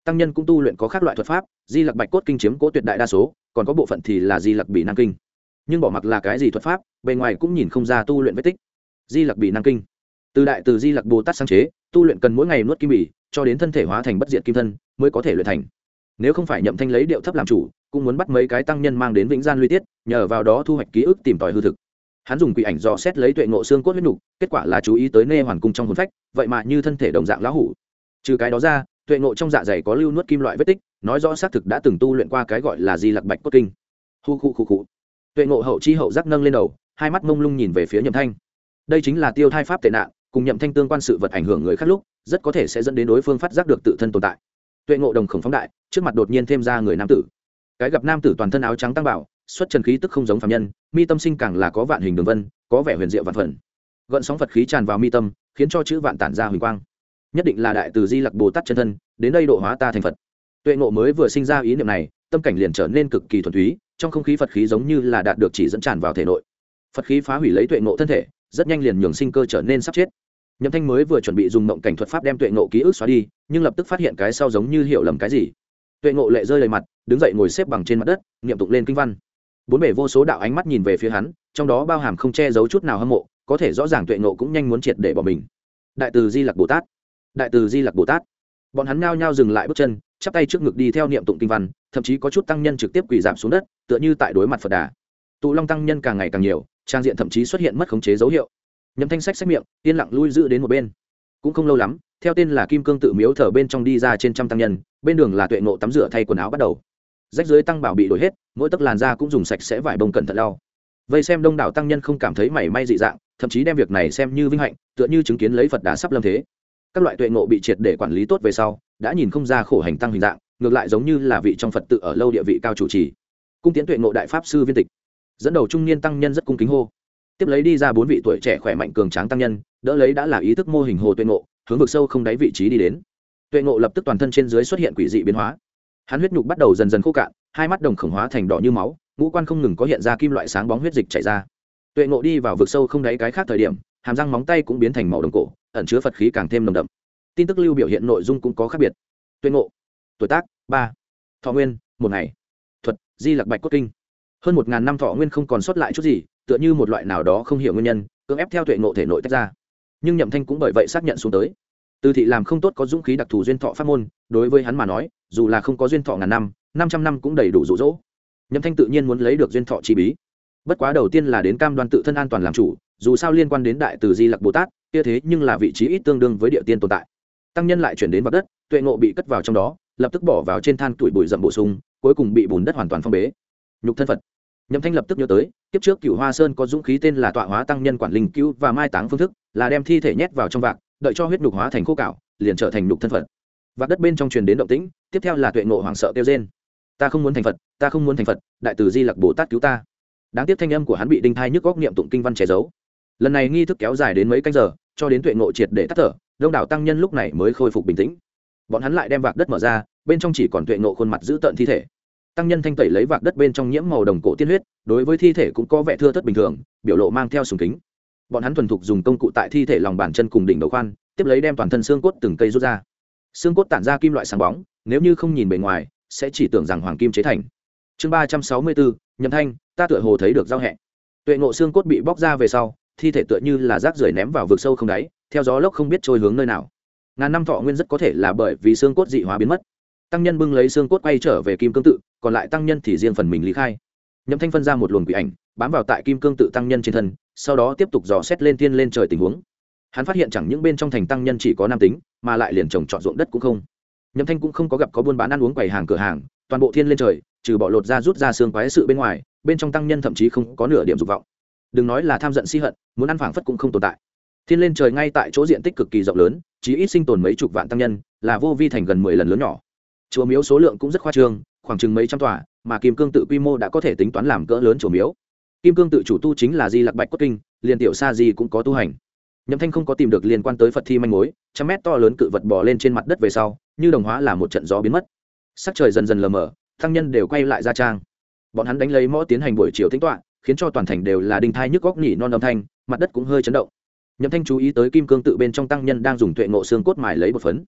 tăng nhân cũng tu luyện có các loại thuật pháp, di lặc bạch cốt kinh chiếm cỗ tuyệt đại đa số, còn có bộ phận thì là di lặc bỉ năng kinh. Nhưng bỏ mặc là cái gì thuật pháp, bề ngoài cũng nhìn không ra tu luyện vết tích. Di lặc bỉ năng kinh, từ đại từ di lặc bồ tát sáng chế, tu luyện cần mỗi ngày nuốt kim bỉ, cho đến thân thể hóa thành bất diệt kim thân mới có thể luyện thành. Nếu không phải Nhậm Thanh lấy điệu thấp làm chủ, cũng muốn bắt mấy cái tăng nhân mang đến vĩnh gian luy tiết, nhờ vào đó thu hoạch ký ức tìm tòi hư thực. Hắn dùng quỷ ảnh dò xét lấy tuệ ngộ xương cốt huyết nhục, kết quả là chú ý tới nê hoàn cung trong hồn phách, vậy mà như thân thể đồng dạng lão hủ. Trừ cái đó ra, tuệ ngộ trong dạ dày có lưu nuốt kim loại vết tích, nói rõ xác thực đã từng tu luyện qua cái gọi là di lặc bạch cốt kinh. Khu. Tuệ ngộ hậu chi hậu giác nâng lên đầu, hai mắt mông lung nhìn về phía Nhậm Thanh. Đây chính là tiêu thai pháp tệ nạn, cùng Nhậm Thanh tương quan sự vật ảnh hưởng người khác lúc, rất có thể sẽ dẫn đến đối phương phát giác được tự thân tồn tại. Tuệ ngộ đồng khổng phóng đại, trước mặt đột nhiên thêm ra người nam tử. Cái gặp nam tử toàn thân áo trắng tăng bảo, xuất trần khí tức không giống phàm nhân, mi tâm sinh càng là có vạn hình đường vân, có vẻ huyền diệu vạn phần. Gợn sóng Phật khí tràn vào mi tâm, khiến cho chữ vạn tản ra huỳnh quang. Nhất định là đại từ di lặc bồ tát chân thân, đến đây độ hóa ta thành Phật. Tuệ ngộ mới vừa sinh ra ý niệm này, tâm cảnh liền trở nên cực kỳ thuần túy, trong không khí Phật khí giống như là đạt được chỉ dẫn tràn vào thể nội. Phật khí phá hủy lấy tuệ ngộ thân thể, rất nhanh liền nhường sinh cơ trở nên sắp chết. Nhậm Thanh mới vừa chuẩn bị dùng mộng cảnh thuật pháp đem tuệ ngộ ký ức xóa đi, nhưng lập tức phát hiện cái sau giống như hiểu lầm cái gì. Tuệ ngộ lệ rơi đầy mặt, đứng dậy ngồi xếp bằng trên mặt đất, niệm tụng lên kinh văn. Bốn bề vô số đạo ánh mắt nhìn về phía hắn, trong đó bao hàm không che giấu chút nào hâm mộ, có thể rõ ràng tuệ ngộ cũng nhanh muốn triệt để bỏ mình. Đại từ di lặc bồ tát, đại từ di lặc bồ tát. Bọn hắn nhao nhao dừng lại bước chân, chắp tay trước ngực đi theo niệm tụng kinh văn, thậm chí có chút tăng nhân trực tiếp quỳ rạp xuống đất, tựa như tại đối mặt Phật Đà. Tụ Long tăng nhân càng ngày càng nhiều, trang diện thậm chí xuất hiện mất khống chế dấu hiệu. Nhậm Thanh sách miệng, yên lặng lui giữ đến một bên. Cũng không lâu lắm, theo tên là Kim Cương tự miếu thờ bên trong đi ra trên trăm tăng nhân, bên đường là tuệ ngộ tắm rửa thay quần áo bắt đầu. Rách dưới tăng bảo bị đổi hết, mỗi tấc làn da cũng dùng sạch sẽ vải bông cẩn thận lau. Vây xem đông đảo tăng nhân không cảm thấy mảy may dị dạng, thậm chí đem việc này xem như vinh hạnh, tựa như chứng kiến lấy Phật Đà sắp lâm thế. Các loại tuệ ngộ bị triệt để quản lý tốt về sau, đã nhìn không ra khổ hành tăng hình dạng, ngược lại giống như là vị trong Phật tự ở lâu địa vị cao chủ trì. Cung tiến tuệ ngộ đại pháp sư Viên Tịch, dẫn đầu trung niên tăng nhân rất cung kính hô. Tiếp lấy đi ra bốn vị tuổi trẻ khỏe mạnh cường tráng tăng nhân, đỡ lấy đã là ý thức mô hình hồ tuệ ngộ, hướng vực sâu không đáy vị trí đi đến. Tuệ ngộ lập tức toàn thân trên dưới xuất hiện quỷ dị biến hóa, hắn huyết nhục bắt đầu dần dần khô cạn, hai mắt đồng khổng hóa thành đỏ như máu, ngũ quan không ngừng có hiện ra kim loại sáng bóng huyết dịch chảy ra. Tuệ ngộ đi vào vực sâu không đáy cái khác thời điểm, hàm răng móng tay cũng biến thành màu đồng cổ, ẩn chứa Phật khí càng thêm nồng đậm. Tin tức lưu biểu hiện nội dung cũng có khác biệt. Tuệ ngộ, tuổi tác 3, thọ nguyên 1 ngày, thuật di lặc bạch cốt kinh. Hơn 1000 năm thọ nguyên không còn sót lại chút gì, tựa như một loại nào đó không hiểu nguyên nhân, cưỡng ép theo tuệ ngộ thể nội tách ra. Nhưng Nhậm Thanh cũng bởi vậy xác nhận xuống tới. Từ thị làm không tốt có dũng khí đặc thù duyên thọ pháp môn, đối với hắn mà nói, dù là không có duyên thọ ngàn năm, 500 năm cũng đầy đủ dụ dỗ. Nhậm Thanh tự nhiên muốn lấy được duyên thọ chi bí. Bất quá đầu tiên là đến cam đoan tự thân an toàn làm chủ, dù sao liên quan đến đại từ di lặc bồ tát, kia thế nhưng là vị trí ít tương đương với địa tiên tồn tại. Tăng nhân lại chuyển đến mặt đất, tuệ ngộ bị cất vào trong đó, lập tức bỏ vào trên than tuổi bụi rậm bổ sung, cuối cùng bị bùn đất hoàn toàn phong bế. Nhục thân Phật. Nhậm Thanh lập tức nhớ tới, kiếp trước Cửu Hoa Sơn có dũng khí tên là tọa hóa tăng nhân quản linh cứu và mai táng phương thức, là đem thi thể nhét vào trong vạc, đợi cho huyết nhục hóa thành khô cạo, liền trở thành nhục thân Phật. Vạc đất bên trong truyền đến động tĩnh, tiếp theo là tuệ ngộ hoảng sợ kêu rên. Ta không muốn thành Phật, ta không muốn thành Phật, đại từ di lặc bồ tát cứu ta. Đáng tiếc thanh âm của hắn bị đinh thai nhức góc niệm tụng kinh văn che giấu. Lần này nghi thức kéo dài đến mấy canh giờ, cho đến tuệ ngộ triệt để tắt thở, đông đảo tăng nhân lúc này mới khôi phục bình tĩnh. Bọn hắn lại đem vạc đất mở ra, bên trong chỉ còn tuệ ngộ khuôn mặt giữ tợn thi thể. Tăng nhân thanh tẩy lấy vạc đất bên trong nhiễm màu đồng cổ tiên huyết, đối với thi thể cũng có vẻ thưa thớt bình thường, biểu lộ mang theo sùng kính. Bọn hắn thuần thục dùng công cụ tại thi thể lòng bàn chân cùng đỉnh đầu khoan, tiếp lấy đem toàn thân xương cốt từng cây rút ra. Xương cốt tản ra kim loại sáng bóng, nếu như không nhìn bề ngoài, sẽ chỉ tưởng rằng hoàng kim chế thành. Chương 364, Nhậm Thanh, ta tựa hồ thấy được giao hẹn. Tuệ ngộ xương cốt bị bóc ra về sau, thi thể tựa như là rác rưởi ném vào vực sâu không đáy, theo gió lốc không biết trôi hướng nơi nào. Ngàn năm thọ nguyên rất có thể là bởi vì xương cốt dị hóa biến mất. Tăng nhân bưng lấy xương cốt quay trở về Kim Cương tự, còn lại tăng nhân thì riêng phần mình lý khai. Nhậm Thanh phân ra một luồng quỷ ảnh, bám vào tại Kim Cương tự tăng nhân trên thân, sau đó tiếp tục dò xét lên tiên lên trời tình huống. Hắn phát hiện chẳng những bên trong thành tăng nhân chỉ có nam tính, mà lại liền trồng trọt ruộng đất cũng không. Nhậm Thanh cũng không có gặp có buôn bán ăn uống quầy hàng cửa hàng, toàn bộ thiên lên trời, trừ bỏ lột ra rút ra xương quái sự bên ngoài, bên trong tăng nhân thậm chí không có nửa điểm dục vọng. Đừng nói là tham giận si hận, muốn ăn phảng phất cũng không tồn tại. Thiên lên trời ngay tại chỗ diện tích cực kỳ rộng lớn, chỉ ít sinh tồn mấy chục vạn tăng nhân, là vô vi thành gần 10 lần lớn nhỏ. Chùa miếu số lượng cũng rất khoa trương, khoảng chừng mấy trăm tòa, mà Kim Cương tự quy mô đã có thể tính toán làm cỡ lớn chùa miếu. Kim Cương tự chủ tu chính là Di Lặc Bạch Cốt Kinh, liền tiểu sa di cũng có tu hành. Nhậm Thanh không có tìm được liên quan tới Phật thi manh mối, trăm mét to lớn cự vật bò lên trên mặt đất về sau, như đồng hóa là một trận gió biến mất. Sắc trời dần dần lờ mờ, tăng nhân đều quay lại gia trang. Bọn hắn đánh lấy mõ tiến hành buổi chiều tĩnh tọa, khiến cho toàn thành đều là đinh thai nhức góc nhỉ non âm thanh, mặt đất cũng hơi chấn động. Nhậm Thanh chú ý tới Kim Cương tự bên trong tăng nhân đang dùng tuệ ngộ xương cốt mài lấy bột phấn.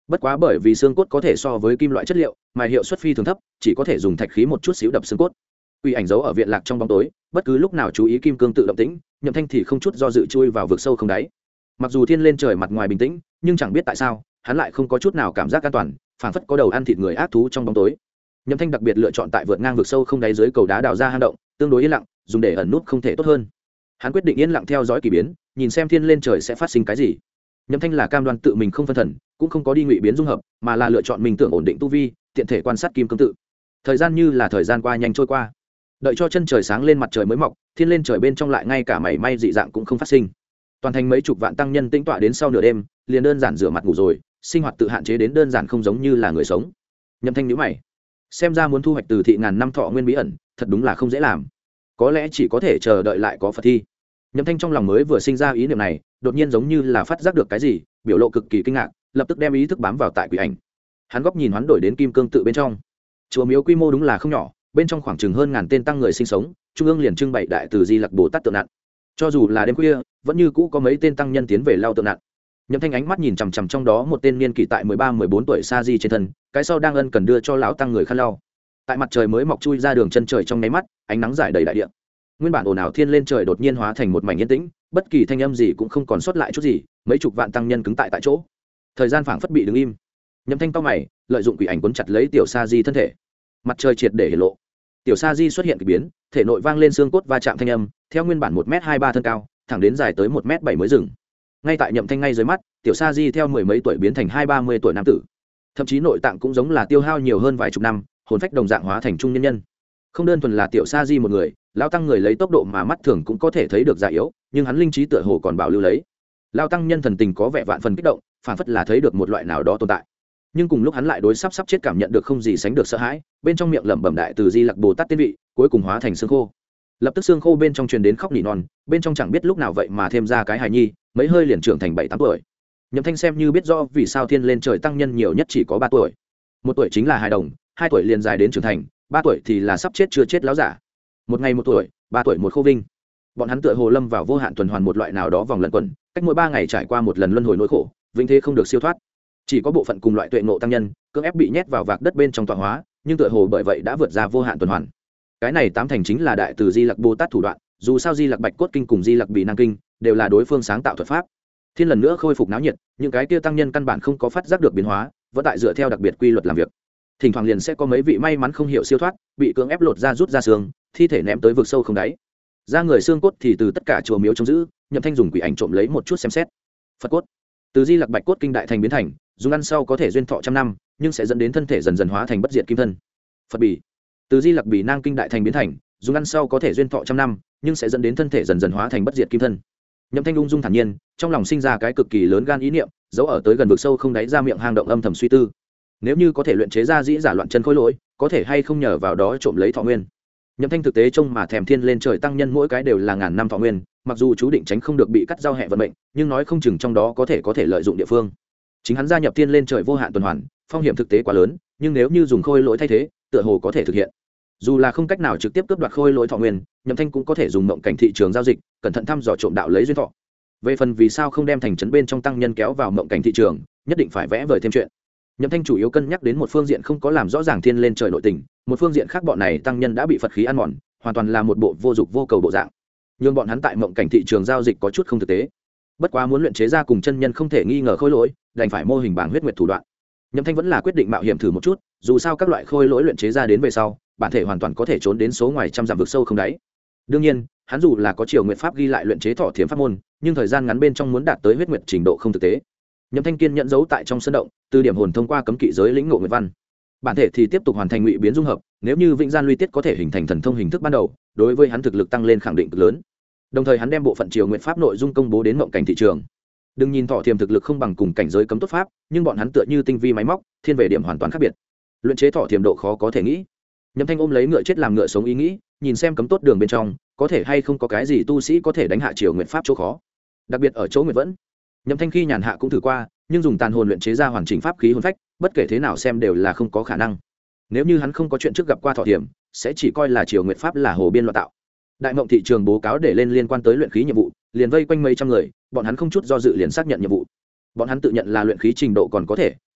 bất quá bởi vì xương cốt có thể so với kim loại chất liệu mà hiệu suất phi thường thấp, chỉ có thể dùng thạch khí một chút xíu đập xương cốt. Quỷ ảnh giấu ở viện lạc trong bóng tối, bất cứ lúc nào chú ý kim cương tự động tĩnh, Nhậm Thanh thì không chút do dự chui vào vực sâu không đáy. Mặc dù thiên lên trời mặt ngoài bình tĩnh, nhưng chẳng biết tại sao hắn lại không có chút nào cảm giác an toàn, phảng phất có đầu ăn thịt người ác thú trong bóng tối. Nhậm Thanh đặc biệt lựa chọn tại vượt ngang vực sâu không đáy dưới cầu đá đào ra hang động, tương đối yên lặng, dùng để ẩn nút không thể tốt hơn. Hắn quyết định yên lặng theo dõi kỳ biến, nhìn xem thiên lên trời sẽ phát sinh cái gì. Nhậm Thanh là cam đoan tự mình không phân thần, cũng không có đi ngụy biến dung hợp, mà là lựa chọn mình tưởng ổn định tu vi, tiện thể quan sát kim cương tự. Thời gian như là thời gian qua nhanh trôi qua. Đợi cho chân trời sáng lên mặt trời mới mọc, thiên lên trời bên trong lại ngay cả mảy may dị dạng cũng không phát sinh. Toàn thành mấy chục vạn tăng nhân tĩnh tọa đến sau nửa đêm, liền đơn giản rửa mặt ngủ rồi, sinh hoạt tự hạn chế đến đơn giản không giống như là người sống. Nhậm Thanh nhíu mày, xem ra muốn thu hoạch từ thị ngàn năm thọ nguyên bí ẩn, thật đúng là không dễ làm. Có lẽ chỉ có thể chờ đợi lại có Phật thi. Nhậm Thanh trong lòng mới vừa sinh ra ý niệm này, đột nhiên giống như là phát giác được cái gì, biểu lộ cực kỳ kinh ngạc, lập tức đem ý thức bám vào tại quỷ ảnh. Hắn góc nhìn hoán đổi đến kim cương tự bên trong. Chùa miếu quy mô đúng là không nhỏ, bên trong khoảng chừng hơn ngàn tên tăng người sinh sống, trung ương liền trưng bày đại từ Di Lặc Bồ Tát tượng nạn. Cho dù là đêm khuya, vẫn như cũ có mấy tên tăng nhân tiến về lau tượng nạn. Nhậm Thanh ánh mắt nhìn chằm chằm trong đó một tên niên kỷ tại 13-14 tuổi sa di trên thân, cái sau đang ân cần đưa cho lão tăng người khăn lau. Tại mặt trời mới mọc chui ra đường chân trời trong nháy mắt, ánh nắng rải đầy đại địa. Nguyên bản ồn ào thiên lên trời đột nhiên hóa thành một mảnh yên tĩnh, bất kỳ thanh âm gì cũng không còn sót lại chút gì, mấy chục vạn tăng nhân cứng tại chỗ. Thời gian phảng phất bị đứng im. Nhậm Thanh cau mày, lợi dụng quỷ ảnh cuốn chặt lấy tiểu sa di thân thể. Mặt trời triệt để hiển lộ. Tiểu sa di xuất hiện kỳ biến, thể nội vang lên xương cốt va chạm thanh âm, theo nguyên bản 1m23 thân cao, thẳng đến dài tới 1m7 mới dừng. Ngay tại Nhậm Thanh ngay dưới mắt, tiểu sa di theo mười mấy tuổi biến thành 20-30 tuổi nam tử. Thậm chí nội tạng cũng giống là tiêu hao nhiều hơn vài chục năm, hồn phách đồng dạng hóa thành trung nhân nhân. Không đơn thuần là tiểu sa di một người, lão tăng người lấy tốc độ mà mắt thường cũng có thể thấy được già yếu, nhưng hắn linh trí tựa hồ còn bảo lưu lấy. Lão tăng nhân thần tình có vẻ vạn phần kích động, phản phất là thấy được một loại nào đó tồn tại. Nhưng cùng lúc hắn lại đối sắp chết cảm nhận được không gì sánh được sợ hãi, bên trong miệng lẩm bẩm đại từ Di Lặc Bồ Tát tiên vị, cuối cùng hóa thành xương khô. Lập tức xương khô bên trong truyền đến khóc nỉ non, bên trong chẳng biết lúc nào vậy mà thêm ra cái hài nhi, mấy hơi liền trưởng thành 7-8 tuổi. Nhậm Thanh xem như biết rõ vì sao thiên lên trời tăng nhân nhiều nhất chỉ có 3 tuổi. 1 tuổi chính là hài đồng, 2 tuổi liền dài đến trưởng thành, 3 tuổi thì là sắp chết chưa chết láo giả. Một ngày 1 tuổi, 3 tuổi một khô vinh. Bọn hắn tựa hồ lâm vào vô hạn tuần hoàn một loại nào đó vòng lẩn quẩn, cách mỗi 3 ngày trải qua một lần luân hồi nỗi khổ, vĩnh thế không được siêu thoát. Chỉ có bộ phận cùng loại tuệ ngộ tăng nhân, cưỡng ép bị nhét vào vạc đất bên trong tọa hóa, nhưng tựa hồ bởi vậy đã vượt ra vô hạn tuần hoàn. Cái này tám thành chính là đại từ Di Lặc Bồ Tát thủ đoạn, dù sao Di Lặc Bạch Cốt Kinh cùng Di Lặc Bì Năng Kinh đều là đối phương sáng tạo thuật pháp. Thiên lần nữa khôi phục náo nhiệt, những cái kia tăng nhân căn bản không có phát giác được biến hóa, vẫn tại dựa theo đặc biệt quy luật làm việc. Thỉnh thoảng liền sẽ có mấy vị may mắn không hiểu siêu thoát, bị cưỡng ép lột ra rút ra xương, thi thể ném tới vực sâu không đáy. Ra người xương cốt thì từ tất cả chùa miếu trông giữ, Nhậm Thanh dùng quỷ ảnh trộm lấy một chút xem xét. Phật cốt, từ Di Lặc Bạch Cốt Kinh đại thành biến thành, dùng ăn sau có thể duyên thọ trăm năm, nhưng sẽ dẫn đến thân thể dần dần hóa thành bất diệt kim thân. Phật bì, từ Di Lặc Bì Năng Kinh đại thành biến thành, dùng ăn sau có thể duyên thọ trăm năm, nhưng sẽ dẫn đến thân thể dần dần hóa thành bất diệt kim thân. Nhậm Thanh ung dung thản nhiên, trong lòng sinh ra cái cực kỳ lớn gan ý niệm, giấu ở tới gần vực sâu không đáy ra miệng hang động âm thầm suy tư. Nếu như có thể luyện chế ra dĩ giả loạn chân khối lỗi, có thể hay không nhờ vào đó trộm lấy thọ nguyên. Nhậm Thanh thực tế trông mà thèm thiên lên trời tăng nhân mỗi cái đều là ngàn năm thọ nguyên, mặc dù chú định tránh không được bị cắt giao hệ vận mệnh, nhưng nói không chừng trong đó có thể lợi dụng địa phương. Chính hắn gia nhập thiên lên trời vô hạn tuần hoàn, phong hiểm thực tế quá lớn, nhưng nếu như dùng khôi lỗi thay thế, tựa hồ có thể thực hiện. Dù là không cách nào trực tiếp cướp đoạt khôi lỗi thọ nguyên, Nhậm Thanh cũng có thể dùng mộng cảnh thị trường giao dịch, cẩn thận thăm dò trộm đạo lấy duyên thọ. Về phần vì sao không đem thành trấn bên trong tăng nhân kéo vào mộng cảnh thị trường, nhất định phải vẽ vời thêm chuyện. Nhậm Thanh chủ yếu cân nhắc đến một phương diện không có làm rõ ràng thiên lên trời nội tình, một phương diện khác bọn này tăng nhân đã bị Phật khí ăn mòn, hoàn toàn là một bộ vô dục vô cầu bộ dạng. Nhưng bọn hắn tại mộng cảnh thị trường giao dịch có chút không thực tế. Bất quá muốn luyện chế ra cùng chân nhân không thể nghi ngờ khôi lỗi, đành phải mô hình bảng huyết nguyệt thủ đoạn. Nhậm Thanh vẫn là quyết định mạo hiểm thử một chút, dù sao các loại khôi lỗi luyện chế ra đến về sau, bản thể hoàn toàn có thể trốn đến số ngoài trăm dặm vực sâu không đáy. Đương nhiên, hắn dù là có Triều Nguyệt pháp ghi lại luyện chế thọ thiểm pháp môn, nhưng thời gian ngắn bên trong muốn đạt tới huyết nguyệt trình độ không thực tế. Nhậm Thanh kiên nhẫn giấu tại trong sân động, từ điểm hồn thông qua cấm kỵ giới lĩnh ngộ nguyệt văn. Bản thể thì tiếp tục hoàn thành ngụy biến dung hợp, nếu như Vĩnh Gian Luy Tiết có thể hình thành thần thông hình thức ban đầu, đối với hắn thực lực tăng lên khẳng định cực lớn. Đồng thời hắn đem bộ phận Triều Nguyệt pháp nội dung công bố đến mộng cảnh thị trường. Đừng nhìn thọ thiểm thực lực không bằng cùng cảnh giới cấm tốt pháp, nhưng bọn hắn tựa như tinh vi máy móc, thiên về điểm hoàn toàn khác biệt. Luyện chế thọ thiểm độ khó có thể nghĩ. Nhậm Thanh ôm lấy ngựa chết làm ngựa sống ý nghĩ, nhìn xem cấm tốt đường bên trong, có thể hay không có cái gì tu sĩ có thể đánh hạ Triều Nguyệt pháp chỗ khó. Đặc biệt ở chỗ Nguyệt vẫn. Nhậm Thanh khi nhàn hạ cũng thử qua, nhưng dùng tàn hồn luyện chế ra hoàn chỉnh pháp khí hồn phách, bất kể thế nào xem đều là không có khả năng. Nếu như hắn không có chuyện trước gặp qua thọ thiểm, sẽ chỉ coi là Triều Nguyệt pháp là hồ biên loạn tạo. Đại mộng thị trường bố cáo để lên liên quan tới luyện khí nhiệm vụ, liền vây quanh mấy trăm người, bọn hắn không chút do dự liền xác nhận nhiệm vụ. Bọn hắn tự nhận là luyện khí trình độ còn có thể,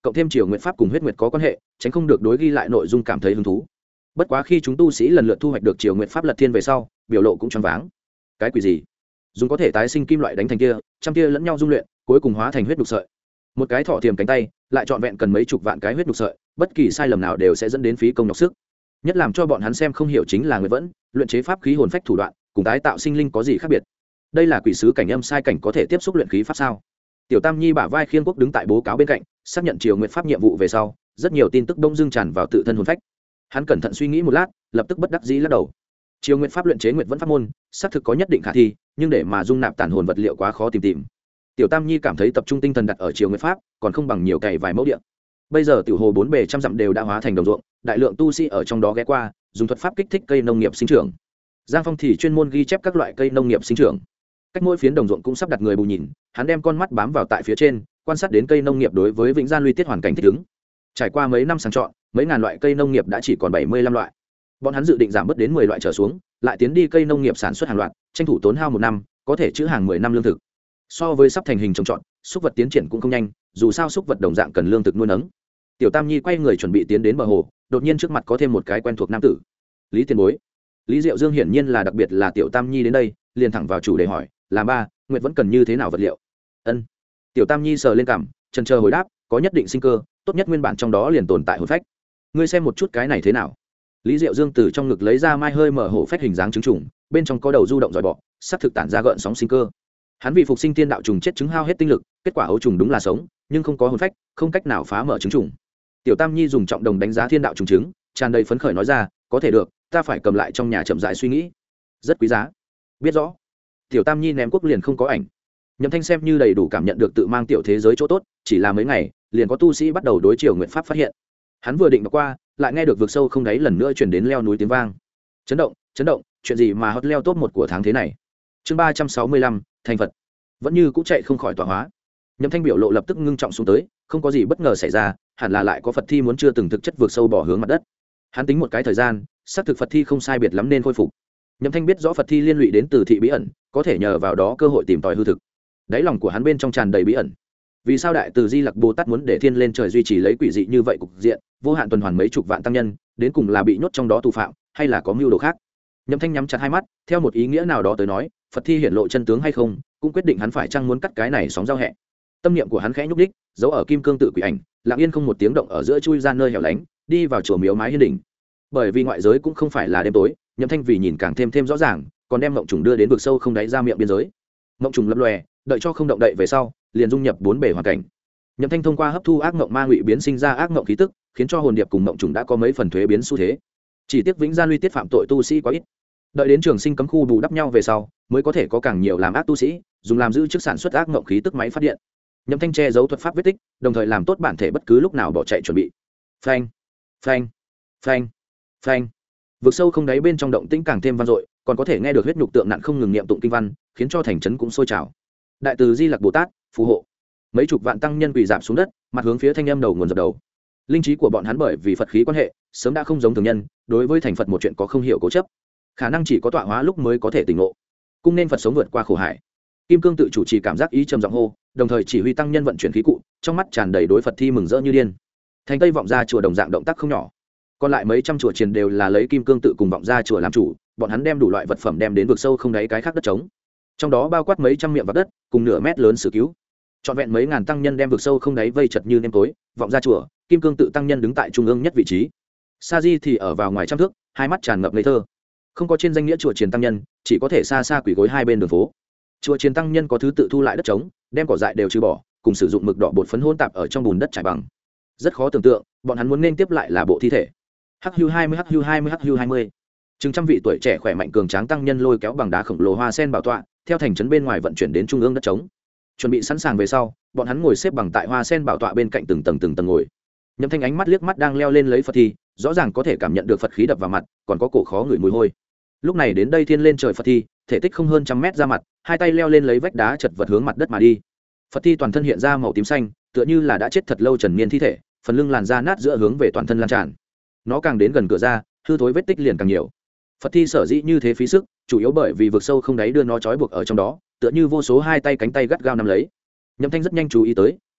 cộng thêm triều nguyện pháp cùng huyết nguyệt có quan hệ, tránh không được đối ghi lại nội dung cảm thấy hứng thú. Bất quá khi chúng tu sĩ lần lượt thu hoạch được triều nguyện pháp lật thiên về sau, biểu lộ cũng choáng váng. Cái quỷ gì? Dùng có thể tái sinh kim loại đánh thành kia, trăm kia lẫn nhau dung luyện, cuối cùng hóa thành huyết đục sợi. Một cái thọ thiềm cánh tay, lại trọn vẹn cần mấy chục vạn cái huyết đục sợi, bất kỳ sai lầm nào đều sẽ dẫn đến phí công nhọc sức. Nhất làm cho bọn hắn xem không hiểu chính là Nguyệt Vẫn luyện chế pháp khí hồn phách thủ đoạn, cùng tái tạo sinh linh có gì khác biệt. Đây là quỷ sứ cảnh âm sai cảnh có thể tiếp xúc luyện khí pháp sao? Tiểu Tam Nhi bả vai khiên quốc đứng tại bố cáo bên cạnh, xác nhận triều nguyện pháp nhiệm vụ về sau, rất nhiều tin tức đông dương tràn vào tự thân hồn phách. Hắn cẩn thận suy nghĩ một lát, lập tức bất đắc dĩ lắc đầu. Triều nguyện pháp luyện chế nguyện vẫn pháp môn, xác thực có nhất định khả thi, nhưng để mà dung nạp tản hồn vật liệu quá khó tìm. Tiểu Tam Nhi cảm thấy tập trung tinh thần đặt ở triều nguyện pháp, còn không bằng nhiều cày vài mẫu địa. Bây giờ tiểu hồ bốn bề trăm dặm đều đã hóa thành đồng ruộng, đại lượng tu sĩ ở trong đó ghé qua, dùng thuật pháp kích thích cây nông nghiệp sinh trưởng. Giang Phong thì chuyên môn ghi chép các loại cây nông nghiệp sinh trưởng. Cách mỗi phiến đồng ruộng cũng sắp đặt người bù nhìn, hắn đem con mắt bám vào tại phía trên, quan sát đến cây nông nghiệp đối với Vĩnh Gia Luy Tiết hoàn cảnh thích ứng. Trải qua mấy năm sàng chọn, mấy ngàn loại cây nông nghiệp đã chỉ còn 75 loại. Bọn hắn dự định giảm bớt đến 10 loại trở xuống, lại tiến đi cây nông nghiệp sản xuất hàng loạt, tranh thủ tốn hao 1 năm, có thể trữ hàng 10 năm lương thực. So với sắp thành hình trồng trọt, súc vật tiến triển cũng không nhanh, dù sao súc vật đồng dạng cần lương thực nuôi nấng. Tiểu Tam Nhi quay người chuẩn bị tiến đến bờ hồ, đột nhiên trước mặt có thêm một cái quen thuộc nam tử. Lý Tiền Bối. Lý Diệu Dương hiển nhiên là đặc biệt là Tiểu Tam Nhi đến đây, liền thẳng vào chủ đề hỏi, làm ba, Nguyệt vẫn cần như thế nào vật liệu? Ân. Tiểu Tam Nhi sờ lên cằm, chần chờ hồi đáp, có nhất định sinh cơ, tốt nhất nguyên bản trong đó liền tồn tại hồn phách. Ngươi xem một chút cái này thế nào? Lý Diệu Dương từ trong ngực lấy ra mai hơi mở hổ phách hình dáng trứng trùng, bên trong có đầu du động dòi bọ, sắp thực tản ra gợn sóng sinh cơ. Hắn vì phục sinh tiên đạo trùng chết trứng hao hết tinh lực, kết quả ấu trùng đúng là sống, nhưng không có hồn phách, không cách nào phá mở trứng trùng. Tiểu Tam Nhi dùng trọng đồng đánh giá thiên đạo trùng trứng, tràn đầy phấn khởi nói ra, có thể được, ta phải cầm lại trong nhà chậm rãi suy nghĩ. Rất quý giá. Biết rõ. Tiểu Tam Nhi ném quốc liền không có ảnh. Nhậm Thanh xem như đầy đủ cảm nhận được tự mang tiểu thế giới chỗ tốt, chỉ là mấy ngày, liền có tu sĩ bắt đầu đối chiều nguyện pháp phát hiện. Hắn vừa định qua, lại nghe được vực sâu không đáy lần nữa truyền đến leo núi tiếng vang. Chấn động, chuyện gì mà hot leo top 1 của tháng thế này? Chương 365, thành Phật. Vẫn như cũ chạy không khỏi tọa hóa. Nhậm Thanh biểu lộ lập tức ngưng trọng xuống tới, không có gì bất ngờ xảy ra, hẳn là lại có Phật thi muốn chưa từng thực chất vượt sâu bỏ hướng mặt đất. Hắn tính một cái thời gian, xác thực Phật thi không sai biệt lắm nên khôi phục. Nhậm Thanh biết rõ Phật thi liên lụy đến từ thị bí ẩn, có thể nhờ vào đó cơ hội tìm tòi hư thực. Đáy lòng của hắn bên trong tràn đầy bí ẩn. Vì sao đại từ Di Lặc Bồ Tát muốn để thiên lên trời duy trì lấy quỷ dị như vậy cục diện, vô hạn tuần hoàn mấy chục vạn tăng nhân, đến cùng là bị nhốt trong đó tù phạm, hay là có mưu đồ khác? Nhậm Thanh nhắm chặt hai mắt, theo một ý nghĩa nào đó tới nói, Phật thi hiển lộ chân tướng hay không, cũng quyết định hắn phải chăng muốn cắt cái này sóng giao hẹ. Tâm niệm của hắn khẽ nhúc đích, giấu ở kim cương tự quỷ ảnh, lặng yên không một tiếng động ở giữa chui ra nơi hẻo lánh, đi vào chùa miếu mái hiên đỉnh. Bởi vì ngoại giới cũng không phải là đêm tối, Nhậm Thanh vì nhìn càng thêm rõ ràng, còn đem mộng trùng đưa đến vực sâu không đáy ra miệng biên giới. Mộng trùng lập lòe, đợi cho không động đậy về sau, liền dung nhập bốn bề hoàn cảnh. Nhậm Thanh thông qua hấp thu ác mộng ma ngụy biến sinh ra ác mộng khí tức, khiến cho hồn điệp cùng mộng trùng đã có mấy phần thuế biến xu thế. Chỉ tiếc Vĩnh Gia Luy Tiết phạm tội tu sĩ quá ít. Đợi đến trường sinh cấm khu bù đắp nhau về sau, mới có thể có càng nhiều làm ác tu sĩ, dùng làm giữ chức sản xuất ác mộng khí tức máy phát điện. Nhậm Thanh che giấu thuật pháp vết tích, đồng thời làm tốt bản thể bất cứ lúc nào bỏ chạy chuẩn bị. Phanh, phanh, phanh, phanh. Vực sâu không đáy bên trong động tĩnh càng thêm vang dội, còn có thể nghe được huyết nhục tượng nạn không ngừng niệm tụng kinh văn, khiến cho thành trấn cũng sôi trào. Đại từ Di Lặc Bồ Tát phù hộ. Mấy chục vạn tăng nhân quỳ rạp xuống đất, mặt hướng phía thanh âm đầu nguồn dập đầu. Linh trí của bọn hắn bởi vì Phật khí quan hệ, sớm đã không giống thường nhân, đối với thành Phật một chuyện có không hiểu cố chấp, khả năng chỉ có tọa hóa lúc mới có thể tỉnh ngộ. Cung nên Phật sống vượt qua khổ hải. Kim Cương tự chủ trì cảm giác ý trầm giọng hô, đồng thời chỉ huy tăng nhân vận chuyển khí cụ, trong mắt tràn đầy đối Phật thi mừng rỡ như điên. Thành Tây vọng ra chùa đồng dạng động tác không nhỏ. Còn lại mấy trăm chùa triền đều là lấy Kim Cương tự cùng vọng ra chùa làm chủ, bọn hắn đem đủ loại vật phẩm đem đến vực sâu không đáy cái khác đất trống. Trong đó bao quát mấy trăm miệng vạc đất, cùng nửa mét lớn sử cứu. Trọn vẹn mấy ngàn tăng nhân đem vực sâu không đáy vây chật như nêm tối, vọng ra chùa, Kim Cương tự tăng nhân đứng tại trung ương nhất vị trí. Sa Di thì ở vào ngoài trăm thước, hai mắt tràn ngập ngây thơ. Không có trên danh nghĩa chùa triền tăng nhân, chỉ có thể xa xa quỳ gối hai bên đường phố. Chùa triền tăng nhân có thứ tự thu lại đất trống, đem cỏ dại đều trừ bỏ, cùng sử dụng mực đỏ bột phấn hỗn tạp ở trong bùn đất trải bằng. Rất khó tưởng tượng, bọn hắn muốn nên tiếp lại là bộ thi thể. HU 20 HU 20 HU 20. Chừng trăm vị tuổi trẻ khỏe mạnh cường tráng tăng nhân lôi kéo bằng đá khổng lồ hoa sen bảo tọa, theo thành trấn bên ngoài vận chuyển đến trung ương đất trống. Chuẩn bị sẵn sàng về sau, bọn hắn ngồi xếp bằng tại hoa sen bảo tọa bên cạnh từng tầng ngồi. Nhậm Thanh ánh mắt liếc mắt đang leo lên lấy Phật thi, rõ ràng có thể cảm nhận được Phật khí đập vào mặt, còn có cổ khó ngửi mùi hôi. Lúc này đến đây thiên lên trời Phật thi, thể tích không hơn trăm mét ra mặt, hai tay leo lên lấy vách đá chật vật hướng mặt đất mà đi. Phật thi toàn thân hiện ra màu tím xanh, tựa như là đã chết thật lâu trần niên thi thể, phần lưng làn da nát giữa hướng về toàn thân lan tràn. Nó càng đến gần cửa ra, hư thối vết tích liền càng nhiều. Phật thi sở dĩ như thế phí sức, chủ yếu bởi vì vực sâu không đáy đưa nó trói buộc ở trong đó, tựa như vô số hai tay cánh tay gắt gao nắm lấy. Nhậm Thanh rất nhanh chú ý tới,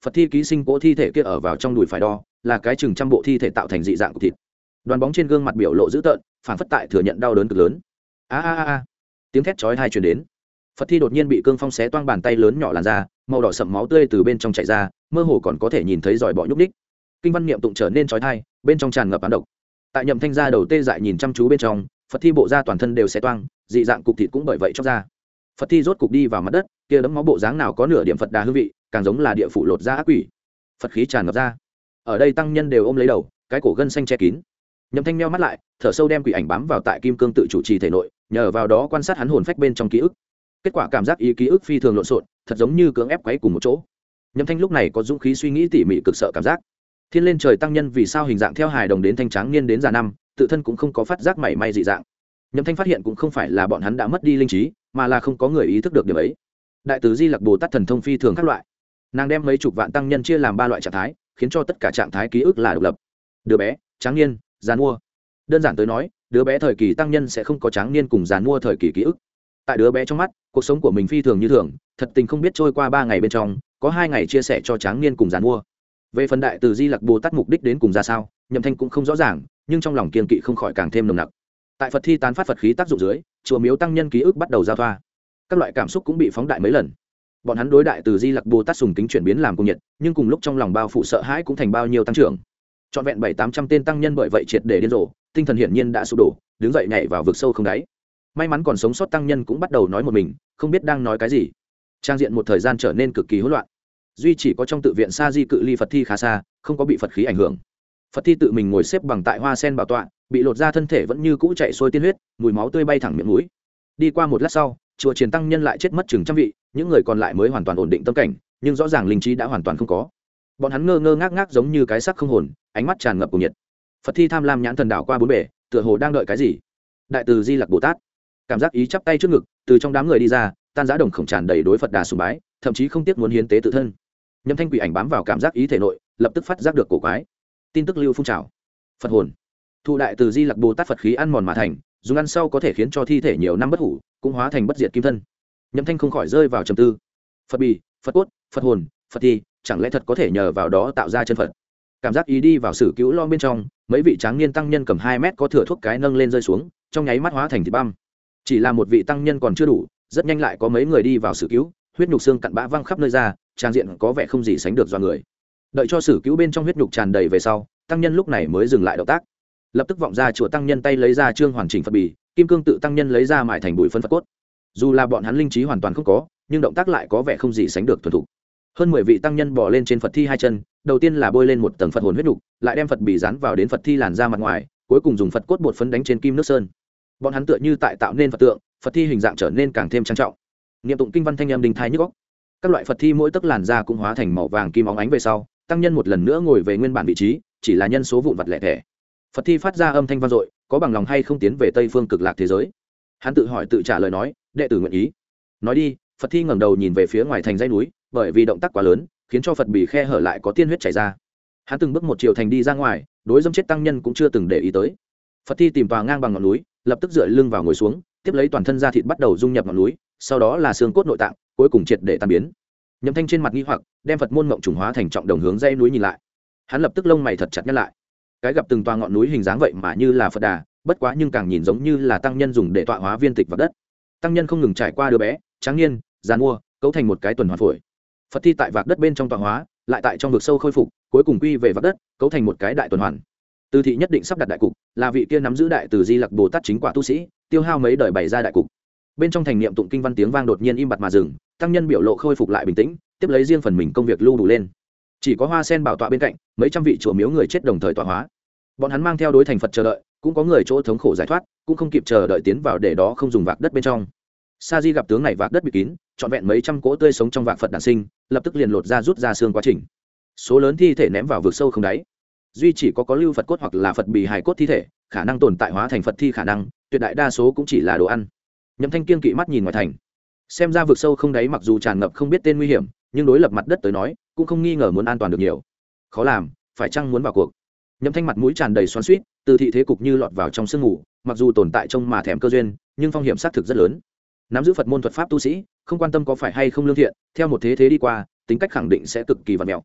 Phật thi ký sinh cỗ thi thể kia ở vào trong đùi phải đo là cái chừng trăm bộ thi thể tạo thành dị dạng của thịt. Đoàn bóng trên gương mặt biểu lộ dữ tợn, phản phất tại thừa nhận đau đớn cực lớn. A a a, tiếng thét chói tai truyền đến. Phật thi đột nhiên bị cương phong xé toang bàn tay lớn nhỏ làn ra, màu đỏ sậm máu tươi từ bên trong chảy ra, mơ hồ còn có thể nhìn thấy giòi bọ nhúc ních. Kinh văn niệm tụng trở nên chói tai, bên trong tràn ngập án độc. Tại Nhậm Thanh gia đầu tê dại nhìn chăm chú bên trong, Phật thi bộ da toàn thân đều xé toang, dị dạng cục thịt cũng bởi vậy chóc ra. Phật thi rốt cục đi vào mặt đất, kia đấm máu bộ dáng nào có nửa điểm Phật đà hương vị, càng giống là địa phủ lột ra ác quỷ. Phật khí tràn ngập ra. Ở đây tăng nhân đều ôm lấy đầu, cái cổ gân xanh che kín. Nhậm Thanh meo mắt lại, thở sâu đem quỷ ảnh bám vào tại kim cương tự chủ trì thể nội, nhờ vào đó quan sát hắn hồn phách bên trong ký ức. Kết quả cảm giác ý ký ức phi thường lộn xộn, thật giống như cưỡng ép quấy cùng một chỗ. Nhậm Thanh lúc này có dũng khí suy nghĩ tỉ mỉ cực sợ cảm giác. Thiên lên trời tăng nhân vì sao hình dạng theo hài đồng đến thanh tráng niên đến già năm, tự thân cũng không có phát giác mảy may dị dạng. Nhậm Thanh phát hiện cũng không phải là bọn hắn đã mất đi linh trí, mà là không có người ý thức được điểm ấy. Đại từ Di Lặc Bồ Tát thần thông phi thường các loại, nàng đem mấy chục vạn tăng nhân chia làm 3 loại trạng thái, khiến cho tất cả trạng thái ký ức là độc lập. Đứa bé, tráng niên, già mua. Đơn giản tới nói, đứa bé thời kỳ tăng nhân sẽ không có tráng niên cùng già mua thời kỳ ký ức. Tại đứa bé trong mắt, cuộc sống của mình phi thường như thường, thật tình không biết trôi qua 3 ngày bên trong, có 2 ngày chia sẻ cho tráng niên cùng già mua. Về phần đại từ Di Lặc Bồ Tát mục đích đến cùng ra sao, Nhậm Thanh cũng không rõ ràng, nhưng trong lòng kiên kỵ không khỏi càng thêm nồng nặc. Tại Phật thi tán phát Phật khí tác dụng dưới, chùa miếu tăng nhân ký ức bắt đầu giao thoa, các loại cảm xúc cũng bị phóng đại mấy lần. Bọn hắn đối đại từ Di Lặc Bồ Tát sùng kính chuyển biến làm cung nhiệt, nhưng cùng lúc trong lòng bao phủ sợ hãi cũng thành bao nhiêu tăng trưởng. Trọn vẹn 700-800 tên tăng nhân bởi vậy triệt để điên rồ, tinh thần hiển nhiên đã sụp đổ, đứng dậy nhảy vào vực sâu không đáy. May mắn còn sống sót tăng nhân cũng bắt đầu nói một mình, không biết đang nói cái gì. Trang diện một thời gian trở nên cực kỳ hỗn loạn. Duy chỉ có trong tự viện Sa Di cự ly Phật thi khá xa, không có bị Phật khí ảnh hưởng. Phật thi tự mình ngồi xếp bằng tại hoa sen bảo tọa, bị lột ra thân thể vẫn như cũ chạy xuôi tiên huyết, mùi máu tươi bay thẳng miệng mũi. Đi qua một lát sau, chùa Triển tăng nhân lại chết mất chừng trăm vị, những người còn lại mới hoàn toàn ổn định tâm cảnh, nhưng rõ ràng linh trí đã hoàn toàn không có. Bọn hắn ngơ ngơ ngác ngác giống như cái xác không hồn, ánh mắt tràn ngập cuồng nhiệt. Phật thi tham lam nhãn thần đảo qua bốn bề, tựa hồ đang đợi cái gì. Đại từ Di Lặc Bồ Tát cảm giác ý chắp tay trước ngực, từ trong đám người đi ra, tan rã đồng khổng tràn đầy đối Phật đà sùng bái, thậm chí không tiếc muốn hiến tế tự thân. Nhâm Thanh quỷ ảnh bám vào cảm giác ý thể nội, lập tức phát giác được cổ quái. Tin tức lưu phun trào. Phật hồn thu đại từ Di Lặc Bồ Tát Phật khí ăn mòn mà thành, dùng ăn sau có thể khiến cho thi thể nhiều năm bất hủ, cũng hóa thành bất diệt kim thân. Nhâm Thanh không khỏi rơi vào trầm tư. Phật bì, Phật cốt, Phật hồn, Phật thi, chẳng lẽ thật có thể nhờ vào đó tạo ra chân Phật? Cảm giác ý đi vào sử cứu lo bên trong, mấy vị tráng niên tăng nhân cầm 2 mét có thừa thuốc cái nâng lên rơi xuống, trong nháy mắt hóa thành thịt băm. Chỉ là một vị tăng nhân còn chưa đủ, rất nhanh lại có mấy người đi vào sử cứu, huyết nhục xương cặn bã văng khắp nơi ra, trang diện có vẻ không gì sánh được do người. Đợi cho sử cứu bên trong huyết nhục tràn đầy về sau, tăng nhân lúc này mới dừng lại động tác. Lập tức vọng ra chùa tăng nhân tay lấy ra trương hoàn chỉnh Phật bì, kim cương tự tăng nhân lấy ra mài thành bụi phân Phật cốt. Dù là bọn hắn linh trí hoàn toàn không có, nhưng động tác lại có vẻ không gì sánh được thuần thục. Hơn 10 vị tăng nhân bò lên trên Phật thi 2 chân, đầu tiên là bôi lên một tầng Phật hồn huyết nhục, lại đem Phật bì dán vào đến Phật thi làn ra mặt ngoài, cuối cùng dùng Phật cốt bột phấn đánh trên kim nước sơn. Bọn hắn tựa như tại tạo nên Phật tượng, Phật thi hình dạng trở nên càng thêm trang trọng. Niệm tụng kinh văn thanh âm đình thai nhức óc. Các loại Phật thi mỗi tấc làn da cũng hóa thành màu vàng kim óng ánh về sau, tăng nhân một lần nữa ngồi về nguyên bản vị trí, chỉ là nhân số vụn vặt lẻ thẻ. Phật thi phát ra âm thanh vang dội, có bằng lòng hay không tiến về Tây phương cực lạc thế giới? Hắn tự hỏi tự trả lời nói, đệ tử nguyện ý. Nói đi, Phật thi ngẩng đầu nhìn về phía ngoài thành dãy núi, bởi vì động tác quá lớn, khiến cho Phật bì khe hở lại có tiên huyết chảy ra. Hắn từng bước một chiều thành đi ra ngoài, đối dâm chết tăng nhân cũng chưa từng để ý tới. Phật thi tìm tòa ngang bằng ngọn núi, lập tức dựa lưng vào ngồi xuống, tiếp lấy toàn thân da thịt bắt đầu dung nhập ngọn núi, sau đó là xương cốt nội tạng, cuối cùng triệt để tan biến. Nhậm Thanh trên mặt nghi hoặc, đem Phật môn mộng trùng hóa thành trọng đồng hướng dãy núi nhìn lại. Hắn lập tức lông mày thật chặt nhăn lại. Cái gặp từng tòa ngọn núi hình dáng vậy mà như là Phật đà, bất quá nhưng càng nhìn giống như là tăng nhân dùng để tọa hóa viên tịch vào đất. Tăng nhân không ngừng trải qua đứa bé, tráng niên, giàn mua, cấu thành một cái tuần hoàn phổi. Phật thi tại vạc đất bên trong tọa hóa, lại tại trong vực sâu khôi phục, cuối cùng quy về vạc đất, cấu thành một cái đại tuần hoàn. Từ thị nhất định sắp đặt đại cục, là vị kia nắm giữ đại từ Di Lặc Bồ Tát chính quả tu sĩ, tiêu hao mấy đời bày ra đại cục. Bên trong thành niệm tụng kinh văn tiếng vang đột nhiên im bặt mà dừng, tăng nhân biểu lộ khôi phục lại bình tĩnh, tiếp lấy riêng phần mình công việc lưu đủ lên. Chỉ có hoa sen bảo tọa bên cạnh, mấy trăm vị chùa miếu người chết đồng thời tọa hóa. Bọn hắn mang theo đối thành Phật chờ đợi, cũng có người chỗ thống khổ giải thoát, cũng không kịp chờ đợi tiến vào để đó không dùng vạc đất bên trong. Sa Di gặp tướng này vạc đất bị kín, trọn vẹn mấy trăm cỗ tươi sống trong vạc Phật đản sinh, lập tức liền lột ra rút ra xương quá trình. Số lớn thi thể ném vào vực sâu không đáy. Duy chỉ có lưu Phật cốt hoặc là Phật bì hài cốt thi thể, khả năng tồn tại hóa thành Phật thi khả năng, tuyệt đại đa số cũng chỉ là đồ ăn. Nhậm Thanh kiên kỵ mắt nhìn ngoài thành, xem ra vực sâu không đáy mặc dù tràn ngập không biết tên nguy hiểm, nhưng đối lập mặt đất tới nói, cũng không nghi ngờ muốn an toàn được nhiều. Khó làm, phải chăng muốn vào cuộc? Nhậm Thanh mặt mũi tràn đầy xoắn xuýt, từ thị thế cục như lọt vào trong sương mù, mặc dù tồn tại trong mà thèm cơ duyên, nhưng phong hiểm xác thực rất lớn. Nắm giữ Phật môn thuật pháp tu sĩ, không quan tâm có phải hay không lương thiện, theo một thế đi qua, tính cách khẳng định sẽ cực kỳ vặn mèo,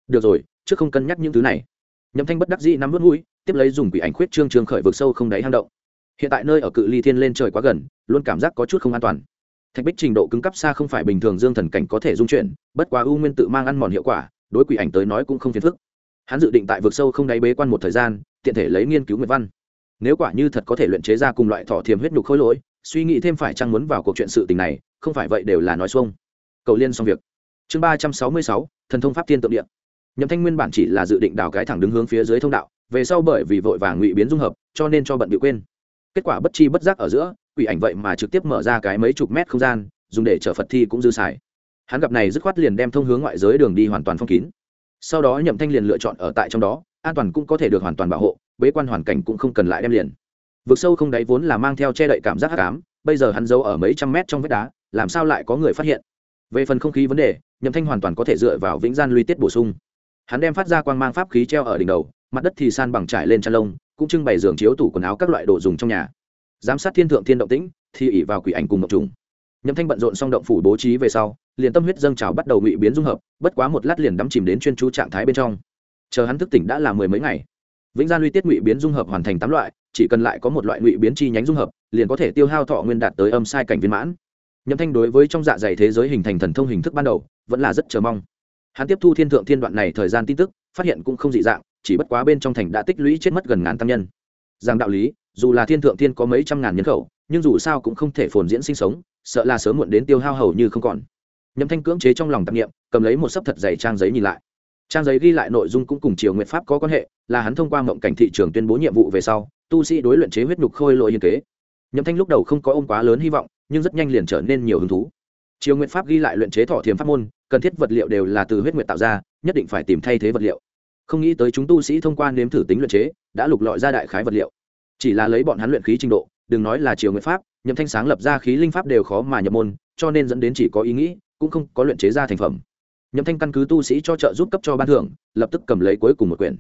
được rồi, trước không cân nhắc những thứ này. Nhậm Thanh bất đắc dĩ nắm vút mũi, tiếp lấy dùng quỷ ảnh khuyết trương khởi vực sâu không đáy hang động. Hiện tại nơi ở cự ly thiên lên trời quá gần, luôn cảm giác có chút không an toàn. Thạch bích trình độ cứng cấp xa không phải bình thường dương thần cảnh có thể dung chuyển, bất quá u nguyên tự mang ăn mòn hiệu quả, đối quỷ ảnh tới nói cũng không phiền phức. Hắn dự định tại vực sâu không đáy bế quan một thời gian, tiện thể lấy nghiên cứu nguyệt văn. Nếu quả như thật có thể luyện chế ra cùng loại thọ thiềm huyết nhục khối lỗi, suy nghĩ thêm phải chăng muốn vào cuộc chuyện sự tình này, không phải vậy đều là nói xuông. Cầu liên xong việc. Chương 366, thần thông pháp thiên tượng địa. Nhậm Thanh nguyên bản chỉ là dự định đào cái thẳng đứng hướng phía dưới thông đạo, về sau bởi vì vội vàng ngụy biến dung hợp, cho nên cho bận bịu quên. Kết quả bất chi bất giác ở giữa, quỷ ảnh vậy mà trực tiếp mở ra cái mấy chục mét không gian, dùng để chở Phật thi cũng dư xài. Hắn gặp này dứt khoát liền đem thông hướng ngoại giới đường đi hoàn toàn phong kín. Sau đó Nhậm Thanh liền lựa chọn ở tại trong đó, an toàn cũng có thể được hoàn toàn bảo hộ, bế quan hoàn cảnh cũng không cần lại đem liền. Vực sâu không đáy vốn là mang theo che đậy cảm giác hắc ám, bây giờ hắn giấu ở mấy trăm mét trong vách đá, làm sao lại có người phát hiện? Về phần không khí vấn đề, Nhậm Thanh hoàn toàn có thể dựa vào vĩnh gian luy tiết bổ sung. Hắn đem phát ra quang mang pháp khí treo ở đỉnh đầu, mặt đất thì san bằng trải lên chăn lông, cũng trưng bày giường chiếu tủ quần áo các loại đồ dùng trong nhà. Giám sát thiên thượng thiên động tĩnh, thì ỷ vào quỷ ảnh cùng mộng trùng. Nhậm Thanh bận rộn xong động phủ bố trí về sau, liền tâm huyết dâng trào bắt đầu ngụy biến dung hợp, bất quá một lát liền đắm chìm đến chuyên chú trạng thái bên trong. Chờ hắn thức tỉnh đã là mười mấy ngày. Vĩnh gian luy tiết ngụy biến dung hợp hoàn thành 8 loại, chỉ cần lại có một loại ngụy biến chi nhánh dung hợp, liền có thể tiêu hao thọ nguyên đạt tới âm sai cảnh viên mãn. Nhậm Thanh đối với trong dạ dày thế giới hình thành thần thông hình thức ban đầu, vẫn là rất chờ mong. Hắn tiếp thu thiên thượng thiên đoạn này thời gian tin tức, phát hiện cũng không dị dạng, chỉ bất quá bên trong thành đã tích lũy chết mất gần ngàn tăng nhân. Giang đạo lý, dù là thiên thượng thiên có mấy trăm ngàn nhân khẩu, nhưng dù sao cũng không thể phồn diễn sinh sống, sợ là sớm muộn đến tiêu hao hầu như không còn. Nhậm Thanh cưỡng chế trong lòng tạp niệm, cầm lấy một sấp thật dày trang giấy nhìn lại. Trang giấy ghi lại nội dung cũng cùng Triều Nguyệt Pháp có quan hệ, là hắn thông qua mộng cảnh thị trường tuyên bố nhiệm vụ về sau, tu sĩ đối luyện chế huyết nhục khôi lỗi hiên kế. Nhậm Thanh lúc đầu không có ôm quá lớn hy vọng, nhưng rất nhanh liền trở nên nhiều hứng thú. Triều Nguyệt Pháp ghi lại luyện chế thọ thiềm pháp môn, cần thiết vật liệu đều là từ huyết nguyệt tạo ra, nhất định phải tìm thay thế vật liệu. Không nghĩ tới chúng tu sĩ thông qua nếm thử tính luyện chế, đã lục lọi ra đại khái vật liệu. Chỉ là lấy bọn hắn luyện khí trình độ, đừng nói là Triều Nguyệt Pháp, Nhậm Thanh sáng lập ra khí linh pháp đều khó mà nhập môn, cho nên dẫn đến chỉ có ý nghĩ, cũng không có luyện chế ra thành phẩm. Nhậm Thanh căn cứ tu sĩ cho trợ giúp cấp cho ban thưởng, lập tức cầm lấy cuối cùng một quyển.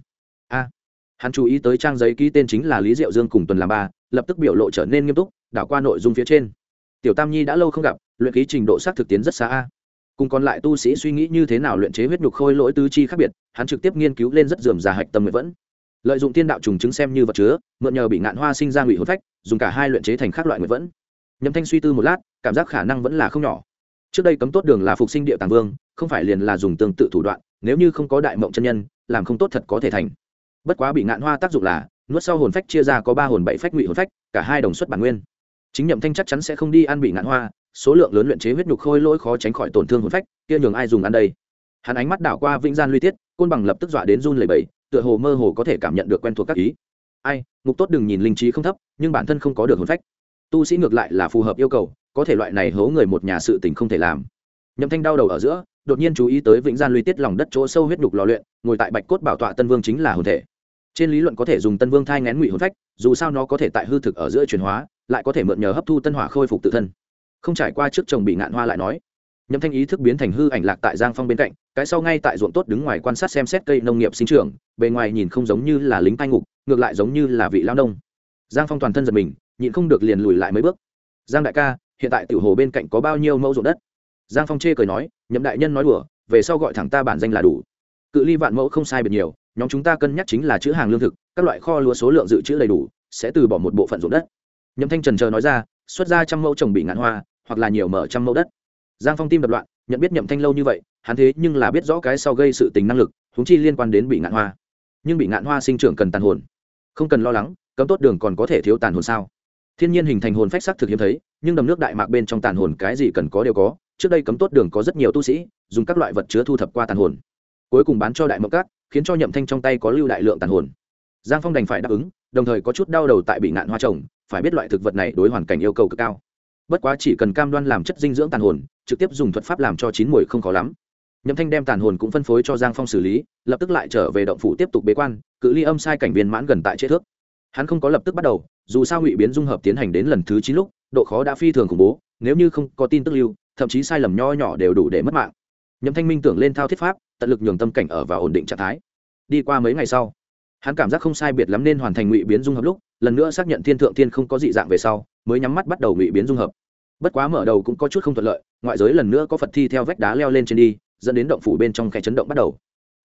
Hắn chú ý tới trang giấy ký tên chính là Lý Diệu Dương cùng Tuần làm ba, lập tức biểu lộ trở nên nghiêm túc, đảo qua nội dung phía trên. Tiểu Tam Nhi đã lâu không gặp, luyện khí trình độ xác thực tiến rất xa a. Cùng còn lại tu sĩ suy nghĩ như thế nào luyện chế huyết nhục khôi lỗi tứ chi khác biệt, hắn trực tiếp nghiên cứu lên rất rườm rà hạch tâm nguyện vẫn. Lợi dụng tiên đạo trùng chứng xem như vật chứa, mượn nhờ bị ngạn hoa sinh ra ngụy hồn phách, dùng cả hai luyện chế thành các loại nguyện vẫn. Nhậm Thanh suy tư một lát, cảm giác khả năng vẫn là không nhỏ. Trước đây cấm tốt đường là phục sinh địa tàng vương, không phải liền là dùng tương tự thủ đoạn, nếu như không có đại mộng chân nhân, làm không tốt thật có thể thành. Bất quá bị ngạn hoa tác dụng là nuốt sau hồn phách chia ra có 3 hồn 7 phách ngụy hồn phách, cả hai đồng xuất bản nguyên. Chính Nhậm Thanh chắc chắn sẽ không đi ăn bị ngạn hoa, số lượng lớn luyện chế huyết nhục khôi lỗi khó tránh khỏi tổn thương hồn phách, kia nhường ai dùng ăn đây. Hắn ánh mắt đảo qua vĩnh gian luy tiết, côn bằng lập tức dọa đến run lẩy bẩy, tựa hồ mơ hồ có thể cảm nhận được quen thuộc các ý. Ai, ngục tốt đừng nhìn linh trí không thấp, nhưng bản thân không có được hồn phách. Tu sĩ ngược lại là phù hợp yêu cầu, có thể loại này hố người một nhà sự tình không thể làm. Nhậm Thanh đau đầu ở giữa, đột nhiên chú ý tới vĩnh gian luy tiết lòng đất chỗ sâu huyết nhục lò luyện, ngồi tại bạch cốt bảo tọa Tân Vương chính là hồn thể. Trên lý luận có thể dùng Tân Vương thai nghén ngụy hồn phách, dù sao nó có thể tại hư thực ở giữa chuyển hóa, lại có thể mượn nhờ hấp thu tân hỏa khôi phục tự thân. Không trải qua trước chồng bị ngạn hoa lại nói, Nhậm Thanh ý thức biến thành hư ảnh lạc tại Giang Phong bên cạnh, cái sau ngay tại ruộng tốt đứng ngoài quan sát xem xét cây nông nghiệp sinh trưởng, bề ngoài nhìn không giống như là lính cai ngục, ngược lại giống như là vị lao nông. Giang Phong toàn thân giật mình, nhịn không được liền lùi lại mấy bước. Giang đại ca, hiện tại tiểu hồ bên cạnh có bao nhiêu mẫu ruộng đất? Giang Phong chê cười nói, Nhậm đại nhân nói đùa, về sau gọi thẳng ta bản danh là đủ. Cự ly vạn mẫu không sai biệt nhiều, nhóm chúng ta cân nhắc chính là chữ hàng lương thực, các loại kho lúa số lượng dự trữ đầy đủ, sẽ từ bỏ một bộ phận ruộng đất. Nhậm Thanh trần chờ nói ra, xuất ra 100 mẫu trồng bị ngạn hoa, hoặc là nhiều mở 100 mẫu đất. Giang Phong tim đập loạn, nhận biết Nhậm Thanh lâu như vậy, hắn thế nhưng là biết rõ cái sau gây sự tình năng lực, huống chi liên quan đến bị ngạn hoa. Nhưng bị ngạn hoa sinh trưởng cần tàn hồn, không cần lo lắng, cấm tốt đường còn có thể thiếu tàn hồn sao? Thiên nhiên hình thành hồn phách sắc thực hiếm thấy, nhưng đầm nước đại mạc bên trong tàn hồn cái gì cần có đều có. Trước đây cấm tốt đường có rất nhiều tu sĩ dùng các loại vật chứa thu thập qua tàn hồn, cuối cùng bán cho đại mộng các, khiến cho Nhậm Thanh trong tay có lưu đại lượng tàn hồn. Giang Phong đành phải đáp ứng, đồng thời có chút đau đầu tại bị ngạn hoa trồng, phải biết loại thực vật này đối hoàn cảnh yêu cầu cực cao. Bất quá chỉ cần cam đoan làm chất dinh dưỡng tàn hồn, trực tiếp dùng thuật pháp làm cho chín mùi không khó lắm. Nhậm Thanh đem tàn hồn cũng phân phối cho Giang Phong xử lý, lập tức lại trở về động phủ tiếp tục bế quan, cự ly âm sai cảnh viên mãn gần tại chế thước. Hắn không có lập tức bắt đầu, dù sao ngụy biến dung hợp tiến hành đến lần thứ 9 lúc, độ khó đã phi thường khủng bố, nếu như không có tin tức lưu, thậm chí sai lầm nho nhỏ đều đủ để mất mạng. Nhậm Thanh minh tưởng lên thao thiết pháp, tận lực nhường tâm cảnh ở vào ổn định trạng thái. Đi qua mấy ngày sau, hắn cảm giác không sai biệt lắm nên hoàn thành ngụy biến dung hợp lúc, lần nữa xác nhận thiên thượng thiên không có dị dạng về sau, mới nhắm mắt bắt đầu ngụy biến dung hợp. Bất quá mở đầu cũng có chút không thuận lợi, ngoại giới lần nữa có Phật thi theo vách đá leo lên trên đi, dẫn đến động phủ bên trong khe chấn động bắt đầu.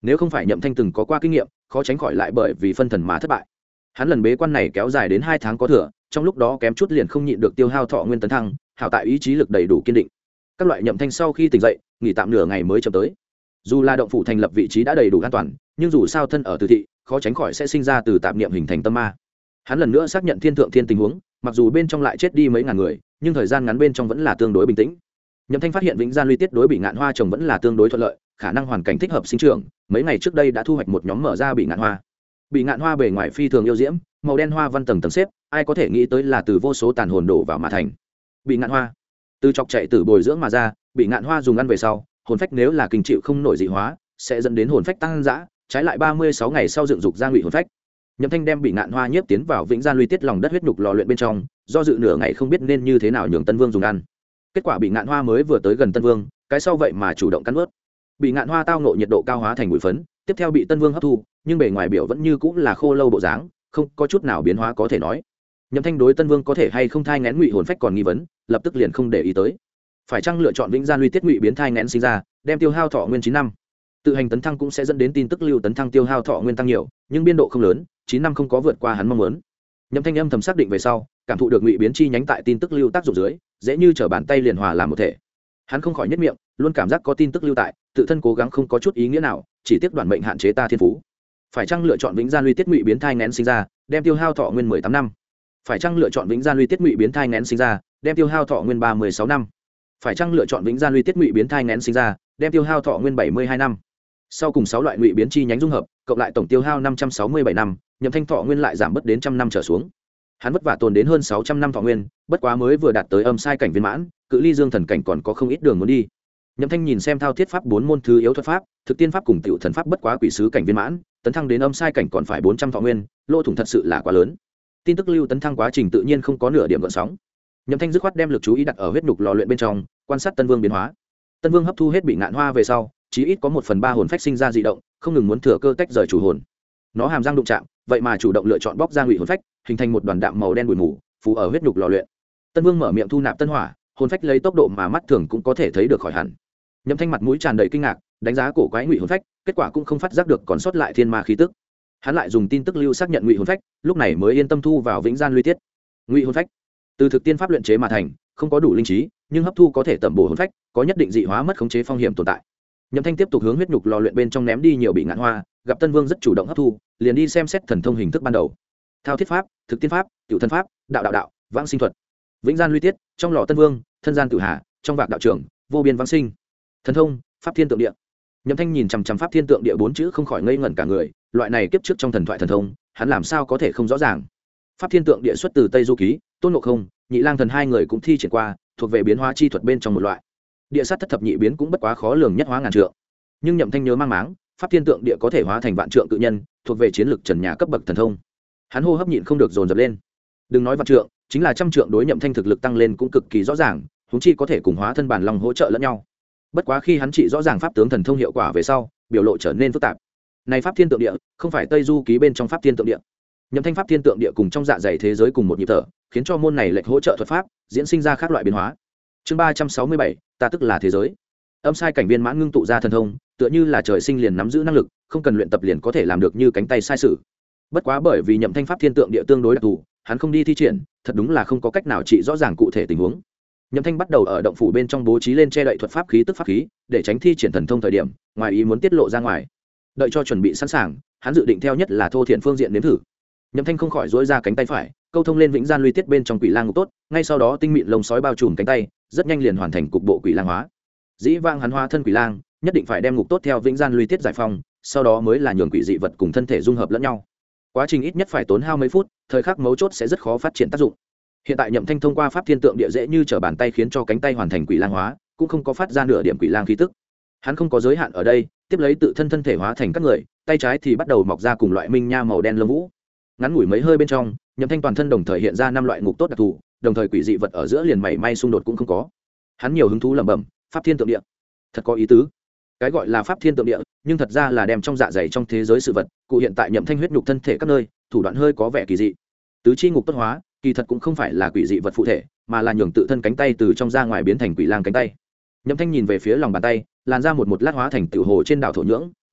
nếu không phải Nhậm Thanh từng có qua kinh nghiệm, khó tránh khỏi lại bởi vì phân thần mà thất bại. Hắn lần bế quan này kéo dài đến 2 tháng có thừa, trong lúc đó kém chút liền không nhịn được tiêu hao thọ nguyên tấn thăng, hảo tại ý chí lực đầy đủ kiên định. Các loại Nhậm Thanh sau khi tỉnh dậy, nghỉ tạm nửa ngày mới chậm tới. Dù là động phủ thành lập vị trí đã đầy đủ an toàn, nhưng dù sao thân ở từ thị, khó tránh khỏi sẽ sinh ra từ tạp niệm hình thành tâm ma. Hắn lần nữa xác nhận thiên thượng thiên tình huống, mặc dù bên trong lại chết đi mấy ngàn người, nhưng thời gian ngắn bên trong vẫn là tương đối bình tĩnh. Nhậm Thanh phát hiện Vĩnh Gian Luy Tiết đối bị ngạn hoa trồng vẫn là tương đối thuận lợi, khả năng hoàn cảnh thích hợp sinh trưởng, mấy ngày trước đây đã thu hoạch một nhóm mở ra bị ngạn hoa. Bị ngạn hoa bề ngoài phi thường yêu diễm, màu đen hoa văn tầng tầng xếp, ai có thể nghĩ tới là từ vô số tàn hồn đổ vào mà thành. Bị ngạn hoa, từ chọc chạy từ bồi dưỡng mà ra, bị ngạn hoa dùng ăn về sau, hồn phách nếu là kinh chịu không nổi dị hóa, sẽ dẫn đến hồn phách tăng dã, trái lại 36 ngày sau dựng dục ra ngụy hồn phách. Nhậm Thanh đem bị ngạn hoa nhiếp tiến vào Vĩnh Gian Luy Tiết lòng đất huyết nhục lò luyện bên trong, do dự nửa ngày không biết nên như thế nào nhường Tân Vương dùng ăn. Kết quả bị ngạn hoa mới vừa tới gần Tân Vương, cái sau vậy mà chủ động cắn nuốt. Bị ngạn hoa tao ngộ nhiệt độ cao hóa thành bụi phấn, tiếp theo bị Tân Vương hấp thu, nhưng bề ngoài biểu vẫn như cũng là khô lâu bộ dáng, không có chút nào biến hóa có thể nói. Nhậm Thanh đối Tân Vương có thể hay không thai nghén ngụy hồn phách còn nghi vấn, lập tức liền không để ý tới. Phải chăng lựa chọn Vĩnh Gian Luy Tiết ngụy biến thai nghén sinh ra, đem tiêu hao thọ nguyên 9 năm. Tự hành tấn thăng cũng sẽ dẫn đến tin tức lưu tấn thăng tiêu hao thọ nguyên tăng nhiều, nhưng biên độ không lớn, 9 năm không có vượt qua hắn mong muốn. Nhậm Thanh âm thầm xác định về sau, cảm thụ được ngụy biến chi nhánh tại tin tức lưu tác dụng dưới, dễ như trở bàn tay liền hòa làm một thể. Hắn không khỏi nhếch miệng, luôn cảm giác có tin tức lưu tại, tự thân cố gắng không có chút ý nghĩa nào, chỉ tiếc đoạn mệnh hạn chế ta thiên phú. Phải chăng lựa chọn Vĩnh Gian Luy Tiết ngụy biến thai nghén sinh ra, đem tiêu hao thọ nguyên 18 năm. Phải chăng lựa chọn Vĩnh Gian Luy Tiết ngụy biến thai nghén sinh ra, đem tiêu hao thọ nguyên 36 năm. Phải chăng lựa chọn Vĩnh Gian Luy Tiết ngụy biến thai nghén sinh ra, đem tiêu hao thọ nguyên 72 năm. Sau cùng 6 loại ngụy biến chi nhánh dung hợp, cộng lại tổng tiêu hao 567 năm, Nhậm Thanh thọ nguyên lại giảm bớt đến 100 năm trở xuống. Hắn vất vả tồn đến hơn 600 năm thọ nguyên, bất quá mới vừa đạt tới âm sai cảnh viên mãn, cự ly dương thần cảnh còn có không ít đường muốn đi. Nhậm Thanh nhìn xem thao thiết pháp 4 môn thứ yếu thuật pháp, thực tiên pháp cùng tiểu thần pháp bất quá quỷ sứ cảnh viên mãn, tấn thăng đến âm sai cảnh còn phải 400 thọ nguyên, lỗ thủng thật sự là quá lớn. Tin tức lưu tấn thăng quá trình tự nhiên không có nửa điểm gợn sóng. Nhậm Thanh dứt khoát đem lực chú ý đặt ở huyết nhục lò luyện bên trong, quan sát Tân Vương biến hóa. Tân Vương hấp thu hết bị ngạn hoa về sau, chí ít có 1/3 hồn phách sinh ra dị động, không ngừng muốn thừa cơ tách rời chủ hồn. Nó hàm răng đụng chạm, vậy mà chủ động lựa chọn bóc ra ngụy hồn phách, hình thành một đoàn đạm màu đen bụi mù, phủ ở huyết nhục lò luyện. Tân Vương mở miệng thu nạp tân hỏa, hồn phách lấy tốc độ mà mắt thường cũng có thể thấy được khỏi hẳn. Nhậm Thanh mặt mũi tràn đầy kinh ngạc, đánh giá cổ quái ngụy hồn phách, kết quả cũng không phát giác được còn sót lại thiên ma khí tức. Hắn lại dùng tin tức lưu xác nhận ngụy hồn phách, lúc này mới yên tâm thu vào Vĩnh Gian Luy Tiết. Ngụy hồn phách từ thực tiên pháp luyện chế mà thành, không có đủ linh trí, nhưng hấp thu có thể tẩm bổ hồn phách, có nhất định dị hóa mất khống chế phong hiểm tồn tại. Nhậm Thanh tiếp tục hướng huyết nhục lò luyện bên trong ném đi nhiều bị ngạn hoa, gặp Tân Vương rất chủ động hấp thu, liền đi xem xét thần thông hình thức ban đầu. Thao thiết pháp, thực tiên pháp, tiểu thân pháp, đạo, vãng sinh thuật. Vĩnh Gian Luy Tiết, trong lò Tân Vương, thân gian tự hạ, trong vạc đạo trưởng, vô biên vãng sinh. Thần thông, pháp thiên tượng địa. Nhậm Thanh nhìn chằm chằm pháp thiên tượng địa 4 chữ không khỏi ngây ngẩn cả người, loại này kiếp trước trong thần thoại thần thông, hắn làm sao có thể không rõ ràng. Pháp thiên tượng địa xuất từ Tây Du Ký, Tôn Ngộ Không, Nhị Lang Thần hai người cũng thi triển qua, thuộc về biến hóa chi thuật bên trong một loại. Địa sát thất thập nhị biến cũng bất quá khó lường nhất hóa ngàn trượng. Nhưng Nhậm Thanh nhớ mang máng, pháp thiên tượng địa có thể hóa thành vạn trượng cự nhân, thuộc về chiến lược trần nhà cấp bậc thần thông. Hắn hô hấp nhịn không được dồn dập lên. Đừng nói vạn trượng, chính là trăm trượng đối Nhậm Thanh thực lực tăng lên cũng cực kỳ rõ ràng, huống chi có thể cùng hóa thân bản long hỗ trợ lẫn nhau. Bất quá khi hắn trị rõ ràng pháp tướng thần thông hiệu quả về sau, biểu lộ trở nên phức tạp. Này pháp thiên tượng địa, không phải Tây Du Ký bên trong pháp thiên tượng địa. Nhậm Thanh pháp thiên tượng địa cùng trong dạ dày thế giới cùng một nhịp thở, khiến cho môn này lệch hỗ trợ thuật pháp, diễn sinh ra các loại biến hóa. Chương 367, ta tức là thế giới. Âm sai cảnh viên mãn ngưng tụ ra thần thông, tựa như là trời sinh liền nắm giữ năng lực, không cần luyện tập liền có thể làm được như cánh tay sai sử. Bất quá bởi vì Nhậm Thanh pháp thiên tượng địa tương đối đặc thù, hắn không đi thi triển, thật đúng là không có cách nào trị rõ ràng cụ thể tình huống. Nhậm Thanh bắt đầu ở động phủ bên trong bố trí lên che đậy thuật pháp khí tức pháp khí, để tránh thi triển thần thông thời điểm, ngoài ý muốn tiết lộ ra ngoài. Đợi cho chuẩn bị sẵn sàng, hắn dự định theo nhất là thô thiện phương diện nếm thử. Nhậm Thanh không khỏi duỗi ra cánh tay phải, câu thông lên Vĩnh Gian Luy Tiết bên trong quỷ lang ngục tốt, ngay sau đó tinh mịn lông sói bao trùm cánh tay, rất nhanh liền hoàn thành cục bộ quỷ lang hóa. Dĩ vãng hắn hóa thân quỷ lang, nhất định phải đem ngục tốt theo Vĩnh Gian Luy Tiết giải phóng, sau đó mới là nhường quỷ dị vật cùng thân thể dung hợp lẫn nhau. Quá trình ít nhất phải tốn hao mấy phút, thời khắc mấu chốt sẽ rất khó phát triển tác dụng. Hiện tại Nhậm Thanh thông qua pháp thiên tượng địa dễ như trở bàn tay khiến cho cánh tay hoàn thành quỷ lang hóa, cũng không có phát ra nửa điểm quỷ lang khí tức. Hắn không có giới hạn ở đây, tiếp lấy tự thân thân thể hóa thành các người, tay trái thì bắt đầu mọc ra cùng loại minh nha màu đen lông vũ. Ngắn ngủi mấy hơi bên trong, Nhậm Thanh toàn thân đồng thời hiện ra 5 loại ngục tốt đặc thù, đồng thời quỷ dị vật ở giữa liền mảy may xung đột cũng không có. Hắn nhiều hứng thú lẩm bẩm, pháp thiên tượng địa, thật có ý tứ. Cái gọi là pháp thiên tượng địa, nhưng thật ra là đem trong dạ dày trong thế giới sự vật, cụ hiện tại Nhậm Thanh huyết nhục thân thể các nơi, thủ đoạn hơi có vẻ kỳ dị. Tứ chi ngục tốt hóa, kỳ thật cũng không phải là quỷ dị vật phụ thể, mà là nhường tự thân cánh tay từ trong ra ngoài biến thành quỷ lang cánh tay. Nhậm Thanh nhìn về phía lòng bàn tay, làn ra một lát hóa thành tiểu hồ trên đảo thổ nhưỡng,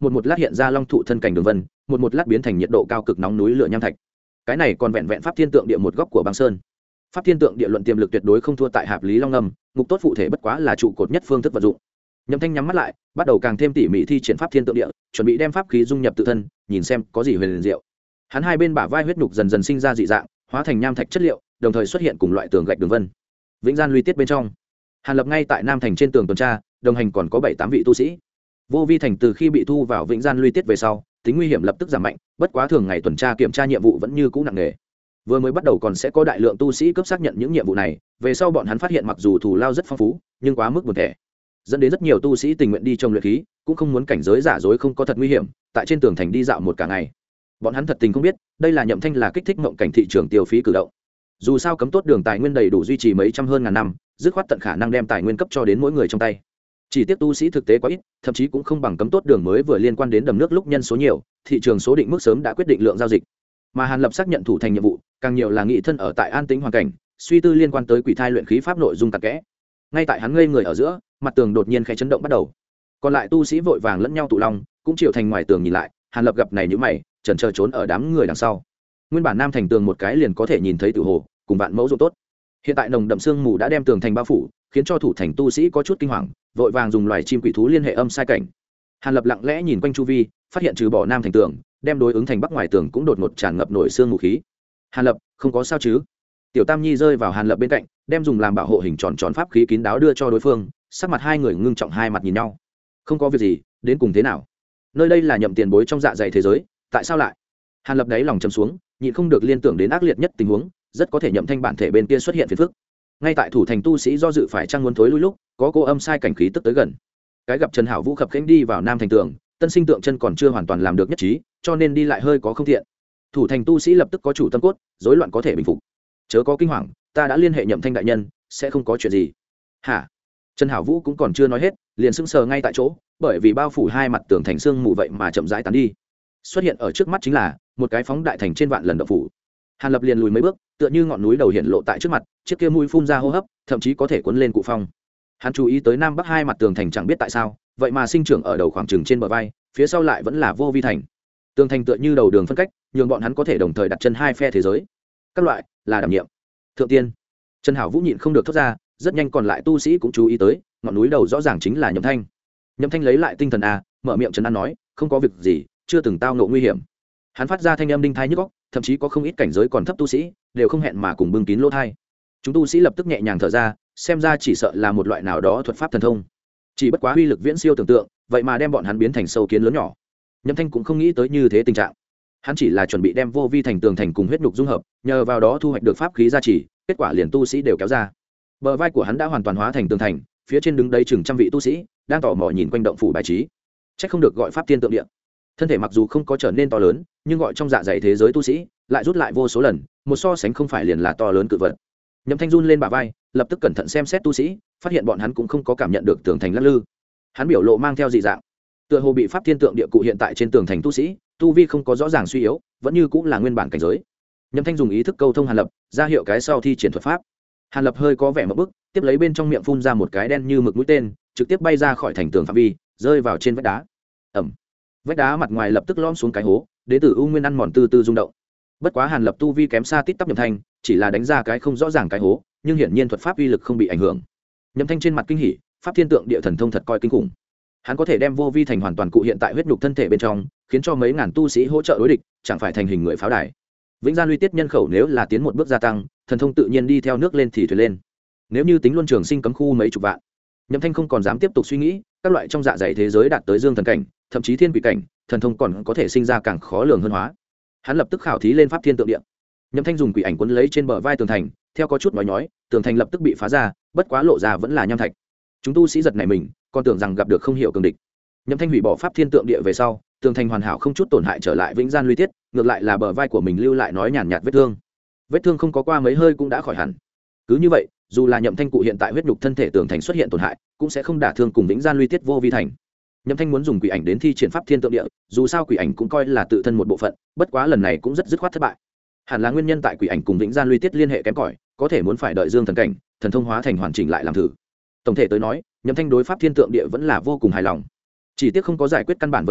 một lát hiện ra long thụ thân cảnh đường vân, một lát biến thành nhiệt độ cao cực nóng núi lửa nham thạch. Cái này còn vẹn vẹn pháp thiên tượng địa một góc của băng sơn. Pháp thiên tượng địa luận tiềm lực tuyệt đối không thua tại Hạp Lý Long Ngâm, ngục tốt phụ thể bất quá là trụ cột nhất phương thức vận dụng. Nhậm Thanh nhắm mắt lại, bắt đầu càng thêm tỉ mỉ thi triển pháp thiên tượng địa, chuẩn bị đem pháp khí dung nhập tự thân, nhìn xem có gì huyền diệu. Hắn hai bên bả vai huyết nhục dần dần sinh ra dị dạng, hóa thành nham thạch chất liệu, đồng thời xuất hiện cùng loại tường gạch đường vân. Vĩnh Gian Luy Tiết bên trong, Hàn Lập ngay tại Nam Thành trên tường tuần tra, đồng hành còn có 7-8 vị tu sĩ. Vô Vi Thành từ khi bị thu vào Vĩnh Gian Luy Tiết về sau, tính nguy hiểm lập tức giảm mạnh, bất quá thường ngày tuần tra kiểm tra nhiệm vụ vẫn như cũ nặng nề. Vừa mới bắt đầu còn sẽ có đại lượng tu sĩ cấp xác nhận những nhiệm vụ này, về sau bọn hắn phát hiện mặc dù thù lao rất phong phú, nhưng quá mức buồn tẻ, dẫn đến rất nhiều tu sĩ tình nguyện đi trồng luyện khí, cũng không muốn cảnh giới giả dối không có thật nguy hiểm, tại trên tường thành đi dạo một cả ngày. Bọn hắn thật tình không biết, đây là Nhậm Thanh là kích thích mộng cảnh thị trường tiêu phí cử động. Dù sao cấm tốt đường tài nguyên đầy đủ duy trì mấy trăm hơn ngàn năm, dứt khoát tận khả năng đem tài nguyên cấp cho đến mỗi người trong tay. Chỉ tiếc tu sĩ thực tế quá ít, thậm chí cũng không bằng cấm tốt đường mới vừa liên quan đến đầm nước lúc nhân số nhiều, thị trường số định mức sớm đã quyết định lượng giao dịch. Mà Hàn Lập xác nhận thủ thành nhiệm vụ, càng nhiều là nghị thân ở tại an tĩnh hoàn cảnh, suy tư liên quan tới quỷ thai luyện khí pháp nội dung tạp kẽ. Ngay tại hắn ngây người ở giữa, mặt tường đột nhiên khẽ chấn động bắt đầu. Còn lại tu sĩ vội vàng lẫn nhau tụ long, cũng chiều thành ngoài tường nhìn lại, Hàn Lập gặp này nhíu mày, chần chờ trốn ở đám người đằng sau. Nguyên bản Nam thành tường một cái liền có thể nhìn thấy tử hồ, cùng vạn mẫu ruộng tốt. Hiện tại nồng đậm sương mù đã đem tường thành bao phủ, khiến cho thủ thành tu sĩ có chút kinh hoàng, vội vàng dùng loài chim quỷ thú liên hệ âm sai cảnh. Hàn Lập lặng lẽ nhìn quanh chu vi, phát hiện trừ bỏ Nam thành tường, đem đối ứng thành bắc ngoài tường cũng đột ngột tràn ngập nổi sương mù khí. Hàn Lập, không có sao chứ? Tiểu Tam Nhi rơi vào Hàn Lập bên cạnh, đem dùng làm bảo hộ hình tròn tròn pháp khí kín đáo đưa cho đối phương, sắc mặt hai người ngưng trọng, hai mặt nhìn nhau. Không có việc gì, đến cùng thế nào? Nơi đây là Nhậm tiền bối trong dạ dày thế giới, tại sao lại? Hàn Lập đáy lòng trầm xuống, nhịn không được liên tưởng đến ác liệt nhất tình huống, rất có thể Nhậm Thanh bản thể bên kia xuất hiện phiền phức. Ngay tại thủ thành tu sĩ do dự phải trang muốn thối lui lúc, có cô âm sai cảnh khí tức tới gần. Cái gặp Trần Hảo Vũ khập khiễng đi vào Nam thành tường, tân sinh tượng chân còn chưa hoàn toàn làm được nhất trí, cho nên đi lại hơi có không thiện. Thủ thành tu sĩ lập tức có chủ tâm cốt, rối loạn có thể bình phục. Chớ có kinh hoàng, ta đã liên hệ Nhậm Thanh đại nhân, sẽ không có chuyện gì. Hả? Trần Hảo Vũ cũng còn chưa nói hết, liền sững sờ ngay tại chỗ, bởi vì bao phủ hai mặt tường thành xương mù vậy mà chậm rãi tán đi. Xuất hiện ở trước mắt chính là một cái phóng đại thành trên vạn lần động phủ. Hàn Lập liền lùi mấy bước, tựa như ngọn núi đầu hiện lộ tại trước mặt, chiếc kia mũi phun ra hô hấp, thậm chí có thể cuốn lên cụ phong. Hắn chú ý tới nam bắc hai mặt tường thành chẳng biết tại sao, vậy mà sinh trưởng ở đầu khoảng trừng trên bờ vai, phía sau lại vẫn là Vô Vi thành. Tường thành tựa như đầu đường phân cách, nhường bọn hắn có thể đồng thời đặt chân hai phe thế giới. Các loại là đảm nhiệm. Thượng tiên. Trần Hảo Vũ nhịn không được thốt ra, rất nhanh còn lại tu sĩ cũng chú ý tới, ngọn núi đầu rõ ràng chính là Nhậm Thanh. Nhậm Thanh lấy lại tinh thần mở miệng trấn an nói, không có việc gì, chưa từng tao ngộ nguy hiểm. Hắn phát ra thanh âm đinh thai nhức óc, thậm chí có không ít cảnh giới còn thấp tu sĩ đều không hẹn mà cùng bưng kín lỗ thai. Chúng tu sĩ lập tức nhẹ nhàng thở ra, xem ra chỉ sợ là một loại nào đó thuật pháp thần thông, chỉ bất quá uy lực viễn siêu tưởng tượng, vậy mà đem bọn hắn biến thành sâu kiến lớn nhỏ. Nhậm Thanh cũng không nghĩ tới như thế tình trạng, hắn chỉ là chuẩn bị đem Vô Vi thành tường thành cùng huyết nhục dung hợp, nhờ vào đó thu hoạch được pháp khí gia trì, kết quả liền tu sĩ đều kéo ra. Bờ vai của hắn đã hoàn toàn hóa thành tường thành, phía trên đứng đấy chừng trăm vị tu sĩ đang tò mò nhìn quanh động phủ bài trí. Chắc không được gọi pháp thiên tượng địa. Thân thể mặc dù không có trở nên to lớn, nhưng gọi trong dạ dày thế giới tu sĩ lại rút lại vô số lần, một so sánh không phải liền là to lớn cự vật. Nhậm Thanh run lên bả vai, lập tức cẩn thận xem xét tu sĩ, phát hiện bọn hắn cũng không có cảm nhận được tường thành lắc lư. Hắn biểu lộ mang theo dị dạng, tựa hồ bị pháp thiên tượng địa cụ hiện tại trên tường thành tu sĩ, tu vi không có rõ ràng suy yếu, vẫn như cũng là nguyên bản cảnh giới. Nhậm Thanh dùng ý thức câu thông Hàn Lập, ra hiệu cái sau thi triển thuật pháp. Hàn Lập hơi có vẻ một bức, tiếp lấy bên trong miệng phun ra một cái đen như mực mũi tên, trực tiếp bay ra khỏi thành tường phạm vi, rơi vào trên vách đá. Ầm. Vách đá mặt ngoài lập tức lõm xuống cái hố, đế tử u nguyên ăn mòn từ từ rung động. Bất quá Hàn Lập tu vi kém xa tít tắp Nhậm Thanh, chỉ là đánh ra cái không rõ ràng cái hố, nhưng hiển nhiên thuật pháp uy lực không bị ảnh hưởng. Nhậm Thanh trên mặt kinh hỉ, pháp thiên tượng địa thần thông thật coi kinh khủng. Hắn có thể đem Vô Vi thành hoàn toàn cụ hiện tại huyết nhục thân thể bên trong, khiến cho mấy ngàn tu sĩ hỗ trợ đối địch, chẳng phải thành hình người pháo đài. Vĩnh Gian Luy Tiết nhân khẩu nếu là tiến một bước gia tăng, thần thông tự nhiên đi theo nước lên thì thuyền lên. Nếu như tính luân trường sinh cấm khu mấy chục vạn, Nhậm Thanh không còn dám tiếp tục suy nghĩ, các loại trong dạ dày thế giới đạt tới dương thần cảnh, thậm chí thiên quỷ cảnh, thần thông còn có thể sinh ra càng khó lường hơn hóa. Hắn lập tức khảo thí lên pháp thiên tượng địa. Nhậm Thanh dùng quỷ ảnh cuốn lấy trên bờ vai tường thành, theo có chút nói nhói, tường thành lập tức bị phá ra, bất quá lộ ra vẫn là nham thạch. Chúng tu sĩ giật nảy mình, còn tưởng rằng gặp được không hiểu cường địch. Nhậm Thanh hủy bỏ pháp thiên tượng địa về sau, tường thành hoàn hảo không chút tổn hại trở lại Vĩnh Gian Luy Tiết, ngược lại là bờ vai của mình lưu lại nói nhàn nhạt vết thương không có qua mấy hơi cũng đã khỏi hẳn. Cứ như vậy, dù là Nhậm Thanh cụ hiện tại huyết nhục thân thể tường thành xuất hiện tổn hại, cũng sẽ không đả thương cùng Vĩnh Gian Luy Tiết Vô Vi thành. Nhậm Thanh muốn dùng quỷ ảnh đến thi triển pháp thiên tượng địa, dù sao quỷ ảnh cũng coi là tự thân một bộ phận, bất quá lần này cũng rất dứt khoát thất bại. Hẳn là nguyên nhân tại quỷ ảnh cùng Vĩnh Gian Luy Tiết liên hệ kém cỏi, có thể muốn phải đợi dương thần cảnh, thần thông hóa thành hoàn chỉnh lại làm thử. Tổng thể tới nói, Nhậm Thanh đối pháp thiên tượng địa vẫn là vô cùng hài lòng. Chỉ tiếc không có giải quyết căn bản vấn đề,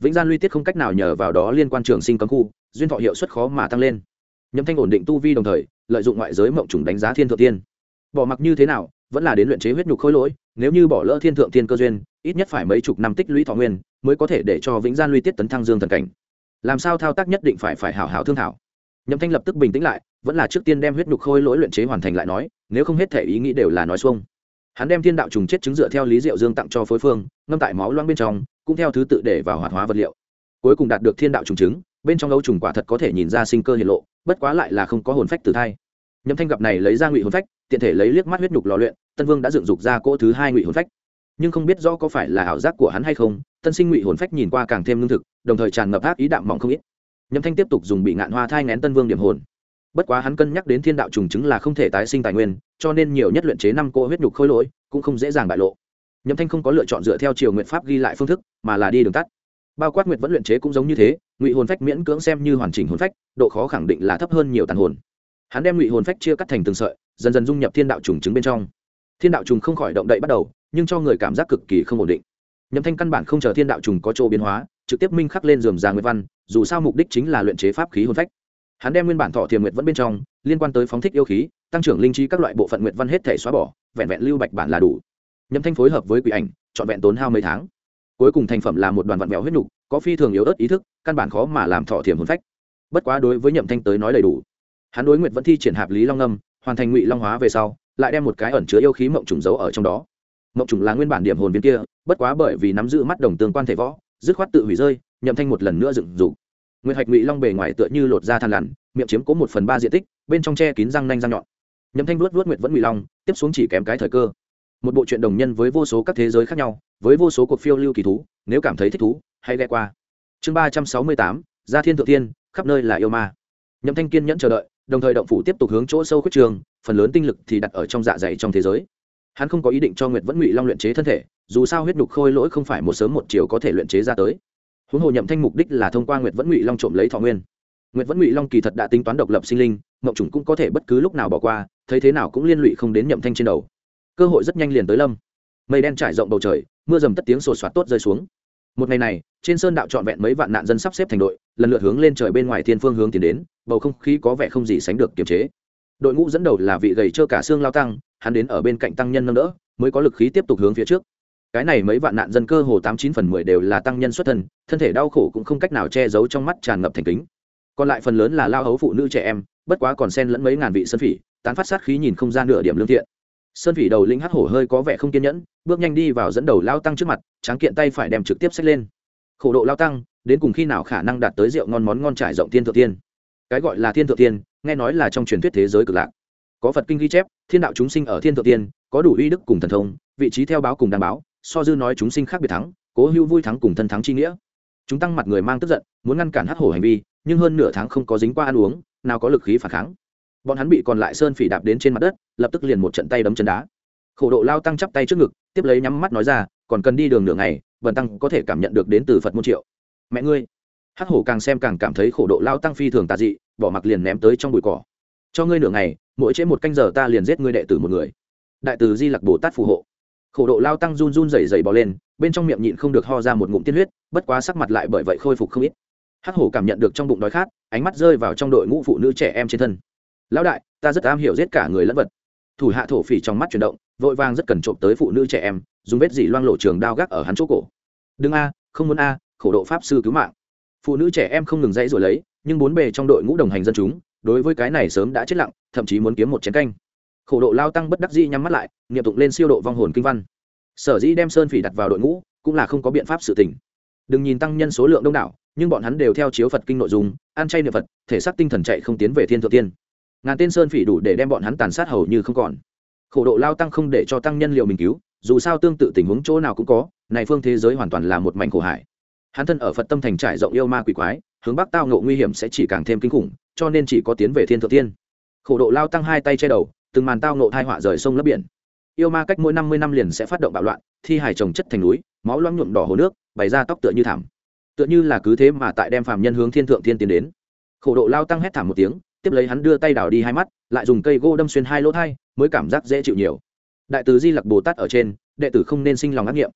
vĩnh gian luy tiết không cách nào nhờ vào đó liên quan trường sinh cấm khu, duyên thọ hiệu suất khó mà tăng lên. Nhậm Thanh ổn định tu vi đồng thời lợi dụng ngoại giới mộng trùng đánh giá thiên thượng tiên. Bỏ mặc như thế nào vẫn là đến luyện chế huyết nhục khối lỗi, nếu như bỏ lỡ thiên thượng tiên cơ duyên, ít nhất phải mấy chục năm tích lũy thọ nguyên mới có thể để cho vĩnh gian luy tiết tấn thăng dương thần cảnh. Làm sao thao tác nhất định phải hảo hảo thương thảo. Nhậm Thanh lập tức bình tĩnh lại, vẫn là trước tiên đem huyết nhục khôi lỗi luyện chế hoàn thành lại nói, nếu không hết thể ý nghĩ đều là nói xuông. Hắn đem thiên đạo trùng chết trứng dựa theo Lý Diệu Dương tặng cho phối phương, ngâm tại máu loãng bên trong, cũng theo thứ tự để vào hoạt hóa vật liệu. Cuối cùng đạt được thiên đạo trùng trứng, bên trong ấu trùng quả thật có thể nhìn ra sinh cơ hiện lộ, bất quá lại là không có hồn phách tử thai. Nhậm Thanh gặp này lấy ra ngụy hồn phách, tiện thể lấy liếc mắt huyết nhục lò luyện, Tân Vương đã dựng dục ra cỗ thứ hai ngụy hồn phách. Nhưng không biết rõ có phải là ảo giác của hắn hay không, tân sinh ngụy hồn phách nhìn qua càng thêm lương thực, đồng thời tràn ngập ác ý đạm mỏng không ít. Nhậm Thanh tiếp tục dùng bị ngạn hoa thai nghén Tân Vương điểm hồn. Bất quá hắn cân nhắc đến thiên đạo trùng chứng là không thể tái sinh tài nguyên, cho nên nhiều nhất luyện chế 5 cỗ huyết nhục khối lỗi cũng không dễ dàng bại lộ. Nhậm Thanh không có lựa chọn dựa theo Triều Nguyệt pháp ghi lại phương thức, mà là đi đường tắt. Bao quát Nguyệt vẫn luyện chế cũng giống như thế, ngụy hồn phách miễn cưỡng xem như hoàn chỉnh hồn phách, độ khó khẳng định là thấp hơn nhiều tàn hồn. Hắn đem ngụy hồn phách chia cắt thành từng sợi, dần dần dung nhập thiên đạo trùng chứng bên trong. Thiên đạo trùng không khỏi động đậy bắt đầu, nhưng cho người cảm giác cực kỳ không ổn định. Nhậm Thanh căn bản không chờ thiên đạo trùng có chỗ biến hóa, trực tiếp minh khắc lên rườm rà nguyệt văn, dù sao mục đích chính là luyện chế pháp khí hồn phách. Hắn đem nguyên bản thọ thiềm nguyệt vẫn bên trong liên quan tới phóng thích yêu khí, tăng trưởng linh trí các loại bộ phận nguyệt văn hết thể xóa bỏ, vẹn vẹn lưu bạch bản là đủ. Nhậm Thanh phối hợp với quỷ ảnh, chọn vẹn tốn hao mấy tháng. Cuối cùng thành phẩm là một đoàn vặn vẹo huyết nục, có phi thường yếu ớt ý thức, căn bản khó mà làm thọ thiềm hồn phách. Bất quá đối với Nhậm Thanh tới nói đầy đủ. Hắn đối nguyệt vẫn thi triển hạp lý long ngâm, hoàn thành ngụy long hóa về sau, lại đem một cái ẩn chứa yêu khí mộng trùng giấu ở trong đó. Mộng trùng là nguyên bản điểm hồn viên kia, bất quá bởi vì nắm giữ mắt đồng tương quan thể võ, dứt khoát tự hủy rơi. Nhậm Thanh một lần nữa dựng dục. Nguyệt hạch ngụy long bề ngoài tựa như lột da than lằn, miệng chiếm cố 1/3 diện tích, bên trong che kín răng nanh răng nhọn. Nhậm Thanh vuốt nguyệt vẫn ngụy long, tiếp xuống chỉ kém cái thời cơ. Một bộ truyện đồng nhân với vô số các thế giới khác nhau, với vô số cuộc phiêu lưu kỳ thú, nếu cảm thấy thích thú, hãy ghé qua. Chương 368, Gia Thiên Thượng Tiên, khắp nơi là yêu ma. Nhậm Thanh kiên nhẫn chờ đợi, đồng thời động phủ tiếp tục hướng chỗ sâu khuyết trường, phần lớn tinh lực thì đặt ở trong dạ dày trong thế giới. Hắn không có ý định cho Nguyệt vẫn ngụy long luyện chế thân thể, dù sao huyết nhục khôi lỗi không phải một sớm một chiều có thể luyện chế ra tới. Huống hồ Nhậm Thanh mục đích là thông qua Nguyệt vẫn ngụy long trộm lấy thọ nguyên. Nguyệt vẫn ngụy long kỳ thật đã tính toán độc lập sinh linh, mộng trùng cũng có thể bất cứ lúc nào bỏ qua, thấy thế nào cũng liên lụy không đến Nhậm Thanh trên đầu. Cơ hội rất nhanh liền tới lâm. Mây đen trải rộng bầu trời, mưa rầm tất tiếng sột soạt tốt rơi xuống. Một ngày này, trên sơn đạo trọn vẹn mấy vạn nạn dân sắp xếp thành đội, lần lượt hướng lên trời bên ngoài thiên phương hướng tiến đến, bầu không khí có vẻ không gì sánh được kiềm chế. Đội ngũ dẫn đầu là vị gầy trơ cả xương lao tăng, hắn đến ở bên cạnh tăng nhân nâng đỡ, mới có lực khí tiếp tục hướng phía trước. Cái này mấy vạn nạn dân cơ hồ 89/10 đều là tăng nhân xuất thân, thân thể đau khổ cũng không cách nào che giấu trong mắt tràn ngập thành kính. Còn lại phần lớn là lao hấu phụ nữ trẻ em, bất quá còn xen lẫn mấy ngàn vị sơn phỉ, tán phát sát khí nhìn không ra nửa điểm lương thiện. Sơn phỉ đầu lĩnh hắc hổ hơi có vẻ không kiên nhẫn, bước nhanh đi vào dẫn đầu lao tăng trước mặt, tráng kiện tay phải đem trực tiếp xách lên. Khổ độ lao tăng, đến cùng khi nào khả năng đạt tới rượu ngon món ngon trải rộng thiên thượng tiên? Cái gọi là thiên thượng tiên, nghe nói là trong truyền thuyết thế giới cực lạc. Có Phật kinh ghi chép, thiên đạo chúng sinh ở thiên thượng tiên, có đủ uy đức cùng thần thông, vị trí theo báo cùng đảm báo, so dư nói chúng sinh khác biệt thắng, cố hữu vui thắng cùng thân thắng chi nghĩa. Chúng tăng mặt người mang tức giận, muốn ngăn cản hắc hổ hành vi, nhưng hơn nửa tháng không có dính qua ăn uống, nào có lực khí phản kháng. Bọn hắn bị còn lại sơn phỉ đạp đến trên mặt đất, lập tức liền một trận tay đấm chân đá. Khổ độ lao tăng chắp tay trước ngực, tiếp lấy nhắm mắt nói ra, còn cần đi đường nửa ngày, bần tăng có thể cảm nhận được đến từ Phật môn triệu. Mẹ ngươi! Hắc hổ càng xem càng cảm thấy khổ độ lao tăng phi thường tà dị, bỏ mặc liền ném tới trong bụi cỏ. Cho ngươi nửa ngày, mỗi trễ 1 canh giờ ta liền giết ngươi đệ tử một người. Đại từ Di Lặc Bồ Tát phù hộ. Khổ độ lao tăng run run rẩy rẩy bò lên, bên trong miệng nhịn không được ho ra một ngụm tiên huyết, bất quá sắc mặt lại bởi vậy khôi phục không ít. Hắc hổ cảm nhận được trong bụng đói khát, ánh mắt rơi vào trong đội ngũ phụ nữ trẻ em trên thân. Lão đại, ta rất am hiểu giết cả người lẫn vật. Thủ hạ thổ phỉ trong mắt chuyển động, vội vàng rất cần trộm tới phụ nữ trẻ em, dùng vết dỉ loang lộ trường đao gác ở hắn chỗ cổ. Đừng a, không muốn a, khổ độ pháp sư cứu mạng. Phụ nữ trẻ em không ngừng dãy rồi lấy, nhưng bốn bề trong đội ngũ đồng hành dân chúng, đối với cái này sớm đã chết lặng, thậm chí muốn kiếm một chén canh. Khổ độ lao tăng bất đắc dĩ nhắm mắt lại, niệm tụng lên siêu độ vong hồn kinh văn. Sở dĩ đem sơn phỉ đặt vào đội ngũ, cũng là không có biện pháp sự tình. Đừng nhìn tăng nhân số lượng đông đảo, nhưng bọn hắn đều theo chiếu Phật kinh nội dung, ăn chay niệm Phật, thể xác tinh thần chạy không tiến về thiên thượng tiên. Ngàn tên sơn phỉ đủ để đem bọn hắn tàn sát hầu như không còn. Khổ độ lao tăng không để cho tăng nhân liều mình cứu, dù sao tương tự tình huống chỗ nào cũng có, này phương thế giới hoàn toàn là một mảnh khổ hải. Hắn thân ở Phật tâm thành trải rộng yêu ma quỷ quái, hướng bắc tao ngộ nguy hiểm sẽ chỉ càng thêm kinh khủng, cho nên chỉ có tiến về thiên thượng tiên. Khổ độ lao tăng hai tay che đầu, từng màn tao ngộ tai họa rời sông lấp biển. Yêu ma cách mỗi 50 năm liền sẽ phát động bạo loạn, thi hài chồng chất thành núi, máu loang nhuộm đỏ hồ nước, bày ra tóc tựa như thảm. Tựa như là cứ thế mà tại đem phàm nhân hướng thiên thượng tiên tiến đến. Khổ độ lao tăng hét thảm một tiếng, tiếp lấy hắn đưa tay đào đi hai mắt, lại dùng cây gỗ đâm xuyên hai lỗ tai, mới cảm giác dễ chịu nhiều. Đại từ Di Lặc Bồ Tát ở trên, đệ tử không nên sinh lòng ác nghiệm.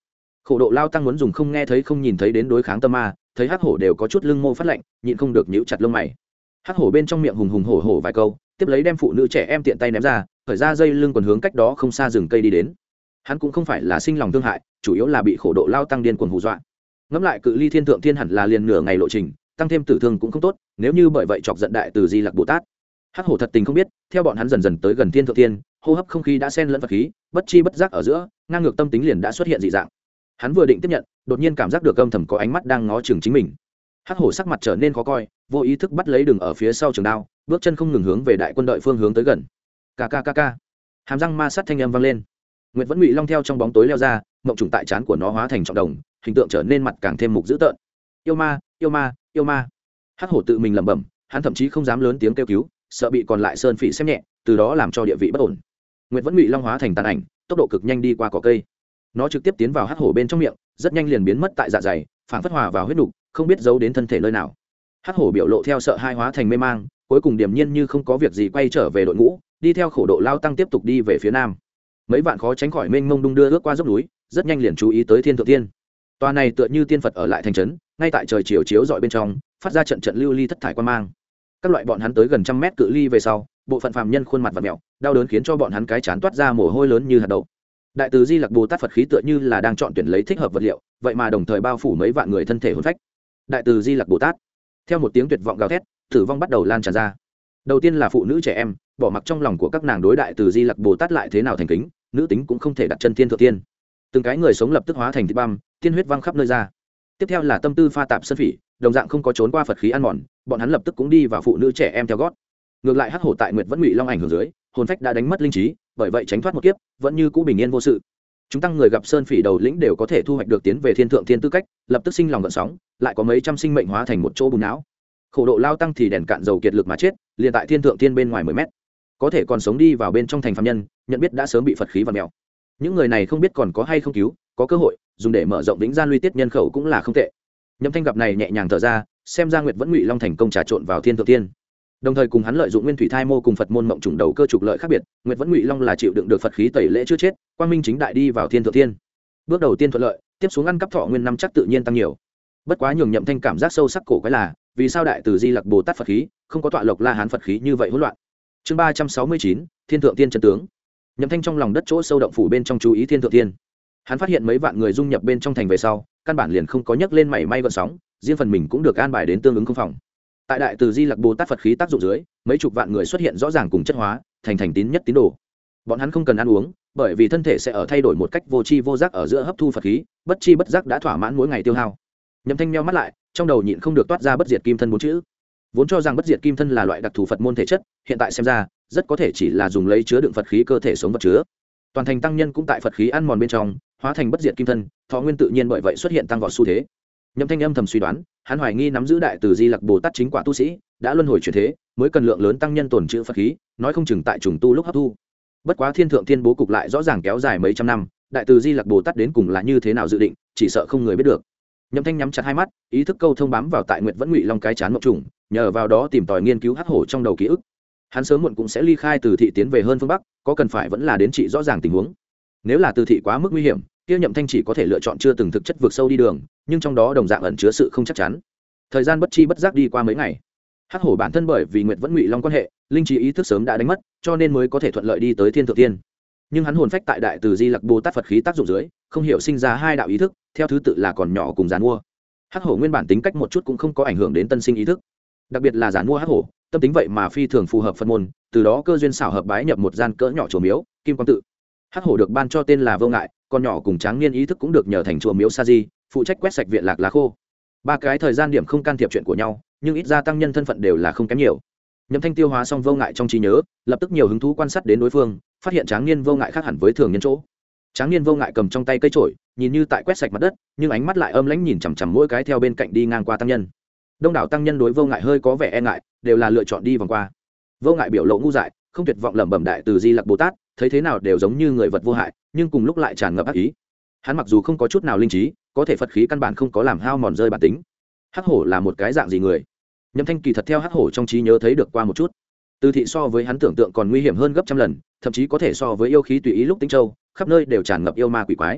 Khổ độ lao tăng muốn dùng không nghe thấy không nhìn thấy đến đối kháng tâm ma, thấy hắc hổ đều có chút lưng mô phát lạnh, nhịn không được nhíu chặt lông mày. Hắc hổ bên trong miệng hùng hùng hổ hổ vài câu, tiếp lấy đem phụ nữ trẻ em tiện tay ném ra, khởi ra dây lưng quần hướng cách đó không xa rừng cây đi đến. Hắn cũng không phải là sinh lòng thương hại, chủ yếu là bị khổ độ lao tăng điên cuồng hù dọa. Ngẫm lại cự ly thiên thượng thiên hẳn là liền nửa ngày lộ trình, tăng thêm tử thương cũng không tốt, nếu như bởi vậy chọc giận đại từ Di Lặc Bồ Tát. Hắc hổ thật tình không biết, theo bọn hắn dần dần tới gần thiên thượng thiên, hô hấp không khí đã xen lẫn vật khí, bất chi bất giác ở giữa, ngang ngược tâm tính liền đã xuất hiện dị dạng. Hắn vừa định tiếp nhận, đột nhiên cảm giác được âm thầm có ánh mắt đang ngó chừng chính mình. Hắc hổ sắc mặt trở nên khó coi, vô ý thức bắt lấy đường ở phía sau trường đao, bước chân không ngừng hướng về đại quân đội phương hướng tới gần. Kkkk, hàm răng ma sát thanh âm vang lên. Nguyệt Vẫn Ngụy Long theo trong bóng tối leo ra, mộng trùng tại trán của nó hóa thành trọng đồng, hình tượng trở nên mặt càng thêm mục dữ tợn. Yêu ma, yêu ma, yêu ma. Hắc hổ tự mình lẩm bẩm, hắn thậm chí không dám lớn tiếng kêu cứu, sợ bị còn lại sơn phỉ xem nhẹ, từ đó làm cho địa vị bất ổn. Nguyệt Vẫn Ngụy Long hóa thành tàn ảnh, tốc độ cực nhanh đi qua cỏ cây. Nó trực tiếp tiến vào hắc hổ bên trong miệng, rất nhanh liền biến mất tại dạ dày, phản phất hòa vào huyết nục, không biết giấu đến thân thể nơi nào. Hắc hổ biểu lộ theo sợ hai hóa thành mê mang, cuối cùng điềm nhiên như không có việc gì quay trở về đội ngũ, đi theo khổ độ lao tăng tiếp tục đi về phía nam. Mấy vạn khó tránh khỏi mênh mông đung đưa ước qua dốc núi, rất nhanh liền chú ý tới thiên thượng tiên. Tòa này tựa như tiên phật ở lại thành trấn, ngay tại trời chiều chiếu dọi bên trong, phát ra trận trận lưu ly thất thải quan mang. Các loại bọn hắn tới gần trăm mét cự ly về sau, bộ phận phàm nhân khuôn mặt vặn mèo, đau đớn khiến cho bọn hắn cái chán toát ra mồ hôi lớn như hạt đậu. Đại từ Di Lặc Bồ Tát Phật khí tựa như là đang chọn tuyển lấy thích hợp vật liệu, vậy mà đồng thời bao phủ mấy vạn người thân thể hồn phách. Đại từ Di Lặc Bồ Tát, theo một tiếng tuyệt vọng gào thét, tử vong bắt đầu lan tràn ra. Đầu tiên là phụ nữ trẻ em, bỏ mặc trong lòng của các nàng đối đại từ Di Lặc Bồ Tát lại thế nào thành kính, nữ tính cũng không thể đặt chân thiên thượng tiên. Từng cái người sống lập tức hóa thành thịt băm, tiên huyết văng khắp nơi ra. Tiếp theo là tâm tư pha tạp sơn phỉ, đồng dạng không có trốn qua Phật khí ăn mòn, bọn hắn lập tức cũng đi vào phụ nữ trẻ em theo gót. Ngược lại hắc hổ tại Nguyệt Vẫn Ngụy Long ảnh hưởng dưới, hồn phách đã đánh mất linh trí, bởi vậy tránh thoát một kiếp, vẫn như cũ bình yên vô sự. Chúng tăng người gặp sơn phỉ đầu lĩnh đều có thể thu hoạch được tiến về thiên thượng thiên tư cách, lập tức sinh lòng gợn sóng, lại có mấy trăm sinh mệnh hóa thành một chỗ bùn não. Khổ độ lao tăng thì đèn cạn dầu kiệt lực mà chết, liền tại thiên thượng thiên bên ngoài 10 mét. Có thể còn sống đi vào bên trong thành phàm nhân, nhận biết đã sớm bị Phật khí vặn mèo. Những người này không biết còn có hay không cứu, có cơ hội dùng để mở rộng vĩnh gian luy tiết nhân khẩu cũng là không tệ. Nhậm Thanh gặp này nhẹ nhàng thở ra, xem ra Nguyệt Vẫn Ngụy Long thành công trà trộn vào thiên thượng thiên. Đồng thời cùng hắn lợi dụng nguyên thủy thai mô cùng Phật môn mộng trùng đầu cơ trục lợi khác biệt, Nguyệt Vẫn Ngụy Long là chịu đựng được Phật khí tẩy lễ chưa chết, quang minh chính đại đi vào thiên thượng thiên. Bước đầu tiên thuận lợi, tiếp xuống ăn cắp thọ nguyên năm chắc tự nhiên tăng nhiều. Bất quá nhường Nhậm Thanh cảm giác sâu sắc cổ quái là, vì sao đại từ Di Lặc Bồ Tát Phật khí không có tọa Lộc La Hán Phật khí như vậy hỗn loạn. Chương 369, Thiên thượng tiên chân tướng. Nhậm Thanh trong lòng đất chỗ sâu động phủ bên trong chú ý thiên thượng thiên. Hắn phát hiện mấy vạn người dung nhập bên trong thành về sau, căn bản liền không có nhấc lên mảy may gợn sóng, riêng phần mình cũng được an bài đến tương ứng công phòng. Tại đại từ Di Lặc Bồ Tát Phật khí tác dụng dưới, mấy chục vạn người xuất hiện rõ ràng cùng chất hóa, thành tín nhất tín đồ. Bọn hắn không cần ăn uống, bởi vì thân thể sẽ ở thay đổi một cách vô tri vô giác ở giữa hấp thu Phật khí, bất chi bất giác đã thỏa mãn mỗi ngày tiêu hao. Nhậm Thanh nheo mắt lại, trong đầu nhịn không được toát ra bất diệt kim thân bốn chữ. Vốn cho rằng bất diệt kim thân là loại đặc thù Phật môn thể chất, hiện tại xem ra, rất có thể chỉ là dùng lấy chứa đựng Phật khí cơ thể sống vật chứa. Toàn thành tăng nhân cũng tại Phật khí ăn mòn bên trong, hóa thành bất diệt kim thân, thọ nguyên tự nhiên bởi vậy xuất hiện tăng vọt xu thế. Nhậm Thanh âm thầm suy đoán, hắn hoài nghi nắm giữ đại từ Di Lặc Bồ Tát chính quả tu sĩ, đã luân hồi chuyển thế, mới cần lượng lớn tăng nhân tồn trữ Phật khí, nói không chừng tại trùng tu lúc hấp thu. Bất quá thiên thượng thiên bố cục lại rõ ràng kéo dài mấy trăm năm, đại từ Di Lặc Bồ Tát đến cùng là như thế nào dự định, chỉ sợ không người biết được. Nhậm Thanh nhắm chặt hai mắt, ý thức câu thông bám vào tại Nguyệt Vẫn Ngụy Long cái chán mộng trùng, nhờ vào đó tìm tòi nghiên cứu hắc hổ trong đầu ký ức. Hắn sớm muộn cũng sẽ ly khai từ thị tiến về hơn phương bắc, có cần phải vẫn là đến trị rõ ràng tình huống. Nếu là từ thị quá mức nguy hiểm, kia Nhậm Thanh chỉ có thể lựa chọn chưa từng thực chất vượt sâu đi đường, nhưng trong đó đồng dạng ẩn chứa sự không chắc chắn. Thời gian bất chi bất giác đi qua mấy ngày. Hắc hổ bản thân bởi vì Nguyệt Vẫn Ngụy Long quan hệ, linh trí ý thức sớm đã đánh mất, cho nên mới có thể thuận lợi đi tới thiên thượng tiên. Nhưng hắn hồn phách tại đại từ Di Lặc Bồ Tát Phật khí tác dụng dưới, không hiểu sinh ra hai đạo ý thức, theo thứ tự là còn nhỏ cùng giàn mua. Hắc hổ nguyên bản tính cách một chút cũng không có ảnh hưởng đến tân sinh ý thức, đặc biệt là giàn mua hắc hổ, tâm tính vậy mà phi thường phù hợp Phật môn, từ đó cơ duyên xảo hợp bái nhập một gian cỡ nhỏ chùa miếu, Kim Quang tự. Hắc hổ được ban cho tên là Vô Ngại, còn nhỏ cùng tráng niên ý thức cũng được nhờ thành chùa miếu Sa Di, phụ trách quét sạch viện lạc lá khô. Ba cái thời gian điểm không can thiệp chuyện của nhau, nhưng ít ra tăng nhân thân phận đều là không kém nhiều. Nhậm Thanh tiêu hóa xong Vô Ngại trong trí nhớ, lập tức nhiều hứng thú quan sát đến đối phương, phát hiện tráng niên Vô Ngại khác hẳn với thường nhân chỗ. Tráng niên Vô Ngại cầm trong tay cây chổi, nhìn như tại quét sạch mặt đất, nhưng ánh mắt lại âm lãnh nhìn chằm chằm mỗi cái theo bên cạnh đi ngang qua tăng nhân. Đông đảo tăng nhân đối Vô Ngại hơi có vẻ e ngại, đều là lựa chọn đi vòng qua. Vô Ngại biểu lộ ngu dại, không tuyệt vọng lẩm bẩm đại từ Di Lặc Bồ Tát, thấy thế nào đều giống như người vật vô hại, nhưng cùng lúc lại tràn ngập ác ý. Hắn mặc dù không có chút nào linh trí, có thể Phật khí căn bản không có làm hao mòn rơi bản tính. Hắc hổ là một cái dạng gì người? Nhậm Thanh kỳ thật theo hắc hổ trong trí nhớ thấy được qua một chút. Từ thị so với hắn tưởng tượng còn nguy hiểm hơn gấp trăm lần, thậm chí có thể so với yêu khí tùy ý lúc Tĩnh Châu, khắp nơi đều tràn ngập yêu ma quỷ quái.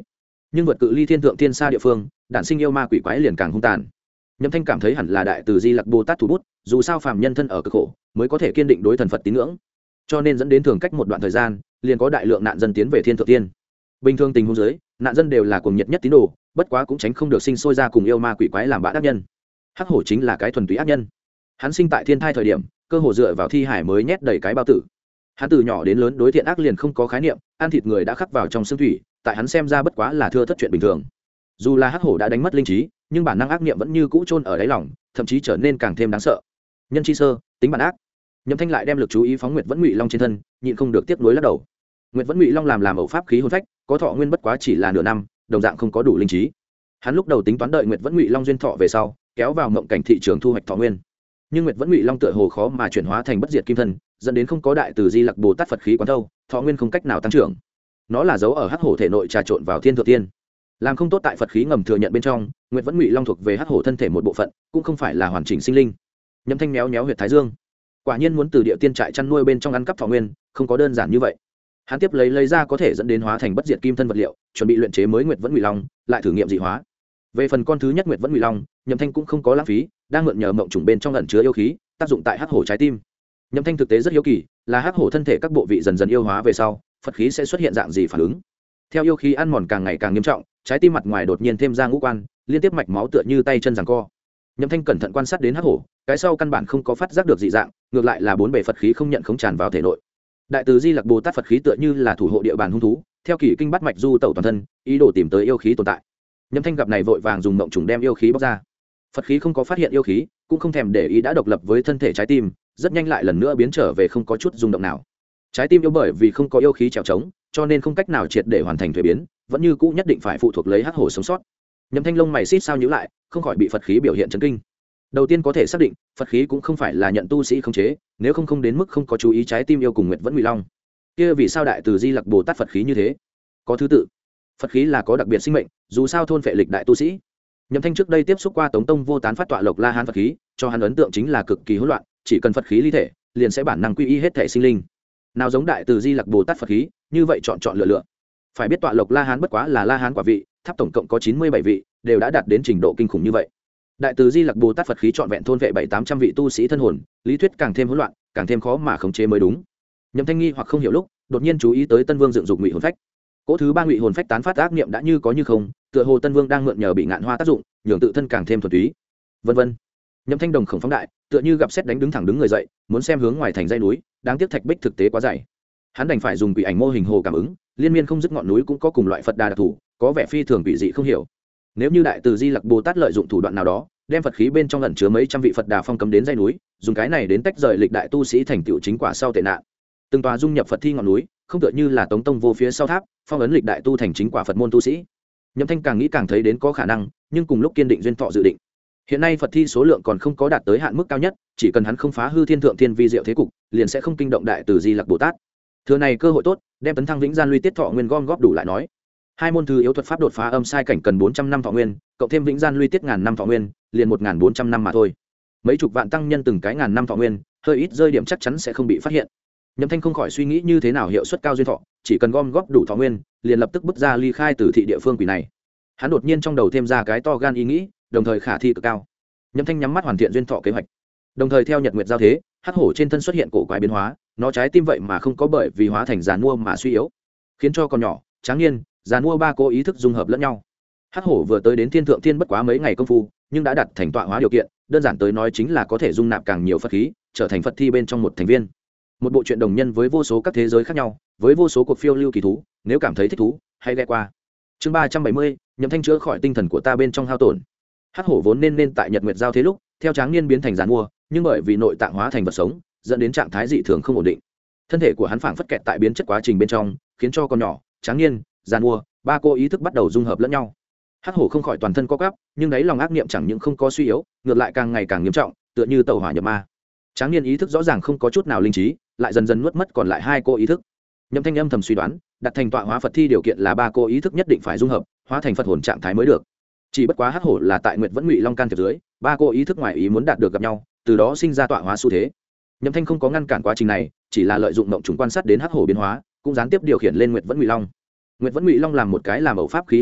nhưng vượt cự ly thiên thượng thiên xa địa phương đản sinh yêu ma quỷ quái liền càng hung tàn. Nhậm Thanh cảm thấy hẳn là đại từ Di Lặc Bồ Tát thủ bút, dù sao phàm nhân thân ở cực khổ mới có thể kiên định đối thần Phật tín ngưỡng, cho nên dẫn đến thường cách một đoạn thời gian liền có đại lượng nạn dân tiến về thiên thượng tiên. Bình thường tình huống dưới nạn dân đều là cuồng nhiệt nhất tín đồ, bất quá cũng tránh không được sinh sôi ra cùng yêu ma quỷ quái làm bạn ác nhân. Hắc hổ chính là cái thuần túy ác nhân. Hắn sinh tại thiên thai thời điểm cơ hồ dựa vào thi hải mới nhét đầy cái bao tử. Hắn từ nhỏ đến lớn đối thiện ác liền không có khái niệm, ăn thịt người đã khắc vào trong xương thủy, tại hắn xem ra bất quá là thưa thất chuyện bình thường. Dù là hắc hổ đã đánh mất linh trí, nhưng bản năng ác niệm vẫn như cũ chôn ở đáy lòng, thậm chí trở nên càng thêm đáng sợ. Nhân chi sơ, tính bản ác. Nhậm Thanh lại đem lực chú ý phóng Nguyệt Vẫn Ngụy Long trên thân, nhịn không được tiếc nuối lắc đầu. Nguyệt Vẫn Ngụy Long làm ẩu pháp khí hồn phách, có thọ nguyên bất quá chỉ là nửa năm, đồng dạng không có đủ linh trí. Hắn lúc đầu tính toán đợi Nguyệt Vẫn Ngụy Long duyên thọ về sau, kéo vào mộng cảnh thị trường thu hoạch thọ nguyên. Nhưng Nguyệt Vẫn Ngụy Long tựa hồ khó mà chuyển hóa thành bất diệt kim thân, dẫn đến không có đại từ Di Lặc Bồ Tát Phật khí quán thâu, thọ nguyên không cách nào tăng trưởng. Nó là dấu ở hắc hổ thể nội trà trộn vào thiên thượng tiên. Làm không tốt tại Phật khí ngầm thừa nhận bên trong, Nguyệt Vẫn Ngụy Long thuộc về hắc hổ thân thể một bộ phận, cũng không phải là hoàn chỉnh sinh linh. Nhậm Thanh méo huyệt thái dương, quả nhiên muốn từ địa tiên trại chăn nuôi bên trong ăn cắp thọ nguyên, không có đơn giản như vậy. Hắn tiếp lấy ra có thể dẫn đến hóa thành bất diệt kim thân vật liệu, chuẩn bị luyện chế mới Nguyệt Vẫn Ngụy Long, lại thử nghiệm dị hóa. Về phần con thứ nhất Nguyệt Vẫn Ngụy Long, Nhậm Thanh cũng không có lãng phí, đang mượn nhờ mộng trùng bên trong ẩn chứa yêu khí, tác dụng tại hắc hổ trái tim. Nhậm Thanh thực tế rất hiếu kỳ, là hắc hổ thân thể các bộ vị dần dần yêu hóa về sau, Phật khí sẽ xuất hiện dạng gì phản ứng. Theo yêu khí ăn mòn càng ngày càng nghiêm trọng, trái tim mặt ngoài đột nhiên thêm ra ngũ quan, liên tiếp mạch máu tựa như tay chân giằng co. Nhậm Thanh cẩn thận quan sát đến hắc hổ, cái sau căn bản không có phát giác được dị dạng, ngược lại là bốn bề Phật khí không nhận khống tràn vào thể nội. Đại từ Di Lặc Bồ Tát Phật khí tựa như là thủ hộ địa bàn hung thú, theo kỷ kinh bắt mạch du tẩu toàn thân, ý đồ tìm tới yêu khí tồn tại. Nhậm Thanh gặp này vội vàng dùng mộng trùng đem yêu khí bóc ra. Phật khí không có phát hiện yêu khí, cũng không thèm để ý đã độc lập với thân thể trái tim, rất nhanh lại lần nữa biến trở về không có chút rung động nào. Trái tim yêu bởi vì không có yêu khí trèo trống, cho nên không cách nào triệt để hoàn thành thuế biến, vẫn như cũ nhất định phải phụ thuộc lấy hắc hổ sống sót. Nhậm Thanh lông mày xít sao nhíu lại, không khỏi bị Phật khí biểu hiện chấn kinh. Đầu tiên có thể xác định, Phật khí cũng không phải là nhận tu sĩ khống chế, nếu không đến mức không có chú ý trái tim yêu cùng Nguyệt Vẫn Ngụy Long. Kia vì sao đại từ Di Lặc Bồ Tát Phật khí như thế? Có thứ tự. Phật khí là có đặc biệt sinh mệnh, dù sao thôn phệ lịch đại tu sĩ. Nhậm Thanh trước đây tiếp xúc qua Tống Tông Vô Tán phát tọa Lộc La Hán Phật khí, cho hắn ấn tượng chính là cực kỳ hỗn loạn, chỉ cần Phật khí ly thể, liền sẽ bản năng quy y hết thể sinh linh. Nào giống đại từ Di Lặc Bồ Tát Phật khí, như vậy chọn lựa. Phải biết tọa Lộc La Hán bất quá là La Hán quả vị, tháp tổng cộng có 97 vị, đều đã đạt đến trình độ kinh khủng như vậy. Đại từ Di Lặc Bồ Tát Phật khí trọn vẹn thôn vệ 700-800 vị tu sĩ thân hồn, lý thuyết càng thêm hỗn loạn, càng thêm khó mà khống chế mới đúng. Nhậm Thanh nghi hoặc không hiểu lúc, đột nhiên chú ý tới Tân Vương dựng dục ngụy hồn phách. Cỗ thứ ba ngụy hồn phách tán phát ác niệm đã như có như không, tựa hồ Tân Vương đang mượn nhờ bị ngạn hoa tác dụng, nhường tự thân càng thêm thuần túy. Vân vân. Nhậm Thanh đồng khổng phóng đại, tựa như gặp xét đánh đứng thẳng đứng người dậy, muốn xem hướng ngoài thành dãy núi, đáng tiếc thạch bích thực tế quá dày. Hắn đành phải dùng quỷ ảnh mô hình hồ cảm ứng, liên miên không dứt ngọn núi cũng có cùng loại Phật đà đặc thủ, có vẻ phi thường quỷ dị không hiểu. Nếu như đại từ Di Lặc Bồ Tát lợi dụng thủ đoạn nào đó, đem Phật khí bên trong ẩn chứa mấy trăm vị Phật đà phong cấm đến dãy núi, dùng cái này đến tách rời lịch đại tu sĩ thành tựu chính quả sau tệ nạn. Từng tòa dung nhập Phật thi ngọn núi, không tựa như là Tống Tông Vô phía sau tháp, phong ấn lịch đại tu thành chính quả Phật môn tu sĩ. Nhậm Thanh càng nghĩ càng thấy đến có khả năng, nhưng cùng lúc kiên định duyên thọ dự định. Hiện nay Phật thi số lượng còn không có đạt tới hạn mức cao nhất, chỉ cần hắn không phá hư thiên thượng thiên vi diệu thế cục, liền sẽ không kinh động đại từ Di Lặc Bồ Tát. Thừa này cơ hội tốt, đem tấn thăng vĩnh gian luy tiết thọ nguyên gom góp đủ lại nói. Hai môn thứ yếu thuật pháp đột phá âm sai cảnh cần 400 năm thọ nguyên, cộng thêm vĩnh gian luy tiết ngàn năm thọ nguyên, liền 1400 năm mà thôi. Mấy chục vạn tăng nhân từng cái ngàn năm thọ nguyên, hơi ít rơi điểm chắc chắn sẽ không bị phát hiện. Nhậm Thanh không khỏi suy nghĩ như thế nào hiệu suất cao duyên thọ, chỉ cần gom góp đủ thọ nguyên, liền lập tức bước ra ly khai từ thị địa phương quỷ này. Hắn đột nhiên trong đầu thêm ra cái to gan ý nghĩ, đồng thời khả thi cực cao. Nhậm Thanh nhắm mắt hoàn thiện duyên thọ kế hoạch. Đồng thời theo nhật nguyệt giao thế, hắc hổ trên thân xuất hiện cổ quái biến hóa, nó trái tim vậy mà không có bởi vì hóa thành giàn mua mà suy yếu, khiến cho con nhỏ, tráng niên, giàn mua ba cô ý thức dung hợp lẫn nhau. Hắc hổ vừa tới đến thiên thượng thiên bất quá mấy ngày công phu, nhưng đã đặt thành tọa hóa điều kiện, đơn giản tới nói chính là có thể dung nạp càng nhiều Phật khí, trở thành Phật thi bên trong một thành viên. Một bộ truyện đồng nhân với vô số các thế giới khác nhau, với vô số cuộc phiêu lưu kỳ thú, nếu cảm thấy thích thú, hãy ghé qua. Chương 370, Nhậm Thanh chữa khỏi tinh thần của ta bên trong hao tổn. Hắc hổ vốn nên tại nhật nguyệt giao thế lúc, theo tráng niên biến thành giàn mua, nhưng bởi vì nội tạng hóa thành vật sống, dẫn đến trạng thái dị thường không ổn định. Thân thể của hắn phảng phất kẹt tại biến chất quá trình bên trong, khiến cho con nhỏ, tráng niên, giàn mua, ba cô ý thức bắt đầu dung hợp lẫn nhau. Hắc hổ không khỏi toàn thân co quắp, nhưng đáy lòng ác niệm chẳng những không có suy yếu, ngược lại càng ngày càng nghiêm trọng, tựa như tẩu hỏa nhập ma. Tráng niên ý thức rõ ràng không có chút nào linh trí, lại dần dần nuốt mất còn lại hai cô ý thức. Nhậm Thanh âm thầm suy đoán, đặt thành tọa hóa Phật thi điều kiện là ba cô ý thức nhất định phải dung hợp, hóa thành Phật hồn trạng thái mới được. Chỉ bất quá hắc hổ là tại Nguyệt Vẫn Ngụy Long can thiệp dưới, ba cô ý thức ngoài ý muốn đạt được gặp nhau, từ đó sinh ra tọa hóa xu thế. Nhậm Thanh không có ngăn cản quá trình này, chỉ là lợi dụng mộng trùng quan sát đến hắc hổ biến hóa, cũng gián tiếp điều khiển lên Nguyệt Vẫn Ngụy Long. Nguyệt Vẫn Ngụy Long làm một cái làm ẩu pháp khí hồn phách,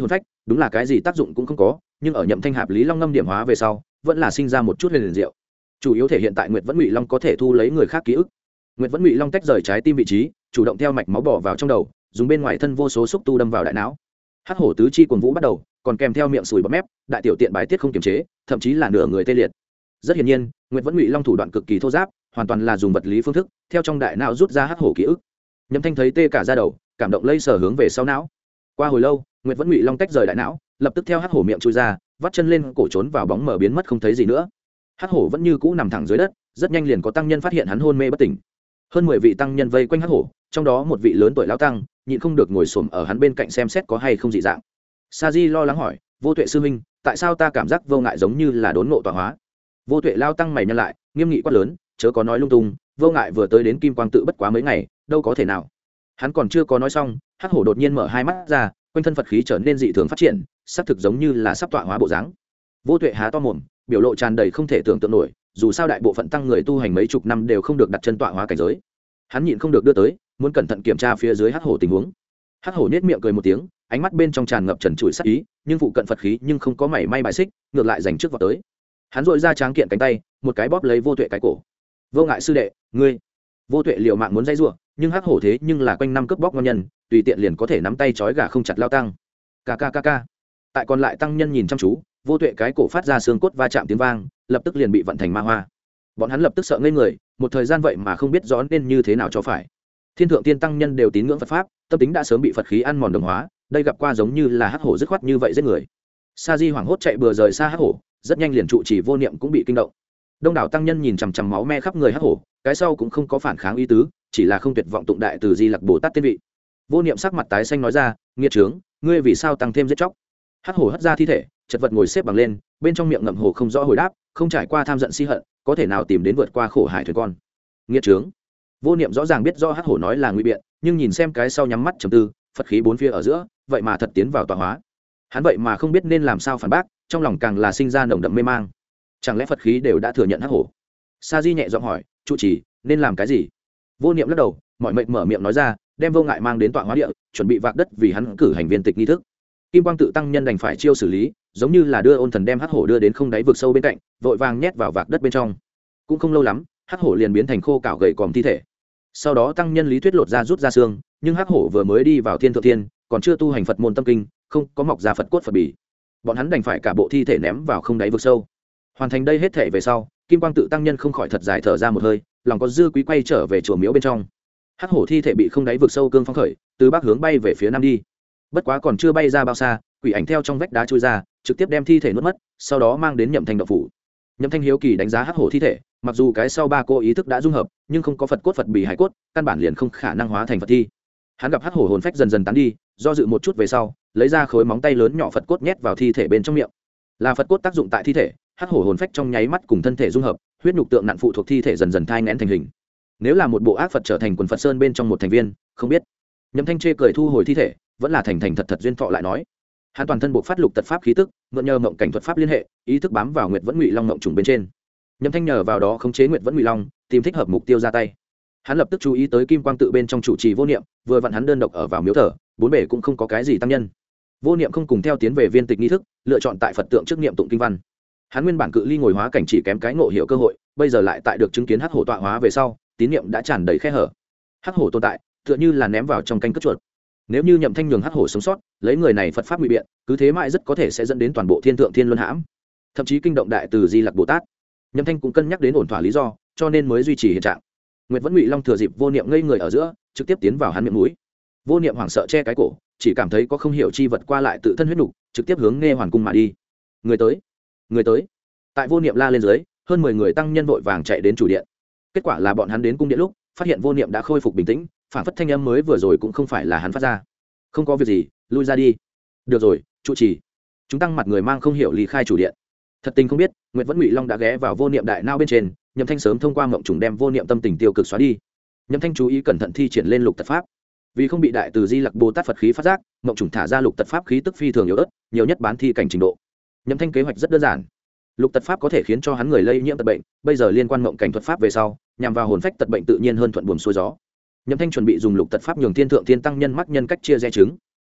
đúng là cái gì tác dụng cũng không có, nhưng ở nhậm thanh hạp lý long ngâm điểm hóa về sau vẫn là sinh ra một chút huyền liền diệu, chủ yếu thể hiện tại nguyệt vẫn ngụy long có thể thu lấy người khác ký ức. Nguyệt vẫn ngụy long tách rời trái tim vị trí, chủ động theo mạch máu bỏ vào trong đầu, dùng bên ngoài thân vô số xúc tu đâm vào đại não. Hắc hổ tứ chi cuồng vũ bắt đầu, còn kèm theo miệng sùi bọt mép, đại tiểu tiện bài tiết không kiềm chế, thậm chí là nửa người tê liệt. Rất hiển nhiên, Nguyệt vẫn ngụy long thủ đoạn cực kỳ thô giáp, hoàn toàn là dùng vật lý phương thức theo trong đại não rút ra hắc hổ ký ức. Nhậm thanh thấy tê cả da đầu, cảm động lây sờ hướng về sau não. Qua hồi lâu, Nguyệt vẫn ngụy long tách rời đại não, lập tức theo hắc hổ miệng chui ra, vắt chân lên cổ trốn vào bóng mờ biến mất không thấy gì nữa. Hắc hổ vẫn như cũ nằm thẳng dưới đất, rất nhanh liền có tăng nhân phát hiện hắn hôn mê bất tỉnh. Hơn 10 vị tăng nhân vây quanh hắc hổ, trong đó một vị lớn tuổi lão tăng nhịn không được ngồi xổm ở hắn bên cạnh xem xét có hay không dị dạng. Sa Di lo lắng hỏi, vô tuệ sư huynh, tại sao ta cảm giác vô ngại giống như là đốn ngộ tọa hóa? Vô tuệ lao tăng mày nhăn lại, nghiêm nghị quát lớn, chớ có nói lung tung, vô ngại vừa tới đến kim quang tự bất quá mấy ngày, đâu có thể nào. Hắn còn chưa có nói xong, hắc hổ đột nhiên mở hai mắt ra, quanh thân Phật khí trở nên dị thường phát triển, xác thực giống như là sắp tọa hóa bộ dáng. Vô tuệ há to mồm, biểu lộ tràn đầy không thể tưởng tượng nổi, dù sao đại bộ phận tăng người tu hành mấy chục năm đều không được đặt chân tọa hóa cảnh giới. Hắn nhịn không được đưa tới, muốn cẩn thận kiểm tra phía dưới hắc hổ tình huống. Hắc hổ nhếch miệng cười một tiếng, ánh mắt bên trong tràn ngập trần trụi sát ý, nhưng phụ cận Phật khí nhưng không có mảy may bài xích, ngược lại giành trước vào tới. Hắn dội ra tráng kiện cánh tay, một cái bóp lấy vô tuệ cái cổ. Vô ngại sư đệ, ngươi. Vô tuệ liều mạng muốn dây rủa, nhưng hắc hổ thế nhưng là quanh năm cướp bóc ngon nhân, tùy tiện liền có thể nắm tay trói gà không chặt lao tăng. Kk. Tại còn lại tăng nhân nhìn chăm chú, vô tuệ cái cổ phát ra xương cốt va chạm tiếng vang, lập tức liền bị vận thành ma hoa. Bọn hắn lập tức sợ ngây người, một thời gian vậy mà không biết rõ nên như thế nào cho phải. Thiên thượng tiên tăng nhân đều tín ngưỡng Phật pháp, tâm tính đã sớm bị Phật khí ăn mòn đồng hóa, đây gặp qua giống như là hắc hổ dứt khoát như vậy giết người. Sa Di hoảng hốt chạy bừa rời xa hắc hổ, rất nhanh liền trụ trì vô niệm cũng bị kinh động. Đông đảo tăng nhân nhìn chằm chằm máu me khắp người hắc hổ, cái sau cũng không có phản kháng ý tứ, chỉ là không tuyệt vọng tụng đại từ Di Lặc Bồ Tát tiên vị. Vô niệm sắc mặt tái xanh nói ra, nghiệt trướng, ngươi vì sao tăng thêm giết chóc? Hắc hổ hất ra thi thể, chật vật ngồi xếp bằng lên, bên trong miệng ngậm hồ không rõ hồi đáp, không trải qua tham giận si hận, có thể nào tìm đến vượt qua khổ hải thuyền con? Nghiệt trướng. Vô niệm rõ ràng biết do hắc hổ nói là ngụy biện, nhưng nhìn xem cái sau nhắm mắt trầm tư, Phật khí bốn phía ở giữa, vậy mà thật tiến vào tọa hóa. Hắn vậy mà không biết nên làm sao phản bác, trong lòng càng là sinh ra nồng đậm mê mang. Chẳng lẽ Phật khí đều đã thừa nhận hắc hổ? Sa Di nhẹ giọng hỏi, trụ trì nên làm cái gì? Vô niệm lắc đầu, mọi mệnh mở miệng nói ra, đem vô ngại mang đến tọa hóa địa, chuẩn bị vạc đất vì hắn cử hành viên tịch nghi thức. Kim quang tự tăng nhân đành phải chiêu xử lý, giống như là đưa ôn thần đem hắc hổ đưa đến không đáy vực sâu bên cạnh, vội vàng nhét vào vạc đất bên trong. Cũng không lâu lắm, hắc hổ liền biến thành khô cạo gầy còm thi thể. Sau đó tăng nhân lý thuyết lột ra rút ra xương, nhưng hắc hổ vừa mới đi vào thiên thượng thiên, còn chưa tu hành Phật môn tâm kinh, không có mọc ra Phật cốt Phật bì. Bọn hắn đành phải cả bộ thi thể ném vào không đáy vực sâu. Hoàn thành đây hết thể về sau, Kim quang tự tăng nhân không khỏi thật dài thở ra một hơi, lòng có dư quý quay trở về chùa miếu bên trong. Hắc hổ thi thể bị không đáy vực sâu cương phong khởi, từ bắc hướng bay về phía nam đi. Bất quá còn chưa bay ra bao xa, quỷ ảnh theo trong vách đá chui ra, trực tiếp đem thi thể nuốt mất, sau đó mang đến Nhậm Thanh động phủ. Nhậm Thanh hiếu kỳ đánh giá hắc hổ thi thể, mặc dù cái sau ba cô ý thức đã dung hợp, nhưng không có Phật cốt Phật bì hải cốt, căn bản liền không khả năng hóa thành Phật thi. Hắn gặp hắc hổ hồn phách dần dần tán đi, do dự một chút về sau, lấy ra khối móng tay lớn nhỏ Phật cốt nhét vào thi thể bên trong miệng. Là Phật cốt tác dụng tại thi thể, hắc hổ hồn phách trong nháy mắt cùng thân thể dung hợp, huyết nhục tượng nặn phụ thuộc thi thể dần dần thai nghén thành hình. Nếu là một bộ ác Phật trở thành quần Phật sơn bên trong một thành viên, không biết. Nhậm Thanh chê cười thu hồi thi thể, vẫn là thành thật thật duyên thọ lại nói. Hắn toàn thân buộc phát lục tật pháp khí tức, mượn nhờ mộng cảnh thuật pháp liên hệ, ý thức bám vào Nguyệt Vẫn Ngụy Long mộng trùng bên trên. Nhậm Thanh nhờ vào đó khống chế Nguyệt Vẫn Ngụy Long, tìm thích hợp mục tiêu ra tay. Hắn lập tức chú ý tới kim quang tự bên trong chủ trì vô niệm, vừa vặn hắn đơn độc ở vào miếu thờ, bốn bề cũng không có cái gì tăng nhân. Vô niệm không cùng theo tiến về viên tịch nghi thức, lựa chọn tại Phật tượng trước niệm tụng kinh văn. Hắn nguyên bản cự ly ngồi hóa cảnh chỉ kém cái ngộ hiểu cơ hội, bây giờ lại tại được chứng kiến hắc hổ tọa hóa về sau, tín niệm đã tràn đầy khe hở. Hắc hổ tồn tại, tựa như là ném vào trong canh cất chuột. Nếu như Nhậm Thanh nhường hắc hổ sống sót, lấy người này Phật pháp ngụy biện, cứ thế mãi rất có thể sẽ dẫn đến toàn bộ thiên thượng thiên luân hãm, thậm chí kinh động đại từ Di Lặc Bồ Tát. Nhậm Thanh cũng cân nhắc đến ổn thỏa lý do, cho nên mới duy trì hiện trạng. Nguyệt Vẫn Ngụy Long thừa dịp vô niệm ngây người ở giữa, trực tiếp tiến vào hắn miệng mũi. Vô niệm hoảng sợ che cái cổ, chỉ cảm thấy có không hiểu chi vật qua lại tự thân huyết nục, trực tiếp hướng Nghe Hoàn cung mà đi. Người tới, người tới! Tại vô niệm la lên dưới, hơn 10 người tăng nhân vội vàng chạy đến chủ điện. Kết quả là bọn hắn đến cung điện lúc, phát hiện vô niệm đã khôi phục bình tĩnh, phản phất thanh âm mới vừa rồi cũng không phải là hắn phát ra. Không có việc gì, lui ra đi. Được rồi, trụ trì. Chúng tăng mặt người mang không hiểu lý khai chủ điện. Thật tình không biết, Nguyệt Vẫn Ngụy Long đã ghé vào vô niệm đại não bên trên, Nhậm Thanh sớm thông qua mộng trùng đem vô niệm tâm tình tiêu cực xóa đi. Nhậm Thanh chú ý cẩn thận thi triển lên lục tật pháp. Vì không bị đại từ Di Lặc Bồ Tát Phật khí phát giác, mộng trùng thả ra lục tật pháp khí tức phi thường yếu ớt, nhiều nhất bán thi cảnh trình độ. Nhậm Thanh kế hoạch rất đơn giản. Lục tật pháp có thể khiến cho hắn người lây nhiễm tật bệnh, bây giờ liên quan mộng cảnh thuật pháp về sau, nhằm vào hồn phách tật bệnh tự nhiên hơn thuận buồm xuôi gió. Nhậm Thanh chuẩn bị dùng lục tật pháp nhường thiên thượng thiên tăng nhân mắc nhân cách chia rẽ trứng.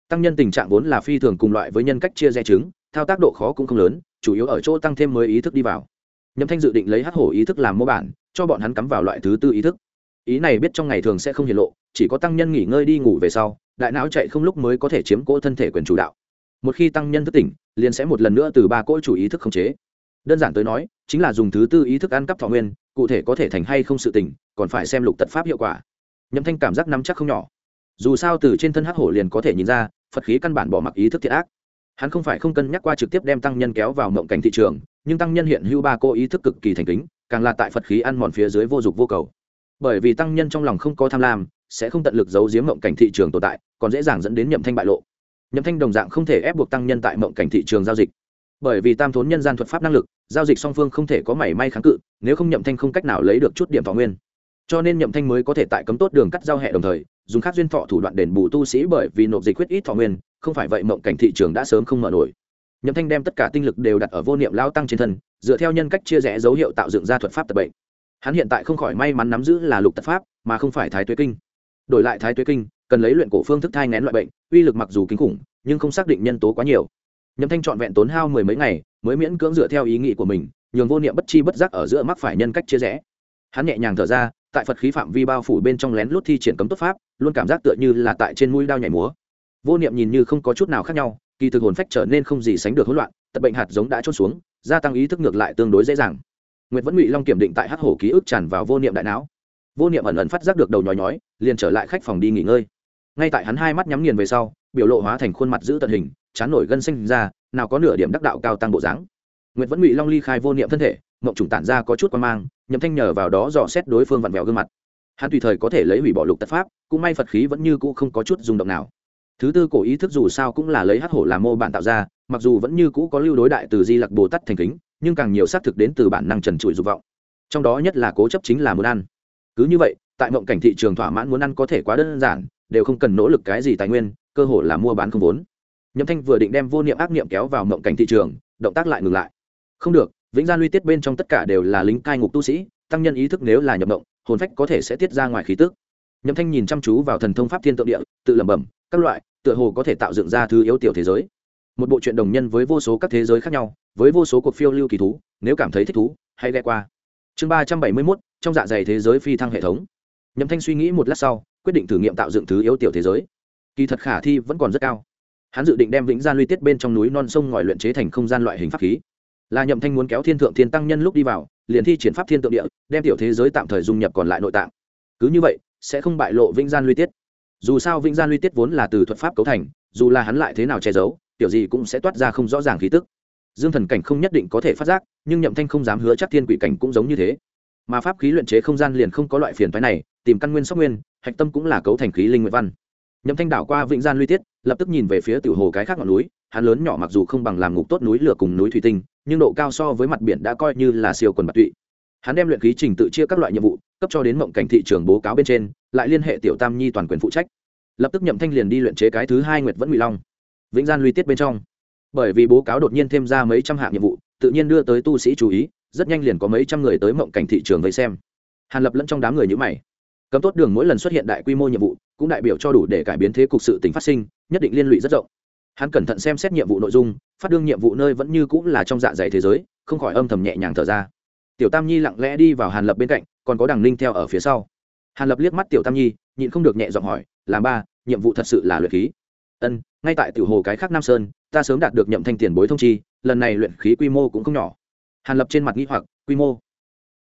tăng nhân tình trạng vốn là phi thường cùng loại với nhân cách chia rẽ chứng, thao tác độ khó cũng không lớn, chủ yếu ở chỗ tăng thêm mới ý thức đi vào. Nhậm Thanh dự định lấy hắc hổ ý thức làm mô bản, cho bọn hắn cắm vào loại thứ tư ý thức. Ý này biết trong ngày thường sẽ không hiển lộ, chỉ có tăng nhân nghỉ ngơi đi ngủ về sau, đại não chạy không lúc mới có thể chiếm cỗ thân thể quyền chủ đạo. Một khi tăng nhân thức tỉnh, liền sẽ một lần nữa từ ba cỗ chủ ý thức khống chế. Đơn giản tới nói, chính là dùng thứ tư ý thức ăn cắp thọ nguyên, cụ thể có thể thành hay không sự tỉnh, còn phải xem lục tật pháp hiệu quả. Nhậm Thanh cảm giác nắm chắc không nhỏ. Dù sao từ trên thân hắc hổ liền có thể nhìn ra, Phật khí căn bản bỏ mặc ý thức thiện ác. Hắn không phải không cân nhắc qua trực tiếp đem tăng nhân kéo vào mộng cảnh thị trường, nhưng tăng nhân hiện hữu ba cô ý thức cực kỳ thành kính, càng là tại Phật khí ăn mòn phía dưới vô dục vô cầu. Bởi vì tăng nhân trong lòng không có tham lam, sẽ không tận lực giấu giếm mộng cảnh thị trường tồn tại, còn dễ dàng dẫn đến Nhậm Thanh bại lộ. Nhậm Thanh đồng dạng không thể ép buộc tăng nhân tại mộng cảnh thị trường giao dịch, bởi vì tam thốn nhân gian thuật pháp năng lực, giao dịch song phương không thể có mảy may kháng cự, nếu không Nhậm Thanh không cách nào lấy được chút điểm thọ nguyên. Cho nên Nhậm Thanh mới có thể tại cấm tốt đường cắt giao hẹ đồng thời dùng khác duyên thọ thủ đoạn đền bù tu sĩ bởi vì nộp dịch quyết ít thọ nguyên, không phải vậy mộng cảnh thị trường đã sớm không mở nổi. Nhậm Thanh đem tất cả tinh lực đều đặt ở vô niệm lao tăng trên thân, dựa theo nhân cách chia rẽ dấu hiệu tạo dựng ra thuật pháp tật bệnh. Hắn hiện tại không khỏi may mắn nắm giữ là lục tật pháp, mà không phải thái tuế kinh. Đổi lại thái tuế kinh, cần lấy luyện cổ phương thức thai nghén loại bệnh, uy lực mặc dù kinh khủng, nhưng không xác định nhân tố quá nhiều. Nhậm Thanh trọn vẹn tốn hao mười mấy ngày, mới miễn cưỡng dựa theo ý nghĩ của mình, nhường vô niệm bất chi bất giác ở giữa mắc phải nhân cách chia rẽ. Hắn nhẹ nhàng thở ra, tại Phật khí phạm vi bao phủ bên trong lén lút thi triển cấm tốt pháp, luôn cảm giác tựa như là tại trên mũi đao nhảy múa. Vô niệm nhìn như không có chút nào khác nhau, kỳ thực hồn phách trở nên không gì sánh được hỗn loạn, tật bệnh hạt giống đã trôn xuống, gia tăng ý thức ngược lại tương đối dễ dàng. Nguyệt vẫn Ngụy Long kiểm định tại hắc hổ ký ức tràn vào vô niệm đại não. Vô niệm ẩn ẩn phát giác được đầu nhói nhói, liền trở lại khách phòng đi nghỉ ngơi. Ngay tại hắn hai mắt nhắm nghiền về sau, biểu lộ hóa thành khuôn mặt giữ tận hình, chán nổi gân xanh ra, nào có nửa điểm đắc đạo cao tăng bộ dáng. Nguyệt vẫn Ngụy Long ly khai vô niệm thân thể, mộng trùng tản ra có chút quan mang, Nhậm Thanh nhờ vào đó dò xét đối phương vặn vẹo gương mặt. Hắn tùy thời có thể lấy hủy bỏ lục tật pháp, cũng may Phật khí vẫn như cũ không có chút rung động nào. Thứ tư cổ ý thức dù sao cũng là lấy hắc hổ làm mô bản tạo ra, mặc dù vẫn như cũ có lưu đối đại từ Di Lặc Bồ Tát thành kính, nhưng càng nhiều xác thực đến từ bản năng trần trụi dục vọng. Trong đó nhất là cố chấp chính là muốn ăn. Cứ như vậy, tại mộng cảnh thị trường thỏa mãn muốn ăn có thể quá đơn giản, đều không cần nỗ lực cái gì tài nguyên, cơ hội là mua bán không vốn. Nhậm Thanh vừa định đem vô niệm ác niệm kéo vào mộng cảnh thị trường, động tác lại ngừng lại. Không được, vĩnh gian luy tiết bên trong tất cả đều là lính cai ngục tu sĩ, tăng nhân ý thức nếu là nhập mộng, hồn phách có thể sẽ tiết ra ngoài khí tức. Nhậm Thanh nhìn chăm chú vào thần thông pháp thiên tượng địa, tự lẩm bẩm, các loại, tựa hồ có thể tạo dựng ra thứ yếu tiểu thế giới. Một bộ truyện đồng nhân với vô số các thế giới khác nhau, với vô số cuộc phiêu lưu kỳ thú, nếu cảm thấy thích thú, hãy ghé qua. Chương 371, trong dạ dày thế giới phi thăng hệ thống. Nhậm Thanh suy nghĩ một lát sau, quyết định thử nghiệm tạo dựng thứ yếu tiểu thế giới. Kỳ thật khả thi vẫn còn rất cao. Hắn dự định đem vĩnh gian luy tiết bên trong núi non sông ngòi luyện chế thành không gian loại hình pháp khí. Là Nhậm Thanh muốn kéo thiên thượng thiên tăng nhân lúc đi vào, liền thi triển pháp thiên tượng địa, đem tiểu thế giới tạm thời dung nhập còn lại nội tạng. Cứ như vậy, sẽ không bại lộ vĩnh gian luy tiết. Dù sao vĩnh gian luy tiết vốn là từ thuật pháp cấu thành, dù là hắn lại thế nào che giấu, tiểu gì cũng sẽ toát ra không rõ ràng khí tức. Dương thần cảnh không nhất định có thể phát giác, nhưng Nhậm Thanh không dám hứa chắc thiên quỷ cảnh cũng giống như thế. Mà pháp khí luyện chế không gian liền không có loại phiền toái này, tìm căn nguyên sóc nguyên, hạch tâm cũng là cấu thành khí linh nguyện văn. Nhậm Thanh đảo qua vĩnh gian luy tiết, lập tức nhìn về phía tiểu hồ cái khác ngọn núi, hắn lớn nhỏ mặc dù không bằng làm ngục tốt núi lửa cùng núi thủy tinh, nhưng độ cao so với mặt biển đã coi như là siêu quần bạc tụy. Hắn đem luyện khí trình tự chia các loại nhiệm vụ, cấp cho đến mộng cảnh thị trường bố cáo bên trên, lại liên hệ tiểu tam nhi toàn quyền phụ trách. Lập tức Nhậm Thanh liền đi luyện chế cái thứ hai Nguyệt vẫn Ngụy Long. Vĩnh gian luy tiết bên trong, bởi vì bố cáo đột nhiên thêm ra mấy trăm hạng nhiệm vụ, tự nhiên đưa tới tu sĩ chú ý, rất nhanh liền có mấy trăm người tới mộng cảnh thị trường vây xem. Hàn Lập lẫn trong đám người như mày. Cấm tốt đường mỗi lần xuất hiện đại quy mô nhiệm vụ, cũng đại biểu cho đủ để cải biến thế cục sự tình phát sinh, nhất định liên lụy rất rộng. Hắn cẩn thận xem xét nhiệm vụ nội dung, phát đương nhiệm vụ nơi vẫn như cũng là trong dạ dày thế giới, không khỏi âm thầm nhẹ nhàng thở ra. Tiểu Tam Nhi lặng lẽ đi vào Hàn Lập bên cạnh, còn có Đằng Ninh theo ở phía sau. Hàn Lập liếc mắt Tiểu Tam Nhi, nhịn không được nhẹ giọng hỏi, "Làm ba, nhiệm vụ thật sự là luyện khí?" "Ân, ngay tại tiểu hồ cái khác Nam Sơn, ta sớm đạt được Nhậm Thanh tiền bối thông chi, lần này luyện khí quy mô cũng không nhỏ." Hàn Lập trên mặt nghi hoặc, "Quy mô?"